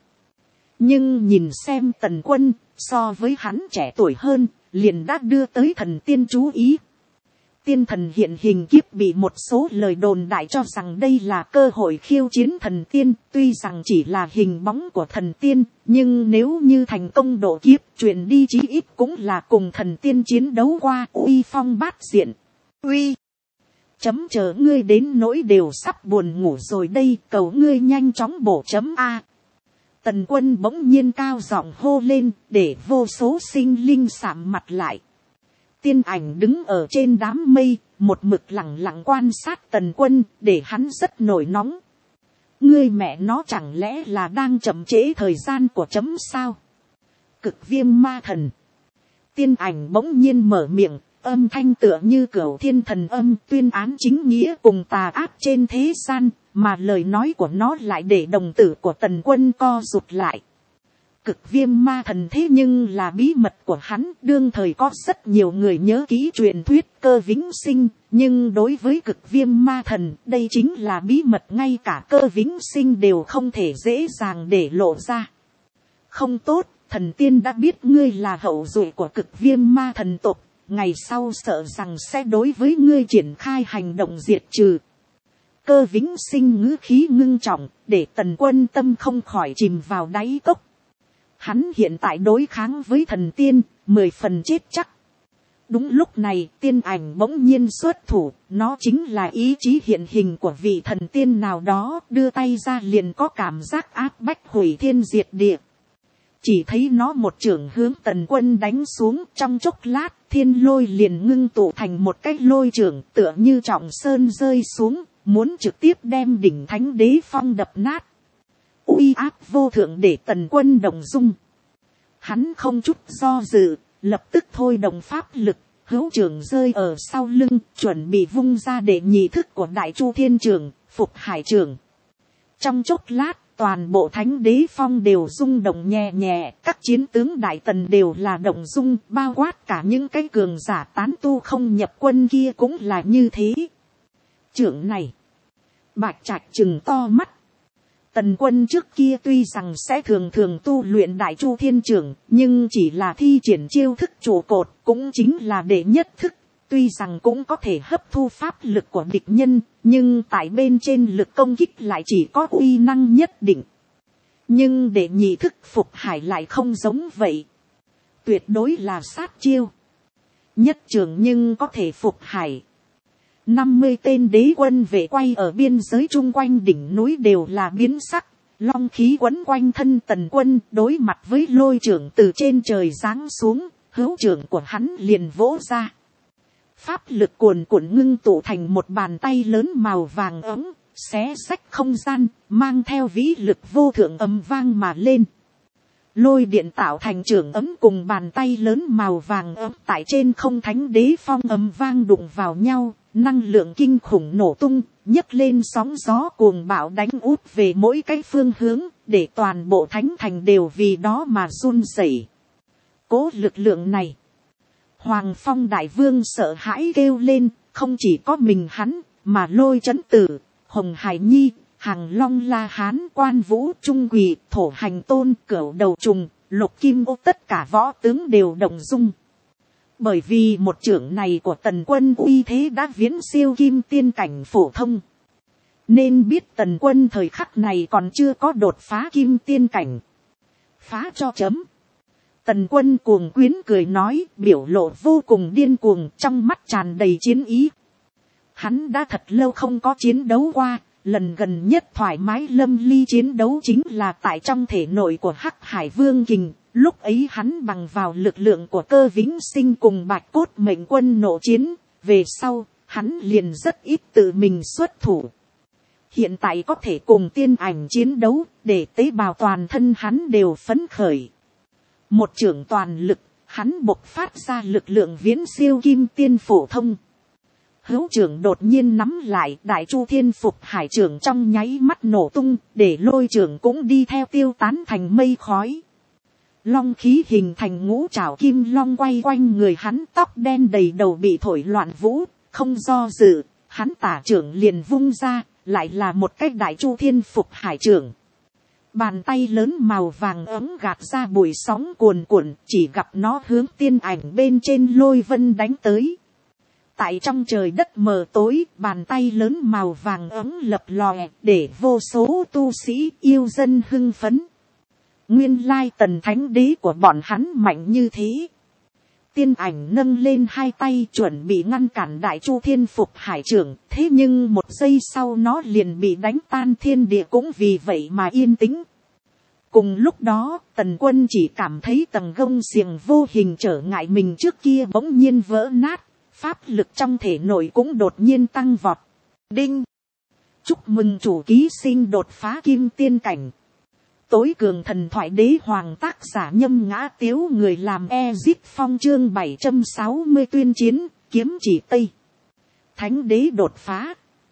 Nhưng nhìn xem Tần Quân, so với hắn trẻ tuổi hơn, liền đã đưa tới thần tiên chú ý. Tiên thần hiện hình kiếp bị một số lời đồn đại cho rằng đây là cơ hội khiêu chiến thần tiên, tuy rằng chỉ là hình bóng của thần tiên, nhưng nếu như thành công độ kiếp, truyền đi chí ít cũng là cùng thần tiên chiến đấu qua, uy phong bát diện. Uy, chấm chờ ngươi đến nỗi đều sắp buồn ngủ rồi đây, cầu ngươi nhanh chóng bổ chấm A. Tần Quân bỗng nhiên cao giọng hô lên, để vô số sinh linh sạm mặt lại. Tiên ảnh đứng ở trên đám mây, một mực lặng lặng quan sát Tần Quân, để hắn rất nổi nóng. Ngươi mẹ nó chẳng lẽ là đang chậm trễ thời gian của chấm sao? Cực Viêm Ma Thần. Tiên ảnh bỗng nhiên mở miệng, âm thanh tựa như cửu thiên thần âm, tuyên án chính nghĩa cùng tà ác trên thế gian, mà lời nói của nó lại để đồng tử của Tần Quân co rụt lại. Cực Viêm Ma Thần thế nhưng là bí mật của hắn, đương thời có rất nhiều người nhớ kỹ truyền thuyết Cơ Vĩnh Sinh, nhưng đối với Cực Viêm Ma Thần, đây chính là bí mật ngay cả Cơ Vĩnh Sinh đều không thể dễ dàng để lộ ra. Không tốt, thần tiên đã biết ngươi là hậu duệ của Cực Viêm Ma Thần tộc, ngày sau sợ rằng sẽ đối với ngươi triển khai hành động diệt trừ. Cơ Vĩnh Sinh ngữ khí ngưng trọng, để Tần Quân tâm không khỏi chìm vào đáy cốc. Hắn hiện tại đối kháng với thần tiên, 10 phần chết chắc. Đúng lúc này, tiên ảnh bỗng nhiên xuất thủ, nó chính là ý chí hiện hình của vị thần tiên nào đó, đưa tay ra liền có cảm giác áp bách hủy thiên diệt địa. Chỉ thấy nó một chưởng hướng Tần Quân đánh xuống, trong chốc lát, thiên lôi liền ngưng tụ thành một cái lôi chưởng, tựa như trọng sơn rơi xuống, muốn trực tiếp đem đỉnh Thánh Đế Phong đập nát. Uy áp vô thượng để Tần Quân động dung. Hắn không chút do dự, lập tức thôi động pháp lực, hữu trưởng rơi ở sau lưng, chuẩn bị vung ra để nhị thức của Đại Chu Thiên Trưởng, Phục Hải Trưởng. Trong chốc lát, toàn bộ Thánh Đế Phong đều rung động nhẹ nhẹ, các chiến tướng Đại Tần đều là động dung, bao quát cả những cái cường giả tán tu không nhập quân kia cũng là như thế. Trưởng này, Bạch Trạch trừng to mắt. Tần Quân trước kia tuy rằng sẽ thường thường tu luyện Đại Chu Thiên Trưởng, nhưng chỉ là thi triển chiêu thức trụ cột, cũng chính là đệ nhất thức. Tuy rằng cũng có thể hấp thu pháp lực của địch nhân, nhưng tại bên trên lực công kích lại chỉ có uy năng nhất định. Nhưng đệ nhị thức Phục Hải lại không giống vậy. Tuyệt đối là sát chiêu. Nhất trường nhưng có thể Phục Hải. 50 tên đế quân vệ quay ở biên giới chung quanh đỉnh núi đều là biến sắc. Long khí quấn quanh thân Tần Quân, đối mặt với lôi trưởng từ trên trời giáng xuống, hữu trưởng của hắn liền vỗ ra. Pháp lực cuồn cuộn ngưng tụ thành một bàn tay lớn màu vàng ấm, xé rách không gian, mang theo vĩ lực vô thượng ầm vang mà lên. Lôi điện tạo thành trưởng ấm cùng bàn tay lớn màu vàng ấm tại trên không Thánh Đế Phong ầm vang đụng vào nhau, năng lượng kinh khủng nổ tung, nhấc lên sóng gió cuồng bạo đánh út về mỗi cái phương hướng, để toàn bộ thánh thành đều vì đó mà run rẩy. Cố lực lượng này, Hoàng Phong Đại Vương sợ hãi kêu lên, không chỉ có mình hắn, mà Lôi Chấn Tử, Hồng Hải Nhi, Hàng Long La Hán, Quan Vũ, Trung Quỳ, Thổ Hành Tôn, Cửu Đầu Trùng, Lục Kim Ô, tất cả võ tướng đều động dung. Bởi vì một chưởng này của Tần Quân uy thế đã viễn siêu kim tiên cảnh phổ thông. Nên biết Tần Quân thời khắc này còn chưa có đột phá kim tiên cảnh. Phá cho chấm. Tần Quân cuồng quyến cười nói, biểu lộ vô cùng điên cuồng, trong mắt tràn đầy chiến ý. Hắn đã thật lâu không có chiến đấu qua, lần gần nhất thoải mái lâm ly chiến đấu chính là tại trong thể nội của Hắc Hải Vương Kình. Lúc ấy hắn bằng vào lực lượng của Cơ Vĩnh Sinh cùng Bạch Cốt Mệnh Quân nộ chiến, về sau, hắn liền rất ít tự mình xuất thủ. Hiện tại có thể cùng tiên ảnh chiến đấu, để tế bào toàn thân hắn đều phấn khởi. Một chưởng toàn lực, hắn bộc phát ra lực lượng viễn siêu kim tiên phổ thông. Hữu trưởng đột nhiên nắm lại, Đại Chu Thiên Phục Hải trưởng trong nháy mắt nổ tung, để Lôi trưởng cũng đi theo tiêu tán thành mây khói. Long khí hình thành ngũ trảo kim long quay quanh người hắn, tóc đen đầy đầu bị thổi loạn vũ, không do dự, hắn tả trưởng liền vung ra, lại là một cách Đại Chu Thiên Phục Hải trưởng. Bàn tay lớn màu vàng ấm gạt ra bụi sóng cuồn cuộn, chỉ gặp nó hướng tiên ảnh bên trên Lôi Vân đánh tới. Tại trong trời đất mờ tối, bàn tay lớn màu vàng ấm lập lòe, để vô số tu sĩ yêu dân hưng phấn. Nguyên lai Tần Thánh Đế của bọn hắn mạnh như thế. Tiên ảnh nâng lên hai tay chuẩn bị ngăn cản Đại Chu Thiên Phục Hải trưởng, thế nhưng một giây sau nó liền bị đánh tan, thiên địa cũng vì vậy mà yên tĩnh. Cùng lúc đó, Tần Quân chỉ cảm thấy tầng gông xiềng vô hình trở ngại mình trước kia bỗng nhiên vỡ nát, pháp lực trong thể nội cũng đột nhiên tăng vọt. Đinh! Chúc mừng chủ ký sinh đột phá kim tiên cảnh. Tối cường thần thoại đế hoàng tác giả Nhâm Ngã Tiếu, người làm Ezip Phong, chương 760 tuyên chiến, kiếm chỉ Tây. Thánh đế đột phá.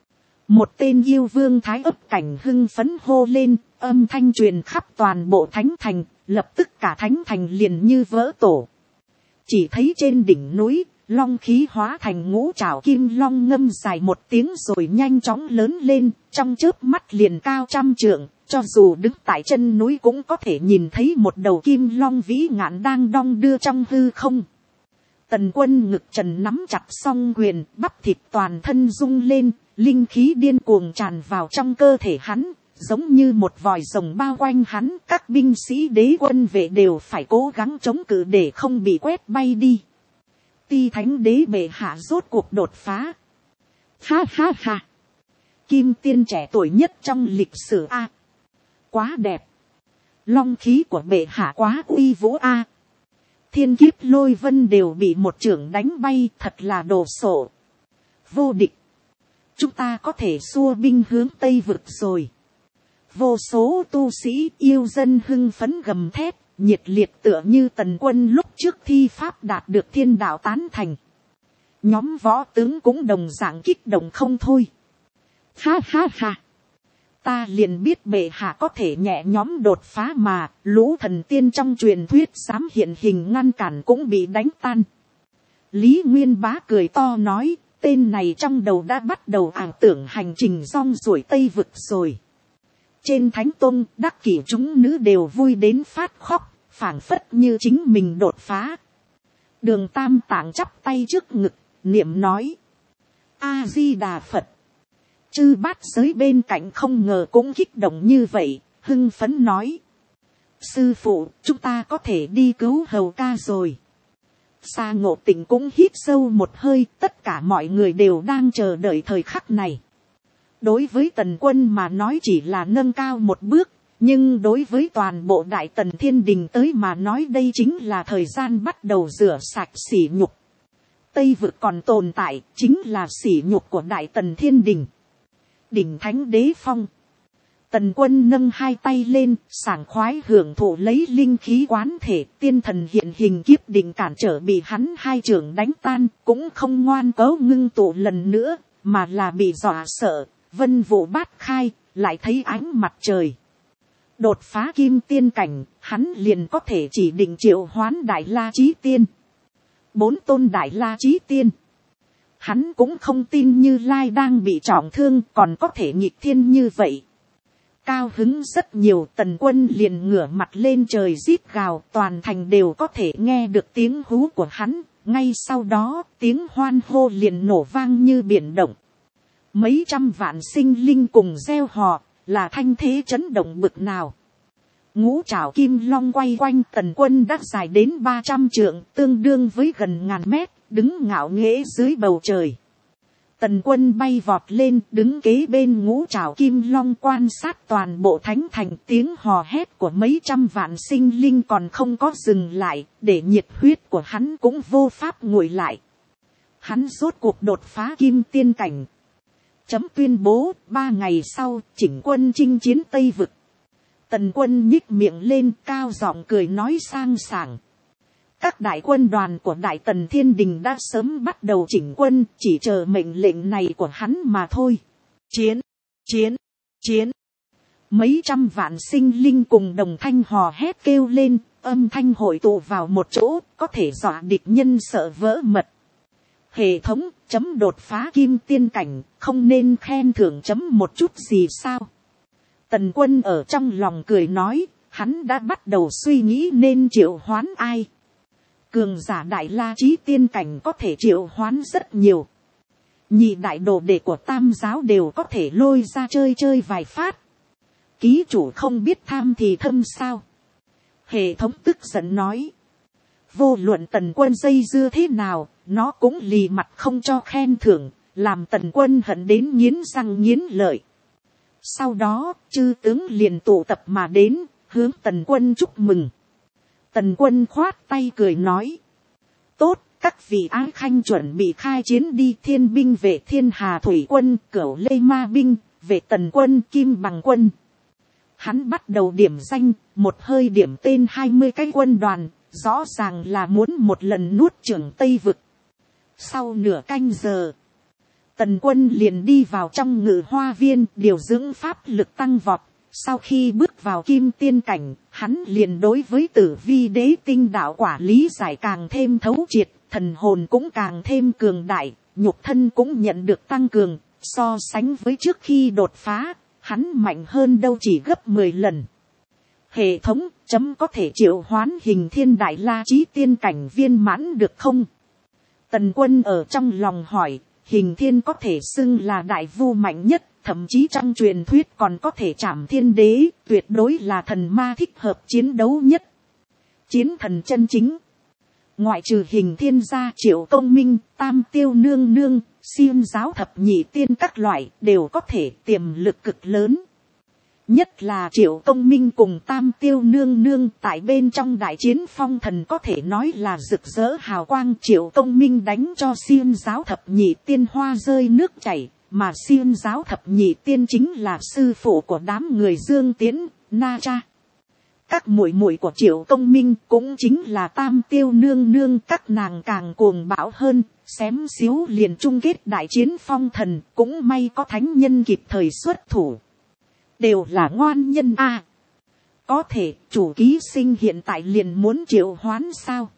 Một tên yêu vương thái ấp cảnh hưng phấn hô lên, âm thanh truyền khắp toàn bộ thánh thành, lập tức cả thánh thành liền như vỡ tổ. Chỉ thấy trên đỉnh núi, long khí hóa thành ngũ trảo kim long ngâm dài một tiếng rồi nhanh chóng lớn lên, trong chớp mắt liền cao 100 trượng, cho dù đứng tại chân núi cũng có thể nhìn thấy một đầu kim long vĩ ngạn đang đong đưa trong hư không. Tần Quân ngực trần nắm chặt song quyền, bắp thịt toàn thân rung lên, linh khí điên cuồng tràn vào trong cơ thể hắn, giống như một vòi rồng bao quanh hắn. Các binh sĩ đế quân vệ đều phải cố gắng chống cự để không bị quét bay đi. Ti Thánh Đế bệ hạ rốt cuộc đột phá. Ha ha ha. Kim tiên trẻ tuổi nhất trong lịch sử a. Quá đẹp. Long khí của bệ hạ quá uy vũ a. Thiên kiếp lôi vân đều bị một chưởng đánh bay, thật là đồ sộ. Vô địch. Chúng ta có thể xua binh hướng Tây vực rồi. Vô số tu sĩ yêu dân hưng phấn gầm thét, nhiệt liệt tựa như Tần Quân lúc trước thi pháp đạt được thiên đạo tán thành. Nhóm võ tướng cũng đồng dạng kích động không thôi. Ha ha ha. Ta liền biết bệ hạ có thể nhẹ nhóm đột phá mà, lũ thần tiên trong truyền thuyết dám hiện hình ngăn cản cũng bị đánh tan. Lý Nguyên Bá cười to nói, tên này trong đầu đã bắt đầu ảo tưởng hành trình rong ruổi Tây vực rồi. Trên Thánh Tông, đắc kỷ chúng nữ đều vui đến phát khóc, phảng phất như chính mình đột phá. Đường Tam Tạng chắp tay trước ngực, niệm nói. A-di-đà Phật. Chư bát giới bên cạnh không ngờ cũng kích động như vậy, hưng phấn nói. Sư phụ, chúng ta có thể đi cứu Hầu ca rồi. Sa Ngộ Tịnh cũng hít sâu một hơi, tất cả mọi người đều đang chờ đợi thời khắc này. Đối với Tần Quân mà nói chỉ là nâng cao một bước, nhưng đối với toàn bộ Đại Tần Thiên Đình tới mà nói đây chính là thời gian bắt đầu rửa sạch sỉ nhục. Tây vực còn tồn tại, chính là sỉ nhục của Đại Tần Thiên Đình. Đỉnh Thánh Đế Phong. Tần Quân nâng hai tay lên, sảng khoái hưởng thụ lấy linh khí quán thể, tiên thần hiện hình kiếp định cản trở bị hắn hai chưởng đánh tan, cũng không ngoan cố ngưng tụ lần nữa, mà là bị dọa sợ, vân vụ bát khai, lại thấy ánh mặt trời. Đột phá kim tiên cảnh, hắn liền có thể chỉ định triệu hoán Đại La Chí Tiên. 4 tôn Đại La Chí Tiên. Hắn cũng không tin Như Lai đang bị trọng thương còn có thể nghịch thiên như vậy. Cao hứng rất nhiều, Tần Quân liền ngửa mặt lên trời rít gào, toàn thành đều có thể nghe được tiếng hú của hắn. Ngay sau đó tiếng hoan hô liền nổ vang như biển động. Mấy trăm vạn sinh linh cùng reo hò, là thanh thế chấn động bực nào. Ngũ trảo kim long quay quanh Tần Quân đã dài đến 300 trượng, tương đương với gần 1000 mét, đứng ngạo nghễ dưới bầu trời. Tần Quân bay vọt lên, đứng kế bên ngũ trảo kim long quan sát toàn bộ thánh thành. Tiếng hò hét của mấy trăm vạn sinh linh còn không có dừng lại, để nhiệt huyết của hắn cũng vô pháp nguội lại. Hắn rốt cuộc đột phá kim tiên cảnh. Chấm tuyên bố, 3 ngày sau, chỉnh quân chinh chiến Tây vực. Tần Quân nhích miệng lên, cao giọng cười nói sang sảng. Các đại quân đoàn của Đại Tần Thiên Đình đã sớm bắt đầu chỉnh quân, chỉ chờ mệnh lệnh này của hắn mà thôi. Chiến, chiến, chiến. Mấy trăm vạn sinh linh cùng đồng thanh hò hét kêu lên, âm thanh hội tụ vào một chỗ, có thể dọa địch nhân sợ vỡ mật. Hệ thống, chấm đột phá kim tiên cảnh, không nên khen thưởng chấm một chút gì sao? Tần Quân ở trong lòng cười nói, hắn đã bắt đầu suy nghĩ nên triệu hoán ai. Cường giả Đại La Chí Tiên cảnh có thể triệu hoán rất nhiều. Nhị đại đồ đệ của Tam giáo đều có thể lôi ra chơi chơi vài phát. Ký chủ không biết tham thì thâm sao? Hệ thống tức giận nói. Vô luận Tần Quân dây dưa thế nào, nó cũng lì mặt không cho khen thưởng, làm Tần Quân hận đến nghiến răng nghiến lợi. Sau đó, chư tướng liền tụ tập mà đến, hướng Tần Quân chúc mừng. Tần Quân khoát tay cười nói. Tốt, các vị ái khanh chuẩn bị khai chiến đi. Thiên binh vệ Thiên Hà Thủy quân, Cửu Lê Ma binh, vệ Tần Quân, Kim Bằng quân. Hắn bắt đầu điểm danh, một hơi điểm tên 20 cái quân đoàn, rõ ràng là muốn một lần nuốt chửng Tây vực. Sau nửa canh giờ, Tần Quân liền đi vào trong ngự hoa viên, điều dưỡng pháp lực tăng vọt. Sau khi bước vào kim tiên cảnh, hắn liền đối với Tử Vi Đế tinh đạo quả lý giải càng thêm thấu triệt, thần hồn cũng càng thêm cường đại, nhục thân cũng nhận được tăng cường, so sánh với trước khi đột phá, hắn mạnh hơn đâu chỉ gấp 10 lần. Hệ thống, chấm có thể triệu hoán hình Thiên Đại La Chí Tiên cảnh viên mãn được không? Tần Quân ở trong lòng hỏi, Hình Thiên có thể xưng là đại vu mạnh nhất, thậm chí trong truyền thuyết còn có thể trảm thiên đế, tuyệt đối là thần ma thích hợp chiến đấu nhất. Chiến thần chân chính. Ngoại trừ Hình Thiên gia, Triệu Công Minh, Tam Tiêu Nương Nương, Xiêm Giáo Thập Nhị Tiên các loại đều có thể tiềm lực cực lớn. Nhất là Triệu Công Minh cùng Tam Tiêu Nương Nương tại bên trong đại chiến phong thần có thể nói là rực rỡ hào quang. Triệu Công Minh đánh cho Xiêm Giáo Thập Nhị Tiên hoa rơi nước chảy, mà Xiêm Giáo Thập Nhị Tiên chính là sư phụ của đám người Dương Tiễn, Na Cha. Các muội muội của Triệu Công Minh cũng chính là Tam Tiêu Nương Nương, các nàng càng cuồng bạo hơn, xém xíu liền chung kết đại chiến phong thần, cũng may có thánh nhân kịp thời xuất thủ. Đều là ngoan nhân a. Có thể chủ ký sinh hiện tại liền muốn triệu hoán sao?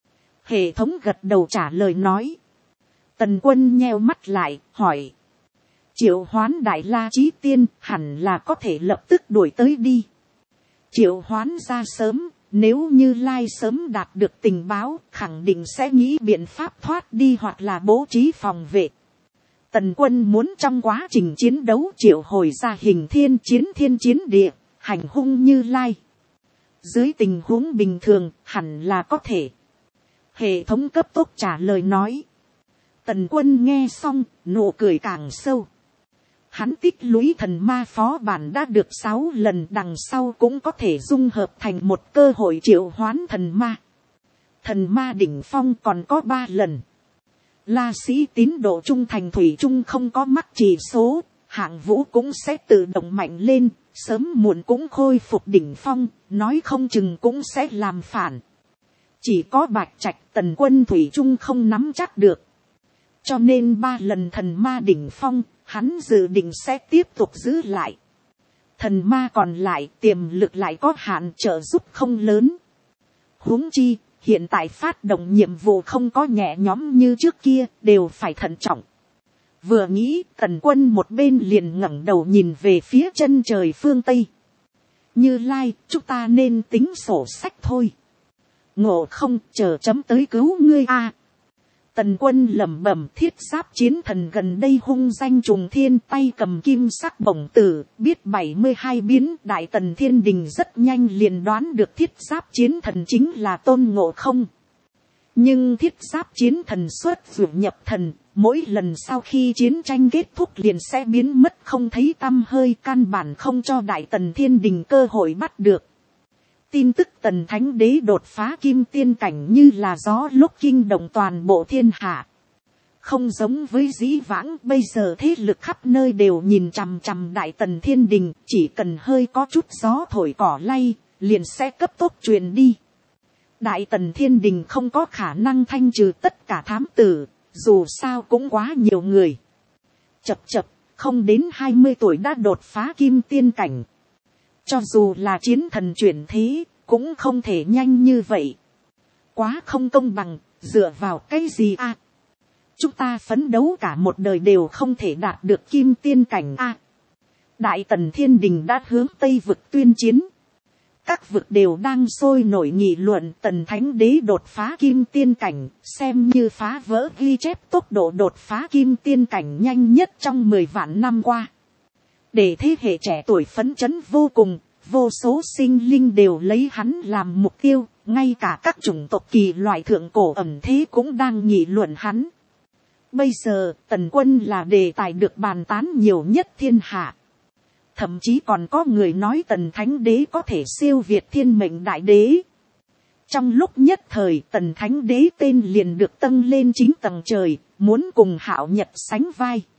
Hệ thống gật đầu trả lời nói. Tần Quân nheo mắt lại, hỏi. Triệu hoán Đại La Chí Tiên hẳn là có thể lập tức đuổi tới đi. Triệu hoán ra sớm, nếu như Lai sớm đạt được tình báo, khẳng định sẽ nghĩ biện pháp thoát đi hoặc là bố trí phòng vệ. Tần Quân muốn trong quá trình chiến đấu triệu hồi ra Hình Thiên chiến địa, hành hung Như Lai. Dưới tình huống bình thường, hẳn là có thể. Hệ thống cấp tốc trả lời nói. Tần Quân nghe xong, nụ cười càng sâu. Hắn tích lũy thần ma phó bản đã được 6 lần, đằng sau cũng có thể dung hợp thành một cơ hội triệu hoán thần ma. Thần ma đỉnh phong còn có 3 lần. La sĩ tín độ trung thành thủy chung không có mắc chỉ số, hạng vũ cũng sẽ tự động mạnh lên, sớm muộn cũng khôi phục đỉnh phong, nói không chừng cũng sẽ làm phản. Chỉ có Bạch Trạch Tần Quân thủy chung không nắm chắc được. Cho nên 3 lần thần ma đỉnh phong, hắn dự định sẽ tiếp tục giữ lại. Thần ma còn lại tiềm lực lại có hạn, trợ giúp không lớn. Huống chi, hiện tại phát động nhiệm vụ không có nhẹ nhõm như trước kia, đều phải thận trọng. Vừa nghĩ, Tần Quân một bên liền ngẩng đầu nhìn về phía chân trời phương Tây. Như Lai, chúng ta nên tính sổ sách thôi. Ngộ không, chờ chấm tới cứu ngươi a. Tần Quân lẩm bẩm, thiết giáp chiến thần gần đây hung danh trùng thiên, tay cầm kim sắc bổng tử, biết 72 biến. Đại Tần Thiên Đình rất nhanh liền đoán được thiết giáp chiến thần chính là Tôn Ngộ Không. Nhưng thiết giáp chiến thần xuất dụ nhập thần, mỗi lần sau khi chiến tranh kết thúc liền sẽ biến mất không thấy tăm hơi, căn bản không cho Đại Tần Thiên Đình cơ hội bắt được. Tin tức Tần Thánh Đế đột phá kim tiên cảnh như là gió lúc kinh động toàn bộ thiên hạ. Không giống với dĩ vãng, bây giờ thế lực khắp nơi đều nhìn chằm chằm Đại Tần Thiên Đình, chỉ cần hơi có chút gió thổi cỏ lay, liền sẽ cấp tốc truyền đi. Đại Tần Thiên Đình không có khả năng thanh trừ tất cả thám tử, dù sao cũng quá nhiều người. Chập chập, không đến 20 tuổi đã đột phá kim tiên cảnh. Cho dù là chiến thần chuyển thế, cũng không thể nhanh như vậy. Quá không công bằng, dựa vào cái gì a? Chúng ta phấn đấu cả một đời đều không thể đạt được kim tiên cảnh a. Đại Tần Thiên Đình đã hướng Tây vực tuyên chiến. Các vực đều đang sôi nổi nghị luận Tần Thánh Đế đột phá kim tiên cảnh, xem như phá vỡ ghi chép tốc độ đột phá kim tiên cảnh nhanh nhất trong 10 vạn năm qua. Để thế hệ trẻ tuổi phấn chấn vô cùng, vô số sinh linh đều lấy hắn làm mục tiêu, ngay cả các chủng tộc kỳ loại thượng cổ ẩn thế cũng đang nghị luận hắn. Bây giờ, Tần Quân là đề tài được bàn tán nhiều nhất thiên hạ. Thậm chí còn có người nói Tần Thánh Đế có thể siêu việt Thiên Mệnh Đại Đế. Trong lúc nhất thời, Tần Thánh Đế tên liền được tăng lên 9 tầng trời, muốn cùng Hạo Nhật sánh vai.